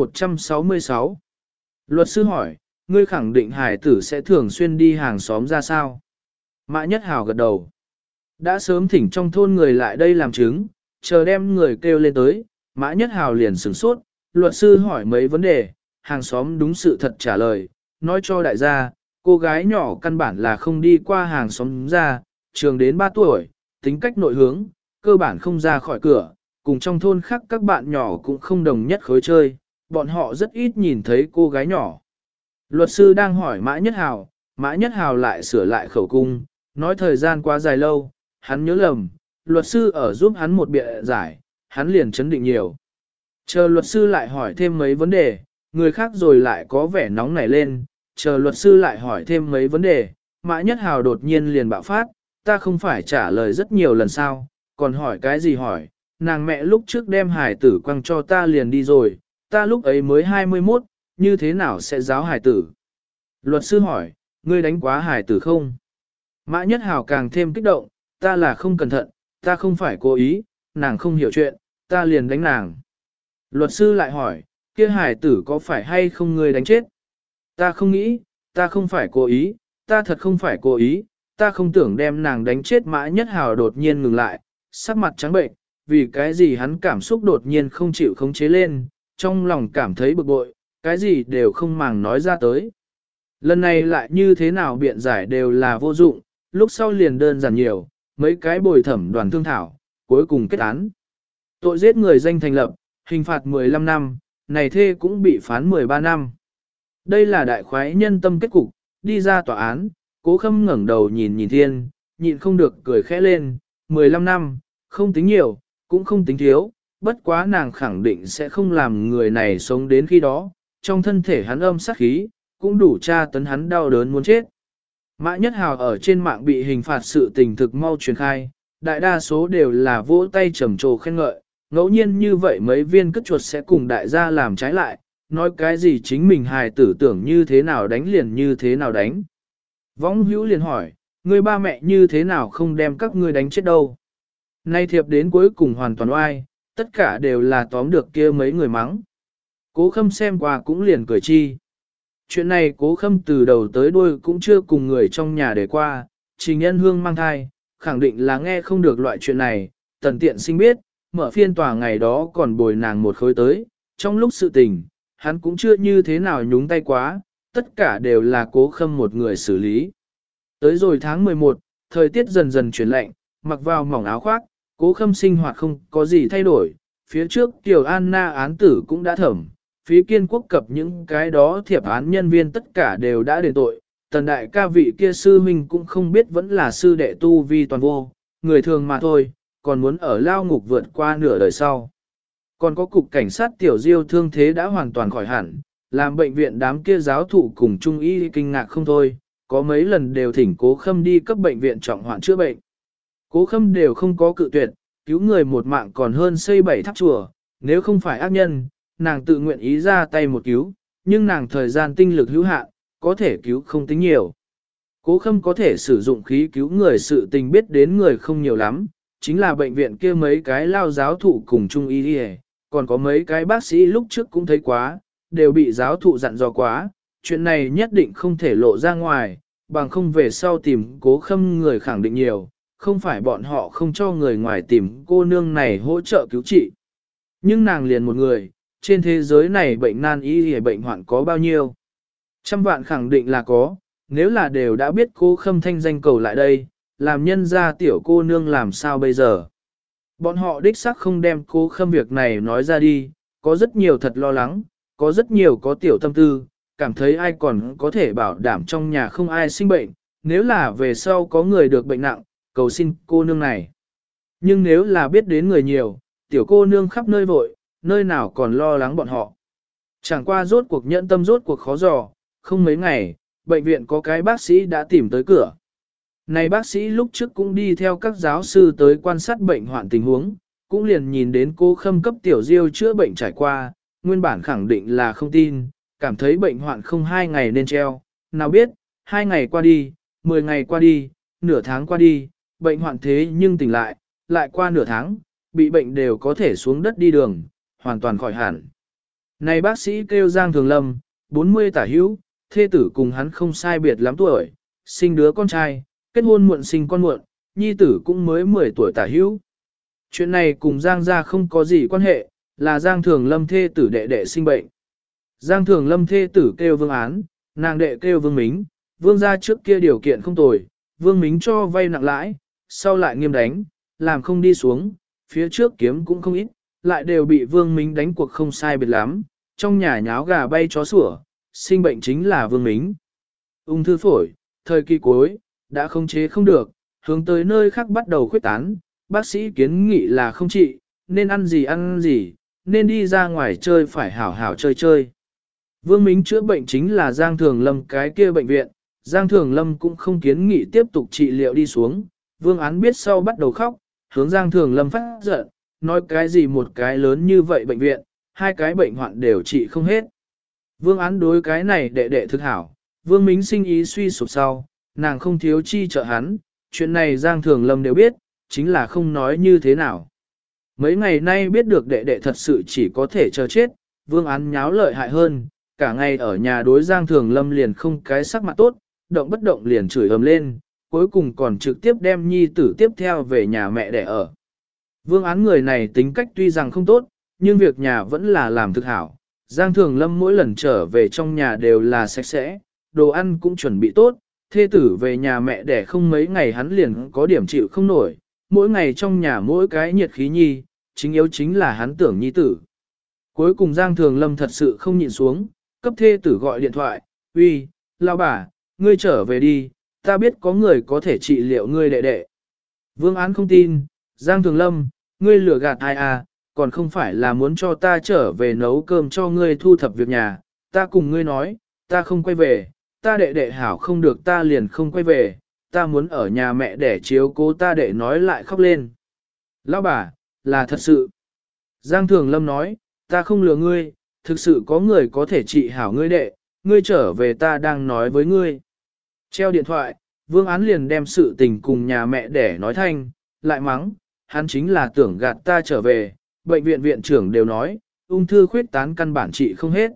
166. Luật sư hỏi, ngươi khẳng định hài tử sẽ thường xuyên đi hàng xóm ra sao? Mã Nhất Hảo gật đầu. Đã sớm thỉnh trong thôn người lại đây làm chứng, chờ đem người kêu lên tới, Mã Nhất Hảo liền sửng sốt, luật sư hỏi mấy vấn đề, hàng xóm đúng sự thật trả lời, nói cho đại gia, cô gái nhỏ căn bản là không đi qua hàng xóm ra, trường đến 3 tuổi, tính cách nội hướng, cơ bản không ra khỏi cửa, cùng trong thôn khác các bạn nhỏ cũng không đồng nhất khối chơi, bọn họ rất ít nhìn thấy cô gái nhỏ. Luật sư đang hỏi Mã Nhất Hảo lại sửa lại khẩu cung, nói thời gian quá dài lâu, hắn nhớ lầm, luật sư ở giúp hắn một bịa giải, hắn liền chấn định nhiều. Chờ luật sư lại hỏi thêm mấy vấn đề, người khác rồi lại có vẻ nóng nảy lên, chờ luật sư lại hỏi thêm mấy vấn đề, Mã Nhất Hảo đột nhiên liền bạo phát, ta không phải trả lời rất nhiều lần sao, còn hỏi cái gì hỏi, nàng mẹ lúc trước đem hải tử quăng cho ta liền đi rồi, ta lúc ấy mới 21, như thế nào sẽ giáo hải tử? Luật sư hỏi, ngươi đánh quá hải tử không? Mã Nhất Hảo càng thêm kích động, ta là không cẩn thận, ta không phải cố ý, nàng không hiểu chuyện, ta liền đánh nàng. Luật sư lại hỏi, kia hải tử có phải hay không ngươi đánh chết? Ta không nghĩ, ta không phải cố ý, ta thật không phải cố ý, ta không tưởng đem nàng đánh chết. Mã Nhất Hảo đột nhiên ngừng lại, sắc mặt trắng bệnh, vì cái gì hắn cảm xúc đột nhiên không chịu khống chế lên, trong lòng cảm thấy bực bội, cái gì đều không màng nói ra tới. Lần này lại như thế nào biện giải đều là vô dụng, lúc sau liền đơn giản nhiều, mấy cái bồi thẩm đoàn thương thảo, cuối cùng kết án. Tội giết người danh thành lập, hình phạt 15 năm, này thê cũng bị phán 13 năm. Đây là đại khoái nhân tâm kết cục, đi ra tòa án, Cố Khâm ngẩng đầu nhìn thiên, nhịn không được cười khẽ lên, 15 năm, không tính nhiều, cũng không tính thiếu, bất quá nàng khẳng định sẽ không làm người này sống đến khi đó, trong thân thể hắn âm sát khí, cũng đủ tra tấn hắn đau đớn muốn chết. Mã Nhất Hảo ở trên mạng bị hình phạt sự tình thực mau truyền khai, đại đa số đều là vỗ tay trầm trồ khen ngợi, ngẫu nhiên như vậy mấy viên cất chuột sẽ cùng đại gia làm trái lại, nói cái gì chính mình hài tử tưởng như thế nào đánh liền như thế nào đánh. Võng hữu liền hỏi, người ba mẹ như thế nào không đem các ngươi đánh chết đâu. Nay thiệp đến cuối cùng hoàn toàn oai, tất cả đều là tóm được kia mấy người mắng. Cố Khâm xem qua cũng liền cười chi. Chuyện này Cố Khâm từ đầu tới đuôi cũng chưa cùng người trong nhà để qua, Trình Nhân Hương mang thai, khẳng định là nghe không được loại chuyện này, Tần Tiện Sinh biết, mở phiên tòa ngày đó còn bồi nàng một khối tới, trong lúc sự tình, hắn cũng chưa như thế nào nhúng tay quá, tất cả đều là Cố Khâm một người xử lý. Tới rồi tháng 11, thời tiết dần dần chuyển lạnh, mặc vào mỏng áo khoác, Cố Khâm sinh hoạt không có gì thay đổi, phía trước Tiểu Anna án tử cũng đã thẩm, phía Kiên Quốc cập những cái đó thiệp án nhân viên tất cả đều đã đền tội, Tần đại ca vị kia sư huynh cũng không biết vẫn là sư đệ tu vi toàn vô, người thường mà thôi, còn muốn ở lao ngục vượt qua nửa đời sau. Còn có cục cảnh sát Tiểu Diêu thương thế đã hoàn toàn khỏi hẳn, làm bệnh viện đám kia giáo thụ cùng trung y kinh ngạc không thôi, có mấy lần đều thỉnh Cố Khâm đi cấp bệnh viện trọng hoạn chữa bệnh. Cố Khâm đều không có cự tuyệt, cứu người một mạng còn hơn xây 7 tháp chùa, nếu không phải ác nhân, nàng tự nguyện ý ra tay một cứu, nhưng nàng thời gian tinh lực hữu hạn, có thể cứu không tính nhiều. Cố Khâm có thể sử dụng khí cứu người sự tình biết đến người không nhiều lắm, chính là bệnh viện kia mấy cái lao giáo thụ cùng trung y đi, còn có mấy cái bác sĩ lúc trước cũng thấy quá, đều bị giáo thụ dặn dò quá, chuyện này nhất định không thể lộ ra ngoài, bằng không về sau tìm Cố Khâm người khẳng định nhiều, không phải bọn họ không cho người ngoài tìm cô nương này hỗ trợ cứu trị. Nhưng nàng liền một người, trên thế giới này bệnh nan y hay bệnh hoạn có bao nhiêu? Trăm vạn khẳng định là có, nếu là đều đã biết cô Khâm thanh danh cầu lại đây, làm nhân ra tiểu cô nương làm sao bây giờ. Bọn họ đích xác không đem cô Khâm việc này nói ra đi, có rất nhiều thật lo lắng, có rất nhiều có tiểu tâm tư, cảm thấy ai còn có thể bảo đảm trong nhà không ai sinh bệnh, nếu là về sau có người được bệnh nặng, cầu xin cô nương này. Nhưng nếu là biết đến người nhiều, tiểu cô nương khắp nơi vội, nơi nào còn lo lắng bọn họ. Chẳng qua rốt cuộc nhẫn tâm rốt cuộc khó dò, không mấy ngày, bệnh viện có cái bác sĩ đã tìm tới cửa. Này bác sĩ lúc trước cũng đi theo các giáo sư tới quan sát bệnh hoạn tình huống, cũng liền nhìn đến cô Khâm cấp tiểu diêu chữa bệnh trải qua, nguyên bản khẳng định là không tin, cảm thấy bệnh hoạn không 2 ngày nên treo, nào biết, 2 ngày qua đi, 10 ngày qua đi, nửa tháng qua đi, bệnh hoạn thế nhưng tỉnh lại qua nửa tháng, bị bệnh đều có thể xuống đất đi đường, hoàn toàn khỏi hẳn. Này bác sĩ kêu Giang Thường Lâm, 40 tả hữu, thê tử cùng hắn không sai biệt lắm tuổi, sinh đứa con trai, kết hôn muộn sinh con muộn, nhi tử cũng mới 10 tuổi tả hữu. Chuyện này cùng Giang gia không có gì quan hệ, là Giang Thường Lâm thê tử đệ đệ sinh bệnh. Giang Thường Lâm thê tử kêu Vương Án, nàng đệ kêu Vương Mính, Vương gia trước kia điều kiện không tồi, Vương Mính cho vay nặng lãi, sau lại nghiêm đánh, làm không đi xuống, phía trước kiếm cũng không ít, lại đều bị Vương Mính đánh cuộc không sai biệt lắm, trong nhà nháo gà bay chó sủa, sinh bệnh chính là Vương Mính. Ung thư phổi, thời kỳ cuối, đã khống chế không được, hướng tới nơi khác bắt đầu khuyết tán, bác sĩ kiến nghị là không trị, nên ăn gì, nên đi ra ngoài chơi phải hảo hảo chơi chơi. Vương Mính chữa bệnh chính là Giang Thường Lâm cái kia bệnh viện, Giang Thường Lâm cũng không kiến nghị tiếp tục trị liệu đi xuống, Vương Án biết sau bắt đầu khóc, hướng Giang Thường Lâm phát giận, nói cái gì một cái lớn như vậy bệnh viện, 2 cái bệnh hoạn đều trị không hết. Vương Án đối cái này đệ đệ thực hảo, Vương Mính sinh ý suy sụp sau, nàng không thiếu chi trợ hắn, chuyện này Giang Thường Lâm đều biết, chính là không nói như thế nào. Mấy ngày nay biết được đệ đệ thật sự chỉ có thể chờ chết, Vương Án nháo lợi hại hơn, cả ngày ở nhà đối Giang Thường Lâm liền không cái sắc mặt tốt, động bất động liền chửi ầm lên, cuối cùng còn trực tiếp đem nhi tử tiếp theo về nhà mẹ đẻ ở. Vương Án người này tính cách tuy rằng không tốt, nhưng việc nhà vẫn là làm thực hảo. Giang Thường Lâm mỗi lần trở về trong nhà đều là sạch sẽ, đồ ăn cũng chuẩn bị tốt, thê tử về nhà mẹ đẻ không mấy ngày hắn liền có điểm chịu không nổi, mỗi ngày trong nhà mỗi cái nhiệt khí nhi, chính yếu chính là hắn tưởng nhi tử. Cuối cùng Giang Thường Lâm thật sự không nhịn xuống, cấp thê tử gọi điện thoại, uy, lao bà, ngươi trở về đi, ta biết có người có thể trị liệu ngươi đệ đệ. Vương Án không tin, Giang Thường Lâm, ngươi lừa gạt ai à, còn không phải là muốn cho ta trở về nấu cơm cho ngươi thu thập việc nhà, ta cùng ngươi nói, ta không quay về, ta đệ đệ hảo không được ta liền không quay về, ta muốn ở nhà mẹ để chiếu cố ta đệ nói lại khóc lên. Lão bà, là thật sự. Giang Thường Lâm nói, ta không lừa ngươi, thực sự có người có thể trị hảo ngươi đệ, ngươi trở về ta đang nói với ngươi. Treo điện thoại, Vương Án liền đem sự tình cùng nhà mẹ để nói thanh, lại mắng, hắn chính là tưởng gạt ta trở về, bệnh viện viện trưởng đều nói, ung thư khuyết tán căn bản trị không hết.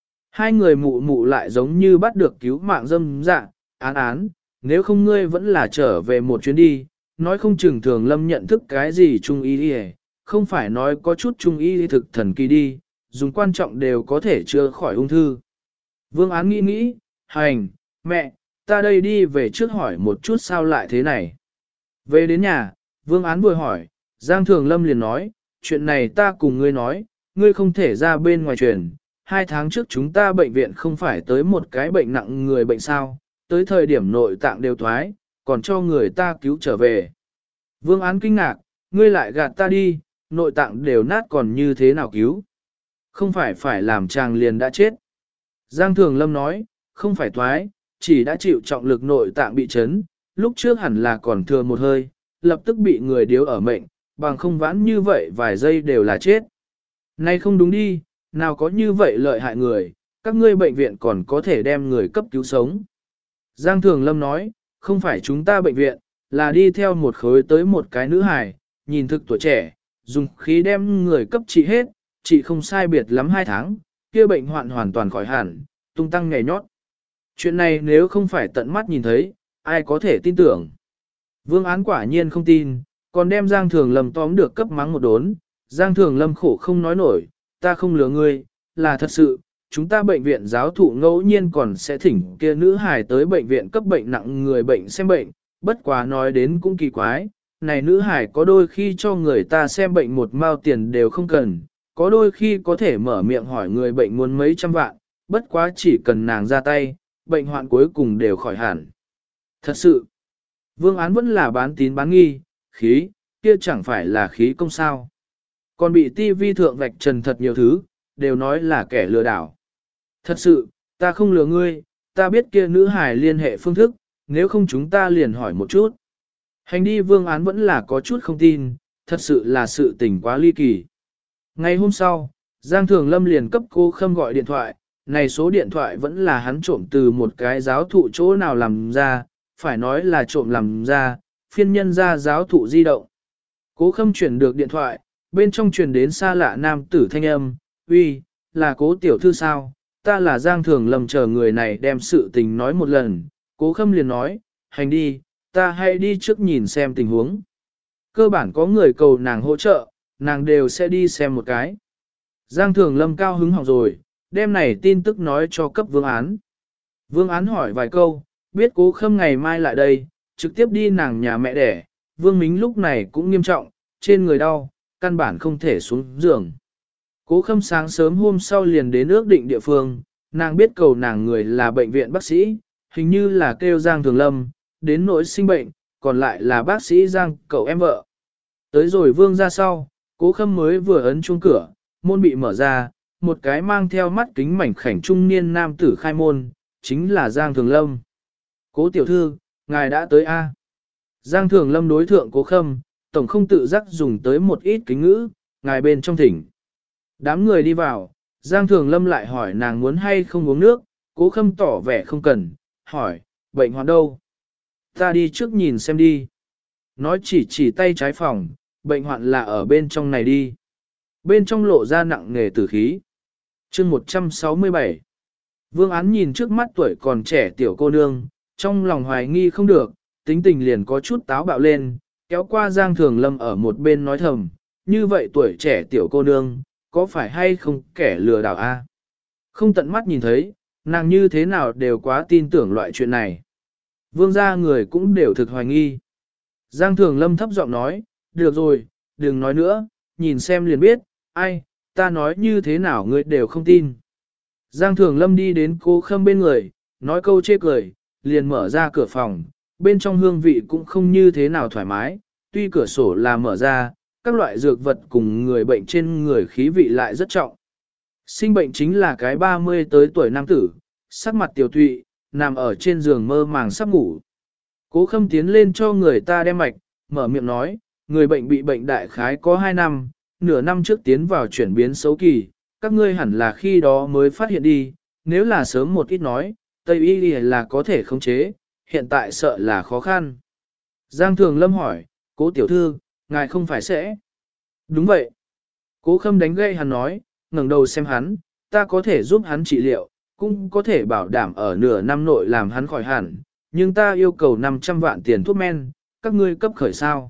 2 người mụ mụ lại giống như bắt được cứu mạng dâm dạ, án, nếu không ngươi vẫn là trở về một chuyến đi, nói không chừng Thường Lâm nhận thức cái gì trung y đi, không phải nói có chút trung y thực thần kỳ đi, dùng quan trọng đều có thể chữa khỏi ung thư. Vương Án nghĩ, hành, mẹ, ta đây đi về trước hỏi một chút sao lại thế này. Về đến nhà, Vương Án vừa hỏi, Giang Thường Lâm liền nói, chuyện này ta cùng ngươi nói, ngươi không thể ra bên ngoài truyền. 2 tháng trước chúng ta bệnh viện không phải tới một cái bệnh nặng người bệnh sao, tới thời điểm nội tạng đều thoái, còn cho người ta cứu trở về. Vương Án kinh ngạc, ngươi lại gạt ta đi, nội tạng đều nát còn như thế nào cứu. Không phải làm chàng liền đã chết. Giang Thường Lâm nói, không phải thoái, chỉ đã chịu trọng lực nội tạng bị chấn, lúc trước hẳn là còn thừa một hơi, lập tức bị người điếu ở mệnh, bằng không vãn như vậy vài giây đều là chết. Nay không đúng đi, nào có như vậy lợi hại người, các ngươi bệnh viện còn có thể đem người cấp cứu sống. Giang Thường Lâm nói, không phải chúng ta bệnh viện, là đi theo một khối tới một cái nữ hài, nhìn thực tuổi trẻ, dùng khí đem người cấp trị hết, trị không sai biệt lắm 2 tháng, kia bệnh hoạn hoàn toàn khỏi hẳn, tung tăng nhảy nhót. Chuyện này nếu không phải tận mắt nhìn thấy, ai có thể tin tưởng. Vương Án quả nhiên không tin, còn đem Giang Thường Lâm tóm được cấp mắng một đốn, Giang Thường Lâm khổ không nói nổi, ta không lừa ngươi, là thật sự, chúng ta bệnh viện giáo thụ ngẫu nhiên còn sẽ thỉnh kia nữ hài tới bệnh viện cấp bệnh nặng người bệnh xem bệnh, bất quá nói đến cũng kỳ quái, này nữ hài có đôi khi cho người ta xem bệnh một mao tiền đều không cần, có đôi khi có thể mở miệng hỏi người bệnh muốn mấy trăm vạn, bất quá chỉ cần nàng ra tay, bệnh hoạn cuối cùng đều khỏi hẳn. Thật sự, Vương Án vẫn là bán tín bán nghi, khí, kia chẳng phải là khí công sao. Còn bị tivi thượng vạch trần thật nhiều thứ, đều nói là kẻ lừa đảo. Thật sự, ta không lừa ngươi, ta biết kia nữ hài liên hệ phương thức, nếu không chúng ta liền hỏi một chút. Hành đi Vương Án vẫn là có chút không tin, thật sự là sự tình quá ly kỳ. Ngày hôm sau, Giang Thường Lâm liền cấp cô Khâm gọi điện thoại, này số điện thoại vẫn là hắn trộm từ một cái giáo thụ chỗ nào làm ra, phải nói là trộm làm ra, phiên nhân ra giáo thụ di động. Cố Khâm chuyển được điện thoại, bên trong truyền đến xa lạ nam tử thanh âm, uy, là Cố tiểu thư sao, ta là Giang Thường Lâm, chờ người này đem sự tình nói một lần. Cố Khâm liền nói, hành đi, ta hãy đi trước nhìn xem tình huống. Cơ bản có người cầu nàng hỗ trợ, nàng đều sẽ đi xem một cái. Giang Thường Lâm cao hứng hỏng rồi, đem này tin tức nói cho cấp Vương Án. Vương Án hỏi vài câu, biết Cố Khâm ngày mai lại đây, trực tiếp đi nàng nhà mẹ đẻ. Vương Mính lúc này cũng nghiêm trọng, trên người đau, căn bản không thể xuống giường. Cố Khâm sáng sớm hôm sau liền đến ước định địa phương, nàng biết cầu nàng người là bệnh viện bác sĩ, hình như là kêu Giang Thường Lâm, đến nỗi sinh bệnh, còn lại là bác sĩ Giang cậu em vợ. Tới rồi Vương ra sau, Cố Khâm mới vừa ấn chuông cửa, môn bị mở ra, một cái mang theo mắt kính mảnh khảnh trung niên nam tử khai môn, chính là Giang Thường Lâm. Cố tiểu thư, ngài đã tới A. Giang Thường Lâm đối thượng Cố Khâm, tổng không tự giác dùng tới một ít kính ngữ, ngài bên trong thỉnh. Đám người đi vào, Giang Thường Lâm lại hỏi nàng muốn hay không uống nước, Cố Khâm tỏ vẻ không cần, hỏi, bệnh hoạn đâu? Ta đi trước nhìn xem đi. Nói chỉ tay trái phòng, bệnh hoạn là ở bên trong này đi. Bên trong lộ ra nặng nề tử khí. Chương 167. Vương Án nhìn trước mắt tuổi còn trẻ tiểu cô nương, trong lòng hoài nghi không được, tính tình liền có chút táo bạo lên, kéo qua Giang Thường Lâm ở một bên nói thầm, như vậy tuổi trẻ tiểu cô nương, có phải hay không kẻ lừa đảo a? Không tận mắt nhìn thấy, nàng như thế nào đều quá tin tưởng loại chuyện này. Vương gia người cũng đều thực hoài nghi. Giang Thường Lâm thấp giọng nói, được rồi, đừng nói nữa, nhìn xem liền biết, ai, ta nói như thế nào ngươi đều không tin. Giang Thường Lâm đi đến Cố Khâm bên người, nói câu chê cười, liền mở ra cửa phòng, bên trong hương vị cũng không như thế nào thoải mái, tuy cửa sổ là mở ra, các loại dược vật cùng người bệnh trên người khí vị lại rất trọng. Sinh bệnh chính là cái 30 tới tuổi nam tử, sắc mặt tiểu tụy, nằm ở trên giường mơ màng sắp ngủ. Cố Khâm tiến lên cho người ta đem mạch, mở miệng nói, người bệnh bị bệnh đại khái có 2 năm, nửa năm trước tiến vào chuyển biến xấu kỳ, các ngươi hẳn là khi đó mới phát hiện đi, nếu là sớm một ít nói, Tây Y là có thể khống chế, hiện tại sợ là khó khăn. Giang Thường Lâm hỏi, Cố tiểu thư, ngài không phải sẽ? Đúng vậy. Cố Khâm đánh gây hắn nói, ngẩng đầu xem hắn, ta có thể giúp hắn trị liệu, cũng có thể bảo đảm ở nửa năm nội làm hắn khỏi hẳn, nhưng ta yêu cầu 500 vạn tiền thuốc men, các ngươi cấp khởi sao?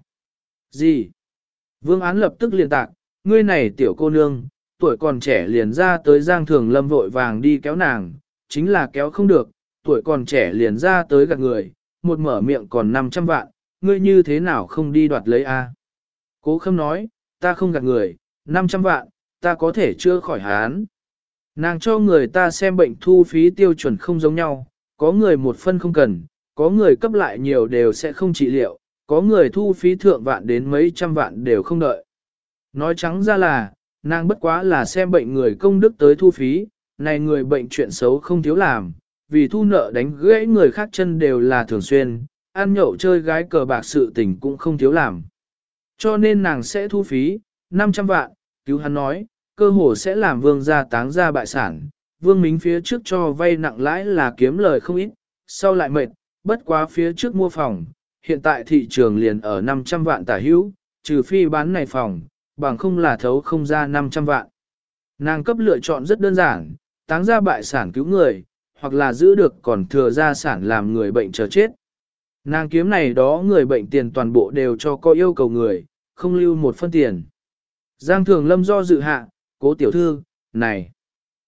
Gì? Vương Án lập tức liền tạc, ngươi này tiểu cô nương, tuổi còn trẻ liền ra tới Giang Thường Lâm vội vàng đi kéo nàng, chính là kéo không được, tuổi còn trẻ liền ra tới gạt người, một mở miệng còn 500 vạn, ngươi như thế nào không đi đoạt lấy a? Cố Khâm nói, ta không gạt người, 500 vạn, ta có thể chữa khỏi hắn. Nàng cho người ta xem bệnh thu phí tiêu chuẩn không giống nhau, có người một phân không cần, có người cấp lại nhiều đều sẽ không trị liệu, có người thu phí thượng vạn đến mấy trăm vạn đều không đợi. Nói trắng ra là, nàng bất quá là xem bệnh người công đức tới thu phí, này người bệnh chuyện xấu không thiếu làm, vì thu nợ đánh gãy người khác chân đều là thường xuyên, ăn nhậu chơi gái cờ bạc sự tình cũng không thiếu làm. Cho nên nàng sẽ thu phí, 500 vạn, cứu hắn nói, cơ hồ sẽ làm vương gia táng ra bại sản. Vương Mính phía trước cho vay nặng lãi là kiếm lời không ít, sau lại mệt, bất quá phía trước mua phòng, hiện tại thị trường liền ở 500 vạn tả hữu, trừ phi bán này phòng, bằng không là thấu không ra 500 vạn. Nàng cấp lựa chọn rất đơn giản, táng ra bại sản cứu người, hoặc là giữ được còn thừa gia sản làm người bệnh chờ chết. Nàng kiếm này đó người bệnh tiền toàn bộ đều cho có yêu cầu người, không lưu một phân tiền. Giang Thường Lâm do dự hạ, Cố tiểu thư, này,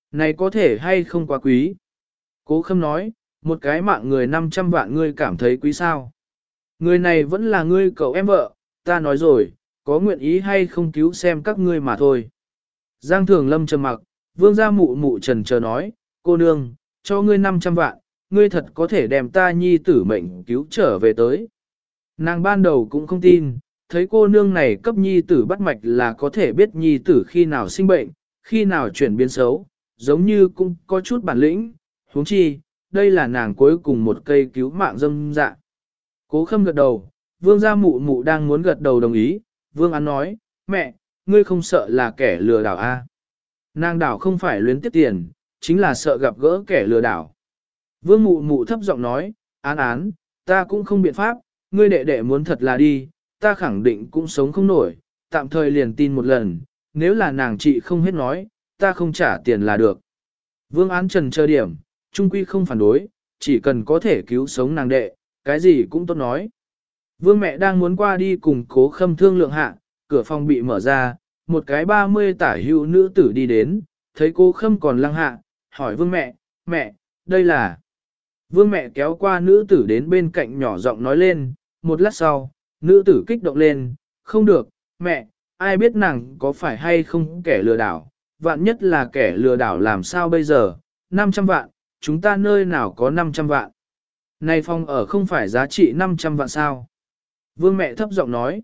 Này có thể hay không quá quý? Cố Khâm nói, một cái mạng người 500 vạn ngươi cảm thấy quý sao? Người này vẫn là ngươi cậu em vợ, ta nói rồi, có nguyện ý hay không cứu xem các ngươi mà thôi. Giang Thường Lâm trầm mặc, vương gia mụ mụ trần chờ nói, cô nương, cho ngươi 500 vạn, ngươi thật có thể đem ta nhi tử mệnh cứu trở về tới. Nàng ban đầu cũng không tin, thấy cô nương này cấp nhi tử bắt mạch là có thể biết nhi tử khi nào sinh bệnh, khi nào chuyển biến xấu, giống như cũng có chút bản lĩnh, huống chi, đây là nàng cuối cùng một cây cứu mạng dâm dạ. Cố Khâm gật đầu, vương gia mụ mụ đang muốn gật đầu đồng ý, vương án nói, mẹ, ngươi không sợ là kẻ lừa đảo a? Nàng đảo không phải luyến tiếp tiền, chính là sợ gặp gỡ kẻ lừa đảo. Vương mụ mụ thấp giọng nói, án, ta cũng không biện pháp, ngươi đệ đệ muốn thật là đi, ta khẳng định cũng sống không nổi, tạm thời liền tin một lần, nếu là nàng chị không hết nói, ta không trả tiền là được. Vương án trần chờ điểm, trung quy không phản đối, chỉ cần có thể cứu sống nàng đệ, cái gì cũng tốt nói. Vương mẹ đang muốn qua đi cùng Cố Khâm thương lượng hạ, cửa phòng bị mở ra, một cái 30 tả hữu nữ tử đi đến, thấy Cố Khâm còn lăng hạ, hỏi vương mẹ, đây là... Vương mẹ kéo qua nữ tử đến bên cạnh nhỏ giọng nói lên, một lát sau, nữ tử kích động lên, không được, mẹ, ai biết nàng có phải hay không kẻ lừa đảo, vạn nhất là kẻ lừa đảo làm sao bây giờ, 500 vạn, chúng ta nơi nào có 500 vạn. Này phòng ở không phải giá trị 500 vạn sao? Vương mẹ thấp giọng nói,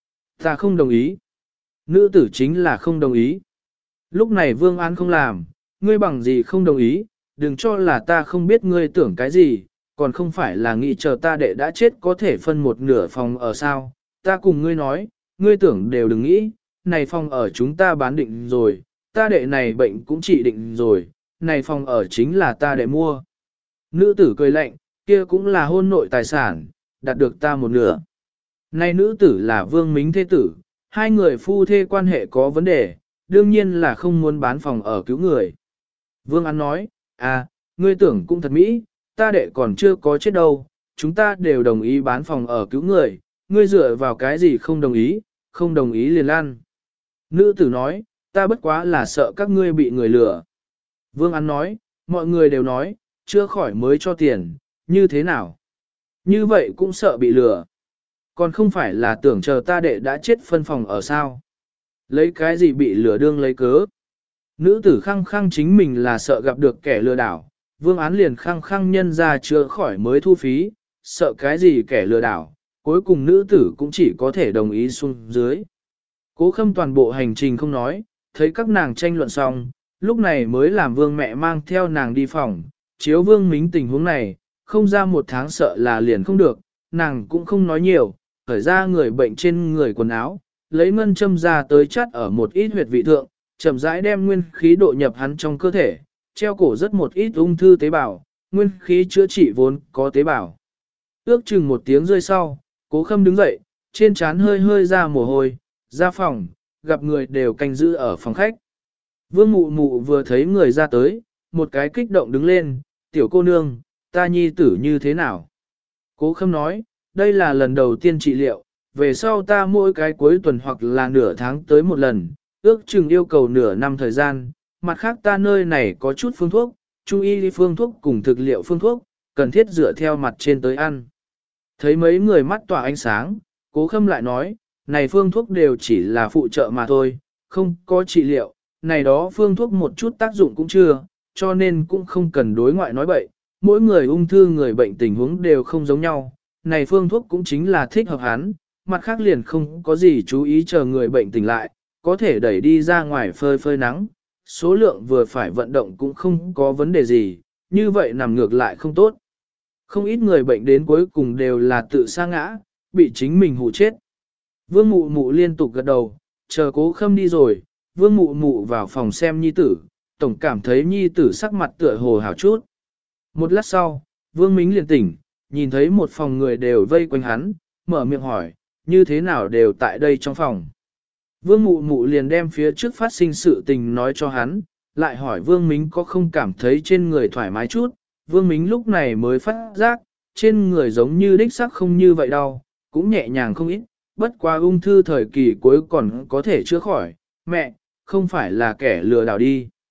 ta không đồng ý. Nữ tử chính là không đồng ý. Lúc này vương án không làm, ngươi bằng gì không đồng ý, đừng cho là ta không biết ngươi tưởng cái gì, còn không phải là nghĩ chờ ta đệ đã chết có thể phân một nửa phòng ở sao, ta cùng ngươi nói, ngươi tưởng đều đừng nghĩ, này phòng ở chúng ta bán định rồi, ta đệ này bệnh cũng trị định rồi, này phòng ở chính là ta đệ mua. Nữ tử cười lạnh, kia cũng là hôn nội tài sản, đạt được ta một nửa. Này nữ tử là Vương Mính thế tử, hai người phu thê quan hệ có vấn đề, đương nhiên là không muốn bán phòng ở cứu người. Vương An nói, ngươi tưởng cũng thật mỹ, ta đệ còn chưa có chết đâu, chúng ta đều đồng ý bán phòng ở cứu người, ngươi dựa vào cái gì không đồng ý liền lan. Nữ tử nói, ta bất quá là sợ các ngươi bị người lừa. Vương An nói, mọi người đều nói, chưa khỏi mới cho tiền, như thế nào? Như vậy cũng sợ bị lừa. Còn không phải là tưởng chờ ta đệ đã chết phân phòng ở sao? Lấy cái gì bị lừa đương lấy cớ? Nữ tử khăng khăng chính mình là sợ gặp được kẻ lừa đảo, vương án liền khăng khăng nhân ra chưa khỏi mới thu phí, sợ cái gì kẻ lừa đảo, cuối cùng nữ tử cũng chỉ có thể đồng ý xuống dưới. Cố Khâm toàn bộ hành trình không nói, thấy các nàng tranh luận xong, lúc này mới làm vương mẹ mang theo nàng đi phòng, chiếu vương mính tình huống này, không ra một tháng sợ là liền không được, nàng cũng không nói nhiều, khởi ra người bệnh trên người quần áo, lấy ngân châm ra tới chắt ở một ít huyệt vị thượng, chậm rãi đem nguyên khí độ nhập hắn trong cơ thể, treo cổ rất một ít ung thư tế bào, nguyên khí chữa trị vốn có tế bào. Ước chừng một tiếng rơi sau, Cố Khâm đứng dậy, trên trán hơi hơi ra mồ hôi, ra phòng, gặp người đều canh giữ ở phòng khách. Vương mụ mụ vừa thấy người ra tới, một cái kích động đứng lên, tiểu cô nương, ta nhi tử như thế nào? Cố Khâm nói, đây là lần đầu tiên trị liệu, về sau ta mỗi cái cuối tuần hoặc là nửa tháng tới một lần, ước chừng yêu cầu nửa năm thời gian, mặt khác ta nơi này có chút phương thuốc, chú ý phương thuốc cùng thực liệu phương thuốc, cần thiết dựa theo mặt trên tới ăn. Thấy mấy người mắt tỏa ánh sáng, Cố Khâm lại nói, này phương thuốc đều chỉ là phụ trợ mà thôi, không có trị liệu, này đó phương thuốc một chút tác dụng cũng chưa, cho nên cũng không cần đối ngoại nói bậy, mỗi người ung thư người bệnh tình huống đều không giống nhau, này phương thuốc cũng chính là thích hợp hắn, mặt khác liền không có gì chú ý chờ người bệnh tỉnh lại, có thể đẩy đi ra ngoài phơi phơi nắng, số lượng vừa phải vận động cũng không có vấn đề gì, như vậy nằm ngược lại không tốt. Không ít người bệnh đến cuối cùng đều là tự sa ngã, bị chính mình hù chết. Vương mụ mụ liên tục gật đầu, chờ Cố Khâm đi rồi, vương mụ mụ vào phòng xem nhi tử, tổng cảm thấy nhi tử sắc mặt tựa hồ hào chút. Một lát sau, vương mính liền tỉnh, nhìn thấy một phòng người đều vây quanh hắn, mở miệng hỏi, như thế nào đều tại đây trong phòng. Vương mụ mụ liền đem phía trước phát sinh sự tình nói cho hắn, lại hỏi vương mính có không cảm thấy trên người thoải mái chút, vương mính lúc này mới phát giác, trên người giống như đích sắc không như vậy đâu, cũng nhẹ nhàng không ít, bất qua ung thư thời kỳ cuối còn có thể chữa khỏi, mẹ, không phải là kẻ lừa đảo đi.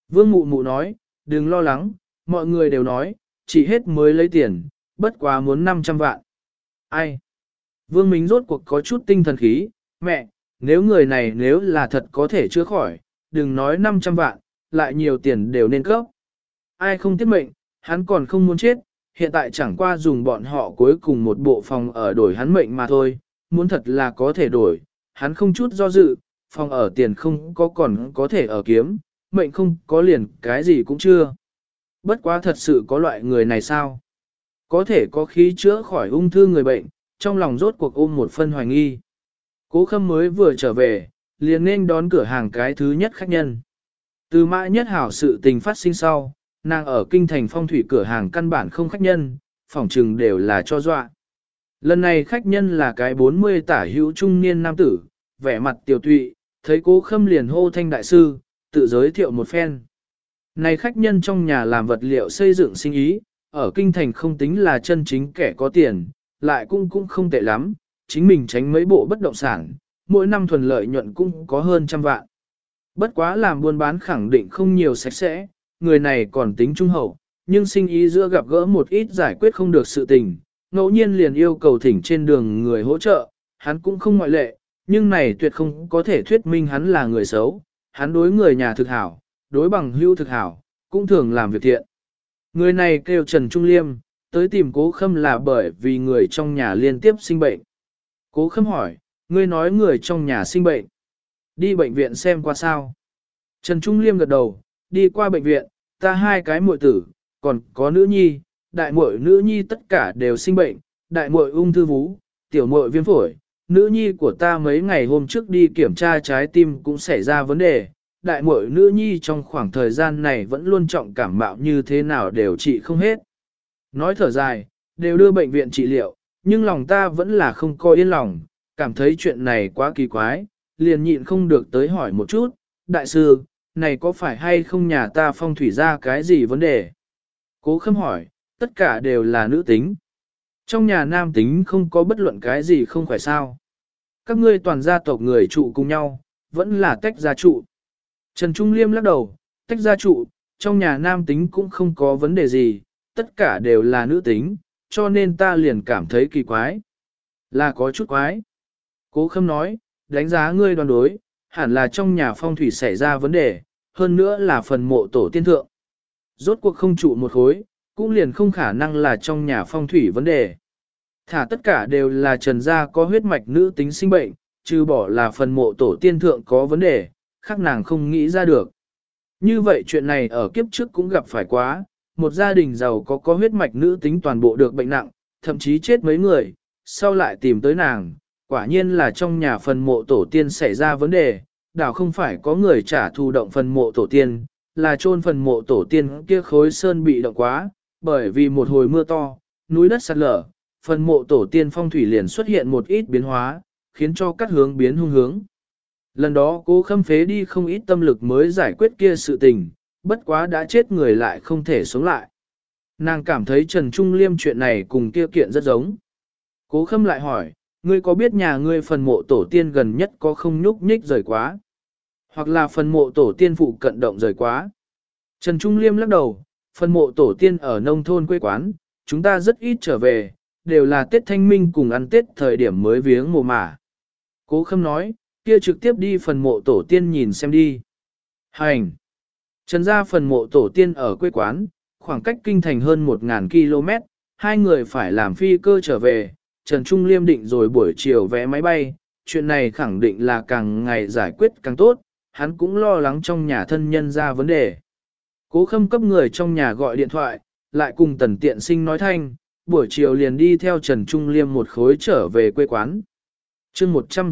Vương Mụ Mụ nói, đừng lo lắng, mọi người đều nói, chỉ hết mới lấy tiền, bất quá muốn 500 vạn. Ai? Vương Mính rốt cuộc có chút tinh thần khí, mẹ, nếu người này nếu là thật có thể chữa khỏi, đừng nói 500 vạn, lại nhiều tiền đều nên cấp. Ai không tiết mệnh, hắn còn không muốn chết, hiện tại chẳng qua dùng bọn họ cuối cùng một bộ phòng ở đổi hắn mệnh mà thôi, muốn thật là có thể đổi, hắn không chút do dự, phòng ở tiền không có còn có thể ở kiếm, mệnh không có liền cái gì cũng chưa. Bất quá thật sự có loại người này sao? Có thể có khí chữa khỏi ung thư người bệnh, trong lòng rốt cuộc ôm một phân hoài nghi. Cố Khâm mới vừa trở về, liền nên đón cửa hàng cái thứ nhất khách nhân. Từ Mã Nhất Hảo sự tình phát sinh sau, nàng ở kinh thành phong thủy cửa hàng căn bản không khách nhân, phỏng trừng đều là cho dọa. Lần này khách nhân là cái 40 tả hữu trung niên nam tử, vẻ mặt tiểu tụy, thấy Cố Khâm liền hô thanh đại sư, tự giới thiệu một phen. Này khách nhân trong nhà làm vật liệu xây dựng sinh ý, ở kinh thành không tính là chân chính kẻ có tiền, lại cũng không tệ lắm, chính mình tránh mấy bộ bất động sản, mỗi năm thuần lợi nhuận cũng có hơn 100 vạn. Bất quá làm buôn bán khẳng định không nhiều sạch sẽ, người này còn tính trung hậu, nhưng sinh ý giữa gặp gỡ một ít giải quyết không được sự tình, ngẫu nhiên liền yêu cầu thỉnh trên đường người hỗ trợ, hắn cũng không ngoại lệ, nhưng này tuyệt không có thể thuyết minh hắn là người xấu, hắn đối người nhà thực hảo, đối bằng hữu thực hảo, cũng thường làm việc thiện. Người này kêu Trần Trung Liêm, tới tìm Cố Khâm là bởi vì người trong nhà liên tiếp sinh bệnh. Cố Khâm hỏi, ngươi nói người trong nhà sinh bệnh, đi bệnh viện xem qua sao. Trần Trung Liêm gật đầu, đi qua bệnh viện, ta hai cái muội tử, còn có nữ nhi, đại muội nữ nhi tất cả đều sinh bệnh, đại muội ung thư vú, tiểu muội viêm phổi, nữ nhi của ta mấy ngày hôm trước đi kiểm tra trái tim cũng xảy ra vấn đề, đại muội nữ nhi trong khoảng thời gian này vẫn luôn trọng cảm mạo như thế nào đều trị không hết. Nói thở dài, đều đưa bệnh viện trị liệu, nhưng lòng ta vẫn là không coi yên lòng, cảm thấy chuyện này quá kỳ quái, liền nhịn không được tới hỏi một chút, đại sư, này có phải hay không nhà ta phong thủy ra cái gì vấn đề? Cố Khâm hỏi, tất cả đều là nữ tính. Trong nhà nam tính không có bất luận cái gì không phải sao. Các ngươi toàn gia tộc người trụ cùng nhau, vẫn là tách gia trụ. Trần Trung Liêm lắc đầu, tách gia trụ, trong nhà nam tính cũng không có vấn đề gì, tất cả đều là nữ tính, cho nên ta liền cảm thấy kỳ quái. Là có chút quái. Cố Khâm nói, đánh giá ngươi đoán đối, hẳn là trong nhà phong thủy xảy ra vấn đề, hơn nữa là phần mộ tổ tiên thượng. Rốt cuộc không trụ một khối, cũng liền không khả năng là trong nhà phong thủy vấn đề. Thả tất cả đều là Trần gia có huyết mạch nữ tính sinh bệnh, trừ bỏ là phần mộ tổ tiên thượng có vấn đề, khác nàng không nghĩ ra được. Như vậy chuyện này ở kiếp trước cũng gặp phải quá, một gia đình giàu có huyết mạch nữ tính toàn bộ được bệnh nặng, thậm chí chết mấy người, sau lại tìm tới nàng, quả nhiên là trong nhà phần mộ tổ tiên xảy ra vấn đề, đảo không phải có người trả thù động phần mộ tổ tiên, là chôn phần mộ tổ tiên kia khối sơn bị động quá, bởi vì một hồi mưa to, núi đất sạt lở, phần mộ tổ tiên phong thủy liền xuất hiện một ít biến hóa, khiến cho các hướng biến hung hướng. Lần đó Cố Khâm phế đi không ít tâm lực mới giải quyết kia sự tình, bất quá đã chết người lại không thể sống lại. Nàng cảm thấy Trần Trung Liêm chuyện này cùng kia kiện rất giống. Cố Khâm lại hỏi, ngươi có biết nhà ngươi phần mộ tổ tiên gần nhất có không nhúc nhích rời quá? Hoặc là phần mộ tổ tiên phụ cận động rời quá? Trần Trung Liêm lắc đầu, phần mộ tổ tiên ở nông thôn quê quán, chúng ta rất ít trở về, đều là Tết Thanh Minh cùng ăn Tết thời điểm mới viếng mồ mả. Cố Khâm nói, kia trực tiếp đi phần mộ tổ tiên nhìn xem đi. Hành! Trần gia phần mộ tổ tiên ở quê quán, khoảng cách kinh thành hơn 1.000 km, hai người phải làm phi cơ trở về, Trần Trung Liêm định rồi buổi chiều vé máy bay, chuyện này khẳng định là càng ngày giải quyết càng tốt, hắn cũng lo lắng trong nhà thân nhân ra vấn đề. Cố Khâm cấp người trong nhà gọi điện thoại, lại cùng Tần Tiện Sinh nói thanh, buổi chiều liền đi theo Trần Trung Liêm một khối trở về quê quán. chương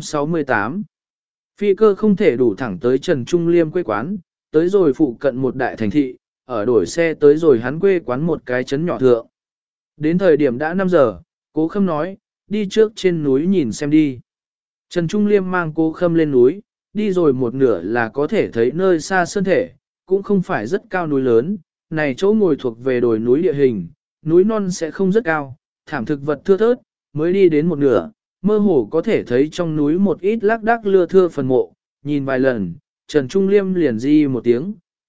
168 Phi cơ không thể đủ thẳng tới Trần Trung Liêm quê quán, tới rồi phụ cận một đại thành thị, ở đổi xe tới rồi hắn quê quán một cái trấn nhỏ thượng. Đến thời điểm đã 5 giờ, Cố Khâm nói, đi trước trên núi nhìn xem đi. Trần Trung Liêm mang Cố Khâm lên núi, đi rồi một nửa là có thể thấy nơi xa sơn thể, cũng không phải rất cao núi lớn, này chỗ ngồi thuộc về đồi núi địa hình, núi non sẽ không rất cao, thảm thực vật thưa thớt, mới đi đến một nửa, mơ hồ có thể thấy trong núi một ít lác đác lưa thưa phần mộ, nhìn vài lần, Trần Trung Liêm liền di một tiếng,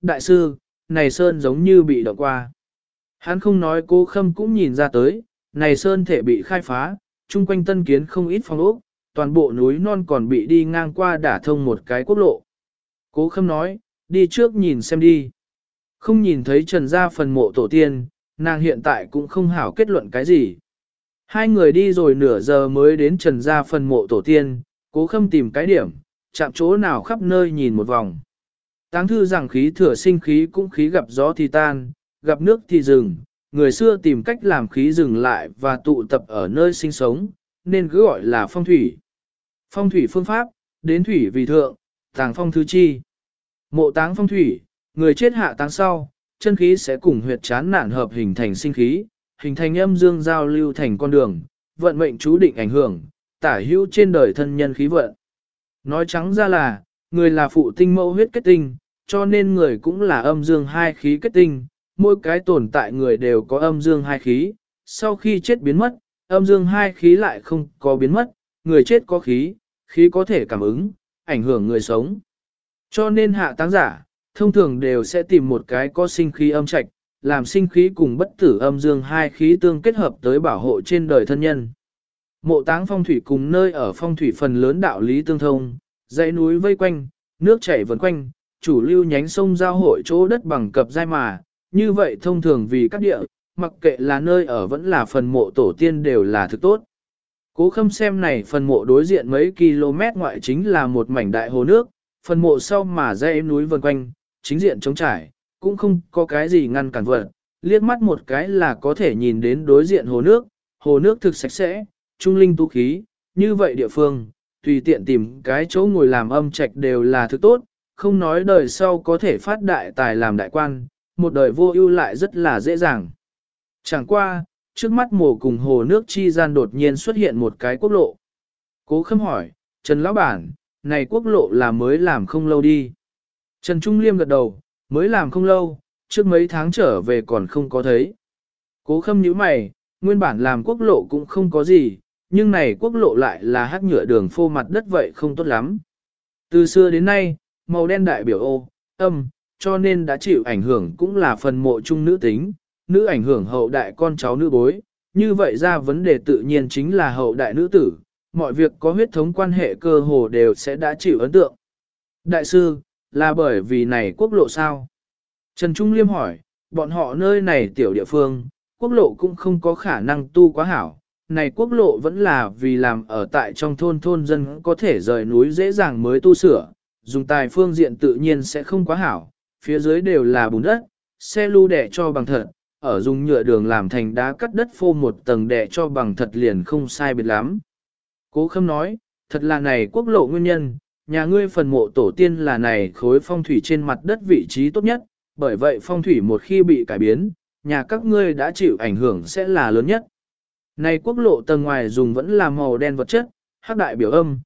đại sư, này sơn giống như bị động qua. Hắn không nói Cố Khâm cũng nhìn ra tới, này sơn thể bị khai phá, chung quanh tân kiến không ít phong ốc, toàn bộ núi non còn bị đi ngang qua đả thông một cái quốc lộ. Cố Khâm nói, đi trước nhìn xem đi. Không nhìn thấy Trần gia phần mộ tổ tiên, nàng hiện tại cũng không hảo kết luận cái gì. Hai người đi rồi nửa giờ mới đến Trần gia phần mộ tổ tiên, Cố Khâm tìm cái điểm, chạm chỗ nào khắp nơi nhìn một vòng. Táng thư rằng khí thừa sinh khí cũng khí gặp gió thì tan, gặp nước thì dừng, người xưa tìm cách làm khí dừng lại và tụ tập ở nơi sinh sống, nên cứ gọi là phong thủy. Phong thủy phương pháp, đến thủy vì thượng, tàng phong thứ chi. Mộ táng phong thủy, người chết hạ táng sau, chân khí sẽ cùng huyệt chán nản hợp hình thành sinh khí, hình thành âm dương giao lưu thành con đường, vận mệnh chú định ảnh hưởng, tả hữu trên đời thân nhân khí vận. Nói trắng ra là, người là phụ tinh mẫu huyết kết tinh, cho nên người cũng là âm dương hai khí kết tinh, mỗi cái tồn tại người đều có âm dương hai khí, sau khi chết biến mất, âm dương hai khí lại không có biến mất, người chết có khí, khí có thể cảm ứng, ảnh hưởng người sống. Cho nên hạ táng giả, thông thường đều sẽ tìm một cái có sinh khí âm trạch, làm sinh khí cùng bất tử âm dương hai khí tương kết hợp tới bảo hộ trên đời thân nhân. Mộ táng phong thủy cùng nơi ở phong thủy phần lớn đạo lý tương thông, dãy núi vây quanh, nước chảy vần quanh, chủ lưu nhánh sông giao hội chỗ đất bằng cập dai mà, như vậy thông thường vì các địa, mặc kệ là nơi ở vẫn là phần mộ tổ tiên đều là thực tốt. Cố Khâm xem này phần mộ đối diện mấy km ngoại chính là một mảnh đại hồ nước, phần mộ sau mà dãy núi vần quanh, chính diện trống trải, cũng không có cái gì ngăn cản vật, liếc mắt một cái là có thể nhìn đến đối diện hồ nước thực sạch sẽ, trung linh tú khí, như vậy địa phương, tùy tiện tìm cái chỗ ngồi làm âm trạch đều là thứ tốt, không nói đời sau có thể phát đại tài làm đại quan, một đời vô ưu lại rất là dễ dàng. Chẳng qua, trước mắt mồ cùng hồ nước chi gian đột nhiên xuất hiện một cái quốc lộ. Cố Khâm hỏi, Trần Lão Bản, này quốc lộ là mới làm không lâu đi. Trần Trung Liêm gật đầu, mới làm không lâu, trước mấy tháng trở về còn không có thấy. Cố Khâm nhíu mày, nguyên bản làm quốc lộ cũng không có gì, nhưng này quốc lộ lại là hắc nhựa đường phô mặt đất vậy không tốt lắm. Từ xưa đến nay, màu đen đại biểu ô, âm, cho nên đã chịu ảnh hưởng cũng là phần mộ chung nữ tính, nữ ảnh hưởng hậu đại con cháu nữ bối, như vậy ra vấn đề tự nhiên chính là hậu đại nữ tử, mọi việc có huyết thống quan hệ cơ hồ đều sẽ đã chịu ấn tượng. Đại sư, là bởi vì này quốc lộ sao? Trần Trung Liêm hỏi, bọn họ nơi này tiểu địa phương, quốc lộ cũng không có khả năng tu quá hảo. Này quốc lộ vẫn là vì làm ở tại trong thôn dân có thể rời núi dễ dàng mới tu sửa, dùng tài phương diện tự nhiên sẽ không quá hảo, phía dưới đều là bùn đất, xe lưu đẻ cho bằng thật, ở dùng nhựa đường làm thành đá cắt đất phô một tầng đẻ cho bằng thật liền không sai biệt lắm. Cố Khâm nói, thật là này quốc lộ nguyên nhân, nhà ngươi phần mộ tổ tiên là này khối phong thủy trên mặt đất vị trí tốt nhất, bởi vậy phong thủy một khi bị cải biến, nhà các ngươi đã chịu ảnh hưởng sẽ là lớn nhất. Này quốc lộ tầng ngoài dùng vẫn là màu đen vật chất, hắc đại biểu âm,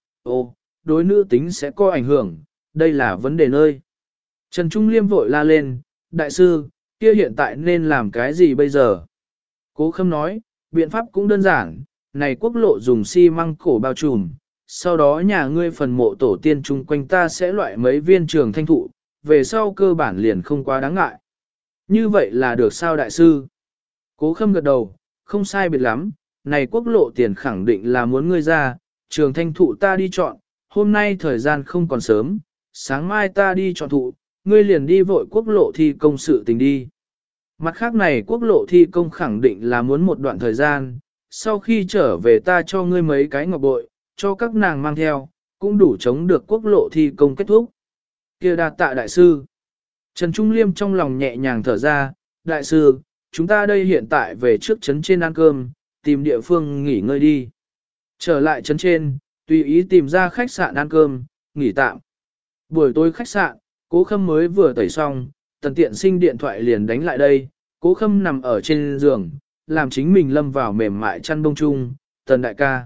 đối nữ tính sẽ có ảnh hưởng, đây là vấn đề nơi. Trần Trung Liêm vội la lên, đại sư, kia hiện tại nên làm cái gì bây giờ? Cố Khâm nói, biện pháp cũng đơn giản, này quốc lộ dùng xi măng cổ bao trùm, sau đó nhà ngươi phần mộ tổ tiên chung quanh ta sẽ loại mấy viên trường thanh thụ, về sau cơ bản liền không quá đáng ngại. Như vậy là được sao đại sư? Cố Khâm gật đầu, không sai biệt lắm, này quốc lộ tiền khẳng định là muốn ngươi ra, trường thanh thụ ta đi chọn, hôm nay thời gian không còn sớm, sáng mai ta đi chọn thụ, ngươi liền đi vội quốc lộ thi công sự tình đi. Mặt khác này quốc lộ thi công khẳng định là muốn một đoạn thời gian, sau khi trở về ta cho ngươi mấy cái ngọc bội, cho các nàng mang theo, cũng đủ chống được quốc lộ thi công kết thúc. Kia đa tạ đại sư. Trần Trung Liêm trong lòng nhẹ nhàng thở ra, đại sư, chúng ta đây hiện tại về trước trấn trên ăn cơm, tìm địa phương nghỉ ngơi đi. Trở lại trấn trên, tùy ý tìm ra khách sạn ăn cơm, nghỉ tạm. Buổi tối khách sạn, Cố Khâm mới vừa tẩy xong, Tần Tiện Sinh điện thoại liền đánh lại đây, Cố Khâm nằm ở trên giường, làm chính mình lâm vào mềm mại chăn bông chung, Tần đại ca.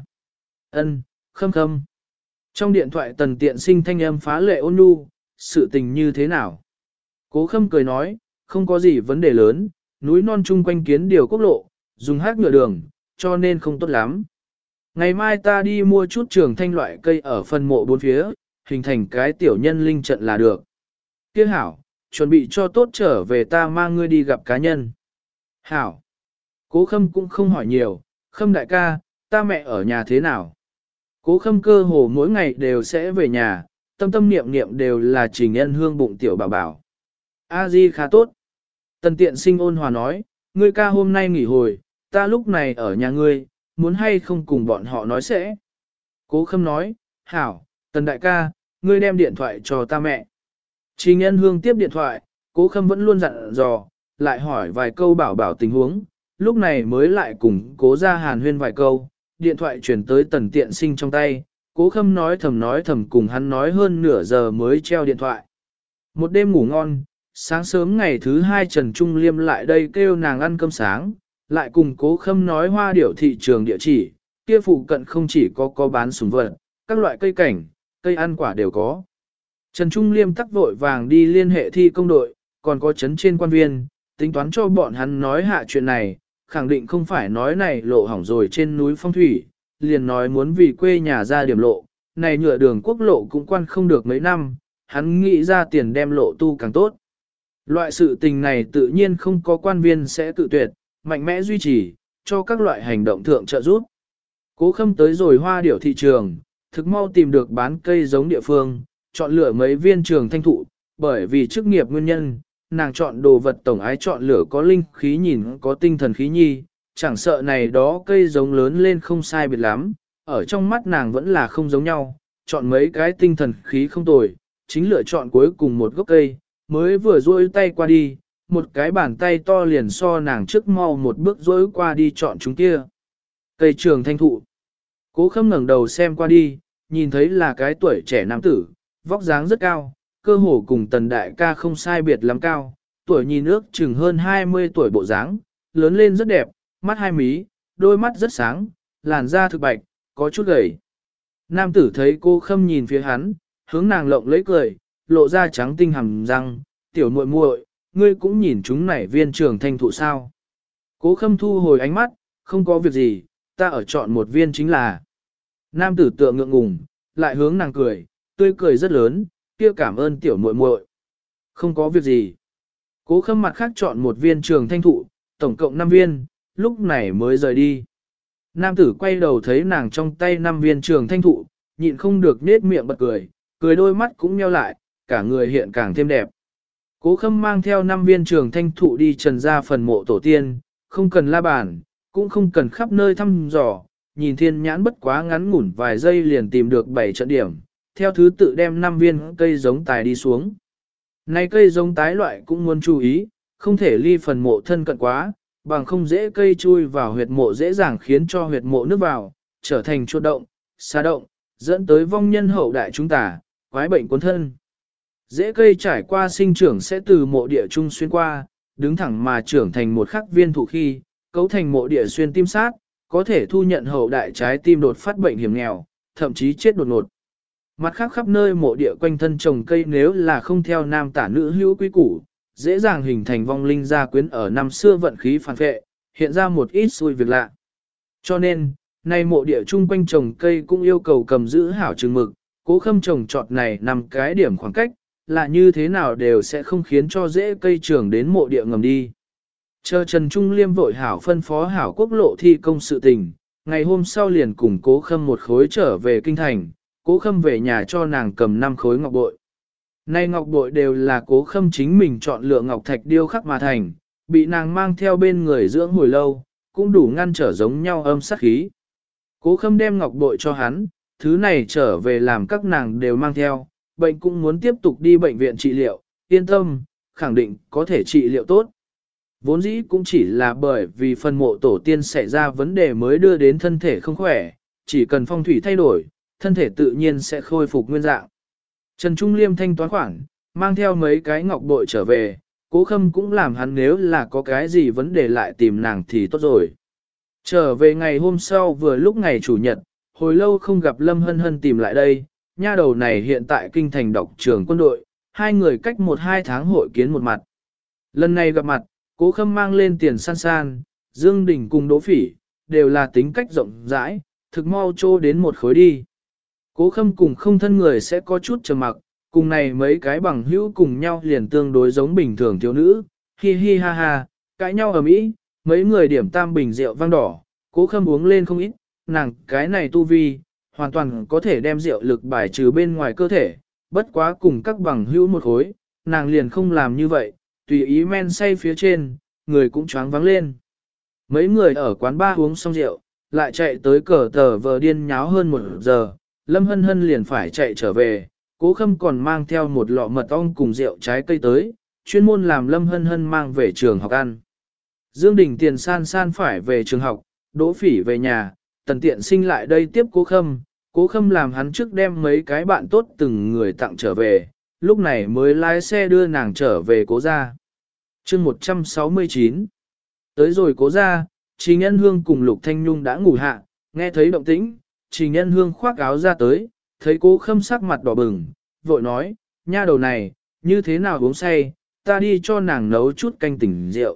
Ân, Khâm Khâm. Trong điện thoại Tần Tiện Sinh thanh âm phá lệ ôn nhu, sự tình như thế nào? Cố Khâm cười nói, không có gì vấn đề lớn, núi non chung quanh kiến điều quốc lộ, dùng hát nhựa đường, cho nên không tốt lắm. Ngày mai ta đi mua chút trường thanh loại cây ở phần mộ bốn phía, hình thành cái tiểu nhân linh trận là được. Kia hảo, chuẩn bị cho tốt trở về ta mang ngươi đi gặp cá nhân. Hảo. Cố Khâm cũng không hỏi nhiều, Khâm đại ca, ta mẹ ở nhà thế nào? Cố Khâm cơ hồ mỗi ngày đều sẽ về nhà, tâm tâm niệm niệm đều là Trình Ân Hương bụng tiểu bảo bảo. A Di khá tốt. Tần Tiện Sinh ôn hòa nói, ngươi ca hôm nay nghỉ hồi, ta lúc này ở nhà ngươi, muốn hay không cùng bọn họ nói sẽ. Cố Khâm nói, hảo, Tần đại ca, ngươi đem điện thoại cho ta mẹ. Trình Ân Hương tiếp điện thoại, Cố Khâm vẫn luôn dặn dò, lại hỏi vài câu bảo bảo tình huống, lúc này mới lại cùng Cố ra hàn huyên vài câu, điện thoại chuyển tới Tần Tiện Sinh trong tay, Cố Khâm nói thầm cùng hắn nói hơn nửa giờ mới treo điện thoại. Một đêm ngủ ngon, sáng sớm ngày thứ hai Trần Trung Liêm lại đây kêu nàng ăn cơm sáng, lại cùng Cố Khâm nói hoa điểu thị trường địa chỉ, kia phụ cận không chỉ có bán sủng vật, các loại cây cảnh, cây ăn quả đều có. Trần Trung Liêm tắc vội vàng đi liên hệ thi công đội, còn có chấn trên quan viên, tính toán cho bọn hắn nói hạ chuyện này, khẳng định không phải nói này lộ hỏng rồi trên núi phong thủy, liền nói muốn vì quê nhà ra điểm lộ, này nhựa đường quốc lộ cũng quan không được mấy năm, hắn nghĩ ra tiền đem lộ tu càng tốt. Loại sự tình này tự nhiên không có quan viên sẽ tự tuyệt, mạnh mẽ duy trì, cho các loại hành động thượng trợ giúp. Cố Khâm tới rồi hoa điểu thị trường, thực mau tìm được bán cây giống địa phương, chọn lựa mấy viên trường thanh thụ, bởi vì chức nghiệp nguyên nhân, nàng chọn đồ vật tổng ái chọn lựa có linh khí nhìn có tinh thần khí nhi, chẳng sợ này đó cây giống lớn lên không sai biệt lắm, ở trong mắt nàng vẫn là không giống nhau, chọn mấy cái tinh thần khí không tồi, chính lựa chọn cuối cùng một gốc cây, mới vừa duỗi tay qua đi, một cái bàn tay to liền so nàng trước mau một bước duỗi qua đi chọn chúng kia. Cây trường thanh thụ. Cố Khâm ngẩng đầu xem qua đi, nhìn thấy là cái tuổi trẻ nam tử, vóc dáng rất cao, cơ hồ cùng Tần đại ca không sai biệt lắm cao, tuổi nhìn ước chừng hơn 20 tuổi bộ dáng, lớn lên rất đẹp, mắt hai mí, đôi mắt rất sáng, làn da thực bạch, có chút gầy. Nam tử thấy Cố Khâm nhìn phía hắn, hướng nàng lộng lấy cười, lộ ra trắng tinh hàm răng, tiểu muội muội, ngươi cũng nhìn chúng nảy viên trường thanh thụ sao. Cố Khâm thu hồi ánh mắt, không có việc gì, ta ở chọn một viên chính là. Nam tử tựa ngượng ngùng, lại hướng nàng cười, tươi cười rất lớn, kia cảm ơn tiểu muội muội. Không có việc gì. Cố Khâm mặt khác chọn một viên trường thanh thụ, tổng cộng 5 viên, lúc này mới rời đi. Nam tử quay đầu thấy nàng trong tay 5 viên trường thanh thụ, nhịn không được nết miệng bật cười, cười đôi mắt cũng nheo lại, cả người hiện càng thêm đẹp. Cố Khâm mang theo 5 viên trường thanh thụ đi trần ra phần mộ tổ tiên, không cần la bàn, cũng không cần khắp nơi thăm dò, nhìn thiên nhãn bất quá ngắn ngủn vài giây liền tìm được 7 trận điểm, theo thứ tự đem 5 viên cây giống tái đi xuống. Này cây giống tái loại cũng muốn chú ý, không thể ly phần mộ thân cận quá, bằng không dễ cây chui vào huyệt mộ dễ dàng khiến cho huyệt mộ nước vào, trở thành chuột động, xa động, dẫn tới vong nhân hậu đại chúng ta, quái bệnh cuốn thân. Dễ cây trải qua sinh trưởng sẽ từ mộ địa trung xuyên qua, đứng thẳng mà trưởng thành một khắc viên thụ khi, cấu thành mộ địa xuyên tim sát, có thể thu nhận hậu đại trái tim đột phát bệnh hiểm nghèo, thậm chí chết đột ngột. Mặt khác khắp nơi mộ địa quanh thân trồng cây nếu là không theo nam tả nữ hữu quý củ, dễ dàng hình thành vong linh gia quyến ở năm xưa vận khí phản vệ, hiện ra một ít xui việc lạ. Cho nên, nay mộ địa chung quanh trồng cây cũng yêu cầu cầm giữ hảo chừng mực, Cố Khâm trồng trọt này nằm cái điểm khoảng cách, là như thế nào đều sẽ không khiến cho dễ cây trưởng đến mộ địa ngầm đi. Chờ Trần Trung Liêm vội hảo phân phó hảo quốc lộ thi công sự tình, ngày hôm sau liền cùng Cố Khâm một khối trở về kinh thành, Cố Khâm về nhà cho nàng cầm 5 khối ngọc bội. Nay ngọc bội đều là Cố Khâm chính mình chọn lựa ngọc thạch điêu khắc mà thành, bị nàng mang theo bên người dưỡng hồi lâu, cũng đủ ngăn trở giống nhau âm sát khí. Cố Khâm đem ngọc bội cho hắn, thứ này trở về làm các nàng đều mang theo, bệnh cũng muốn tiếp tục đi bệnh viện trị liệu, yên tâm, khẳng định có thể trị liệu tốt. Vốn dĩ cũng chỉ là bởi vì phần mộ tổ tiên xảy ra vấn đề mới đưa đến thân thể không khỏe, chỉ cần phong thủy thay đổi, thân thể tự nhiên sẽ khôi phục nguyên dạng. Trần Trung Liêm thanh toán khoản, mang theo mấy cái ngọc bội trở về, Cố Khâm cũng làm hắn nếu là có cái gì vấn đề lại tìm nàng thì tốt rồi. Trở về ngày hôm sau vừa lúc ngày chủ nhật, hồi lâu không gặp Lâm Hân Hân tìm lại đây, nha đầu này hiện tại kinh thành đọc trường quân đội, hai người cách 1-2 tháng hội kiến một mặt. Lần này gặp mặt, Cố Khâm mang lên Tiền San San, Dương Đình cùng Đỗ Phỉ, đều là tính cách rộng rãi, thực mau trô đến một khối đi. Cố Khâm cùng không thân người sẽ có chút trầm mặc, cùng này mấy cái bằng hữu cùng nhau liền tương đối giống bình thường thiếu nữ, hi hi ha ha, cãi nhau ầm ĩ, mấy người điểm tam bình rượu vang đỏ, Cố Khâm uống lên không ít, nàng cái này tu vi, hoàn toàn có thể đem rượu lực bài trừ bên ngoài cơ thể, bất quá cùng các bằng hữu một khối, nàng liền không làm như vậy, tùy ý men say phía trên, người cũng choáng vắng lên. Mấy người ở quán bar uống xong rượu, lại chạy tới cờ tờ vờ điên nháo hơn 1 giờ, Lâm Hân Hân liền phải chạy trở về, Cố Khâm còn mang theo một lọ mật ong cùng rượu trái cây tới, chuyên môn làm Lâm Hân Hân mang về trường học ăn. Dương Đình Tiền san san phải về trường học, Đỗ Phỉ về nhà, Tần Tiện Sinh lại đây tiếp Cố Khâm làm hắn trước đem mấy cái bạn tốt từng người tặng trở về, lúc này mới lái xe đưa nàng trở về Cố gia. Chương 169 tới rồi Cố gia, Trình Nhân Hương cùng Lục Thanh Nhung đã ngủ hạ, nghe thấy động tĩnh, Trình Nhân Hương khoác áo ra tới, thấy Cố Khâm sắc mặt đỏ bừng, vội nói, nha đầu này, như thế nào uống say, ta đi cho nàng nấu chút canh tỉnh rượu.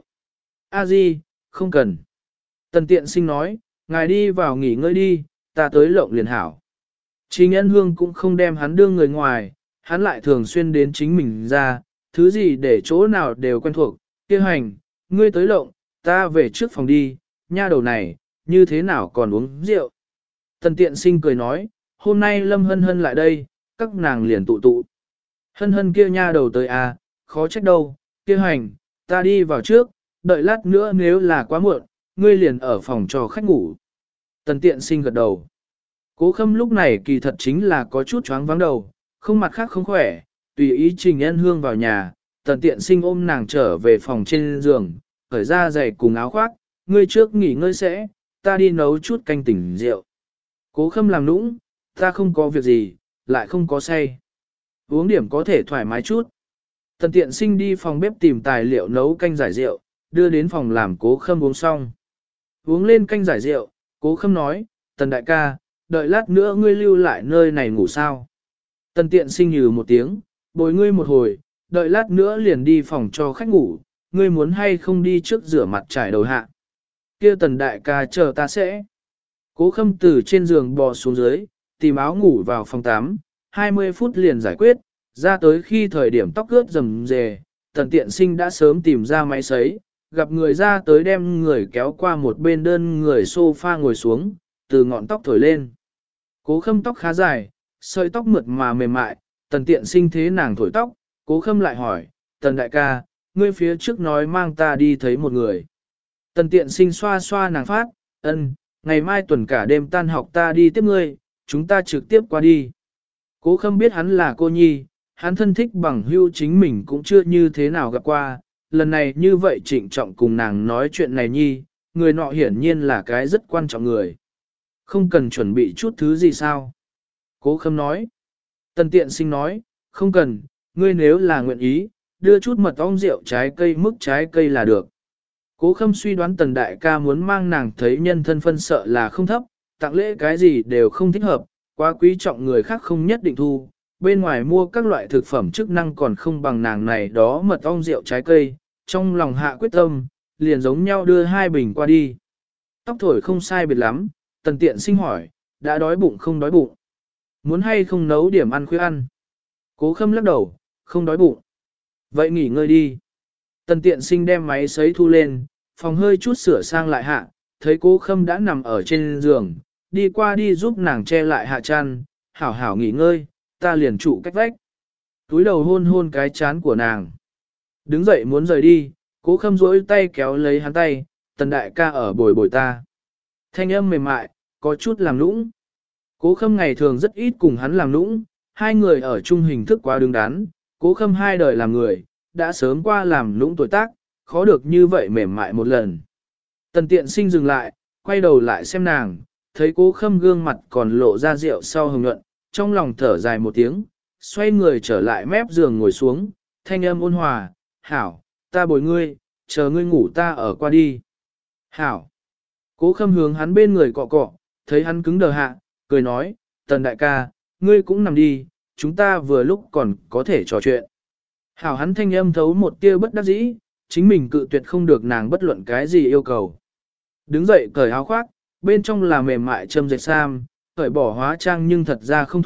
A Di, không cần. Tần Tiện Sinh nói, ngài đi vào nghỉ ngơi đi, ta tới lộng liền hảo. Trình Nhân Hương cũng không đem hắn đưa người ngoài, hắn lại thường xuyên đến chính mình ra, thứ gì để chỗ nào đều quen thuộc, kia hành, ngươi tới lộng, ta về trước phòng đi, nha đầu này, như thế nào còn uống rượu. Tần Tiện Sinh cười nói, hôm nay Lâm Hân Hân lại đây, các nàng liền tụ tụ. Hân Hân kia nha đầu tới à, khó trách đâu, kia hành, ta đi vào trước, đợi lát nữa nếu là quá muộn, ngươi liền ở phòng cho khách ngủ. Tần Tiện Sinh gật đầu. Cố Khâm lúc này kỳ thật chính là có chút choáng váng đầu, không mặt khác không khỏe, tùy ý Trình Nhân Hương vào nhà, Tần Tiện Sinh ôm nàng trở về phòng trên giường, khởi ra giày cùng áo khoác, ngươi trước nghỉ ngơi sẽ, ta đi nấu chút canh tỉnh rượu. Cố Khâm làm nũng, ta không có việc gì, lại không có say. Uống điểm có thể thoải mái chút. Tần Tiện Sinh đi phòng bếp tìm tài liệu nấu canh giải rượu, đưa đến phòng làm Cố Khâm uống xong. Uống lên canh giải rượu, Cố Khâm nói, Tần đại ca, đợi lát nữa ngươi lưu lại nơi này ngủ sao. Tần Tiện Sinh nhừ một tiếng, bồi ngươi một hồi, đợi lát nữa liền đi phòng cho khách ngủ, ngươi muốn hay không đi trước rửa mặt trải đầu hạ. Kia Tần đại ca chờ ta sẽ. Cố Khâm từ trên giường bò xuống dưới, tìm áo ngủ vào phòng 8, 20 phút liền giải quyết, ra tới khi thời điểm tóc ướt rầm rề, Tần Tiện Sinh đã sớm tìm ra máy sấy, gặp người ra tới đem người kéo qua một bên đơn người sofa ngồi xuống, từ ngọn tóc thổi lên. Cố Khâm tóc khá dài, sợi tóc mượt mà mềm mại, Tần Tiện Sinh thế nàng thổi tóc, Cố Khâm lại hỏi, Tần đại ca, ngươi phía trước nói mang ta đi thấy một người. Tần Tiện Sinh xoa xoa nàng phát, ân, ngày mai tuần cả đêm tan học ta đi tiếp ngươi, chúng ta trực tiếp qua đi. Cố Khâm biết hắn là cô nhi, hắn thân thích bằng hữu chính mình cũng chưa như thế nào gặp qua, lần này như vậy trịnh trọng cùng nàng nói chuyện này nhi, người nọ hiển nhiên là cái rất quan trọng người. Không cần chuẩn bị chút thứ gì sao? Cố Khâm nói. Tần Tiện Sinh nói, không cần, ngươi nếu là nguyện ý, đưa chút mật ong rượu trái cây mức trái cây là được. Cố Khâm suy đoán Tần đại ca muốn mang nàng thấy nhân thân phân sợ là không thấp, tặng lễ cái gì đều không thích hợp, quá quý trọng người khác không nhất định thu. Bên ngoài mua các loại thực phẩm chức năng còn không bằng nàng này đó mật ong rượu trái cây, trong lòng hạ quyết tâm, liền giống nhau đưa 2 bình qua đi. Tóc thổi không sai biệt lắm, Tần Tiện Sinh hỏi, đã đói bụng không đói bụng? Muốn hay không nấu điểm ăn khuya ăn? Cố Khâm lắc đầu, không đói bụng. Vậy nghỉ ngơi đi. Tần Tiện Sinh đem máy sấy thu lên, phòng hơi chút sửa sang lại hạ, thấy Cố Khâm đã nằm ở trên giường, đi qua đi giúp nàng che lại hạ chăn, hảo hảo nghỉ ngơi, ta liền trụ cách vách. Túi đầu hôn hôn cái chán của nàng. Đứng dậy muốn rời đi, Cố Khâm duỗi tay kéo lấy hắn tay, Tần đại ca ở bồi bồi ta. Thanh âm mềm mại, có chút làm nũng. Cố Khâm ngày thường rất ít cùng hắn làm nũng, hai người ở chung hình thức quá đứng đắn, Cố Khâm 2 đời làm người, đã sớm qua làm nũng tuổi tác, khó được như vậy mềm mại một lần. Tần Tiện Sinh dừng lại, quay đầu lại xem nàng, thấy Cố Khâm gương mặt còn lộ ra rượu sau hồng nhuận, trong lòng thở dài một tiếng, xoay người trở lại mép giường ngồi xuống, thanh âm ôn hòa, hảo, ta bồi ngươi, chờ ngươi ngủ ta ở qua đi. Hảo. Cố Khâm hướng hắn bên người cọ cọ, thấy hắn cứng đờ hạ, cười nói, Tần đại ca, ngươi cũng nằm đi, chúng ta vừa lúc còn có thể trò chuyện. Hảo, hắn thanh âm thấu một tia bất đắc dĩ, chính mình cự tuyệt không được nàng bất luận cái gì yêu cầu. Đứng dậy cởi áo khoác, bên trong là mềm mại châm dệt sam, cởi bỏ hóa trang nhưng thật ra không thoát,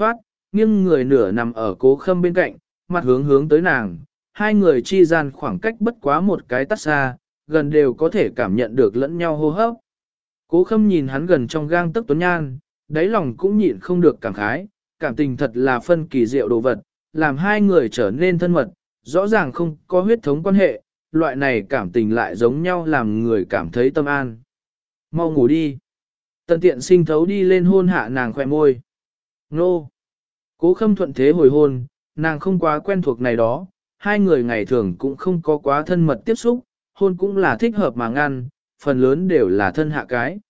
nghiêng người nửa nằm ở Cố Khâm bên cạnh, mặt hướng tới nàng, hai người chi gian khoảng cách bất quá một cái tắt xa, gần đều có thể cảm nhận được lẫn nhau hô hấp. Cố Khâm nhìn hắn gần trong gang tấc tuấn nhan, đáy lòng cũng nhịn không được cảm khái, cảm tình thật là phân kỳ diệu đồ vật, làm hai người trở nên thân mật, rõ ràng không có huyết thống quan hệ, loại này cảm tình lại giống nhau làm người cảm thấy tâm an. Mau ngủ đi. Tần Tiện Sinh thấu đi lên hôn hạ nàng khỏe môi. Nô. Cố Khâm thuận thế hồi hôn, nàng không quá quen thuộc này đó, hai người ngày thường cũng không có quá thân mật tiếp xúc, hôn cũng là thích hợp mà ngăn, phần lớn đều là thân hạ cái.